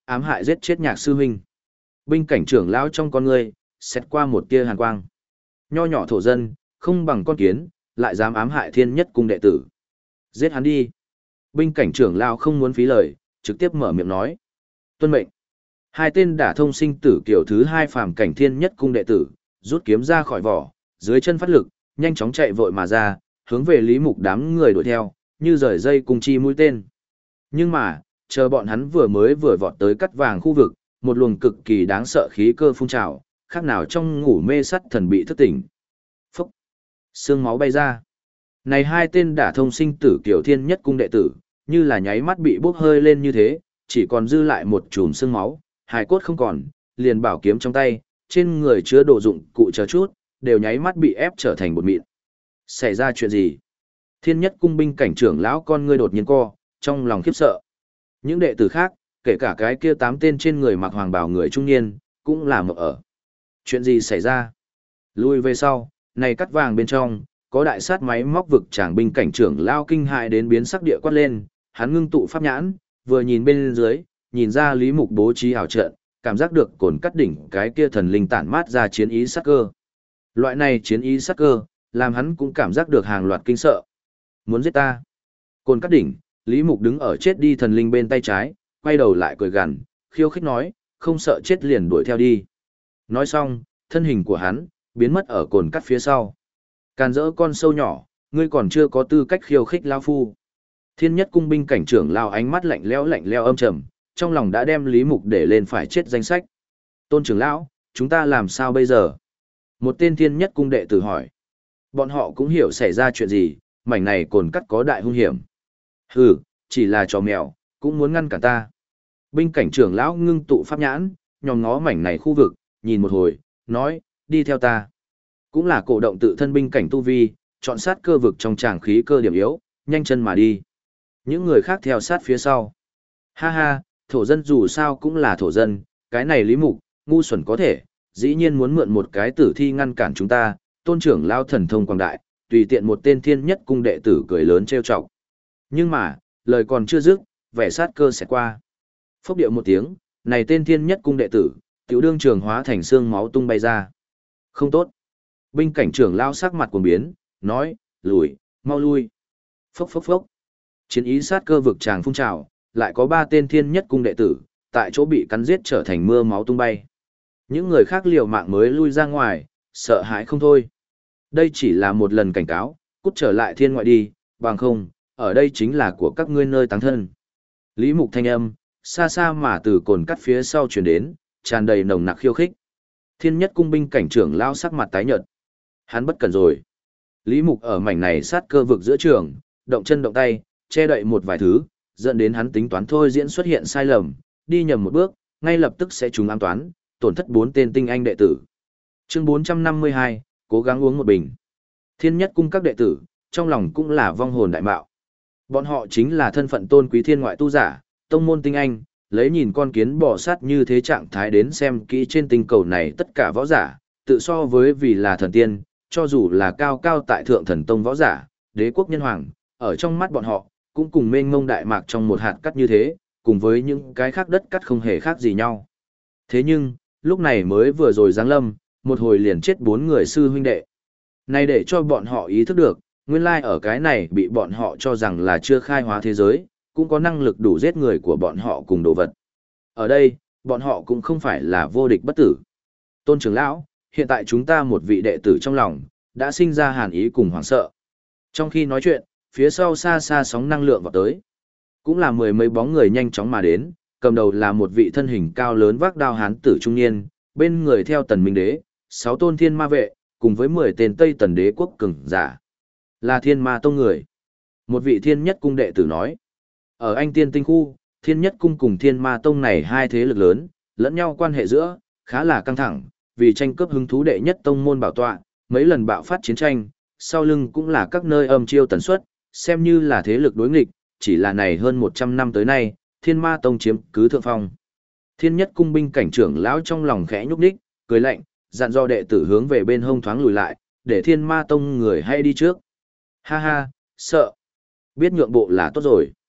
ám hại giết chết Nhạc sư huynh. Binh cảnh trưởng lão trong con ngươi xét qua một tia hàn quang. Nho nhỏ thổ dân, không bằng con kiến, lại dám ám hại Thiên Nhất Cung đệ tử. Giết hắn đi. Binh cảnh trưởng lão không muốn phí lời, trực tiếp mở miệng nói. Tuân mệnh. Hai tên đả thông sinh tử kiểu thứ hai phàm cảnh Thiên Nhất Cung đệ tử, rút kiếm ra khỏi vỏ, dưới chân phát lực, nhanh chóng chạy vội mà ra, hướng về Lý Mục đám người đuổi theo, như rời dây cùng chi mũi tên. Nhưng mà, chờ bọn hắn vừa vọt tới cắt vàng khu vực, một luồng cực kỳ đáng sợ khí cơ phun trào, khác nào trong ngủ mê sắt thần bị thức tỉnh. Phúc! Xương máu bay ra. Này hai tên đả thông sinh tử kiểu Thiên Nhất Cung đệ tử, như là nháy mắt bị bốc hơi lên như thế, chỉ còn dư lại một chùm xương máu, hài cốt không còn, liền bảo kiếm trong tay, trên người chứa đồ dụng cụ chờ chút, đều nháy mắt bị ép trở thành bột mịn. Xảy ra chuyện gì? Thiên Nhất Cung binh cảnh trưởng lão con ngươi đột nhiên co, trong lòng khiếp sợ. Những đệ tử khác, kể cả cái kia 8 tên trên người mặc hoàng bào người trung niên, cũng là mộng ở. Chuyện gì xảy ra? Lui về sau, này cắt vàng bên trong, có đại sát máy móc vực tràng binh cảnh trưởng lao kinh hại đến biến sắc địa quát lên, hắn ngưng tụ pháp nhãn, vừa nhìn bên dưới, nhìn ra Lý Mục bố trí ảo trận, cảm giác được cồn cắt đỉnh cái kia thần linh tản mát ra chiến ý sắc cơ. Loại này chiến ý sắc cơ, làm hắn cũng cảm giác được hàng loạt kinh sợ. Muốn giết ta? Cồn cắt đỉnh, Lý Mục đứng ở chết đi thần linh bên tay trái, quay đầu lại cười gằn, khiêu khích nói, không sợ chết liền đuổi theo đi. Nói xong, thân hình của hắn biến mất ở cồn cắt phía sau. Càn rỡ con sâu nhỏ, ngươi còn chưa có tư cách khiêu khích lão phu. Thiên Nhất Cung binh cảnh trưởng lao ánh mắt lạnh lẽo âm trầm, trong lòng đã đem Lý Mục để lên phải chết danh sách. Tôn trưởng lão, chúng ta làm sao bây giờ? Một tên Thiên Nhất Cung đệ tử hỏi. Bọn họ cũng hiểu xảy ra chuyện gì, mảnh này cồn cắt có đại hung hiểm. Hừ, chỉ là trò mèo, cũng muốn ngăn cản ta. Binh cảnh trưởng lão ngưng tụ pháp nhãn, nhòm ngó mảnh này khu vực, nhìn một hồi, nói, đi theo ta. Cũng là cổ động tự thân binh cảnh tu vi, chọn sát cơ vực trong tràng khí cơ điểm yếu, nhanh chân mà đi. Những người khác theo sát phía sau. Ha ha, thổ dân dù sao cũng là thổ dân, cái này Lý Mục, ngu xuẩn có thể, dĩ nhiên muốn mượn một cái tử thi ngăn cản chúng ta, tôn trưởng lao thần thông quang đại, tùy tiện một tên Thiên Nhất Cung đệ tử cười lớn trêu chọc. Nhưng mà, lời còn chưa dứt, vẻ sát cơ sẽ qua. Phốc điệu một tiếng, này tên Thiên Nhất Cung đệ tử, tiểu đương trường hóa thành xương máu tung bay ra. Không tốt. Binh cảnh trưởng lao sắc mặt cuồng biến, nói, lùi, mau lui. Phốc phốc phốc. Chiến ý sát cơ vực tràng phun trào, lại có 3 tên Thiên Nhất Cung đệ tử, tại chỗ bị cắn giết trở thành mưa máu tung bay. Những người khác liều mạng mới lui ra ngoài, sợ hãi không thôi. Đây chỉ là một lần cảnh cáo, cút trở lại thiên ngoại đi, bằng không, ở đây chính là của các ngươi nơi táng thân. Lý Mục thanh âm, xa xa mà từ cồn cắt phía sau truyền đến, tràn đầy nồng nặc khiêu khích. Thiên Nhất Cung binh cảnh trưởng lao sắc mặt tái nhợt. Hắn bất cẩn rồi. Lý Mục ở mảnh này sát cơ vực giữa trường, động chân động tay, che đậy một vài thứ, dẫn đến hắn tính toán thôi diễn xuất hiện sai lầm, đi nhầm một bước, ngay lập tức sẽ trúng ám toán, tổn thất 4 tên tinh anh đệ tử. Chương 452, cố gắng uống một bình. Thiên Nhất Cung các đệ tử, trong lòng cũng là vong hồn đại mạo. Bọn họ chính là thân phận tôn quý thiên ngoại tu giả, tông môn tinh anh, lấy nhìn con kiến bò sát như thế trạng thái đến xem kỹ trên tinh cầu này tất cả võ giả, tự so với vì là thần tiên, cho dù là cao cao tại thượng thần tông võ giả, đế quốc nhân hoàng, ở trong mắt bọn họ, cũng cùng mênh mông đại mạc trong một hạt cát như thế, cùng với những cái khác đất cát không hề khác gì nhau. Thế nhưng, lúc này mới vừa rồi giáng lâm, một hồi liền chết 4 người sư huynh đệ. Này để cho bọn họ ý thức được, nguyên lai ở cái này bị bọn họ cho rằng là chưa khai hóa thế giới, cũng có năng lực đủ giết người của bọn họ cùng đồ vật. Ở đây, bọn họ cũng không phải là vô địch bất tử. Tôn trưởng lão, hiện tại chúng ta một vị đệ tử trong lòng, đã sinh ra hàn ý cùng hoảng sợ. Trong khi nói chuyện, phía sau xa xa sóng năng lượng vào tới. Cũng là 10 mấy bóng người nhanh chóng mà đến, cầm đầu là một vị thân hình cao lớn vác đao hán tử trung niên, bên người theo tần minh đế, 6 tôn thiên ma vệ, cùng với 10 tên Tây Tần đế quốc cường giả. Là thiên ma tông người. Một vị Thiên Nhất Cung đệ tử nói. Ở Anh Tiên Tinh khu, Thiên Nhất Cung cùng Thiên Ma Tông này hai thế lực lớn, lẫn nhau quan hệ giữa, khá là căng thẳng, vì tranh cướp hứng thú đệ nhất tông môn bảo tọa, mấy lần bạo phát chiến tranh, sau lưng cũng là các nơi âm chiêu tần suất, xem như là thế lực đối nghịch, chỉ là này hơn 100 năm tới nay, Thiên Ma Tông chiếm cứ thượng phong. Thiên Nhất Cung binh cảnh trưởng lão trong lòng khẽ nhúc nhích, cười lạnh, dặn dò đệ tử hướng về bên hông thoáng lùi lại, để Thiên Ma Tông người hay đi trước. Ha ha, sợ. Biết nhượng bộ là tốt rồi.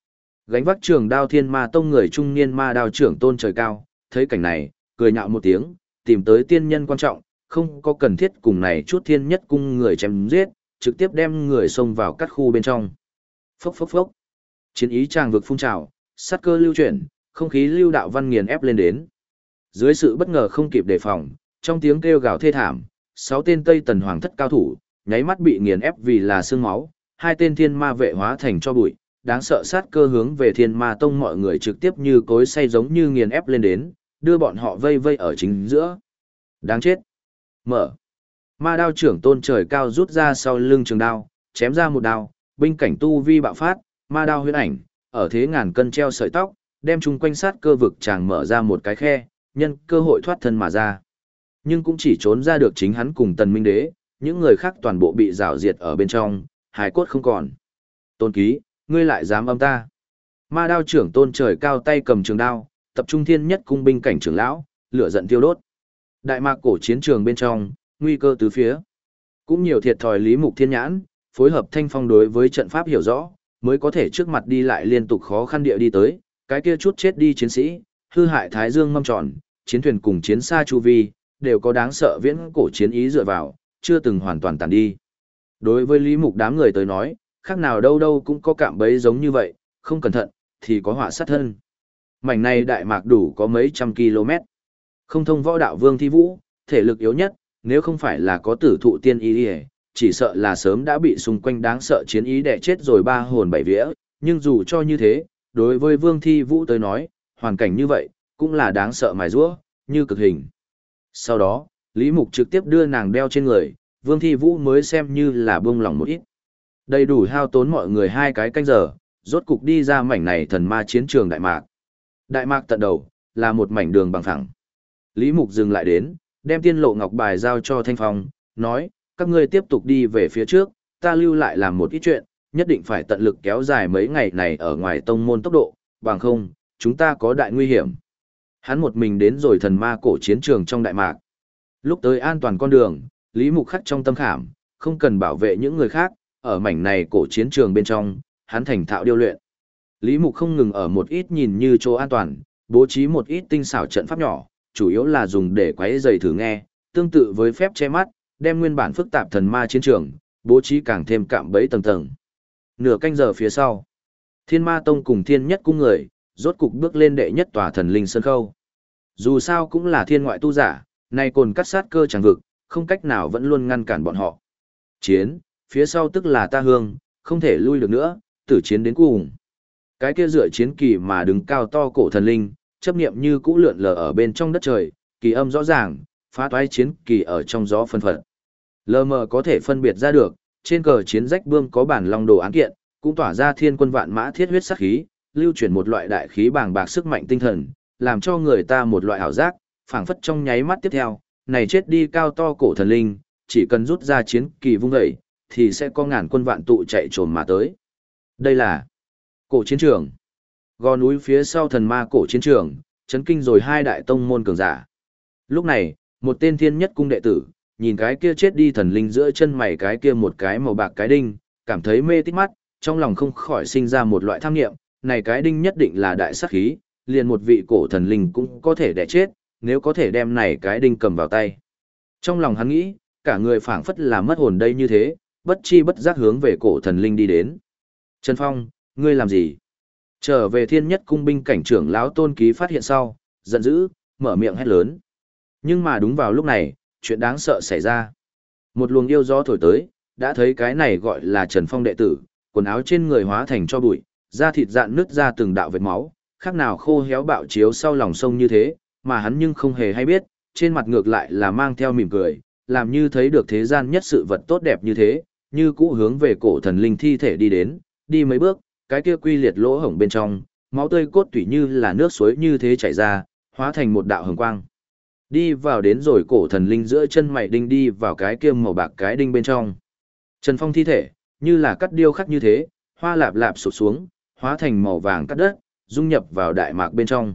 Gánh vác trường đao Thiên Ma Tông người trung niên ma đao trưởng Tôn Trời Cao, thấy cảnh này, cười nhạo một tiếng, tìm tới tiên nhân quan trọng, không có cần thiết cùng này chút thiên nhất cung người chém giết, trực tiếp đem người xông vào các khu bên trong. Phốc phốc phốc. Chiến ý tràng vực phun trào, sát cơ lưu chuyển, không khí lưu đạo văn nghiền ép lên đến. Dưới sự bất ngờ không kịp đề phòng, trong tiếng kêu gào thê thảm, 6 tên Tây Tần Hoàng thất cao thủ, nháy mắt bị nghiền ép vì là xương máu, 2 tên thiên ma vệ hóa thành cho bụi, đáng sợ sát cơ hướng về Thiên Ma Tông mọi người trực tiếp như cối xay giống như nghiền ép lên đến, đưa bọn họ vây vây ở chính giữa. Đáng chết. Mở. Ma đao trưởng Tôn Trời Cao rút ra sau lưng trường đao, chém ra một đao, binh cảnh tu vi bạo phát, ma đao huyễn ảnh, ở thế ngàn cân treo sợi tóc, đem chung quanh sát cơ vực chàng mở ra một cái khe, nhân cơ hội thoát thân mà ra. Nhưng cũng chỉ trốn ra được chính hắn cùng Tần Minh Đế, những người khác toàn bộ bị rào diệt ở bên trong, hài cốt không còn. Tôn Ký, ngươi lại dám âm ta. Ma đao trưởng Tôn Trời Cao tay cầm trường đao, tập trung thiên nhất cung binh cảnh trưởng lão, lửa giận tiêu đốt. Đại mạc cổ chiến trường bên trong, nguy cơ tứ phía. Cũng nhiều thiệt thòi Lý Mục Thiên Nhãn, phối hợp Thanh Phong đối với trận pháp hiểu rõ, mới có thể trước mặt đi lại liên tục khó khăn địa đi tới, cái kia chút chết đi chiến sĩ, hư hại Thái Dương mâm tròn, chiến thuyền cùng chiến xa chu vi, đều có đáng sợ viễn cổ chiến ý dựa vào, chưa từng hoàn toàn tàn đi. Đối với Lý Mục đám người tới nói, khác nào đâu đâu cũng có cạm bẫy giống như vậy, không cẩn thận, thì có họa sát thân. Mảnh này đại mạc đủ có mấy trăm km. Không thông võ đạo Vương Thi Vũ, thể lực yếu nhất, nếu không phải là có tử thụ tiên ý, chỉ sợ là sớm đã bị xung quanh đáng sợ chiến ý đè chết rồi ba hồn bảy vía, nhưng dù cho như thế, đối với Vương Thi Vũ tới nói, hoàn cảnh như vậy, cũng là đáng sợ mài giũa, như cực hình. Sau đó, Lý Mục trực tiếp đưa nàng đeo trên người, Vương Thi Vũ mới xem như là buông lòng một ít. Đầy đủ hao tốn mọi người 2 cái canh giờ, rốt cục đi ra mảnh này thần ma chiến trường Đại Mạc. Đại Mạc tận đầu, là một mảnh đường bằng phẳng. Lý Mục dừng lại đến, đem tiên lộ ngọc bài giao cho Thanh Phong, nói, các ngươi tiếp tục đi về phía trước, ta lưu lại làm một ít chuyện, nhất định phải tận lực kéo dài mấy ngày này ở ngoài tông môn tốc độ, bằng không, chúng ta có đại nguy hiểm. Hắn một mình đến rồi thần ma cổ chiến trường trong Đại Mạc. Lúc tới an toàn con đường, Lý Mục khắc trong tâm khảm, không cần bảo vệ những người khác, ở mảnh này cổ chiến trường bên trong, hắn thành thạo điêu luyện. Lý Mục không ngừng ở một ít nhìn như chỗ an toàn, bố trí một ít tinh xảo trận pháp nhỏ, chủ yếu là dùng để quấy rầy thử nghe, tương tự với phép che mắt, đem nguyên bản phức tạp thần ma chiến trường, bố trí càng thêm cạm bẫy tầng tầng. Nửa canh giờ phía sau, Thiên Ma Tông cùng Thiên Nhất cung người, rốt cục bước lên đệ nhất tòa thần linh sơn khâu. Dù sao cũng là thiên ngoại tu giả, nay cồn cắt sát cơ chẳng vực, không cách nào vẫn luôn ngăn cản bọn họ. Chiến, phía sau tức là ta hương, không thể lui được nữa, tử chiến đến cùng. Cái kia dựa chiến kỳ mà đứng cao to cổ thần linh, chấp niệm như cũ lượn lờ ở bên trong đất trời, kỳ âm rõ ràng, phá toái chiến kỳ ở trong gió phân phật. Lờ mờ có thể phân biệt ra được, trên cờ chiến rách bươm có bản long đồ án kiện, cũng tỏa ra thiên quân vạn mã thiết huyết sát khí, lưu chuyển một loại đại khí bàng bạc sức mạnh tinh thần, làm cho người ta một loại ảo giác, phảng phất trong nháy mắt tiếp theo, này chết đi cao to cổ thần linh, chỉ cần rút ra chiến kỳ vung dậy, thì sẽ có ngàn quân vạn tụ chạy trồm mà tới. Đây là cổ chiến trường. Gò núi phía sau thần ma cổ chiến trường, chấn kinh rồi 2 đại tông môn cường giả. Lúc này, một tên thiên nhất cung đệ tử, nhìn cái kia chết đi thần linh giữa chân mày cái kia một cái màu bạc cái đinh, cảm thấy mê tít mắt, trong lòng không khỏi sinh ra một loại tham nghiệm, này cái đinh nhất định là đại sát khí, liền một vị cổ thần linh cũng có thể đẻ chết, nếu có thể đem này cái đinh cầm vào tay. Trong lòng hắn nghĩ, cả người phảng phất là mất hồn đây như thế, bất chi bất giác hướng về cổ thần linh đi đến. Trần Phong, ngươi làm gì? Trở về thiên nhất cung binh cảnh trưởng lão Tôn Ký phát hiện sau, giận dữ, mở miệng hét lớn. Nhưng mà đúng vào lúc này, chuyện đáng sợ xảy ra. Một luồng yêu gió thổi tới, đã thấy cái này gọi là Trần Phong đệ tử, quần áo trên người hóa thành cho bụi, da thịt dạn nứt ra từng đạo vết máu, khác nào khô héo bạo chiếu sau lòng sông như thế, mà hắn nhưng không hề hay biết, trên mặt ngược lại là mang theo mỉm cười, làm như thấy được thế gian nhất sự vật tốt đẹp như thế, như cũ hướng về cổ thần linh thi thể đi đến, đi mấy bước, cái kia quy liệt lỗ hổng bên trong, máu tươi cốt tủy như là nước suối như thế chảy ra, hóa thành một đạo hồng quang. Đi vào đến rồi cổ thần linh giữa chân mày đinh đi vào cái kia màu bạc cái đinh bên trong. Trần Phong thi thể, như là cắt điêu khắc như thế, hoa lạp lạp sụp xuống, hóa thành màu vàng cắt đất, dung nhập vào đại mạc bên trong.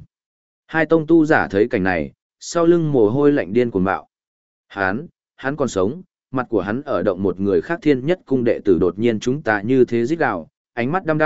2 tông tu giả thấy cảnh này, sau lưng mồ hôi lạnh điên cuồng bạo. Hắn còn sống, mặt của hắn ở động một người khác thiên nhất cung đệ tử đột nhiên chúng ta như thế rít gào, ánh mắt đăm đăm,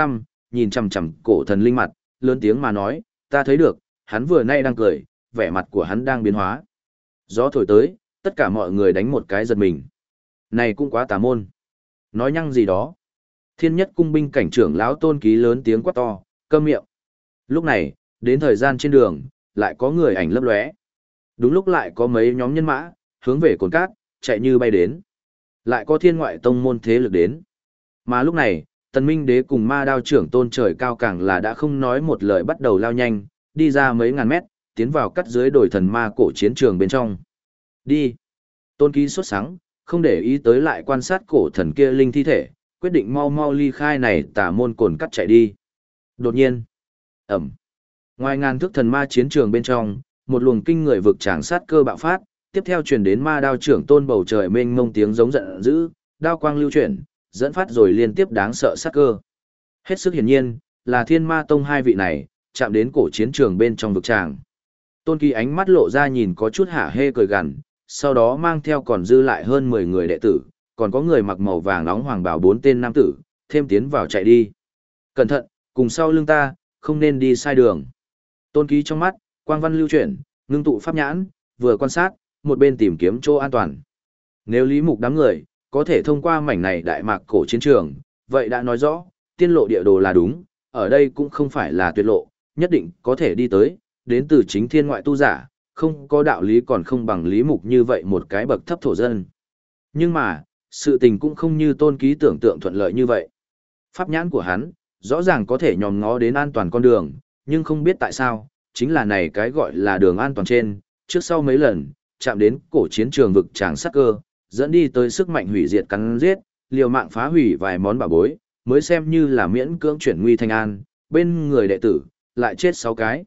nhìn chằm chằm cổ thần linh mặt, lớn tiếng mà nói, ta thấy được, hắn vừa nay đang cười, vẻ mặt của hắn đang biến hóa. Gió thổi tới, tất cả mọi người đánh một cái giật mình. Này cũng quá tà môn. Nói nhăng gì đó. Thiên nhất cung binh cảnh trưởng lão Tôn Ký lớn tiếng quát to, câm miệng. Lúc này, đến thời gian trên đường, lại có người ảnh lấp lóe. Đúng lúc lại có mấy nhóm nhân mã, hướng về cồn cát, chạy như bay đến. Lại có thiên ngoại tông môn thế lực đến. Mà lúc này, Tần Minh Đế cùng ma đao trưởng Tôn Trời Cao càng là đã không nói một lời bắt đầu lao nhanh, đi ra mấy ngàn mét, tiến vào cắt dưới đồi thần ma cổ chiến trường bên trong. Đi. Tôn Ký sốt sắng, không để ý tới lại quan sát cổ thần kia linh thi thể, quyết định mau mau ly khai này tả môn cồn cắt chạy đi. Đột nhiên, ầm. Ngoài ngàn thước thần ma chiến trường bên trong, một luồng kinh người vực tràng sát cơ bạo phát, tiếp theo truyền đến ma đao trưởng Tôn bầu trời mênh mông tiếng giống giận dữ, đao quang lưu chuyển, dẫn phát rồi liên tiếp đáng sợ sát cơ. Hết sức hiển nhiên, là Thiên Ma Tông hai vị này, chạm đến cổ chiến trường bên trong vực tràng. Tôn Kỳ ánh mắt lộ ra nhìn có chút hả hê cười gằn, sau đó mang theo còn dư lại hơn 10 người đệ tử, còn có người mặc màu vàng nóng hoàng bào 4 tên nam tử, thêm tiến vào chạy đi. Cẩn thận, cùng sau lưng ta, không nên đi sai đường. Tôn Ký trong mắt, quang văn lưu chuyển, ngưng tụ pháp nhãn, vừa quan sát, một bên tìm kiếm chỗ an toàn. Nếu Lý Mục đám người, có thể thông qua mảnh này đại mạc cổ chiến trường, vậy đã nói rõ, tiên lộ địa đồ là đúng, ở đây cũng không phải là tuyệt lộ, nhất định có thể đi tới, đến từ chính thiên ngoại tu giả, không có đạo lý còn không bằng Lý Mục như vậy một cái bậc thấp thổ dân. Nhưng mà, sự tình cũng không như Tôn Ký tưởng tượng thuận lợi như vậy. Pháp nhãn của hắn, rõ ràng có thể nhòm ngó đến an toàn con đường, nhưng không biết tại sao, chính là này cái gọi là đường an toàn trên, trước sau mấy lần, chạm đến cổ chiến trường vực tràng sắc cơ, dẫn đi tới sức mạnh hủy diệt cắn giết, liều mạng phá hủy vài món bảo bối, mới xem như là miễn cưỡng chuyển nguy thành an, bên người đệ tử, lại chết 6 cái.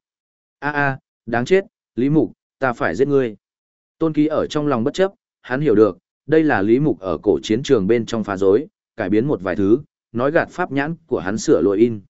Đáng chết, Lý Mục, ta phải giết ngươi. Tôn Ký ở trong lòng bất chấp, hắn hiểu được, đây là Lý Mục ở cổ chiến trường bên trong phá rối, cải biến một vài thứ, nói gạt pháp nhãn của hắn sửa lỗi in.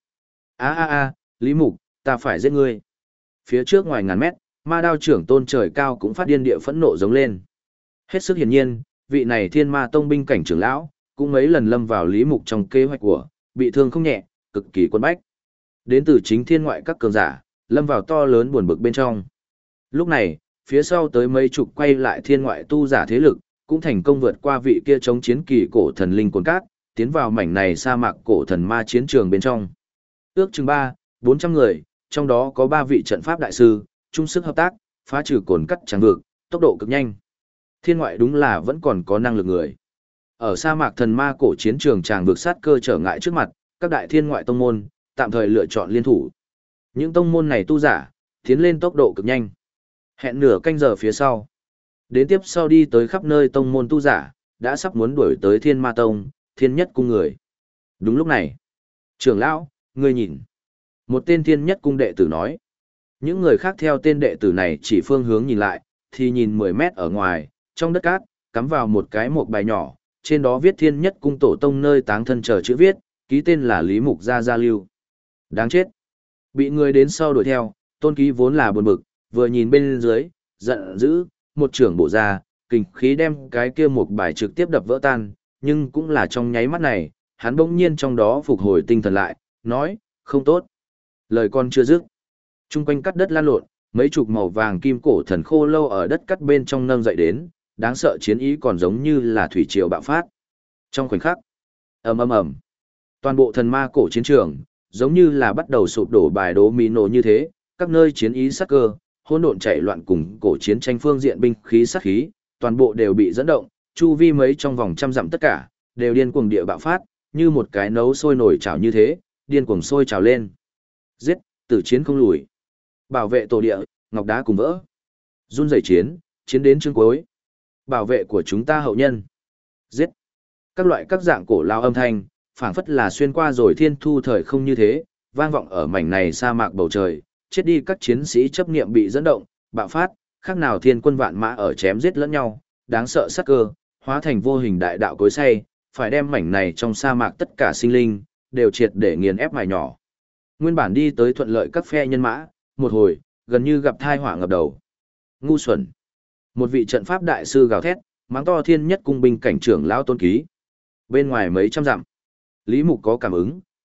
Lý Mục, ta phải giết ngươi. Phía trước ngoài ngàn mét, ma đao trưởng Tôn Trời Cao cũng phát điên địa phẫn nộ giống lên. Hết sức hiển nhiên, vị này Thiên Ma Tông binh cảnh trưởng lão, cũng mấy lần lâm vào Lý Mục trong kế hoạch của, bị thương không nhẹ, cực kỳ quân bách. Đến từ chính thiên ngoại các cường giả, lâm vào to lớn buồn bực bên trong. Lúc này, phía sau tới mấy chục quay lại thiên ngoại tu giả thế lực, cũng thành công vượt qua vị kia chống chiến kỳ cổ thần linh cồn cát, tiến vào mảnh này sa mạc cổ thần ma chiến trường bên trong. Ước chừng 400 người, trong đó có 3 vị trận pháp đại sư, chung sức hợp tác, phá trừ cồn cắt trắng vực, tốc độ cực nhanh. Thiên ngoại đúng là vẫn còn có năng lực người. Ở sa mạc thần ma cổ chiến trường tràng vực sát cơ trở ngại trước mặt, các đại thiên ngoại tông môn, tạm thời lựa chọn liên thủ. Những tông môn này tu giả, tiến lên tốc độ cực nhanh. Hẹn nửa canh giờ phía sau. Đến tiếp sau đi tới khắp nơi tông môn tu giả, đã sắp muốn đuổi tới Thiên Ma Tông, Thiên Nhất Cung người. Đúng lúc này, trưởng lão, ngươi nhìn. Một tên Thiên Nhất Cung đệ tử nói. Những người khác theo tên đệ tử này chỉ phương hướng nhìn lại, thì nhìn 10 mét ở ngoài, trong đất cát, cắm vào một cái mộc bài nhỏ, trên đó viết Thiên Nhất Cung tổ tông nơi táng thân chờ chữ viết, ký tên là Lý Mục Gia Gia Lưu. Đáng chết. Bị người đến sau đuổi theo, Tôn Ký vốn là buồn bực, vừa nhìn bên dưới, giận dữ, một trưởng bộ ra, kình khí đem cái kia một bài trực tiếp đập vỡ tan, nhưng cũng là trong nháy mắt này, hắn bỗng nhiên trong đó phục hồi tinh thần lại, nói, không tốt. Lời con chưa dứt. Trung quanh cắt đất lan lộn, mấy chục màu vàng kim cổ thần khô lâu ở đất cắt bên trong nâng dậy đến, đáng sợ chiến ý còn giống như là thủy triều bạo phát. Trong khoảnh khắc, ầm ầm ầm, toàn bộ thần ma cổ chiến trường, giống như là bắt đầu sụp đổ bài đố mì nổ như thế, các nơi chiến ý sắc cơ, hỗn độn chạy loạn cùng cổ chiến tranh phương diện binh khí sát khí, toàn bộ đều bị dẫn động, chu vi mấy trong vòng trăm dặm tất cả, đều điên cuồng địa bạo phát, như một cái nấu sôi nổi chảo như thế, điên cuồng sôi trào lên. Giết, tử chiến không lùi. Bảo vệ tổ địa, ngọc đá cùng vỡ. Run rẩy chiến, chiến đến chương cuối. Bảo vệ của chúng ta hậu nhân. Giết. Các loại các dạng cổ lao âm thanh, phảng phất là xuyên qua rồi thiên thu thời không như thế, vang vọng ở mảnh này sa mạc bầu trời, chết đi các chiến sĩ chấp niệm bị dẫn động, bạo phát, khác nào thiên quân vạn mã ở chém giết lẫn nhau, đáng sợ sắc cơ, hóa thành vô hình đại đạo cối xay, phải đem mảnh này trong sa mạc tất cả sinh linh, đều triệt để nghiền ép mài nhỏ. Nguyên bản đi tới thuận lợi các phe nhân mã, một hồi, gần như gặp thai họa ngập đầu. Ngu xuẩn. Một vị trận pháp đại sư gào thét, mắng to Thiên Nhất Cung binh cảnh trưởng lão Tôn Ký. Bên ngoài mấy trăm dặm, Lý Mục có cảm ứng,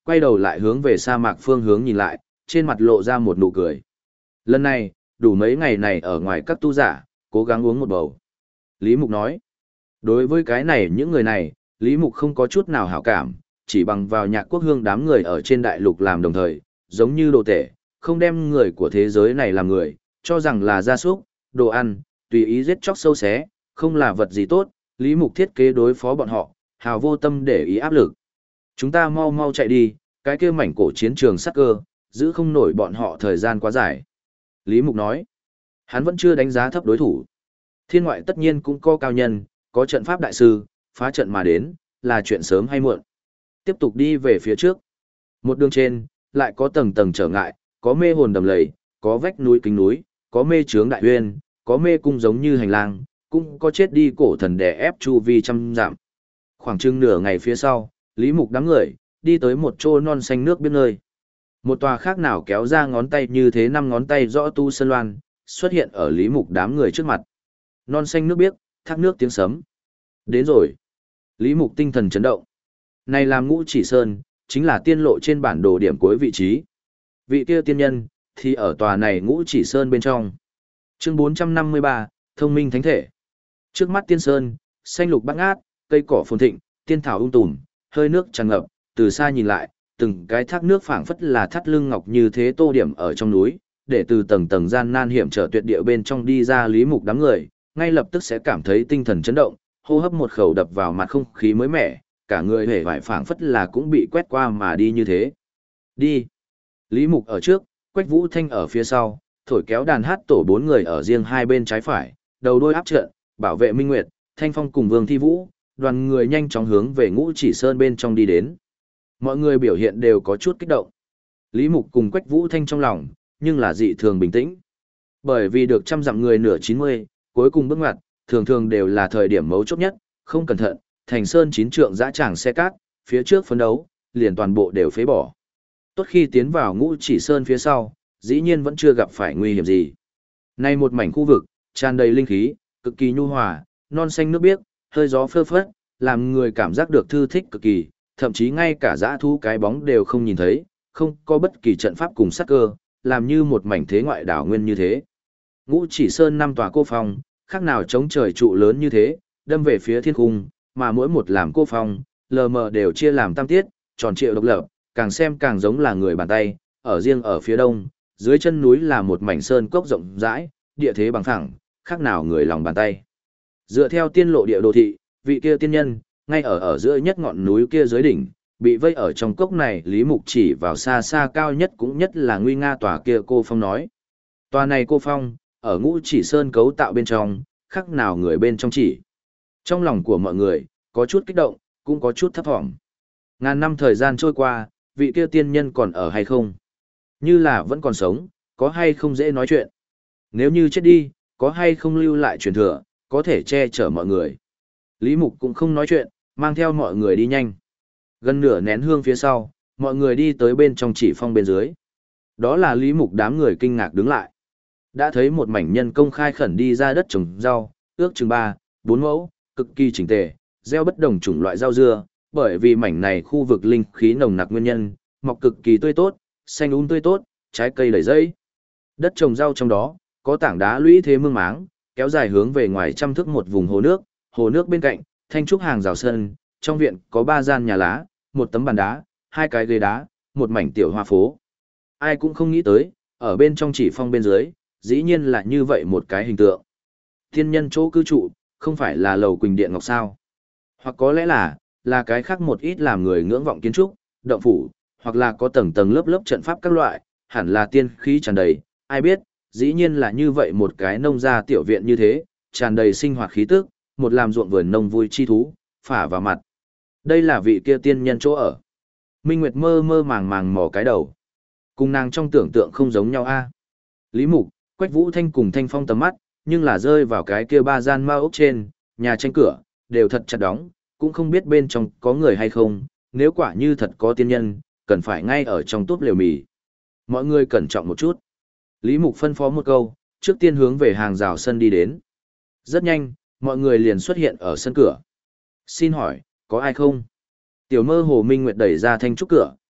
quay đầu lại hướng về sa mạc phương hướng nhìn lại, trên mặt lộ ra một nụ cười. Lần này, đủ mấy ngày này ở ngoài các tu giả, cố gắng uống một bầu. Lý Mục nói, đối với cái này những người này, Lý Mục không có chút nào hảo cảm, chỉ bằng vào Nhạc Quốc Hương đám người ở trên đại lục làm đồng thời, giống như đồ tể, không đem người của thế giới này làm người, cho rằng là gia súc, đồ ăn, tùy ý giết chóc sâu xé, không là vật gì tốt, Lý Mục thiết kế đối phó bọn họ, hào vô tâm để ý áp lực. Chúng ta mau mau chạy đi, cái kia mảnh cổ chiến trường sắc cơ, giữ không nổi bọn họ thời gian quá dài. Lý Mục nói, hắn vẫn chưa đánh giá thấp đối thủ. Thiên ngoại tất nhiên cũng có cao nhân, có trận pháp đại sư, phá trận mà đến, là chuyện sớm hay muộn. Tiếp tục đi về phía trước. Một đường trên, lại có tầng tầng trở ngại, có mê hồn đầm lầy, có vách núi kính núi, có mê trướng đại huyên, có mê cung giống như hành lang, cũng có chết đi cổ thần đè ép chu vi trăm dặm. Khoảng chừng nửa ngày phía sau, Lý Mục đám người, đi tới một chỗ non xanh nước biết nơi. Một tòa khác nào kéo ra ngón tay như thế 5 ngón tay rõ tu sơn loan, xuất hiện ở Lý Mục đám người trước mặt. Non xanh nước biếc, thác nước tiếng sấm. Đến rồi. Lý Mục tinh thần chấn động. Này làm Ngũ Chỉ Sơn, chính là tiên lộ trên bản đồ điểm cuối vị trí. Vị kia tiên nhân, thì ở tòa này Ngũ Chỉ Sơn bên trong. Chương 453, Thông minh thánh thể. Trước mắt tiên sơn, xanh lục bát ngát, cây cỏ phồn thịnh, tiên thảo tùm, hơi nước tràn ngập, từ xa nhìn lại, từng cái thác nước phảng phất là thắt lưng ngọc như thế tô điểm ở trong núi, để từ tầng tầng gian nan hiểm trở tuyệt địa bên trong đi ra Lý Mục đám người, ngay lập tức sẽ cảm thấy tinh thần chấn động, hô hấp một khẩu đập vào mặt không khí mới mẻ, cả người hề vải phảng phất là cũng bị quét qua mà đi như thế. Đi. Lý Mục ở trước, Quách Vũ Thanh ở phía sau, thổi kéo đàn hát tổ 4 người ở riêng hai bên trái phải, đầu đôi áp trận, bảo vệ Minh Nguyệt, Thanh Phong cùng Vương Thi Vũ, đoàn người nhanh chóng hướng về Ngũ Chỉ Sơn bên trong đi đến. Mọi người biểu hiện đều có chút kích động. Lý Mục cùng Quách Vũ Thanh trong lòng, nhưng là dị thường bình tĩnh. Bởi vì được trăm dặm người nửa 90, cuối cùng bước ngoặt, thường thường đều là thời điểm mấu chốt nhất, không cẩn thận, thành sơn 9 trượng dã tràng xe cát, phía trước phấn đấu, liền toàn bộ đều phế bỏ. Tốt khi tiến vào Ngũ Chỉ Sơn phía sau, dĩ nhiên vẫn chưa gặp phải nguy hiểm gì. Nay một mảnh khu vực, tràn đầy linh khí, cực kỳ nhu hòa, non xanh nước biếc, hơi gió phơ phất, làm người cảm giác được thư thích cực kỳ, thậm chí ngay cả dã thú cái bóng đều không nhìn thấy, không có bất kỳ trận pháp cùng sát cơ, làm như một mảnh thế ngoại đảo nguyên như thế. Ngũ Chỉ Sơn 5 tòa cô phong, khác nào chống trời trụ lớn như thế, đâm về phía thiên cung, mà mỗi một làm cô phong, lờ mờ đều chia làm tam tiết, tròn trịa độc lập, càng xem càng giống là người bàn tay, ở riêng ở phía đông, dưới chân núi là một mảnh sơn cốc rộng rãi, địa thế bằng phẳng, khác nào người lòng bàn tay. Dựa theo tiên lộ địa đồ thị, vị kia tiên nhân, ngay ở giữa nhất ngọn núi kia dưới đỉnh, bị vây ở trong cốc này, Lý Mục chỉ vào xa xa cao nhất cũng nhất là nguy nga tòa kia cô phong nói. Tòa này cô phong, ở Ngũ Chỉ Sơn cấu tạo bên trong, khác nào người bên trong chỉ. Trong lòng của mọi người, có chút kích động, cũng có chút thấp thỏm. Ngàn năm thời gian trôi qua, vị kia tiên nhân còn ở hay không? Như là vẫn còn sống, có hay không dễ nói chuyện? Nếu như chết đi, có hay không lưu lại truyền thừa, có thể che chở mọi người? Lý Mục cũng không nói chuyện, mang theo mọi người đi nhanh. Gần nửa nén hương phía sau, mọi người đi tới bên trong chỉ phong bên dưới. Đó là Lý Mục đám người kinh ngạc đứng lại. Đã thấy một mảnh nhân công khai khẩn đi ra đất trồng rau, ước chừng 3, 4 mẫu, cực kỳ chỉnh tề, gieo bất đồng chủng loại rau dưa, bởi vì mảnh này khu vực linh khí nồng nặc nguyên nhân, mọc cực kỳ tươi tốt, xanh tươi tốt, trái cây đầy dây. Đất trồng rau trong đó, có tảng đá lũy thế mương máng, kéo dài hướng về ngoài trăm thước một vùng hồ nước bên cạnh, thanh trúc hàng rào sân, trong viện có 3 gian nhà lá, một tấm bàn đá, 2 cái ghế đá, một mảnh tiểu hoa phố. Ai cũng không nghĩ tới, ở bên trong chỉ phong bên dưới, dĩ nhiên là như vậy một cái hình tượng. Thiên nhân chỗ cư trụ, không phải là lầu Quỳnh Điện Ngọc sao? Hoặc có lẽ là cái khác một ít làm người ngưỡng vọng kiến trúc, động phủ, hoặc là có tầng tầng lớp lớp trận pháp các loại, hẳn là tiên khí tràn đầy, ai biết, dĩ nhiên là như vậy một cái nông gia tiểu viện như thế, tràn đầy sinh hoạt khí tức, một làm ruộng vườn nông vui chi thú, phả vào mặt. Đây là vị kia tiên nhân chỗ ở. Minh Nguyệt mơ mơ màng màng mò cái đầu. Cùng nàng trong tưởng tượng không giống nhau a. Lý Mục, Quách Vũ Thanh cùng Thanh Phong tầm mắt, nhưng là rơi vào cái kia 3 gian ma ốc trên, nhà tranh cửa, đều thật chặt đóng, cũng không biết bên trong có người hay không, nếu quả như thật có tiên nhân, cần phải ngay ở trong túp lều mì. Mọi người cẩn trọng một chút. Lý Mục phân phó một câu, trước tiên hướng về hàng rào sân đi đến. Rất nhanh, mọi người liền xuất hiện ở sân cửa. Xin hỏi, có ai không? Tiểu mơ hồ Minh Nguyệt đẩy ra thanh trúc cửa,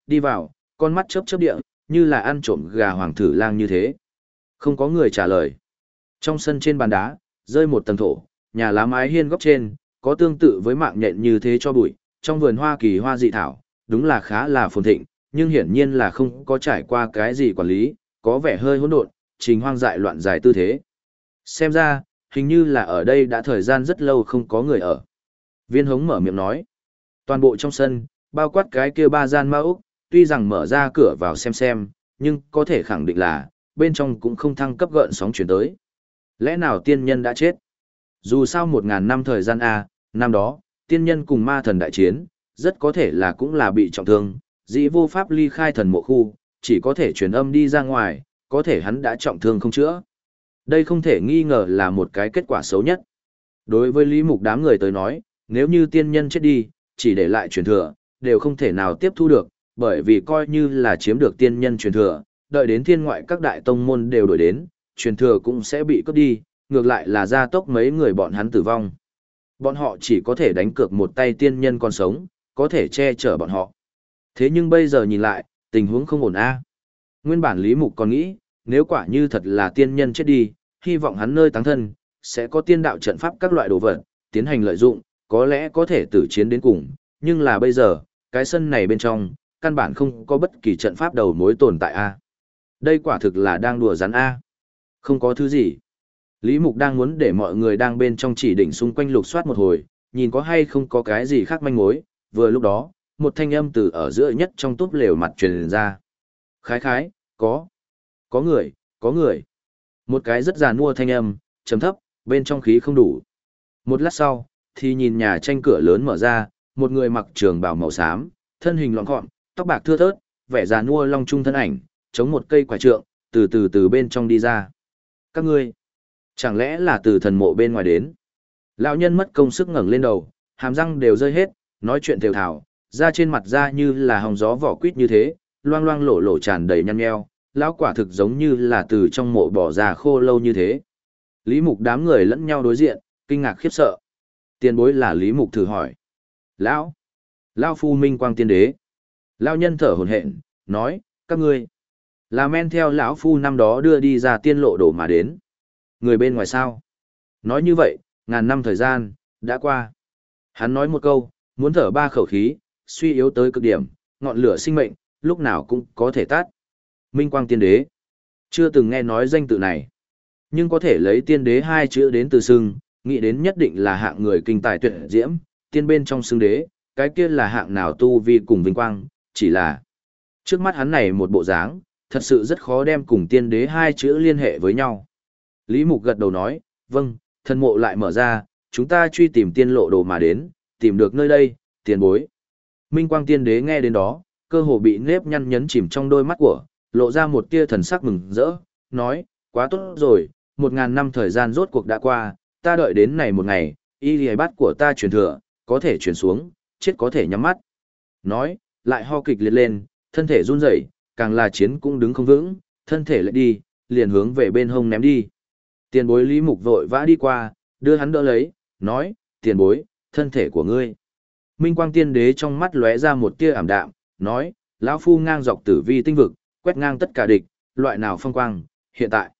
đi vào, con mắt chớp chớp địa, như là ăn trộm gà hoàng thử lang như thế. Không có người trả lời. Trong sân trên bàn đá, rơi một tầng thổ, nhà lá mái hiên góc trên, có tương tự với mạng nhện như thế cho bụi, trong vườn hoa kỳ hoa dị thảo, đúng là khá là phồn thịnh, nhưng hiển nhiên là không có trải qua cái gì quản lý, có vẻ hơi hỗn độn, trình hoang dại loạn dài tư thế. Xem ra, hình như là ở đây đã thời gian rất lâu không có người ở. Viên hống mở miệng nói. Toàn bộ trong sân, bao quát cái kia ba gian ma ốc, tuy rằng mở ra cửa vào xem, nhưng có thể khẳng định là, bên trong cũng không thăng cấp gợn sóng chuyển tới. Lẽ nào tiên nhân đã chết? Dù sao 1000 năm thời gian năm đó, tiên nhân cùng ma thần đại chiến, rất có thể là cũng là bị trọng thương, dĩ vô pháp ly khai thần mộ khu, chỉ có thể truyền âm đi ra ngoài, có thể hắn đã trọng thương không chữa. Đây không thể nghi ngờ là một cái kết quả xấu nhất. Đối với Lý Mục đám người tới nói, nếu như tiên nhân chết đi, chỉ để lại truyền thừa, đều không thể nào tiếp thu được, bởi vì coi như là chiếm được tiên nhân truyền thừa, đợi đến thiên ngoại các đại tông môn đều đổi đến, truyền thừa cũng sẽ bị cướp đi, ngược lại là gia tốc mấy người bọn hắn tử vong. Bọn họ chỉ có thể đánh cược một tay tiên nhân còn sống, có thể che chở bọn họ. Thế nhưng bây giờ nhìn lại, tình huống không ổn Nguyên bản Lý Mục còn nghĩ, nếu quả như thật là tiên nhân chết đi, hy vọng hắn nơi táng thân, sẽ có tiên đạo trận pháp các loại đồ vật, tiến hành lợi dụng, có lẽ có thể tử chiến đến cùng, nhưng là bây giờ, cái sân này bên trong, căn bản không có bất kỳ trận pháp đầu mối tồn tại Đây quả thực là đang đùa rắn Không có thứ gì. Lý Mục đang muốn để mọi người đang bên trong chỉ đỉnh xung quanh lục soát một hồi, nhìn có hay không có cái gì khác manh mối, vừa lúc đó, một thanh âm từ ở giữa nhất trong túp lều mặt truyền ra. Khái, có người. Một cái rất già nua thanh âm, trầm thấp, bên trong khí không đủ. Một lát sau, thì nhìn nhà tranh cửa lớn mở ra, một người mặc trường bào màu xám, thân hình lọn gọn, tóc bạc thưa thớt, vẻ già nua long trung thân ảnh, chống một cây quả trượng, từ bên trong đi ra. Các ngươi, chẳng lẽ là từ thần mộ bên ngoài đến? Lão nhân mất công sức ngẩng lên đầu, hàm răng đều rơi hết, nói chuyện thều thào, da trên mặt da như là hồng gió vỏ quýt như thế, loang loang lổ lổ tràn đầy nhăn nheo, lão quả thực giống như là từ trong mộ bỏ ra khô lâu như thế. Lý Mục đám người lẫn nhau đối diện, kinh ngạc khiếp sợ. Tiền bối là Lý Mục thử hỏi. Lão phu minh quang tiên đế. Lão nhân thở hổn hển, nói, các ngươi là men theo lão phu năm đó đưa đi ra tiên lộ đổ mà đến. Người bên ngoài sao? Nói như vậy, 1000 năm thời gian, đã qua. Hắn nói một câu, muốn thở ba khẩu khí, suy yếu tới cực điểm, ngọn lửa sinh mệnh, lúc nào cũng có thể tắt. Minh quang tiên đế. Chưa từng nghe nói danh tự này. Nhưng có thể lấy tiên đế hai chữ đến từ xưng, nghĩ đến nhất định là hạng người kinh tài tuyệt diễm, tiên bên trong xưng đế, cái kia là hạng nào tu vi cùng vinh quang, chỉ là trước mắt hắn này một bộ dáng, thật sự rất khó đem cùng tiên đế hai chữ liên hệ với nhau. Lý Mục gật đầu nói, vâng, thần mộ lại mở ra, chúng ta truy tìm tiên lộ đồ mà đến, tìm được nơi đây, tiền bối. Minh quang tiên đế nghe đến đó, cơ hồ bị nếp nhăn nhấn chìm trong đôi mắt của, lộ ra một tia thần sắc mừng rỡ, nói, quá tốt rồi, 1000 năm thời gian rốt cuộc đã qua, ta đợi đến này một ngày, y lìa bát của ta truyền thừa, có thể truyền xuống, chết có thể nhắm mắt. Nói, lại ho kịch liệt lên, thân thể run rẩy, càng là chiến cũng đứng không vững, thân thể lại đi, liền hướng về bên hông ném đi. Tiền bối Lý Mục vội vã đi qua, đưa hắn đỡ lấy, nói, tiền bối, thân thể của ngươi. Minh quang tiên đế trong mắt lóe ra một tia ảm đạm, nói, lão phu ngang dọc tử vi tinh vực, quét ngang tất cả địch, loại nào phong quang, hiện tại.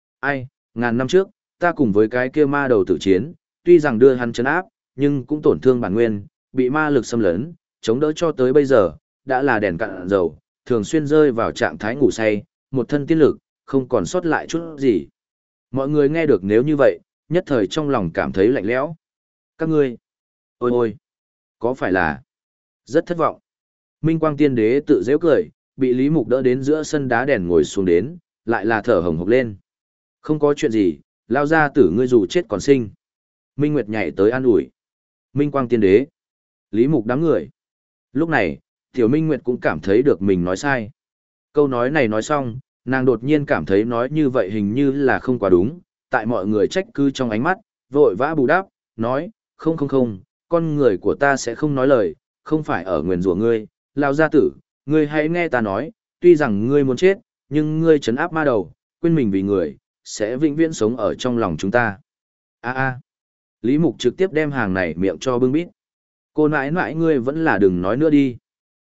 1000 năm trước, ta cùng với cái kia ma đầu tử chiến, tuy rằng đưa hắn chấn áp, nhưng cũng tổn thương bản nguyên, bị ma lực xâm lấn, chống đỡ cho tới bây giờ, đã là đèn cạn dầu, thường xuyên rơi vào trạng thái ngủ say, một thân tiên lực, không còn sót lại chút gì. Mọi người nghe được nếu như vậy, nhất thời trong lòng cảm thấy lạnh lẽo. Các ngươi, ôi, có phải là rất thất vọng. Minh quang tiên đế tự giễu cười, bị Lý Mục đỡ đến giữa sân đá đèn ngồi xuống đến, lại là thở hồng hộc lên. Không có chuyện gì, lao ra tử ngươi dù chết còn sinh. Minh Nguyệt nhảy tới an ủi. Minh quang tiên đế. Lý Mục đám người. Lúc này, Tiểu Minh Nguyệt cũng cảm thấy được mình nói sai. Câu nói này nói xong, nàng đột nhiên cảm thấy nói như vậy hình như là không quá đúng, tại mọi người trách cứ trong ánh mắt, vội vã bù đắp, nói, không, con người của ta sẽ không nói lời, không phải ở nguyền rủa ngươi, lao gia tử, ngươi hãy nghe ta nói, tuy rằng ngươi muốn chết, nhưng ngươi trấn áp ma đầu, quên mình vì người, sẽ vĩnh viễn sống ở trong lòng chúng ta. Lý Mục trực tiếp đem hàng này miệng cho bưng bít. Cô nãi nãi ngươi vẫn là đừng nói nữa đi.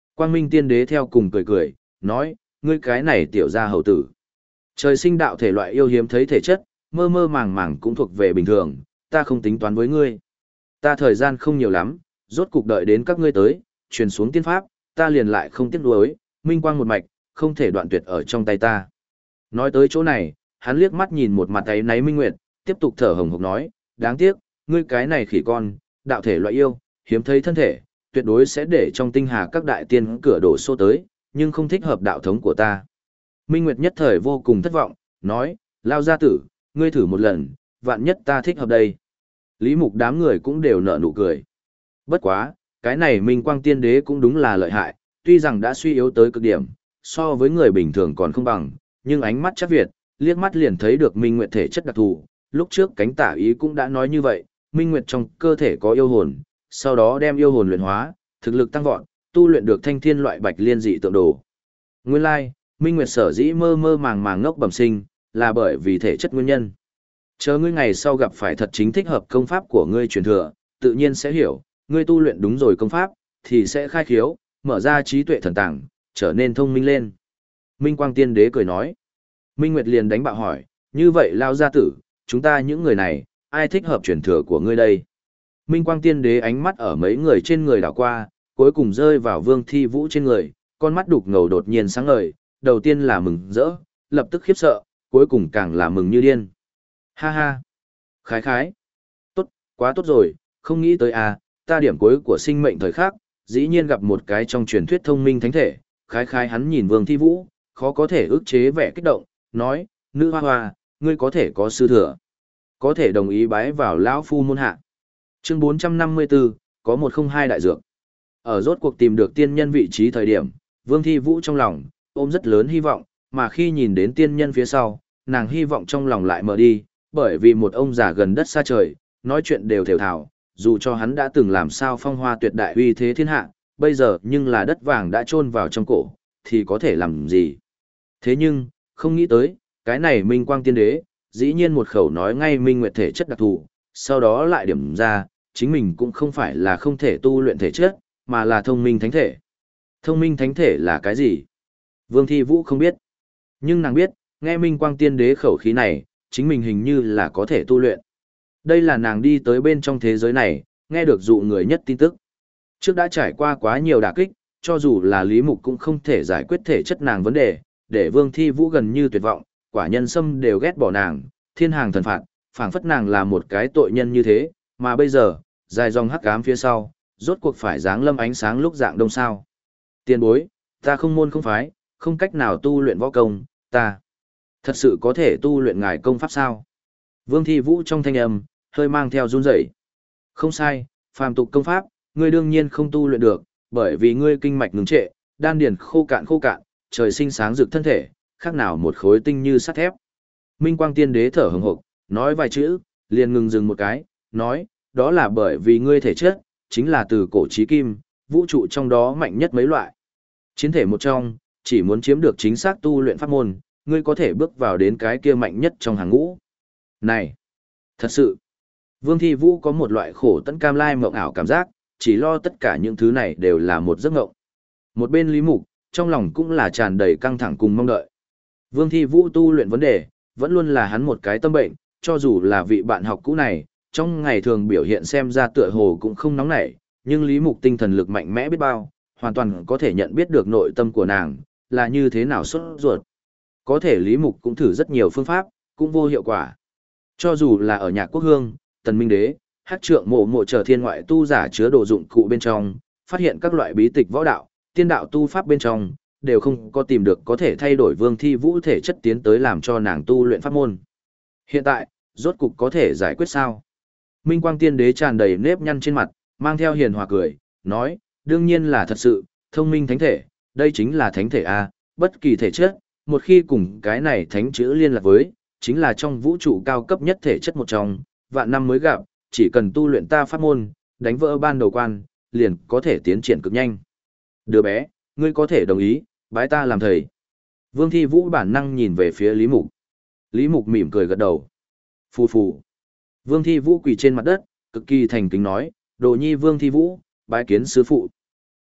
Quang Minh Tiên Đế theo cùng cười cười, nói, ngươi cái này tiểu gia hầu tử. Trời sinh đạo thể loại yêu hiếm thấy thể chất, mơ mơ màng màng cũng thuộc về bình thường, ta không tính toán với ngươi. Ta thời gian không nhiều lắm, rốt cục đợi đến các ngươi tới, truyền xuống tiên pháp, ta liền lại không tiếc nuối, minh quang một mạch, không thể đoạn tuyệt ở trong tay ta. Nói tới chỗ này, hắn liếc mắt nhìn một mặt ấy náy Minh Nguyệt, tiếp tục thở hồng hộc nói, đáng tiếc, ngươi cái này khỉ con, đạo thể loại yêu, hiếm thấy thân thể, tuyệt đối sẽ để trong tinh hà các đại tiên cửa đổ xô tới, nhưng không thích hợp đạo thống của ta. Minh Nguyệt nhất thời vô cùng thất vọng, nói, lao gia tử, ngươi thử một lần, vạn nhất ta thích hợp đây. Lý Mục đám người cũng đều nở nụ cười. Bất quá, cái này Minh Quang Tiên Đế cũng đúng là lợi hại, tuy rằng đã suy yếu tới cực điểm, so với người bình thường còn không bằng, nhưng ánh mắt chắc Việt, liếc mắt liền thấy được Minh Nguyệt thể chất đặc thù, lúc trước cánh tả ý cũng đã nói như vậy, Minh Nguyệt trong cơ thể có yêu hồn, sau đó đem yêu hồn luyện hóa, thực lực tăng vọt, tu luyện được thanh thiên loại bạch liên dị tượng đồ. Nguyên lai, Minh Nguyệt sở dĩ mơ mơ màng màng ngốc bẩm sinh, là bởi vì thể chất nguyên nhân. Chờ ngươi ngày sau gặp phải thật chính thích hợp công pháp của ngươi truyền thừa, tự nhiên sẽ hiểu, ngươi tu luyện đúng rồi công pháp, thì sẽ khai khiếu, mở ra trí tuệ thần tàng, trở nên thông minh lên. Minh Quang Tiên Đế cười nói. Minh Nguyệt liền đánh bạo hỏi, như vậy lao gia tử, chúng ta những người này, ai thích hợp truyền thừa của ngươi đây? Minh Quang Tiên Đế ánh mắt ở mấy người trên người đảo qua, cuối cùng rơi vào Vương Thi Vũ trên người, con mắt đục ngầu đột nhiên sáng ngời, đầu tiên là mừng rỡ, lập tức khiếp sợ, cuối cùng càng là mừng như điên. Ha ha! Khái khái! Tốt, quá tốt rồi, không nghĩ tới à, ta điểm cuối của sinh mệnh thời khắc, dĩ nhiên gặp một cái trong truyền thuyết thông minh thánh thể, khái khái hắn nhìn Vương Thi Vũ, khó có thể ức chế vẻ kích động, nói, nữ hoa hoa, ngươi có thể có sư thừa, có thể đồng ý bái vào lão phu môn hạ. Chương 454, có 102 đại dược. Ở rốt cuộc tìm được tiên nhân vị trí thời điểm, Vương Thi Vũ trong lòng, ôm rất lớn hy vọng, mà khi nhìn đến tiên nhân phía sau, nàng hy vọng trong lòng lại mở đi, bởi vì một ông già gần đất xa trời, nói chuyện đều thều thào, dù cho hắn đã từng làm sao phong hoa tuyệt đại uy thế thiên hạ, bây giờ nhưng là đất vàng đã chôn vào trong cổ, thì có thể làm gì. Thế nhưng, không nghĩ tới, cái này Minh Quang Tiên Đế, dĩ nhiên một khẩu nói ngay Minh Nguyệt thể chất đặc thù, sau đó lại điểm ra, chính mình cũng không phải là không thể tu luyện thể chất, mà là thông minh thánh thể. Thông minh thánh thể là cái gì? Vương Thi Vũ không biết. Nhưng nàng biết, nghe Minh Quang Tiên Đế khẩu khí này, chính mình hình như là có thể tu luyện. Đây là nàng đi tới bên trong thế giới này, nghe được dụ người nhất tin tức. Trước đã trải qua quá nhiều đả kích, cho dù là Lý Mục cũng không thể giải quyết thể chất nàng vấn đề, để Vương Thi Vũ gần như tuyệt vọng, quả nhân sâm đều ghét bỏ nàng, thiên hàng thần phạt, phảng phất nàng là một cái tội nhân như thế, mà bây giờ, dài dòng hắc ám phía sau, rốt cuộc phải giáng lâm ánh sáng lúc dạng đông sao. Tiền bối, ta không môn không phái, không cách nào tu luyện võ công, ta thật sự có thể tu luyện ngài công pháp sao? Vương Thi Vũ trong thanh âm, hơi mang theo run rẩy. Không sai, phàm tục công pháp, ngươi đương nhiên không tu luyện được, bởi vì ngươi kinh mạch ngừng trệ, đan điền khô cạn, trời sinh sáng rực thân thể, khác nào một khối tinh như sắt thép. Minh Quang Tiên Đế thở hừng hực, nói vài chữ, liền ngừng dừng một cái, nói, đó là bởi vì ngươi thể chất, chính là từ cổ chí kim, vũ trụ trong đó mạnh nhất mấy loại. Chiến thể một trong, chỉ muốn chiếm được chính xác tu luyện pháp môn, ngươi có thể bước vào đến cái kia mạnh nhất trong hàng ngũ. Này, thật sự, Vương Thi Vũ có một loại khổ tận cam lai mộng ảo cảm giác, chỉ lo tất cả những thứ này đều là một giấc mộng. Một bên Lý Mục, trong lòng cũng là tràn đầy căng thẳng cùng mong đợi. Vương Thi Vũ tu luyện vấn đề, vẫn luôn là hắn một cái tâm bệnh, cho dù là vị bạn học cũ này, trong ngày thường biểu hiện xem ra tựa hồ cũng không nóng nảy, nhưng Lý Mục tinh thần lực mạnh mẽ biết bao, hoàn toàn có thể nhận biết được nội tâm của nàng, là như thế nào sốt ruột. Có thể Lý Mục cũng thử rất nhiều phương pháp, cũng vô hiệu quả. Cho dù là ở Nhạc Quốc Hương, Tần Minh Đế, Hắc Trượng mộ chờ thiên ngoại tu giả chứa đồ dụng cụ bên trong, phát hiện các loại bí tịch võ đạo, tiên đạo tu pháp bên trong, đều không có tìm được có thể thay đổi Vương Thi Vũ thể chất tiến tới làm cho nàng tu luyện pháp môn. Hiện tại, rốt cục có thể giải quyết sao? Minh Quang Tiên Đế tràn đầy nếp nhăn trên mặt, mang theo hiền hòa cười, nói, đương nhiên là thật sự, thông minh thánh thể, đây chính là thánh thể A, bất kỳ thể chất, một khi cùng cái này thánh chữ liên lạc với, chính là trong vũ trụ cao cấp nhất thể chất một trong, vạn năm mới gặp, chỉ cần tu luyện ta pháp môn, đánh vỡ ban đầu quan, liền có thể tiến triển cực nhanh. Đứa bé, ngươi có thể đồng ý, bái ta làm thầy. Vương Thi Vũ bản năng nhìn về phía Lý Mục. Lý Mục mỉm cười gật đầu. Phù phù. Vương Thi Vũ quỳ trên mặt đất, cực kỳ thành kính nói, đồ nhi Vương Thi Vũ, bái kiến sư phụ.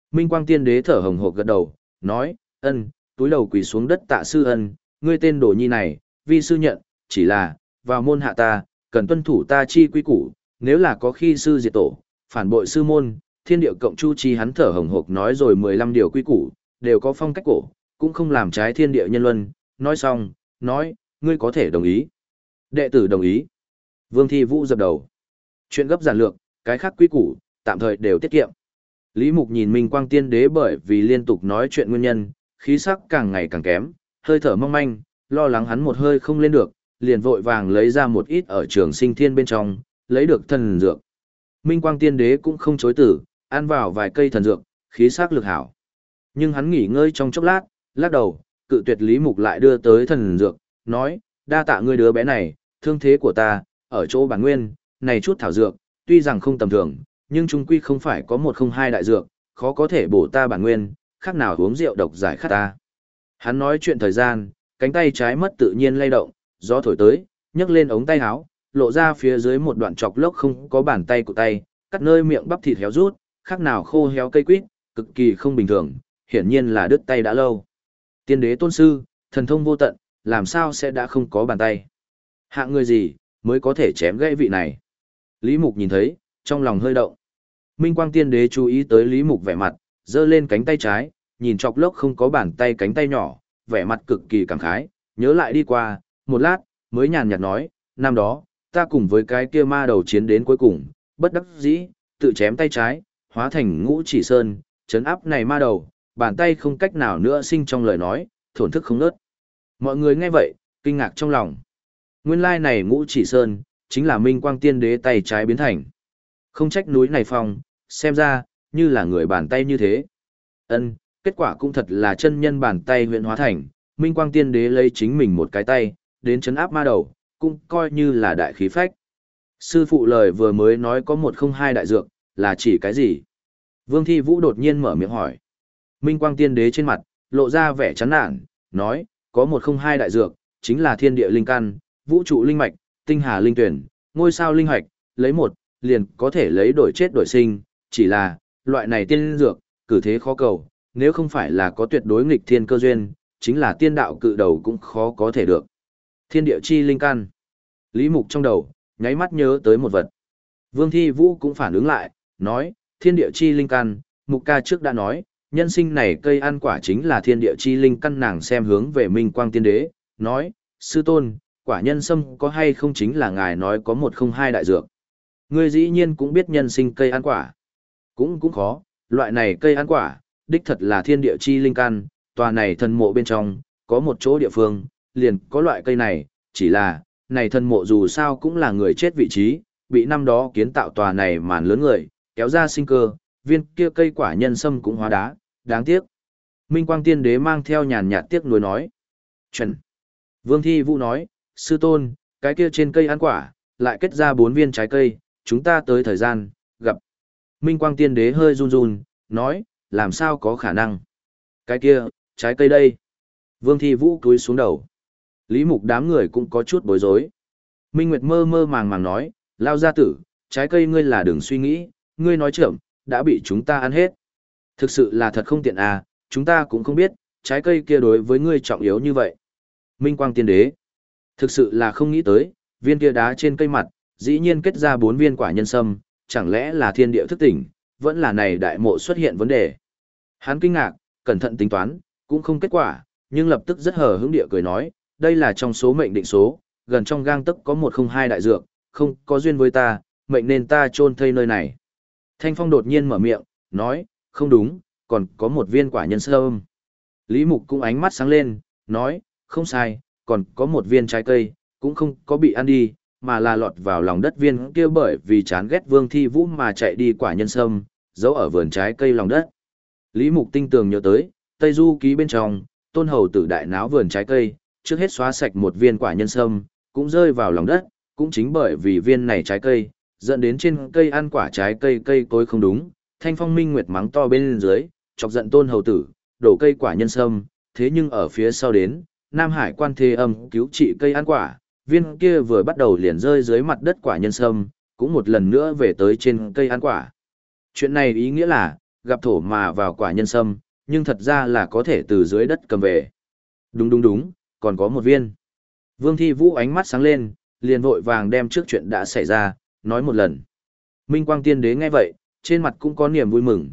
Minh Quang Tiên Đế thở hồng hộc gật đầu, nói, ân, túi đầu quỳ xuống đất tạ sư ân, ngươi tên đồ nhi này, vi sư nhận, chỉ là, vào môn hạ ta, cần tuân thủ ta chi quy củ, nếu là có khi sư diệt tổ, phản bội sư môn, thiên địa cộng chu chi hắn thở hồng hộc nói rồi 15 điều quy củ, đều có phong cách cổ, cũng không làm trái thiên địa nhân luân, nói xong, nói, ngươi có thể đồng ý. Đệ tử đồng ý. Vương Thi Vũ dập đầu. Chuyện gấp giản lược, cái khác quy củ, tạm thời đều tiết kiệm. Lý Mục nhìn Minh Quang Tiên Đế bởi vì liên tục nói chuyện nguyên nhân, khí sắc càng ngày càng kém, hơi thở mong manh, lo lắng hắn một hơi không lên được, liền vội vàng lấy ra một ít ở trường sinh thiên bên trong, lấy được thần dược. Minh Quang Tiên Đế cũng không chối từ, ăn vào vài cây thần dược, khí sắc lực hảo. Nhưng hắn nghỉ ngơi trong chốc lát, lắc đầu, cự tuyệt Lý Mục lại đưa tới thần dược, nói, đa tạ ngươi đứa bé này, thương thế của ta, ở chỗ bản nguyên, này chút thảo dược, tuy rằng không tầm thường, nhưng chung quy không phải có một không hai đại dược, khó có thể bổ ta bản nguyên, khác nào uống rượu độc giải khát ta. Hắn nói chuyện thời gian, cánh tay trái mất tự nhiên lay động, gió thổi tới, nhấc lên ống tay áo, lộ ra phía dưới một đoạn chọc lốc không có bàn tay của tay, cắt nơi miệng bắp thịt héo rút, khác nào khô héo cây quýt, cực kỳ không bình thường, hiển nhiên là đứt tay đã lâu. Tiên đế tôn sư, thần thông vô tận, làm sao sẽ đã không có bàn tay? Hạng người gì mới có thể chém gãy vị này? Lý Mục nhìn thấy, trong lòng hơi động. Minh Quang Tiên Đế chú ý tới Lý Mục vẻ mặt, giơ lên cánh tay trái, nhìn chọc lốc không có bàn tay cánh tay nhỏ, vẻ mặt cực kỳ cảm khái, nhớ lại đi qua, một lát, mới nhàn nhạt nói, năm đó, ta cùng với cái kia ma đầu chiến đến cuối cùng, bất đắc dĩ, tự chém tay trái, hóa thành Ngũ Chỉ Sơn, chấn áp này ma đầu, bàn tay không cách nào nữa sinh trong lời nói, thổn thức không ngớt. Mọi người nghe vậy, kinh ngạc trong lòng. Nguyên lai này Ngũ Chỉ Sơn, chính là Minh Quang Tiên Đế tay trái biến thành. Không trách núi này phong, xem ra, như là người bàn tay như thế. Ân, kết quả cũng thật là chân nhân bàn tay huyện hóa thành, Minh Quang Tiên Đế lấy chính mình một cái tay, đến chấn áp ma đầu, cũng coi như là đại khí phách. Sư phụ lời vừa mới nói có một không hai đại dược, là chỉ cái gì? Vương Thi Vũ đột nhiên mở miệng hỏi. Minh Quang Tiên Đế trên mặt, lộ ra vẻ chán nản, nói, có một không hai đại dược, chính là thiên địa linh căn, vũ trụ linh mạch, tinh hà linh tuyển, ngôi sao linh hoạch, lấy một, liền có thể lấy đổi chết đổi sinh, chỉ là, loại này tiên dược, cử thế khó cầu, nếu không phải là có tuyệt đối nghịch thiên cơ duyên, chính là tiên đạo cự đầu cũng khó có thể được. Thiên địa chi linh căn. Lý Mục trong đầu, nháy mắt nhớ tới một vật. Vương Thi Vũ cũng phản ứng lại, nói, thiên địa chi linh căn, Mục ca trước đã nói, nhân sinh này cây ăn quả chính là thiên địa chi linh căn, nàng xem hướng về Minh Quang Tiên Đế, nói, sư tôn, quả nhân sâm có hay không chính là ngài nói có một không hai đại dược. Ngươi dĩ nhiên cũng biết nhân sinh cây ăn quả. Cũng khó, loại này cây ăn quả, đích thật là thiên địa chi linh căn, tòa này thần mộ bên trong, có một chỗ địa phương, liền có loại cây này, chỉ là, này thần mộ dù sao cũng là người chết vị trí, bị năm đó kiến tạo tòa này màn lớn người, kéo ra sinh cơ, viên kia cây quả nhân sâm cũng hóa đá, đáng tiếc. Minh Quang Tiên Đế mang theo nhàn nhạt tiếc nuối nói. Chuẩn. Vương Thi Vũ nói, sư tôn, cái kia trên cây ăn quả, lại kết ra 4 viên trái cây, chúng ta tới thời gian, gặp. Minh Quang Tiên Đế hơi run run, nói, làm sao có khả năng. Cái kia, trái cây đây. Vương Thi Vũ cúi xuống đầu. Lý Mục đám người cũng có chút bối rối. Minh Nguyệt mơ mơ màng màng nói, lao gia tử, trái cây ngươi là đừng suy nghĩ, ngươi nói chậm, đã bị chúng ta ăn hết. Thực sự là thật không tiện à, chúng ta cũng không biết, trái cây kia đối với ngươi trọng yếu như vậy. Minh Quang Tiên Đế, thực sự là không nghĩ tới, viên kia đá trên cây mặt, dĩ nhiên kết ra 4 viên quả nhân sâm, chẳng lẽ là thiên địa thức tỉnh, vẫn là này đại mộ xuất hiện vấn đề. Hắn kinh ngạc, cẩn thận tính toán, cũng không kết quả, nhưng lập tức rất hờ hững địa cười nói, đây là trong số mệnh định số, gần trong gang tấc có một không hai đại dược, không có duyên với ta, mệnh nên ta chôn thây nơi này. Thanh Phong đột nhiên mở miệng, nói, không đúng, còn có một viên quả nhân sâm. Lý Mục cũng ánh mắt sáng lên, nói, không sai, còn có một viên trái cây, cũng không có bị ăn đi, mà là lọt vào lòng đất viên kia bởi vì chán ghét Vương Thi Vũ mà chạy đi quả nhân sâm, giấu ở vườn trái cây lòng đất. Lý Mục tinh tường nhớ tới, Tây Du ký bên trong, Tôn Hầu tử đại náo vườn trái cây, trước hết xóa sạch một viên quả nhân sâm, cũng rơi vào lòng đất, cũng chính bởi vì viên này trái cây, dẫn đến trên cây ăn quả trái cây cây cối không đúng, Thanh Phong Minh Nguyệt mắng to bên dưới, chọc giận Tôn Hầu tử, đổ cây quả nhân sâm, thế nhưng ở phía sau đến, Nam Hải Quan Thế Âm cứu trị cây ăn quả, viên kia vừa bắt đầu liền rơi dưới mặt đất quả nhân sâm, cũng một lần nữa về tới trên cây ăn quả. Chuyện này ý nghĩa là, gặp thổ mà vào quả nhân sâm, nhưng thật ra là có thể từ dưới đất cầm về. Đúng đúng đúng, còn có một viên. Vương Thi Vũ ánh mắt sáng lên, liền vội vàng đem trước chuyện đã xảy ra, nói một lần. Minh Quang Tiên Đế nghe vậy, trên mặt cũng có niềm vui mừng,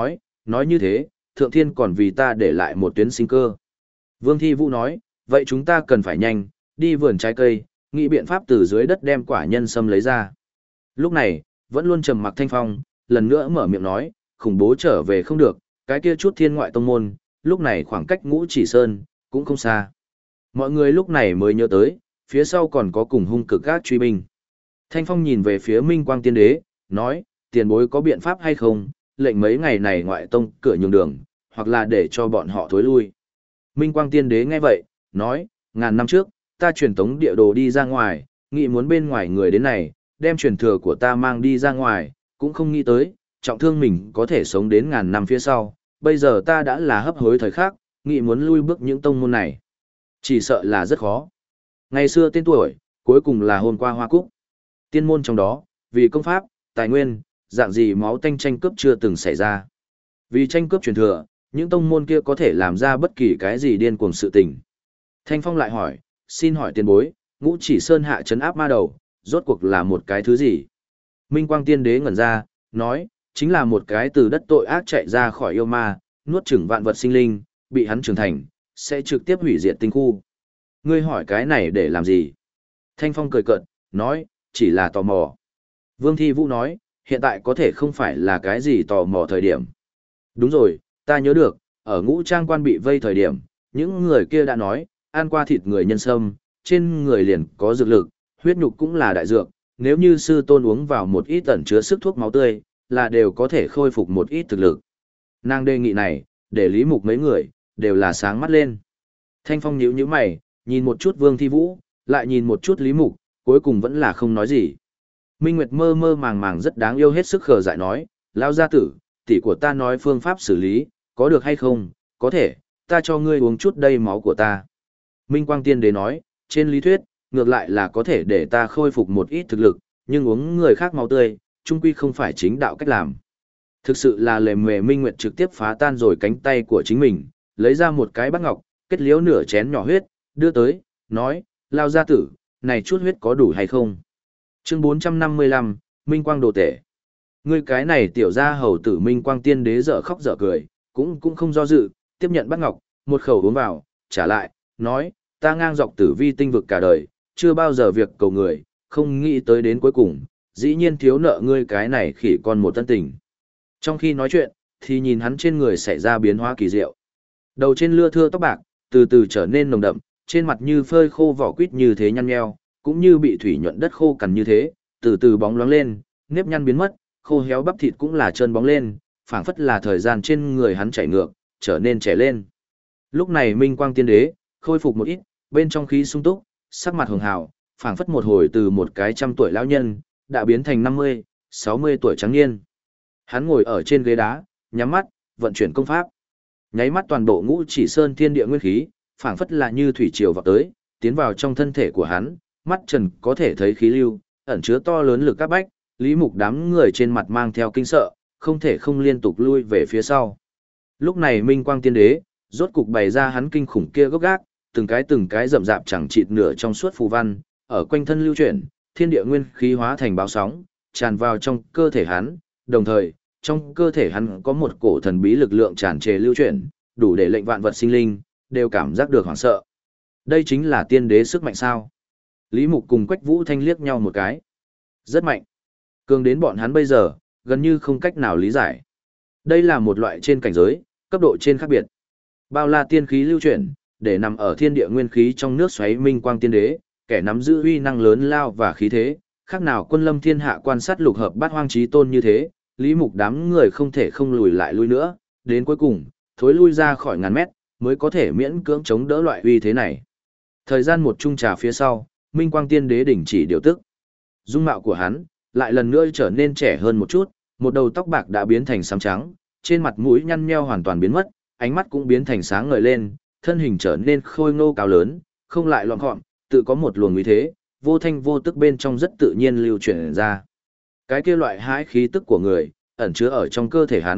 nói như thế, Thượng Thiên còn vì ta để lại một tuyến sinh cơ. Vương Thi Vũ nói, vậy chúng ta cần phải nhanh, đi vườn trái cây, nghĩ biện pháp từ dưới đất đem quả nhân sâm lấy ra. Lúc này, vẫn luôn trầm mặc Thanh Phong, lần nữa mở miệng nói, khủng bố trở về không được, cái kia chút thiên ngoại tông môn, lúc này khoảng cách Ngũ Chỉ Sơn, cũng không xa. Mọi người lúc này mới nhớ tới, phía sau còn có cùng hung cực gác truy binh. Thanh Phong nhìn về phía Minh Quang Tiên Đế, nói, tiền bối có biện pháp hay không, lệnh mấy ngày này ngoại tông cửa nhường đường, hoặc là để cho bọn họ thối lui. Minh Quang Tiên Đế nghe vậy, nói, ngàn năm trước, ta truyền tống địa đồ đi ra ngoài, nghĩ muốn bên ngoài người đến này, đem truyền thừa của ta mang đi ra ngoài, cũng không nghĩ tới, trọng thương mình có thể sống đến ngàn năm phía sau, bây giờ ta đã là hấp hối thời khắc, nghĩ muốn lui bước những tông môn này. Chỉ sợ là rất khó. Ngày xưa tên tuổi, cuối cùng là hôm qua hoa cúc. Tiên môn trong đó, vì công pháp, tài nguyên, dạng gì máu tanh tranh cướp chưa từng xảy ra. Vì tranh cướp truyền thừa, những tông môn kia có thể làm ra bất kỳ cái gì điên cuồng sự tình. Thanh Phong lại hỏi, xin hỏi tiền bối, Ngũ Chỉ Sơn hạ trấn áp ma đầu, rốt cuộc là một cái thứ gì? Minh Quang Tiên Đế ngẩn ra, nói, chính là một cái từ đất tội ác chạy ra khỏi yêu ma, nuốt chửng vạn vật sinh linh, bị hắn trưởng thành, sẽ trực tiếp hủy diệt tinh khu. Ngươi hỏi cái này để làm gì? Thanh Phong cười cợt, nói, chỉ là tò mò. Vương Thi Vũ nói, hiện tại có thể không phải là cái gì tò mò thời điểm. Đúng rồi, ta nhớ được, ở Ngũ Trang Quan bị vây thời điểm, những người kia đã nói, ăn qua thịt người nhân sâm, trên người liền có dược lực, huyết nhục cũng là đại dược, nếu như sư tôn uống vào một ít ẩn chứa sức thuốc máu tươi, là đều có thể khôi phục một ít thực lực. Nàng đề nghị này, để Lý Mục mấy người, đều là sáng mắt lên. Thanh Phong nhíu nhíu mày, nhìn một chút Vương Thi Vũ, lại nhìn một chút Lý Mục, cuối cùng vẫn là không nói gì. Minh Nguyệt mơ mơ màng màng rất đáng yêu hết sức khờ dại nói, lao gia tử, tỷ của ta nói phương pháp xử lý, có được hay không, có thể, ta cho ngươi uống chút đây máu của ta. Minh Quang Tiên Đế nói, trên lý thuyết, ngược lại là có thể để ta khôi phục một ít thực lực, nhưng uống người khác máu tươi, chung quy không phải chính đạo cách làm. Thực sự là lề mề Minh Nguyệt trực tiếp phá tan rồi cánh tay của chính mình, lấy ra một cái bát ngọc, kết liếu nửa chén nhỏ huyết, đưa tới, nói, lao gia tử, này chút huyết có đủ hay không? Chương 455, Minh Quang đồ tể. Ngươi cái này tiểu gia hầu tử Minh Quang Tiên Đế dở khóc dở cười, cũng không do dự, tiếp nhận bát ngọc, một khẩu uống vào, trả lại, nói, ta ngang dọc tử vi tinh vực cả đời, chưa bao giờ việc cầu người, không nghĩ tới đến cuối cùng, dĩ nhiên thiếu nợ ngươi cái này khỉ con một tân tình. Trong khi nói chuyện, thì nhìn hắn trên người xảy ra biến hóa kỳ diệu. Đầu trên lưa thưa tóc bạc, từ từ trở nên nồng đậm, trên mặt như phơi khô vỏ quýt như thế nhăn nheo, cũng như bị thủy nhuận đất khô cằn như thế, từ từ bóng loáng lên, nếp nhăn biến mất, khô héo bắp thịt cũng là trơn bóng lên, phảng phất là thời gian trên người hắn chảy ngược, trở nên trẻ lên. Lúc này Minh Quang Tiên Đế khôi phục một ít, bên trong khí sung túc, sắc mặt hường hào, phảng phất một hồi từ một cái 100 tuổi lão nhân, đã biến thành 50, 60 tuổi trắng niên. Hắn ngồi ở trên ghế đá, nhắm mắt, vận chuyển công pháp. Nháy mắt toàn bộ Ngũ Chỉ Sơn thiên địa nguyên khí, phảng phất là như thủy triều vọt tới, tiến vào trong thân thể của hắn, mắt trần có thể thấy khí lưu, ẩn chứa to lớn lực các bách, Lý Mục đám người trên mặt mang theo kinh sợ, không thể không liên tục lui về phía sau. Lúc này Minh Quang Tiên Đế, rốt cục bày ra hắn kinh khủng kia gốc gác, từng cái rậm rạp chẳng chịt nửa trong suốt phù văn, ở quanh thân lưu chuyển, thiên địa nguyên khí hóa thành báo sóng, tràn vào trong cơ thể hắn, đồng thời, trong cơ thể hắn có một cổ thần bí lực lượng tràn trề lưu chuyển, đủ để lệnh vạn vật sinh linh đều cảm giác được hoảng sợ. Đây chính là tiên đế sức mạnh sao? Lý Mục cùng Quách Vũ Thanh liếc nhau một cái. Rất mạnh. Cường đến bọn hắn bây giờ, gần như không cách nào lý giải. Đây là một loại trên cảnh giới, cấp độ trên khác biệt. Bao la tiên khí lưu chuyển, để nằm ở thiên địa nguyên khí trong nước xoáy Minh Quang Tiên Đế, kẻ nắm giữ uy năng lớn lao và khí thế, khác nào quân lâm thiên hạ quan sát lục hợp bát hoang chí tôn như thế, Lý Mục đám người không thể không lùi lại lui nữa, đến cuối cùng, thối lui ra khỏi ngàn mét, mới có thể miễn cưỡng chống đỡ loại uy thế này. Thời gian một chung trà phía sau, Minh Quang Tiên Đế đình chỉ điều tức. Dung mạo của hắn, lại lần nữa trở nên trẻ hơn một chút, một đầu tóc bạc đã biến thành xám trắng, trên mặt mũi nhăn nheo hoàn toàn biến mất, ánh mắt cũng biến thành sáng ngời lên, thân hình trở nên khôi ngô cao lớn, không lại loạn gọn, tự có một luồng uy thế, vô thanh vô tức bên trong rất tự nhiên lưu chuyển ra. Cái kia loại hãi khí tức của người, ẩn chứa ở trong cơ thể hắn,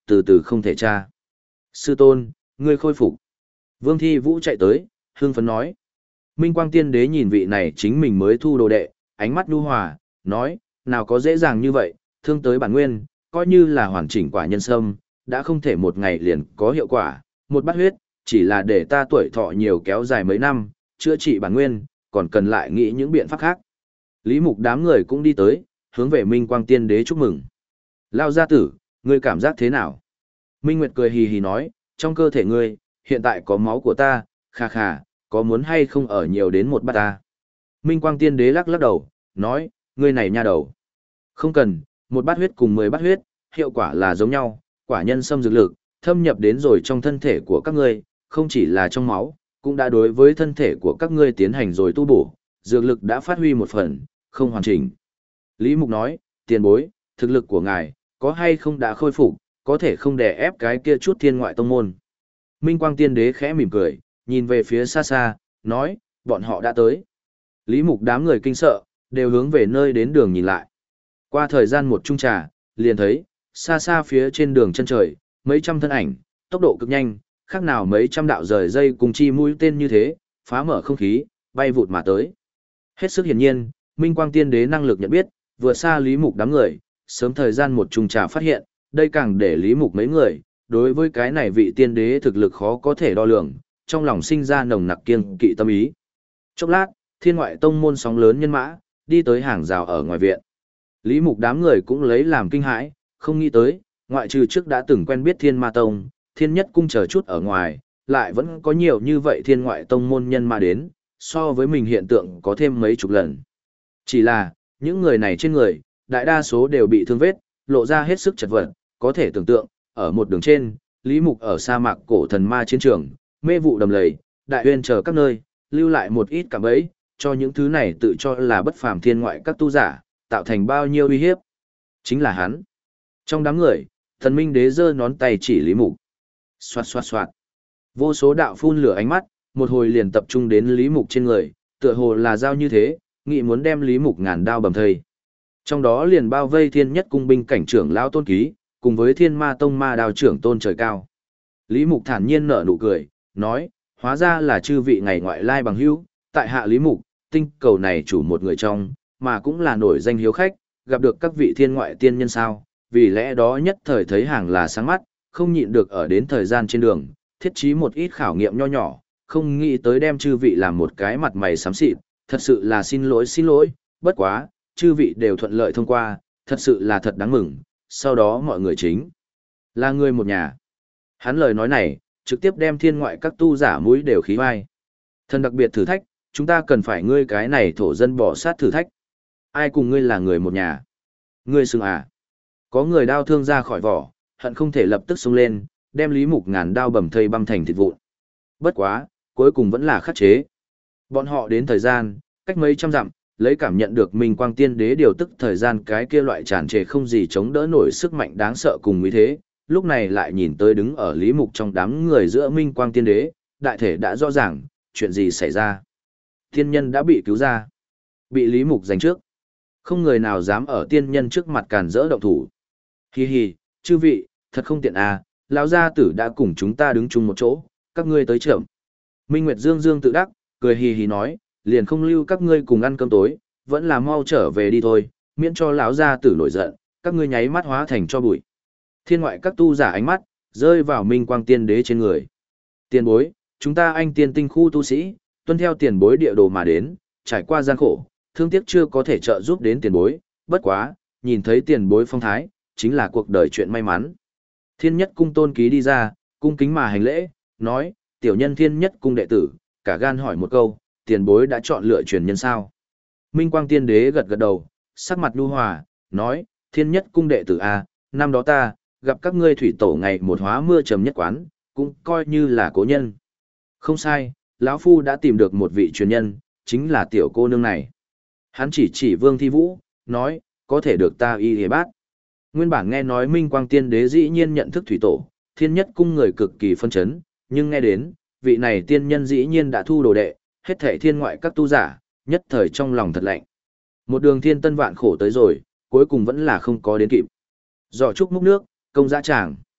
từ từ không thể tra. Sư tôn, ngươi khôi phục. Vương Thi Vũ chạy tới, hưng phấn nói. Minh Quang Tiên Đế nhìn vị này chính mình mới thu đồ đệ, ánh mắt nhu hòa, nói, nào có dễ dàng như vậy, thương tới bản nguyên, coi như là hoàn chỉnh quả nhân sâm, đã không thể một ngày liền có hiệu quả, một bát huyết, chỉ là để ta tuổi thọ nhiều kéo dài mấy năm, chữa trị bản nguyên, còn cần lại nghĩ những biện pháp khác. Lý Mục đám người cũng đi tới, hướng về Minh Quang Tiên Đế chúc mừng. Lao gia tử, ngươi cảm giác thế nào? Minh Nguyệt cười hì hì nói, trong cơ thể ngươi, hiện tại có máu của ta, khà khà, có muốn hay không ở nhiều đến một bát ta? Minh Quang Tiên Đế lắc lắc đầu, nói, ngươi này nha đầu. Không cần, một bát huyết cùng 10 bát huyết, hiệu quả là giống nhau, quả nhân sâm dược lực, thâm nhập đến rồi trong thân thể của các ngươi, không chỉ là trong máu, cũng đã đối với thân thể của các ngươi tiến hành rồi tu bổ, dược lực đã phát huy một phần, không hoàn chỉnh. Lý Mục nói, tiền bối, thực lực của ngài, có hay không đã khôi phục, có thể không đè ép cái kia chút thiên ngoại tông môn. Minh Quang Tiên Đế khẽ mỉm cười, nhìn về phía xa xa, nói, bọn họ đã tới. Lý Mục đám người kinh sợ, đều hướng về nơi đến đường nhìn lại. Qua thời gian một chung trà, liền thấy, xa xa phía trên đường chân trời, mấy trăm thân ảnh, tốc độ cực nhanh, khác nào mấy trăm đạo rời dây cùng chi mũi tên như thế, phá mở không khí, bay vụt mà tới. Hết sức hiển nhiên, Minh Quang Tiên Đế năng lực nhận biết, vừa xa Lý Mục đám người, sớm thời gian một chung trà phát hiện, đây càng để Lý Mục mấy người, đối với cái này vị tiên đế thực lực khó có thể đo lường, trong lòng sinh ra nồng nặc kiêng kỵ tâm ý. Chốc lát, thiên ngoại tông môn sóng lớn nhân mã, đi tới hàng rào ở ngoài viện. Lý Mục đám người cũng lấy làm kinh hãi, không nghĩ tới, ngoại trừ trước đã từng quen biết Thiên Ma Tông, Thiên Nhất Cung chờ chút ở ngoài, lại vẫn có nhiều như vậy thiên ngoại tông môn nhân ma đến, so với mình hiện tượng có thêm mấy chục lần. Chỉ là, những người này trên người, đại đa số đều bị thương vết, lộ ra hết sức chật vật, có thể tưởng tượng, ở một đường trên, Lý Mục ở sa mạc cổ thần ma chiến trường, mê vụ đầm lầy, đại uyên chờ các nơi, lưu lại một ít cảm bẫy, cho những thứ này tự cho là bất phàm thiên ngoại các tu giả, tạo thành bao nhiêu uy hiếp. Chính là hắn. Trong đám người, thần minh đế giơ ngón tay chỉ Lý Mục. Xoạt xoạt xoạt. Vô số đạo phun lửa ánh mắt, một hồi liền tập trung đến Lý Mục trên người, tựa hồ là dao như thế, nghị muốn đem Lý Mục ngàn đao bầm thây. Trong đó liền bao vây thiên nhất cung binh cảnh trưởng lão Tôn Ký, cùng với thiên ma tông ma đào trưởng Tôn Trời Cao. Lý Mục thản nhiên nở nụ cười, nói, hóa ra là chư vị ngày ngoại lai bằng hữu, tại hạ Lý Mục, tinh cầu này chủ một người trong, mà cũng là nổi danh hiếu khách, gặp được các vị thiên ngoại tiên nhân sao, vì lẽ đó nhất thời thấy hàng là sáng mắt, không nhịn được ở đến thời gian trên đường, thiết trí một ít khảo nghiệm nho nhỏ, không nghĩ tới đem chư vị làm một cái mặt mày xám xịt, thật sự là xin lỗi, bất quá, chư vị đều thuận lợi thông qua, thật sự là thật đáng mừng, sau đó mọi người chính là người một nhà. Hắn lời nói này, trực tiếp đem thiên ngoại các tu giả mũi đều khí vai. Thần đặc biệt thử thách, chúng ta cần phải ngươi cái này thổ dân bỏ sát thử thách. Ai cùng ngươi là người một nhà? Ngươi xưng à? Có người đao thương ra khỏi vỏ, hận không thể lập tức xông lên, đem Lý Mục ngàn đao bầm thây băm thành thịt vụn. Bất quá, cuối cùng vẫn là khắc chế. Bọn họ đến thời gian, cách mấy trăm dặm, lấy cảm nhận được Minh Quang Tiên Đế điều tức thời gian cái kia loại tràn trề không gì chống đỡ nổi sức mạnh đáng sợ cùng như thế, lúc này lại nhìn tới đứng ở Lý Mục trong đám người giữa Minh Quang Tiên Đế, đại thể đã rõ ràng, chuyện gì xảy ra. Tiên nhân đã bị cứu ra, bị Lý Mục giành trước. Không người nào dám ở tiên nhân trước mặt càn rỡ động thủ. Hi hi, chư vị, thật không tiện à, lão gia tử đã cùng chúng ta đứng chung một chỗ, các ngươi tới trưởng. Minh Nguyệt Dương Dương tự đắc, cười hì hì nói, liền không lưu các ngươi cùng ăn cơm tối, vẫn là mau trở về đi thôi, miễn cho lão gia tử nổi giận, các ngươi nháy mắt hóa thành cho bụi. Thiên ngoại các tu giả ánh mắt, rơi vào Minh Quang Tiên Đế trên người. Tiền bối, chúng ta anh tiên tinh khu tu sĩ, tuân theo tiền bối địa đồ mà đến, trải qua gian khổ, thương tiếc chưa có thể trợ giúp đến tiền bối, bất quá, nhìn thấy tiền bối phong thái, chính là cuộc đời chuyện may mắn. Thiên nhất cung Tôn Ký đi ra, cung kính mà hành lễ, nói, tiểu nhân thiên nhất cung đệ tử, cả gan hỏi một câu, tiền bối đã chọn lựa truyền nhân sao? Minh Quang Tiên Đế gật gật đầu, sắc mặt nhu hòa, nói, thiên nhất cung đệ tử a, năm đó ta, gặp các ngươi thủy tổ ngày một hóa mưa trầm nhất quán, cũng coi như là cố nhân. Không sai, lão phu đã tìm được một vị truyền nhân, chính là tiểu cô nương này. Hắn chỉ Vương Thi Vũ, nói, có thể được ta y hề bát. Nguyên bản nghe nói Minh Quang Tiên Đế dĩ nhiên nhận thức thủy tổ, thiên nhất cung người cực kỳ phân chấn, nhưng nghe đến, vị này tiên nhân dĩ nhiên đã thu đồ đệ, hết thảy thiên ngoại các tu giả, nhất thời trong lòng thật lạnh. Một đường thiên tân vạn khổ tới rồi, cuối cùng vẫn là không có đến kịp. Giỏ trúc múc nước, công dã tràng.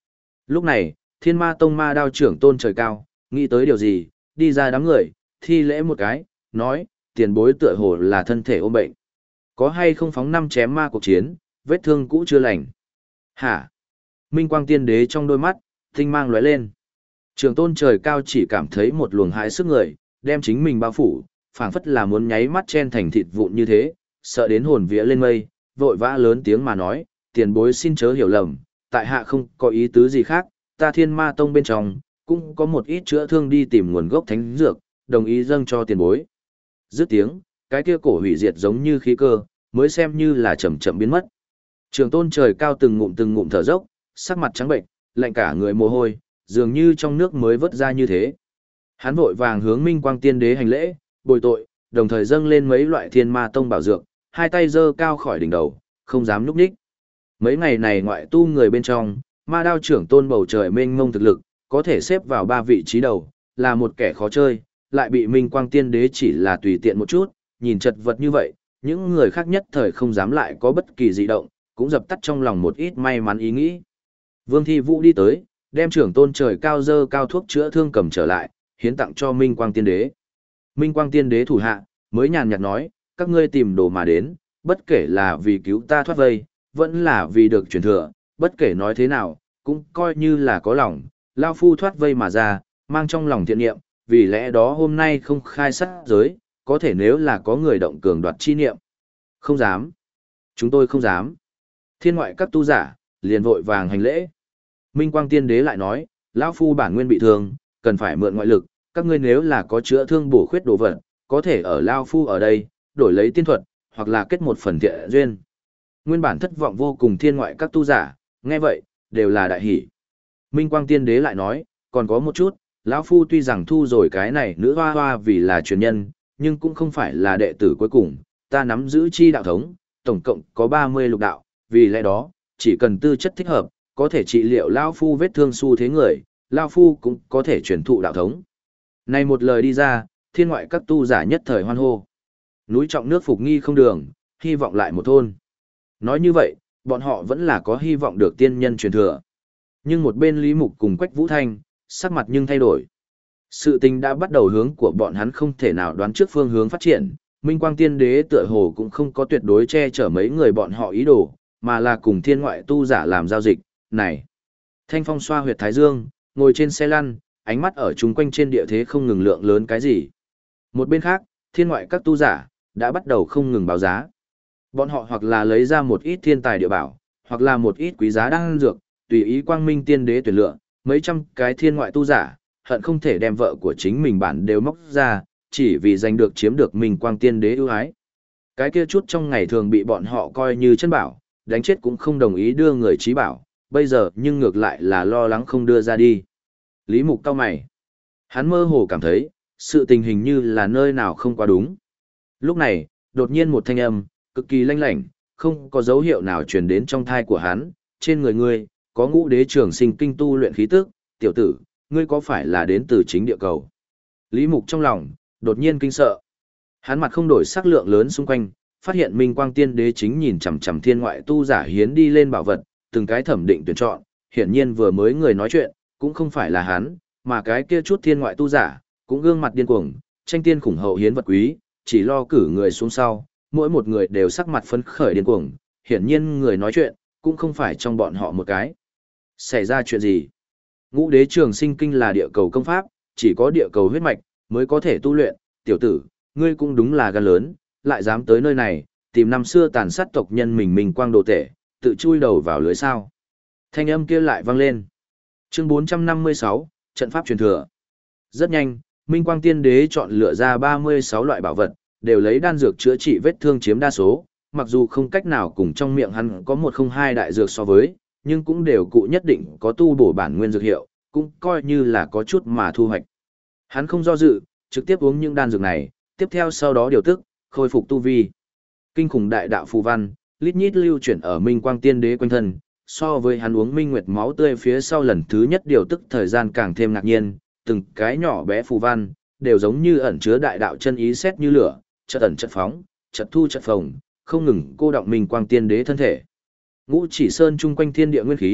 Lúc này, Thiên Ma Tông Ma Đao trưởng Tôn Trời Cao, nghĩ tới điều gì, đi ra đám người, thi lễ một cái, nói, tiền bối tựa hồ là thân thể ôm bệnh. Có hay không phóng năm chém ma cuộc chiến, vết thương cũ chưa lành. Hả? Minh Quang Tiên Đế trong đôi mắt, tinh mang lóe lên. Trưởng Tôn Trời Cao chỉ cảm thấy một luồng hãi sức người, đem chính mình bao phủ, phảng phất là muốn nháy mắt chen thành thịt vụn như thế, sợ đến hồn vía lên mây, vội vã lớn tiếng mà nói, tiền bối xin chớ hiểu lầm, tại hạ không có ý tứ gì khác, ta Thiên Ma Tông bên trong, cũng có một ít chữa thương đi tìm nguồn gốc thánh dược, đồng ý dâng cho tiền bối. Dứt tiếng, cái kia cổ hủy diệt giống như khí cơ, mới xem như là chậm chậm biến mất. Trường Tôn Trời Cao từng ngụm thở dốc, sắc mặt trắng bệnh, lạnh cả người mồ hôi, dường như trong nước mới vớt ra như thế. Hắn vội vàng hướng Minh Quang Tiên Đế hành lễ, bồi tội, đồng thời dâng lên mấy loại Thiên Ma Tông bảo dược, hai tay giơ cao khỏi đỉnh đầu, không dám nhúc nhích. Mấy ngày này ngoại tu người bên trong, Ma Đao trưởng Tôn bầu trời mênh mông thực lực, có thể xếp vào 3 vị trí đầu, là một kẻ khó chơi, lại bị Minh Quang Tiên Đế chỉ là tùy tiện một chút, nhìn chật vật như vậy, những người khác nhất thời không dám lại có bất kỳ dị động, cũng dập tắt trong lòng một ít may mắn ý nghĩ. Vương Thi Vũ đi tới, đem trưởng Tôn Trời Cao dơ cao thuốc chữa thương cầm trở lại, hiến tặng cho Minh Quang Tiên Đế. Minh Quang Tiên Đế thủ hạ, mới nhàn nhạt nói, các ngươi tìm đồ mà đến, bất kể là vì cứu ta thoát vây, vẫn là vì được truyền thừa, bất kể nói thế nào, cũng coi như là có lòng, lao phu thoát vây mà ra, mang trong lòng thiện niệm, vì lẽ đó hôm nay không khai sát giới, có thể nếu là có người động cường đoạt chi niệm. Không dám. Chúng tôi không dám. Thiên ngoại các tu giả, liền vội vàng hành lễ. Minh Quang Tiên Đế lại nói, lão phu bản nguyên bị thương, cần phải mượn ngoại lực, các ngươi nếu là có chữa thương bổ khuyết đồ vật, có thể ở lão phu ở đây, đổi lấy tiên thuật, hoặc là kết một phần thiện duyên. Nguyên bản thất vọng vô cùng thiên ngoại các tu giả, nghe vậy, đều là đại hỷ. Minh Quang Tiên Đế lại nói, còn có một chút, lão phu tuy rằng thu rồi cái này nữ hoa hoa vì là truyền nhân, nhưng cũng không phải là đệ tử cuối cùng, ta nắm giữ chi đạo thống, tổng cộng có 30 lục đạo, vì lẽ đó, chỉ cần tư chất thích hợp, có thể trị liệu lão phu vết thương su thế người, lão phu cũng có thể truyền thụ đạo thống. Này một lời đi ra, thiên ngoại các tu giả nhất thời hoan hô. Núi trọng nước phục nghi không đường, hy vọng lại một thôn. Nói như vậy, bọn họ vẫn là có hy vọng được tiên nhân truyền thừa. Nhưng một bên Lý Mục cùng Quách Vũ Thanh, sắc mặt nhưng thay đổi. Sự tình đã bắt đầu hướng của bọn hắn không thể nào đoán trước phương hướng phát triển, Minh Quang Tiên Đế tựa hồ cũng không có tuyệt đối che chở mấy người bọn họ ý đồ, mà là cùng thiên ngoại tu giả làm giao dịch, này. Thanh Phong xoa huyệt thái dương, ngồi trên xe lăn, ánh mắt ở chung quanh trên địa thế không ngừng lượng lớn cái gì. Một bên khác, thiên ngoại các tu giả, đã bắt đầu không ngừng báo giá. Bọn họ hoặc là lấy ra một ít thiên tài địa bảo, hoặc là một ít quý giá đan dược, tùy ý Quang Minh Tiên Đế tuyển lựa, mấy trăm cái thiên ngoại tu giả, hận không thể đem vợ của chính mình bản đều móc ra, chỉ vì giành được chiếm được Minh Quang Tiên Đế ưu ái. Cái kia chút trong ngày thường bị bọn họ coi như chân bảo, đánh chết cũng không đồng ý đưa người trí bảo, bây giờ nhưng ngược lại là lo lắng không đưa ra đi. Lý Mục cau mày. Hắn mơ hồ cảm thấy, sự tình hình như là nơi nào không quá đúng. Lúc này, đột nhiên một thanh âm, cực kỳ lanh lảnh, không có dấu hiệu nào truyền đến trong thai của hắn, trên người ngươi, có Ngũ Đế Trường Sinh kinh tu luyện khí tức, tiểu tử, ngươi có phải là đến từ chính địa cầu? Lý Mục trong lòng, đột nhiên kinh sợ. Hắn mặt không đổi sắc lượng lớn xung quanh, phát hiện Minh Quang Tiên Đế chính nhìn chằm chằm thiên ngoại tu giả hiến đi lên bảo vật, từng cái thẩm định tuyển chọn, hiển nhiên vừa mới người nói chuyện, cũng không phải là hắn, mà cái kia chút thiên ngoại tu giả, cũng gương mặt điên cuồng, tranh tiên khủng hậu hiến vật quý, chỉ lo cử người xuống sau, mỗi một người đều sắc mặt phấn khởi điên cuồng, hiển nhiên người nói chuyện, cũng không phải trong bọn họ một cái. Xảy ra chuyện gì? Ngũ Đế Trường Sinh kinh là địa cầu công pháp, chỉ có địa cầu huyết mạch mới có thể tu luyện, tiểu tử, ngươi cũng đúng là gan lớn, lại dám tới nơi này, tìm năm xưa tàn sát tộc nhân mình Minh Quang đồ tể, tự chui đầu vào lưới sao? Thanh âm kia lại vang lên. Chương 456, trận pháp truyền thừa. Rất nhanh, Minh Quang Tiên Đế chọn lựa ra 36 loại bảo vật, đều lấy đan dược chữa trị vết thương chiếm đa số, mặc dù không cách nào cùng trong miệng hắn có 102 đại dược so với, nhưng cũng đều cụ nhất định có tu bổ bản nguyên dược hiệu, cũng coi như là có chút mà thu hoạch. Hắn không do dự, trực tiếp uống những đan dược này, tiếp theo sau đó điều tức, khôi phục tu vi. Kinh khủng đại đạo phù văn, lít nhít lưu chuyển ở Minh Quang Tiên Đế quanh thân, so với hắn uống minh nguyệt máu tươi phía sau lần thứ nhất điều tức thời gian càng thêm ngạc nhiên, từng cái nhỏ bé phù văn, đều giống như ẩn chứa đại đạo chân ý xét như lửa, chợt ẩn chợt phóng, chợt thu chợt phồng, không ngừng cô động Minh Quang Tiên Đế thân thể. Ngũ Chỉ Sơn chung quanh thiên địa nguyên khí,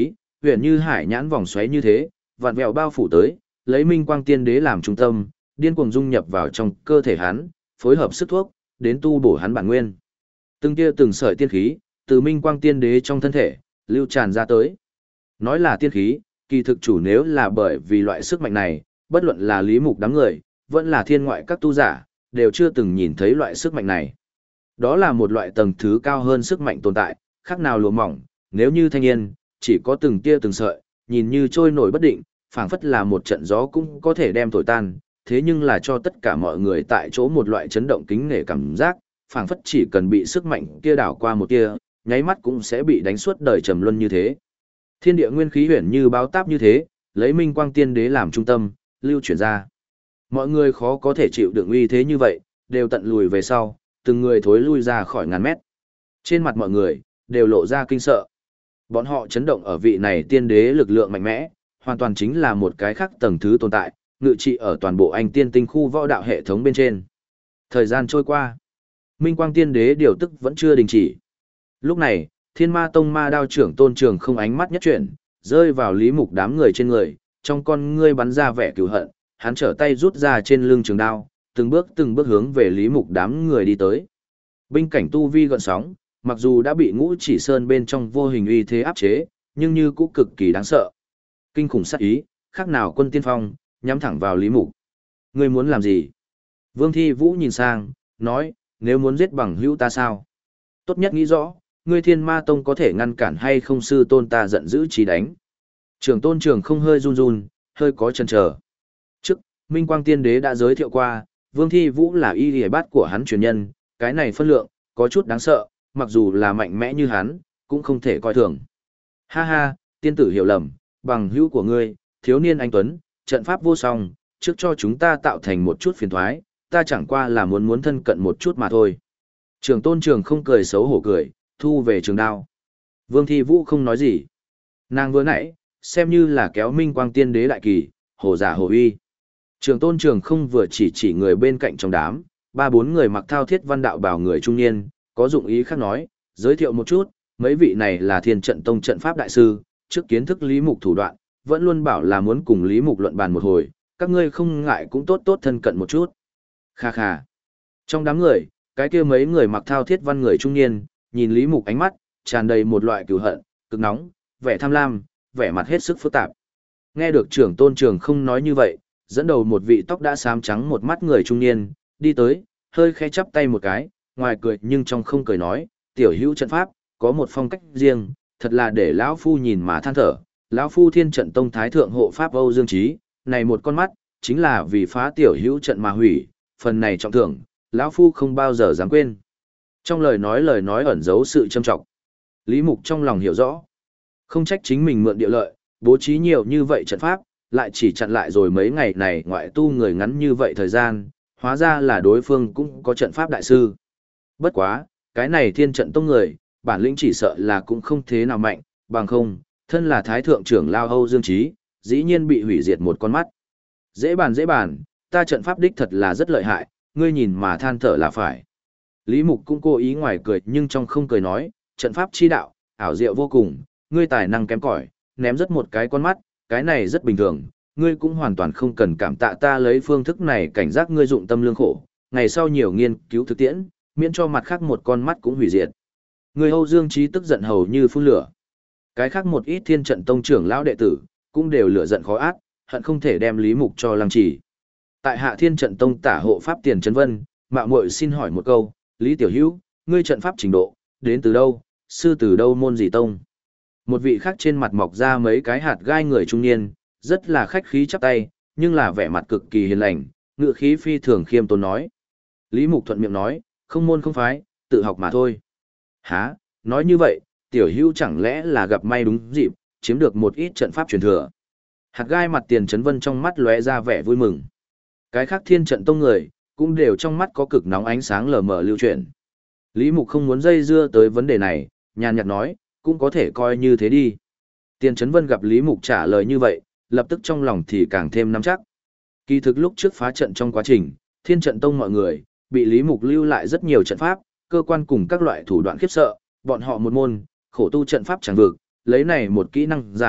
huyền như hải nhãn vòng xoáy như thế, vặn vẹo bao phủ tới, lấy Minh Quang Tiên Đế làm trung tâm, điên cuồng dung nhập vào trong cơ thể hắn, phối hợp sức thuốc, đến tu bổ hắn bản nguyên. Từng tia từng sợi tiên khí, từ Minh Quang Tiên Đế trong thân thể, lưu tràn ra tới. Nói là tiên khí, kỳ thực chủ nếu là bởi vì loại sức mạnh này, bất luận là Lý Mục đám người, vẫn là thiên ngoại các tu giả, đều chưa từng nhìn thấy loại sức mạnh này. Đó là một loại tầng thứ cao hơn sức mạnh tồn tại, khác nào lụa mỏng, nếu như thanh yên, chỉ có từng tia từng sợi, nhìn như trôi nổi bất định, phảng phất là một trận gió cũng có thể đem thổi tan, thế nhưng là cho tất cả mọi người tại chỗ một loại chấn động kính nể cảm giác, phảng phất chỉ cần bị sức mạnh kia đảo qua một tia, nháy mắt cũng sẽ bị đánh suốt đời trầm luân như thế. Thiên địa nguyên khí huyền như báo táp như thế, lấy Minh Quang Tiên Đế làm trung tâm, lưu chuyển ra. Mọi người khó có thể chịu đựng uy thế như vậy, đều tận lùi về sau, từng người thối lui ra khỏi ngàn mét. Trên mặt mọi người, đều lộ ra kinh sợ. Bọn họ chấn động ở vị này tiên đế lực lượng mạnh mẽ, hoàn toàn chính là một cái khác tầng thứ tồn tại, ngự trị ở toàn bộ anh tiên tinh khu võ đạo hệ thống bên trên. Thời gian trôi qua, Minh Quang Tiên Đế điều tức vẫn chưa đình chỉ. Lúc này, Thiên Ma Tông Ma Đao trưởng Tôn Trường không ánh mắt nhất chuyển, rơi vào Lý Mục đám người trên người, trong con ngươi bắn ra vẻ cừu hận, hắn trở tay rút ra trên lưng trường đao, từng bước hướng về Lý Mục đám người đi tới. Binh cảnh tu vi gợn sóng, mặc dù đã bị Ngũ Chỉ Sơn bên trong vô hình uy thế áp chế, nhưng như cũng cực kỳ đáng sợ. Kinh khủng sát ý, khác nào quân tiên phong, nhắm thẳng vào Lý Mục. Ngươi muốn làm gì? Vương Thi Vũ nhìn sang, nói, nếu muốn giết bằng hữu ta sao? Tốt nhất nghĩ rõ, ngươi Thiên Ma Tông có thể ngăn cản hay không sư tôn ta giận dữ trí đánh. Trường Tôn Trường không hơi run run, hơi có chần chờ. Trước, Minh Quang Tiên Đế đã giới thiệu qua, Vương Thi Vũ là y lìa bát của hắn truyền nhân, cái này phân lượng, có chút đáng sợ, mặc dù là mạnh mẽ như hắn, cũng không thể coi thường. Ha ha, tiên tử hiểu lầm, bằng hữu của ngươi, thiếu niên anh Tuấn, trận pháp vô song, trước cho chúng ta tạo thành một chút phiền thoái, ta chẳng qua là muốn thân cận một chút mà thôi. Trường Tôn Trường không cười xấu hổ cười, thu về trường đao. Vương Thi Vũ không nói gì. Nàng vừa nãy, xem như là kéo Minh Quang Tiên Đế đại kỳ, hồ giả hồ uy. Trường Tôn Trường không vừa chỉ người bên cạnh trong đám, ba bốn người mặc thao thiết văn đạo bào người trung niên, có dụng ý khác nói, giới thiệu một chút, mấy vị này là Thiên Trận Tông trận pháp đại sư, trước kiến thức Lý Mục thủ đoạn, vẫn luôn bảo là muốn cùng Lý Mục luận bàn một hồi, các ngươi không ngại cũng tốt thân cận một chút. Kha kha. Trong đám người, cái kia mấy người mặc thao thiết văn người trung niên, nhìn Lý Mục ánh mắt, tràn đầy một loại cừu hận, cực nóng, vẻ tham lam, vẻ mặt hết sức phức tạp. Nghe được trưởng Tôn Trường không nói như vậy, dẫn đầu một vị tóc đã xám trắng một mắt người trung niên, đi tới, hơi khẽ chắp tay một cái, ngoài cười nhưng trong không cười nói, tiểu hữu trận pháp, có một phong cách riêng, thật là để lão phu nhìn mà than thở. Lão phu Thiên Trận Tông thái thượng hộ pháp Âu Dương Chí, này một con mắt, chính là vì phá tiểu hữu trận mà hủy, phần này trọng thưởng, lão phu không bao giờ dám quên. Trong lời nói ẩn giấu sự châm trọng. Lý Mục trong lòng hiểu rõ, không trách chính mình mượn địa lợi, bố trí nhiều như vậy trận pháp, lại chỉ chặn lại rồi mấy ngày này ngoại tu người ngắn như vậy thời gian, hóa ra là đối phương cũng có trận pháp đại sư. Bất quá, cái này Thiên Trận Tông người, bản lĩnh chỉ sợ là cũng không thế nào mạnh, bằng không, thân là thái thượng trưởng lao Âu Dương Chí, dĩ nhiên bị hủy diệt một con mắt. Dễ bàn, ta trận pháp đích thật là rất lợi hại, ngươi nhìn mà than thở là phải. Lý Mục cũng cố ý ngoài cười nhưng trong không cười nói, trận pháp chi đạo, ảo diệu vô cùng, ngươi tài năng kém cỏi, ném rất một cái con mắt, cái này rất bình thường, ngươi cũng hoàn toàn không cần cảm tạ ta lấy phương thức này cảnh giác ngươi dụng tâm lương khổ, ngày sau nhiều nghiên cứu thực tiễn, miễn cho mặt khác một con mắt cũng hủy diệt. Người Âu Dương Chí tức giận hầu như phun lửa. Cái khác một ít Thiên Trận Tông trưởng lão đệ tử, cũng đều lửa giận khó át, hận không thể đem Lý Mục cho lăng trì. Tại hạ Thiên Trận Tông tả hộ pháp Tiền Trấn Vân, mạo muội xin hỏi một câu, Lý Tiểu Hữu, ngươi trận pháp trình độ, đến từ đâu, sư từ đâu môn gì tông? Một vị khác trên mặt mọc ra mấy cái hạt gai người trung niên, rất là khách khí chắp tay, nhưng là vẻ mặt cực kỳ hiền lành, ngựa khí phi thường khiêm tốn nói. Lý Mục thuận miệng nói, không môn không phái, tự học mà thôi. Hả, nói như vậy, Tiểu Hữu chẳng lẽ là gặp may đúng dịp, chiếm được một ít trận pháp truyền thừa. Hạt gai mặt Tiền Trấn Vân trong mắt lóe ra vẻ vui mừng. Cái khác Thiên Trận Tông người, cũng đều trong mắt có cực nóng ánh sáng lờ mờ lưu chuyển. Lý Mục không muốn dây dưa tới vấn đề này, nhàn nhạt nói, cũng có thể coi như thế đi. Tiền Trấn Vân gặp Lý Mục trả lời như vậy, lập tức trong lòng thì càng thêm nắm chắc. Kỳ thực lúc trước phá trận trong quá trình, Thiên Trận Tông mọi người, bị Lý Mục lưu lại rất nhiều trận pháp, cơ quan cùng các loại thủ đoạn khiếp sợ, bọn họ một môn, khổ tu trận pháp chẳng vực, lấy này một kỹ năng dài,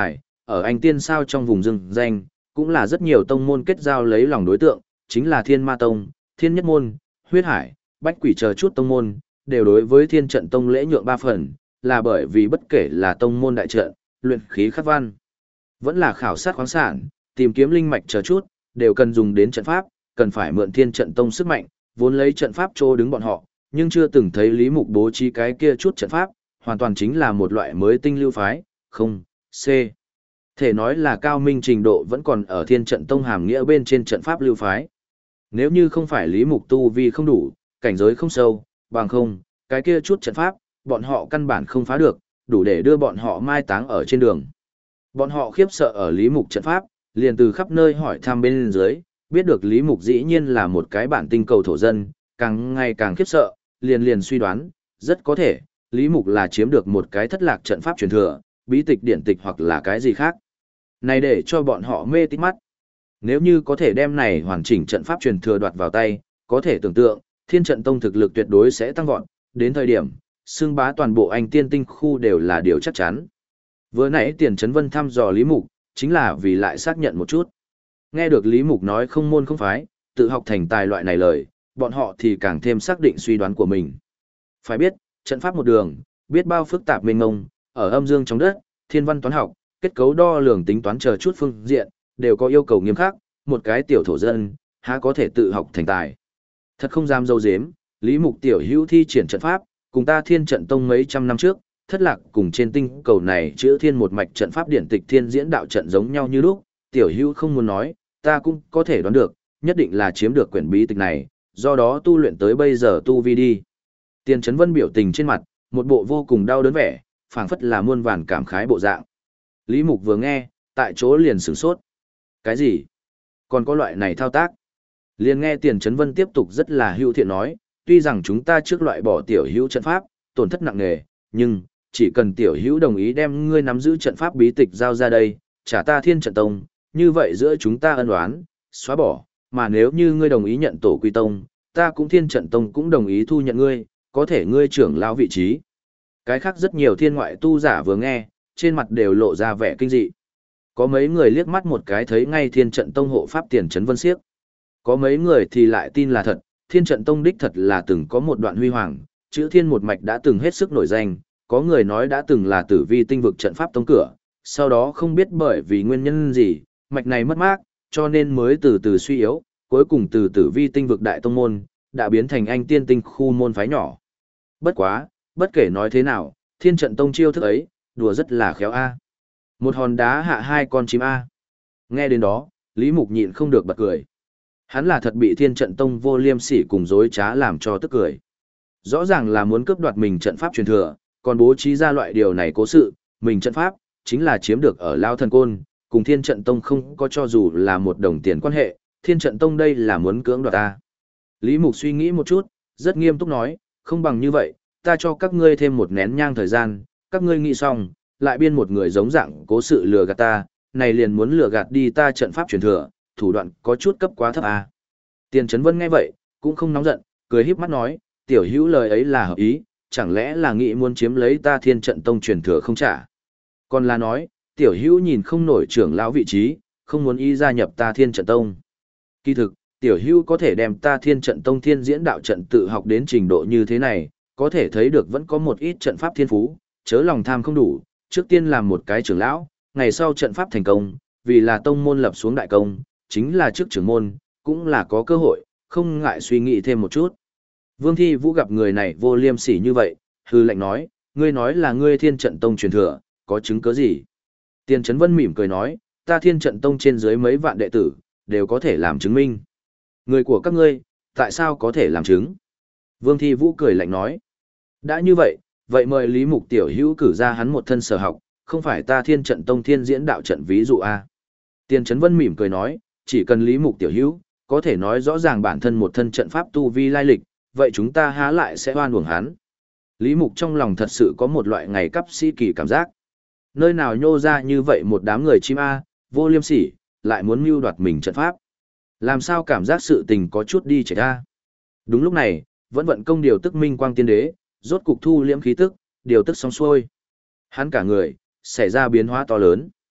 ở anh tiên sao trong vùng rừng danh, cũng là rất nhiều tông môn kết giao lấy lòng đối tượng, chính là Thiên Ma Tông, Thiên Nhất Môn, Huyết Hải, Bách Quỷ chờ chút tông môn, đều đối với Thiên Trận Tông lễ nhượng 3 phần, là bởi vì bất kể là tông môn đại trận, luyện khí khắc văn, vẫn là khảo sát khoáng sản, tìm kiếm linh mạch chờ chút, đều cần dùng đến trận pháp, cần phải mượn Thiên Trận Tông sức mạnh, vốn lấy trận pháp trô đứng bọn họ, nhưng chưa từng thấy Lý Mục bố trí cái kia chút trận pháp, hoàn toàn chính là một loại mới tinh lưu phái, không, C. Thể nói là cao minh trình độ vẫn còn ở Thiên Trận Tông hàm nghĩa bên trên trận pháp lưu phái. Nếu như không phải Lý Mục tu vi không đủ, cảnh giới không sâu, bằng không, cái kia chút trận pháp, bọn họ căn bản không phá được, đủ để đưa bọn họ mai táng ở trên đường. Bọn họ khiếp sợ ở Lý Mục trận pháp, liền từ khắp nơi hỏi thăm bên dưới, biết được Lý Mục dĩ nhiên là một cái bản tinh cầu thổ dân, càng ngày càng khiếp sợ, liền suy đoán, rất có thể, Lý Mục là chiếm được một cái thất lạc trận pháp truyền thừa, bí tịch điển tịch hoặc là cái gì khác. Này để cho bọn họ mê tít mắt. Nếu như có thể đem này hoàn chỉnh trận pháp truyền thừa đoạt vào tay, có thể tưởng tượng, Thiên Trận Tông thực lực tuyệt đối sẽ tăng vọt, đến thời điểm, xưng bá toàn bộ Anh Tiên Tinh khu đều là điều chắc chắn. Vừa nãy Tiền Trấn Vân thăm dò Lý Mục, chính là vì lại xác nhận một chút. Nghe được Lý Mục nói không môn không phái, tự học thành tài loại này lời, bọn họ thì càng thêm xác định suy đoán của mình. Phải biết, trận pháp một đường, biết bao phức tạp mênh mông, ở âm dương trong đất, thiên văn toán học, kết cấu đo lường tính toán chờ chút phương diện, đều có yêu cầu nghiêm khắc, một cái tiểu thổ dân, há có thể tự học thành tài. Thật không dám dâu dếm, Lý Mục tiểu hữu thi triển trận pháp, cùng ta Thiên Trận Tông mấy trăm năm trước, thất lạc cùng trên tinh cầu này chữa thiên một mạch trận pháp điển tịch thiên diễn đạo trận giống nhau như lúc, tiểu hữu không muốn nói, ta cũng có thể đoán được, nhất định là chiếm được quyển bí tịch này, do đó tu luyện tới bây giờ tu vi đi. Tiền Trấn Vân biểu tình trên mặt, một bộ vô cùng đau đớn vẻ, phảng phất là muôn vàn cảm khái bộ dạng. Lý Mục vừa nghe, tại chỗ liền sửng sốt. Cái gì? Còn có loại này thao tác? Liền nghe Tiền Trấn Vân tiếp tục rất là hữu thiện nói, tuy rằng chúng ta trước loại bỏ tiểu hữu trận pháp, tổn thất nặng nề, nhưng chỉ cần tiểu hữu đồng ý đem ngươi nắm giữ trận pháp bí tịch giao ra đây, trả ta Thiên Trận Tông, như vậy giữa chúng ta ân oán, xóa bỏ, mà nếu như ngươi đồng ý nhận tổ quy tông, ta cũng Thiên Trận Tông cũng đồng ý thu nhận ngươi, có thể ngươi trưởng lão vị trí. Cái khác rất nhiều thiên ngoại tu giả vừa nghe, trên mặt đều lộ ra vẻ kinh dị. Có mấy người liếc mắt một cái thấy ngay Thiên Trận Tông hộ pháp Tiền Trấn Vân siếc. Có mấy người thì lại tin là thật, Thiên Trận Tông đích thật là từng có một đoạn huy hoàng, chữ thiên một mạch đã từng hết sức nổi danh, có người nói đã từng là tử vi tinh vực trận pháp tông cửa, sau đó không biết bởi vì nguyên nhân gì, mạch này mất mát, cho nên mới từ từ suy yếu, cuối cùng từ tử vi tinh vực đại tông môn, đã biến thành Anh Tiên Tinh khu môn phái nhỏ. Bất quá, bất kể nói thế nào, Thiên Trận Tông chiêu thức ấy, đùa rất là khéo a. Một hòn đá hạ hai con chim a. Nghe đến đó, Lý Mục nhịn không được bật cười. Hắn là thật bị Thiên Trận Tông vô liêm sỉ cùng dối trá làm cho tức cười. Rõ ràng là muốn cướp đoạt mình trận pháp truyền thừa, còn bố trí ra loại điều này cố sự, mình trận pháp, chính là chiếm được ở Lao Thần Côn, cùng Thiên Trận Tông không có cho dù là một đồng tiền quan hệ, Thiên Trận Tông đây là muốn cưỡng đoạt ta. Lý Mục suy nghĩ một chút, rất nghiêm túc nói, không bằng như vậy, ta cho các ngươi thêm một nén nhang thời gian, các ngươi nghĩ xong, lại biên một người giống dạng cố sự lừa gạt ta, này liền muốn lừa gạt đi ta trận pháp truyền thừa, thủ đoạn có chút cấp quá thấp à. Tiền Trấn Vân nghe vậy, cũng không nóng giận, cười híp mắt nói, tiểu hữu lời ấy là hợp ý, chẳng lẽ là nghĩ muốn chiếm lấy ta Thiên Trận Tông truyền thừa không trả. Còn là nói, tiểu hữu nhìn không nổi trưởng lão vị trí, không muốn ý gia nhập ta Thiên Trận Tông. Kỳ thực, tiểu hữu có thể đem ta Thiên Trận Tông thiên diễn đạo trận tự học đến trình độ như thế này, có thể thấy được vẫn có một ít trận pháp thiên phú, chớ lòng tham không đủ, trước tiên làm một cái trưởng lão, ngày sau trận pháp thành công, vì là tông môn lập xuống đại công, chính là trước trưởng môn, cũng là có cơ hội, không ngại suy nghĩ thêm một chút. Vương Thi Vũ gặp người này vô liêm sỉ như vậy, hư lệnh nói, ngươi nói là ngươi Thiên Trận Tông truyền thừa, có chứng cứ gì? Tiền Trấn Vân mỉm cười nói, ta Thiên Trận Tông trên dưới mấy vạn đệ tử, đều có thể làm chứng minh. Người của các ngươi, tại sao có thể làm chứng? Vương Thi Vũ cười lạnh nói, đã như vậy, vậy mời Lý Mục tiểu hữu cử ra hắn một thân sở học, không phải ta Thiên Trận Tông thiên diễn đạo trận ví dụ a. Tiền Trấn Vân mỉm cười nói, chỉ cần Lý Mục tiểu hữu có thể nói rõ ràng bản thân một thân trận pháp tu vi lai lịch, vậy chúng ta há lại sẽ oan uổng hắn. Lý Mục trong lòng thật sự có một loại ngày cấp sĩ kỳ cảm giác. Nơi nào nhô ra như vậy một đám người chim a, vô liêm sỉ, lại muốn mưu đoạt mình trận pháp. Làm sao cảm giác sự tình có chút đi chệch ra. Đúng lúc này, vẫn vận công điều tức Minh Quang Tiên Đế, rốt cục thu liễm khí tức, điều tức xong xuôi. Hắn cả người, xảy ra biến hóa to lớn.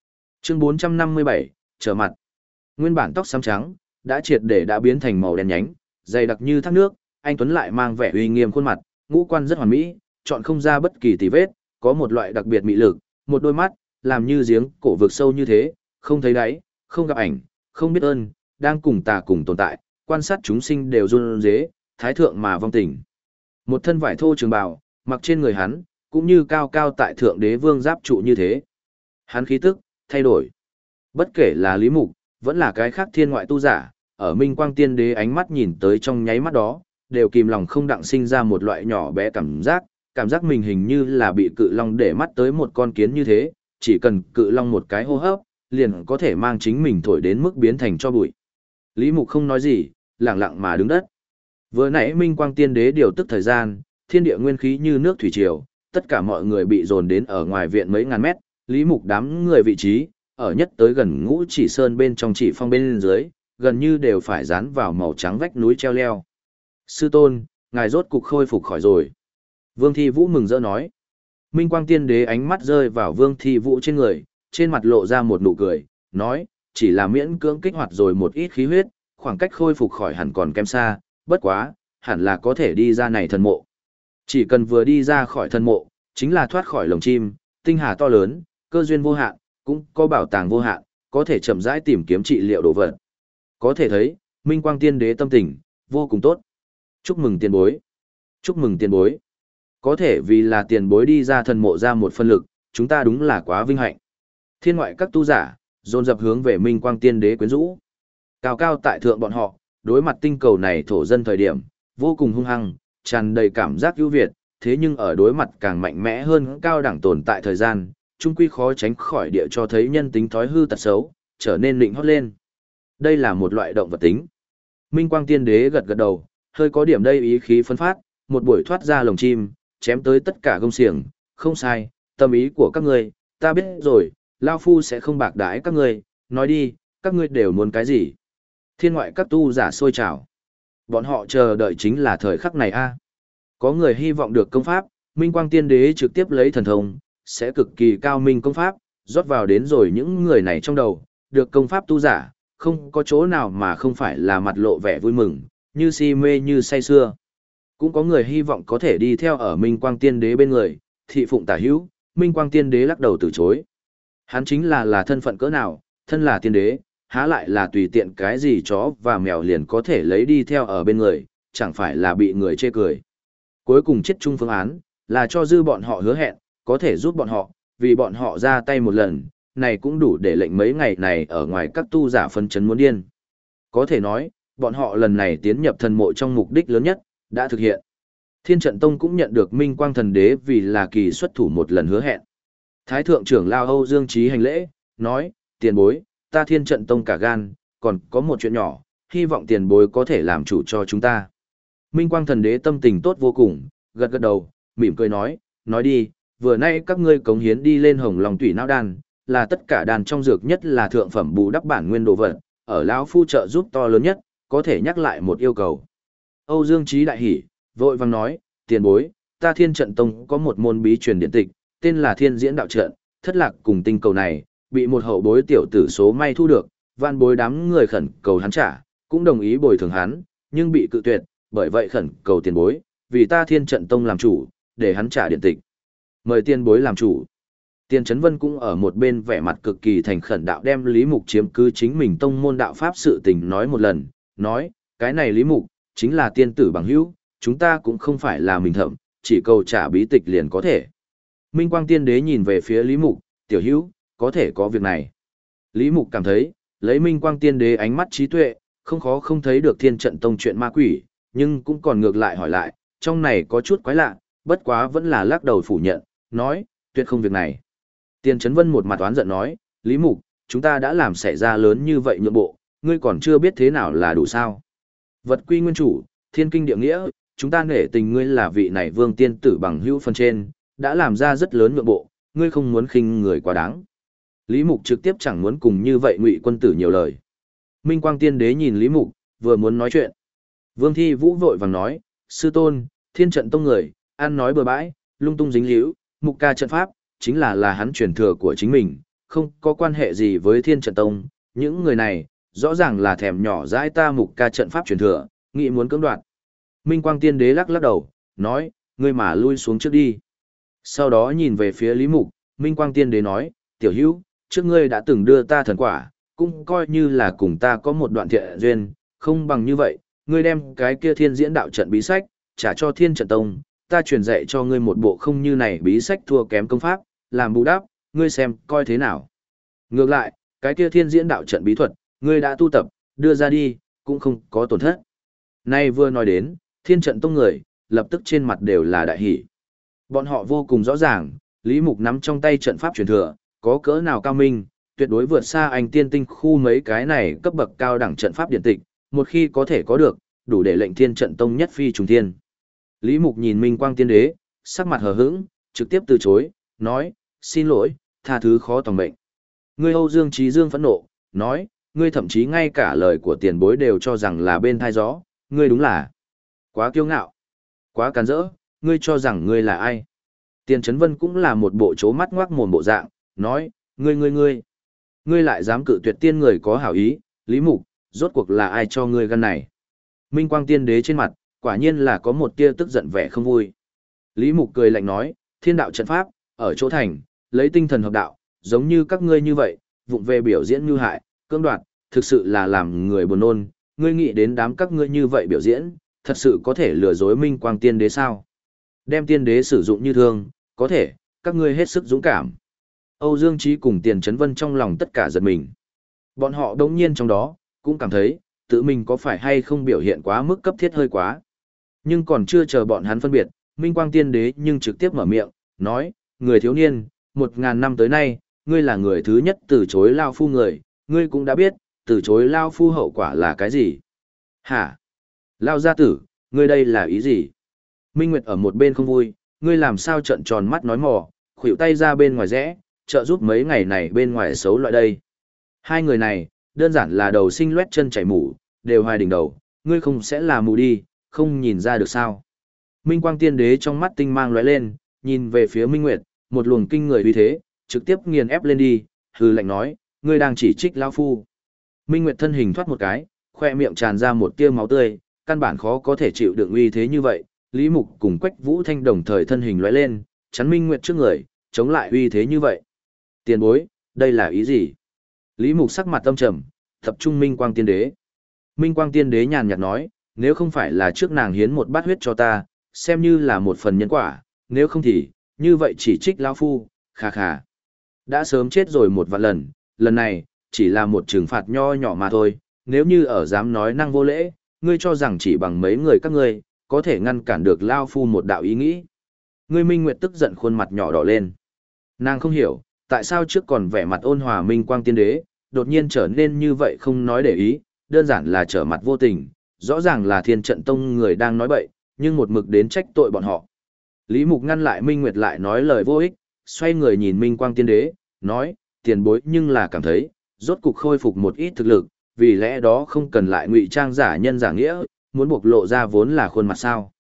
Chương 457, trở mặt. Nguyên bản tóc xám trắng, đã triệt để đã biến thành màu đen nhánh, dày đặc như thác nước, anh Tuấn lại mang vẻ uy nghiêm khuôn mặt, ngũ quan rất hoàn mỹ, chọn không ra bất kỳ tì vết, có một loại đặc biệt mị lực, một đôi mắt, làm như giếng cổ vực sâu như thế, không thấy đáy, không gặp ảnh, không biết ơn, đang cùng ta cùng tồn tại, quan sát chúng sinh đều run rế, thái thượng mà vong tình. Một thân vải thô trường bào, mặc trên người hắn, cũng như cao cao tại thượng đế vương giáp trụ như thế. Hắn khí tức, thay đổi. Bất kể là Lý Mục, vẫn là cái khác thiên ngoại tu giả, ở Minh Quang Tiên Đế ánh mắt nhìn tới trong nháy mắt đó, đều kìm lòng không đặng sinh ra một loại nhỏ bé cảm giác mình hình như là bị cự long để mắt tới một con kiến như thế, chỉ cần cự long một cái hô hấp, liền có thể mang chính mình thổi đến mức biến thành cho bụi. Lý Mục không nói gì, lặng lặng mà đứng đất. Vừa nãy Minh Quang Tiên Đế điều tức thời gian, thiên địa nguyên khí như nước thủy triều, tất cả mọi người bị dồn đến ở ngoài viện mấy ngàn mét, Lý Mục đám người vị trí, ở nhất tới gần Ngũ Chỉ Sơn bên trong chỉ phong bên dưới, gần như đều phải dán vào màu trắng vách núi treo leo. Sư tôn, ngài rốt cục khôi phục khỏi rồi. Vương Thi Vũ mừng rỡ nói. Minh Quang Tiên Đế ánh mắt rơi vào Vương Thi Vũ trên người, trên mặt lộ ra một nụ cười, nói, chỉ là miễn cưỡng kích hoạt rồi một ít khí huyết, khoảng cách khôi phục khỏi hẳn còn kém xa, bất quá, hẳn là có thể đi ra này thần mộ. Chỉ cần vừa đi ra khỏi thần mộ, chính là thoát khỏi lồng chim, tinh hà to lớn, cơ duyên vô hạn, cũng có bảo tàng vô hạn, có thể chậm rãi tìm kiếm trị liệu đồ vật. Có thể thấy, Minh Quang Tiên Đế tâm tình, vô cùng tốt. Chúc mừng tiền bối. Chúc mừng tiền bối. Có thể vì là tiền bối đi ra thần mộ ra một phân lực, chúng ta đúng là quá vinh hạnh. Thiên ngoại các tu giả, dồn dập hướng về Minh Quang Tiên Đế quyến rũ. Cao cao tại thượng bọn họ, đối mặt tinh cầu này thổ dân thời điểm, vô cùng hung hăng, tràn đầy cảm giác ưu việt, thế nhưng ở đối mặt càng mạnh mẽ hơn cao đẳng tồn tại thời gian, chung quy khó tránh khỏi địa cho thấy nhân tính thói hư tật xấu, trở nên lịnh hót lên. Đây là một loại động vật tính. Minh Quang Tiên Đế gật gật đầu, hơi có điểm đây ý khí phấn phát, một buổi thoát ra lồng chim, chém tới tất cả gông xiềng, không sai, tâm ý của các ngươi, ta biết rồi, Lao Phu sẽ không bạc đãi các ngươi, nói đi, các ngươi đều muốn cái gì? Thiên ngoại các tu giả sôi trào. Bọn họ chờ đợi chính là thời khắc này a. Có người hy vọng được công pháp, Minh Quang Tiên Đế trực tiếp lấy thần thông, sẽ cực kỳ cao minh công pháp, rót vào đến rồi những người này trong đầu, được công pháp tu giả, không có chỗ nào mà không phải là mặt lộ vẻ vui mừng, như si mê như say sưa. Cũng có người hy vọng có thể đi theo ở Minh Quang Tiên Đế bên người, thị phụng tả hữu, Minh Quang Tiên Đế lắc đầu từ chối. Hắn chính là thân phận cỡ nào, thân là tiên đế, há lại là tùy tiện cái gì chó và mèo liền có thể lấy đi theo ở bên người, chẳng phải là bị người chê cười. Cuối cùng chết chung phương án, là cho dư bọn họ hứa hẹn, có thể giúp bọn họ, vì bọn họ ra tay một lần, này cũng đủ để lệnh mấy ngày này ở ngoài các tu giả phân chấn muốn điên. Có thể nói, bọn họ lần này tiến nhập thần mộ trong mục đích lớn nhất, đã thực hiện. Thiên Trận Tông cũng nhận được Minh Quang Thần Đế vì là kỳ xuất thủ một lần hứa hẹn. Thái thượng trưởng Lao Âu Dương Chí hành lễ, nói, tiền bối, ta Thiên Trận Tông cả gan, còn có một chuyện nhỏ, hy vọng tiền bối có thể làm chủ cho chúng ta. Minh Quang Thần Đế tâm tình tốt vô cùng, gật gật đầu, mỉm cười nói đi, vừa nay các ngươi cống hiến đi lên Hồng Long Tủy Não Đan, là tất cả đàn trong dược nhất là thượng phẩm bù đắp bản nguyên đồ vật, ở lão phu trợ giúp to lớn nhất, có thể nhắc lại một yêu cầu. Âu Dương Chí đại hỉ, vội vàng nói, tiền bối, ta Thiên Trận Tông có một môn bí truyền điện tịch, tên là Thiên Diễn Đạo Trận, thất lạc cùng tinh cầu này, bị một hậu bối tiểu tử số may thu được, van bối đám người khẩn cầu hắn trả, cũng đồng ý bồi thường hắn, nhưng bị cự tuyệt, bởi vậy khẩn cầu tiền bối, vì ta Thiên Trận Tông làm chủ, để hắn trả điện tịch. Mời tiền bối làm chủ. Tiền Chấn Vân cũng ở một bên vẻ mặt cực kỳ thành khẩn đạo đem Lý Mục chiếm cứ chính mình tông môn đạo pháp sự tình nói một lần, nói, cái này Lý Mục, chính là tiên tử bằng hữu, chúng ta cũng không phải là mình thậm, chỉ cầu trả bí tịch liền có thể. Minh Quang Tiên Đế nhìn về phía Lý Mục, tiểu hữu, có thể có việc này. Lý Mục cảm thấy, lấy Minh Quang Tiên Đế ánh mắt trí tuệ, không khó không thấy được Thiên Trận Tông chuyện ma quỷ, nhưng cũng còn ngược lại hỏi lại, trong này có chút quái lạ, bất quá vẫn là lắc đầu phủ nhận, nói, tuyệt không việc này. Tiền Chấn Vân một mặt oán giận nói, Lý Mục, chúng ta đã làm xảy ra lớn như vậy nhượng bộ, ngươi còn chưa biết thế nào là đủ sao. Vật quy nguyên chủ, thiên kinh địa nghĩa, chúng ta nể tình ngươi là vị này vương tiên tử bằng hữu phần trên, đã làm ra rất lớn nhượng bộ, ngươi không muốn khinh người quá đáng. Lý Mục trực tiếp chẳng muốn cùng như vậy Ngụy quân tử nhiều lời. Minh Quang Tiên Đế nhìn Lý Mục, vừa muốn nói chuyện. Vương Thi Vũ vội vàng nói, sư tôn, Thiên Trận Tông người, ăn nói bừa bãi, lung tung dính líu, Mục ca trận pháp, chính là hắn truyền thừa của chính mình, không có quan hệ gì với Thiên Trận Tông, những người này, rõ ràng là thèm nhỏ dãi ta Mục Ca trận pháp truyền thừa, nghĩ muốn cưỡng đoạt. Minh Quang Tiên Đế lắc lắc đầu, nói, ngươi mà lui xuống trước đi. Sau đó nhìn về phía Lý Mục, Minh Quang Tiên Đế nói, tiểu hữu, trước ngươi đã từng đưa ta thần quả, cũng coi như là cùng ta có một đoạn thiện duyên, không bằng như vậy, ngươi đem cái kia Thiên Diễn Đạo Trận bí sách, trả cho Thiên Trận Tông, ta truyền dạy cho ngươi một bộ không như này bí sách thua kém công pháp, làm bù đắp, ngươi xem coi thế nào. Ngược lại, cái kia Thiên Diễn Đạo Trận bí thuật, ngươi đã tu tập, đưa ra đi, cũng không có tổn thất. Nay vừa nói đến, Thiên Trận Tông người, lập tức trên mặt đều là đại hỷ. Bọn họ vô cùng rõ ràng, Lý Mục nắm trong tay trận pháp truyền thừa, có cỡ nào cao minh, tuyệt đối vượt xa anh tiên tinh khu mấy cái này cấp bậc cao đẳng trận pháp điện tịch, một khi có thể có được, đủ để lệnh Thiên Trận Tông nhất phi trùng thiên. Lý Mục nhìn Minh Quang Tiên Đế, sắc mặt hờ hững, trực tiếp từ chối, nói, xin lỗi, tha thứ khó tòng mệnh. Ngươi Âu Dương Chí Dương phẫn nộ, nói, ngươi thậm chí ngay cả lời của tiền bối đều cho rằng là bên thai gió, ngươi đúng là quá kiêu ngạo, quá càn rỡ, ngươi cho rằng ngươi là ai. Tiền Chấn Vân cũng là một bộ chố mắt ngoác mồm bộ dạng, nói, ngươi lại dám cự tuyệt tiên người có hảo ý, Lý Mục, rốt cuộc là ai cho ngươi gan này. Minh Quang Tiên Đế trên mặt, quả nhiên là có một tia tức giận vẻ không vui. Lý Mục cười lạnh nói, thiên đạo trận pháp, ở chỗ thành, lấy tinh thần hợp đạo, giống như các ngươi như vậy, vụng về biểu diễn như hại, cưỡng đoạt, thực sự là làm người buồn nôn, ngươi nghĩ đến đám các ngươi như vậy biểu diễn, thật sự có thể lừa dối Minh Quang Tiên Đế sao? Đem Tiên Đế sử dụng như thương, có thể, các ngươi hết sức dũng cảm. Âu Dương Chí cùng Tiền Chấn Vân trong lòng tất cả giật mình. Bọn họ đống nhiên trong đó, cũng cảm thấy, tự mình có phải hay không biểu hiện quá mức cấp thiết hơi quá. Nhưng còn chưa chờ bọn hắn phân biệt, Minh Quang Tiên Đế nhưng trực tiếp mở miệng, nói, người thiếu niên, 1000 năm tới nay, ngươi là người thứ nhất từ chối Lao Phu người, ngươi cũng đã biết, từ chối Lao Phu hậu quả là cái gì. Hả? Lao gia tử, ngươi đây là ý gì? Minh Nguyệt ở một bên không vui, ngươi làm sao trợn tròn mắt nói mò, khuỷu tay ra bên ngoài rẽ, trợ giúp mấy ngày này bên ngoài xấu loại đây. Hai người này, đơn giản là đầu sinh loét chân chảy mủ, đều hoài đỉnh đầu, ngươi không sẽ là mù đi, không nhìn ra được sao. Minh Quang Tiên Đế trong mắt tinh mang lóe lên, nhìn về phía Minh Nguyệt, một luồng kinh người uy thế, trực tiếp nghiền ép lên đi, hừ lạnh nói, ngươi đang chỉ trích lão phu. Minh Nguyệt thân hình thoát một cái, khoe miệng tràn ra một tia máu tươi, căn bản khó có thể chịu đựng uy thế như vậy. Lý Mục cùng Quách Vũ Thanh đồng thời thân hình lóe lên, chắn Minh Nguyệt trước người, chống lại uy thế như vậy. Tiền bối, đây là ý gì? Lý Mục sắc mặt âm trầm, tập trung Minh Quang Tiên Đế. Minh Quang Tiên Đế nhàn nhạt nói, nếu không phải là trước nàng hiến một bát huyết cho ta, xem như là một phần nhân quả, nếu không thì, như vậy chỉ trích lão phu, khà khà. Đã sớm chết rồi một vạn lần, lần này, chỉ là một trừng phạt nho nhỏ mà thôi, nếu như ở dám nói năng vô lễ, ngươi cho rằng chỉ bằng mấy người các ngươi, có thể ngăn cản được lão phu một đạo ý nghĩ. Ngươi Minh Nguyệt tức giận khuôn mặt nhỏ đỏ lên. Nàng không hiểu, tại sao trước còn vẻ mặt ôn hòa Minh Quang Tiên Đế, đột nhiên trở nên như vậy không nói để ý, đơn giản là trở mặt vô tình, rõ ràng là Thiên Trận Tông người đang nói bậy, nhưng một mực đến trách tội bọn họ. Lý Mục ngăn lại Minh Nguyệt lại nói lời vô ích, xoay người nhìn Minh Quang Tiên Đế, nói, tiền bối nhưng là cảm thấy, rốt cục khôi phục một ít thực lực, vì lẽ đó không cần lại ngụy trang giả nhân giả nghĩa, muốn bộc lộ ra vốn là khuôn mặt sao.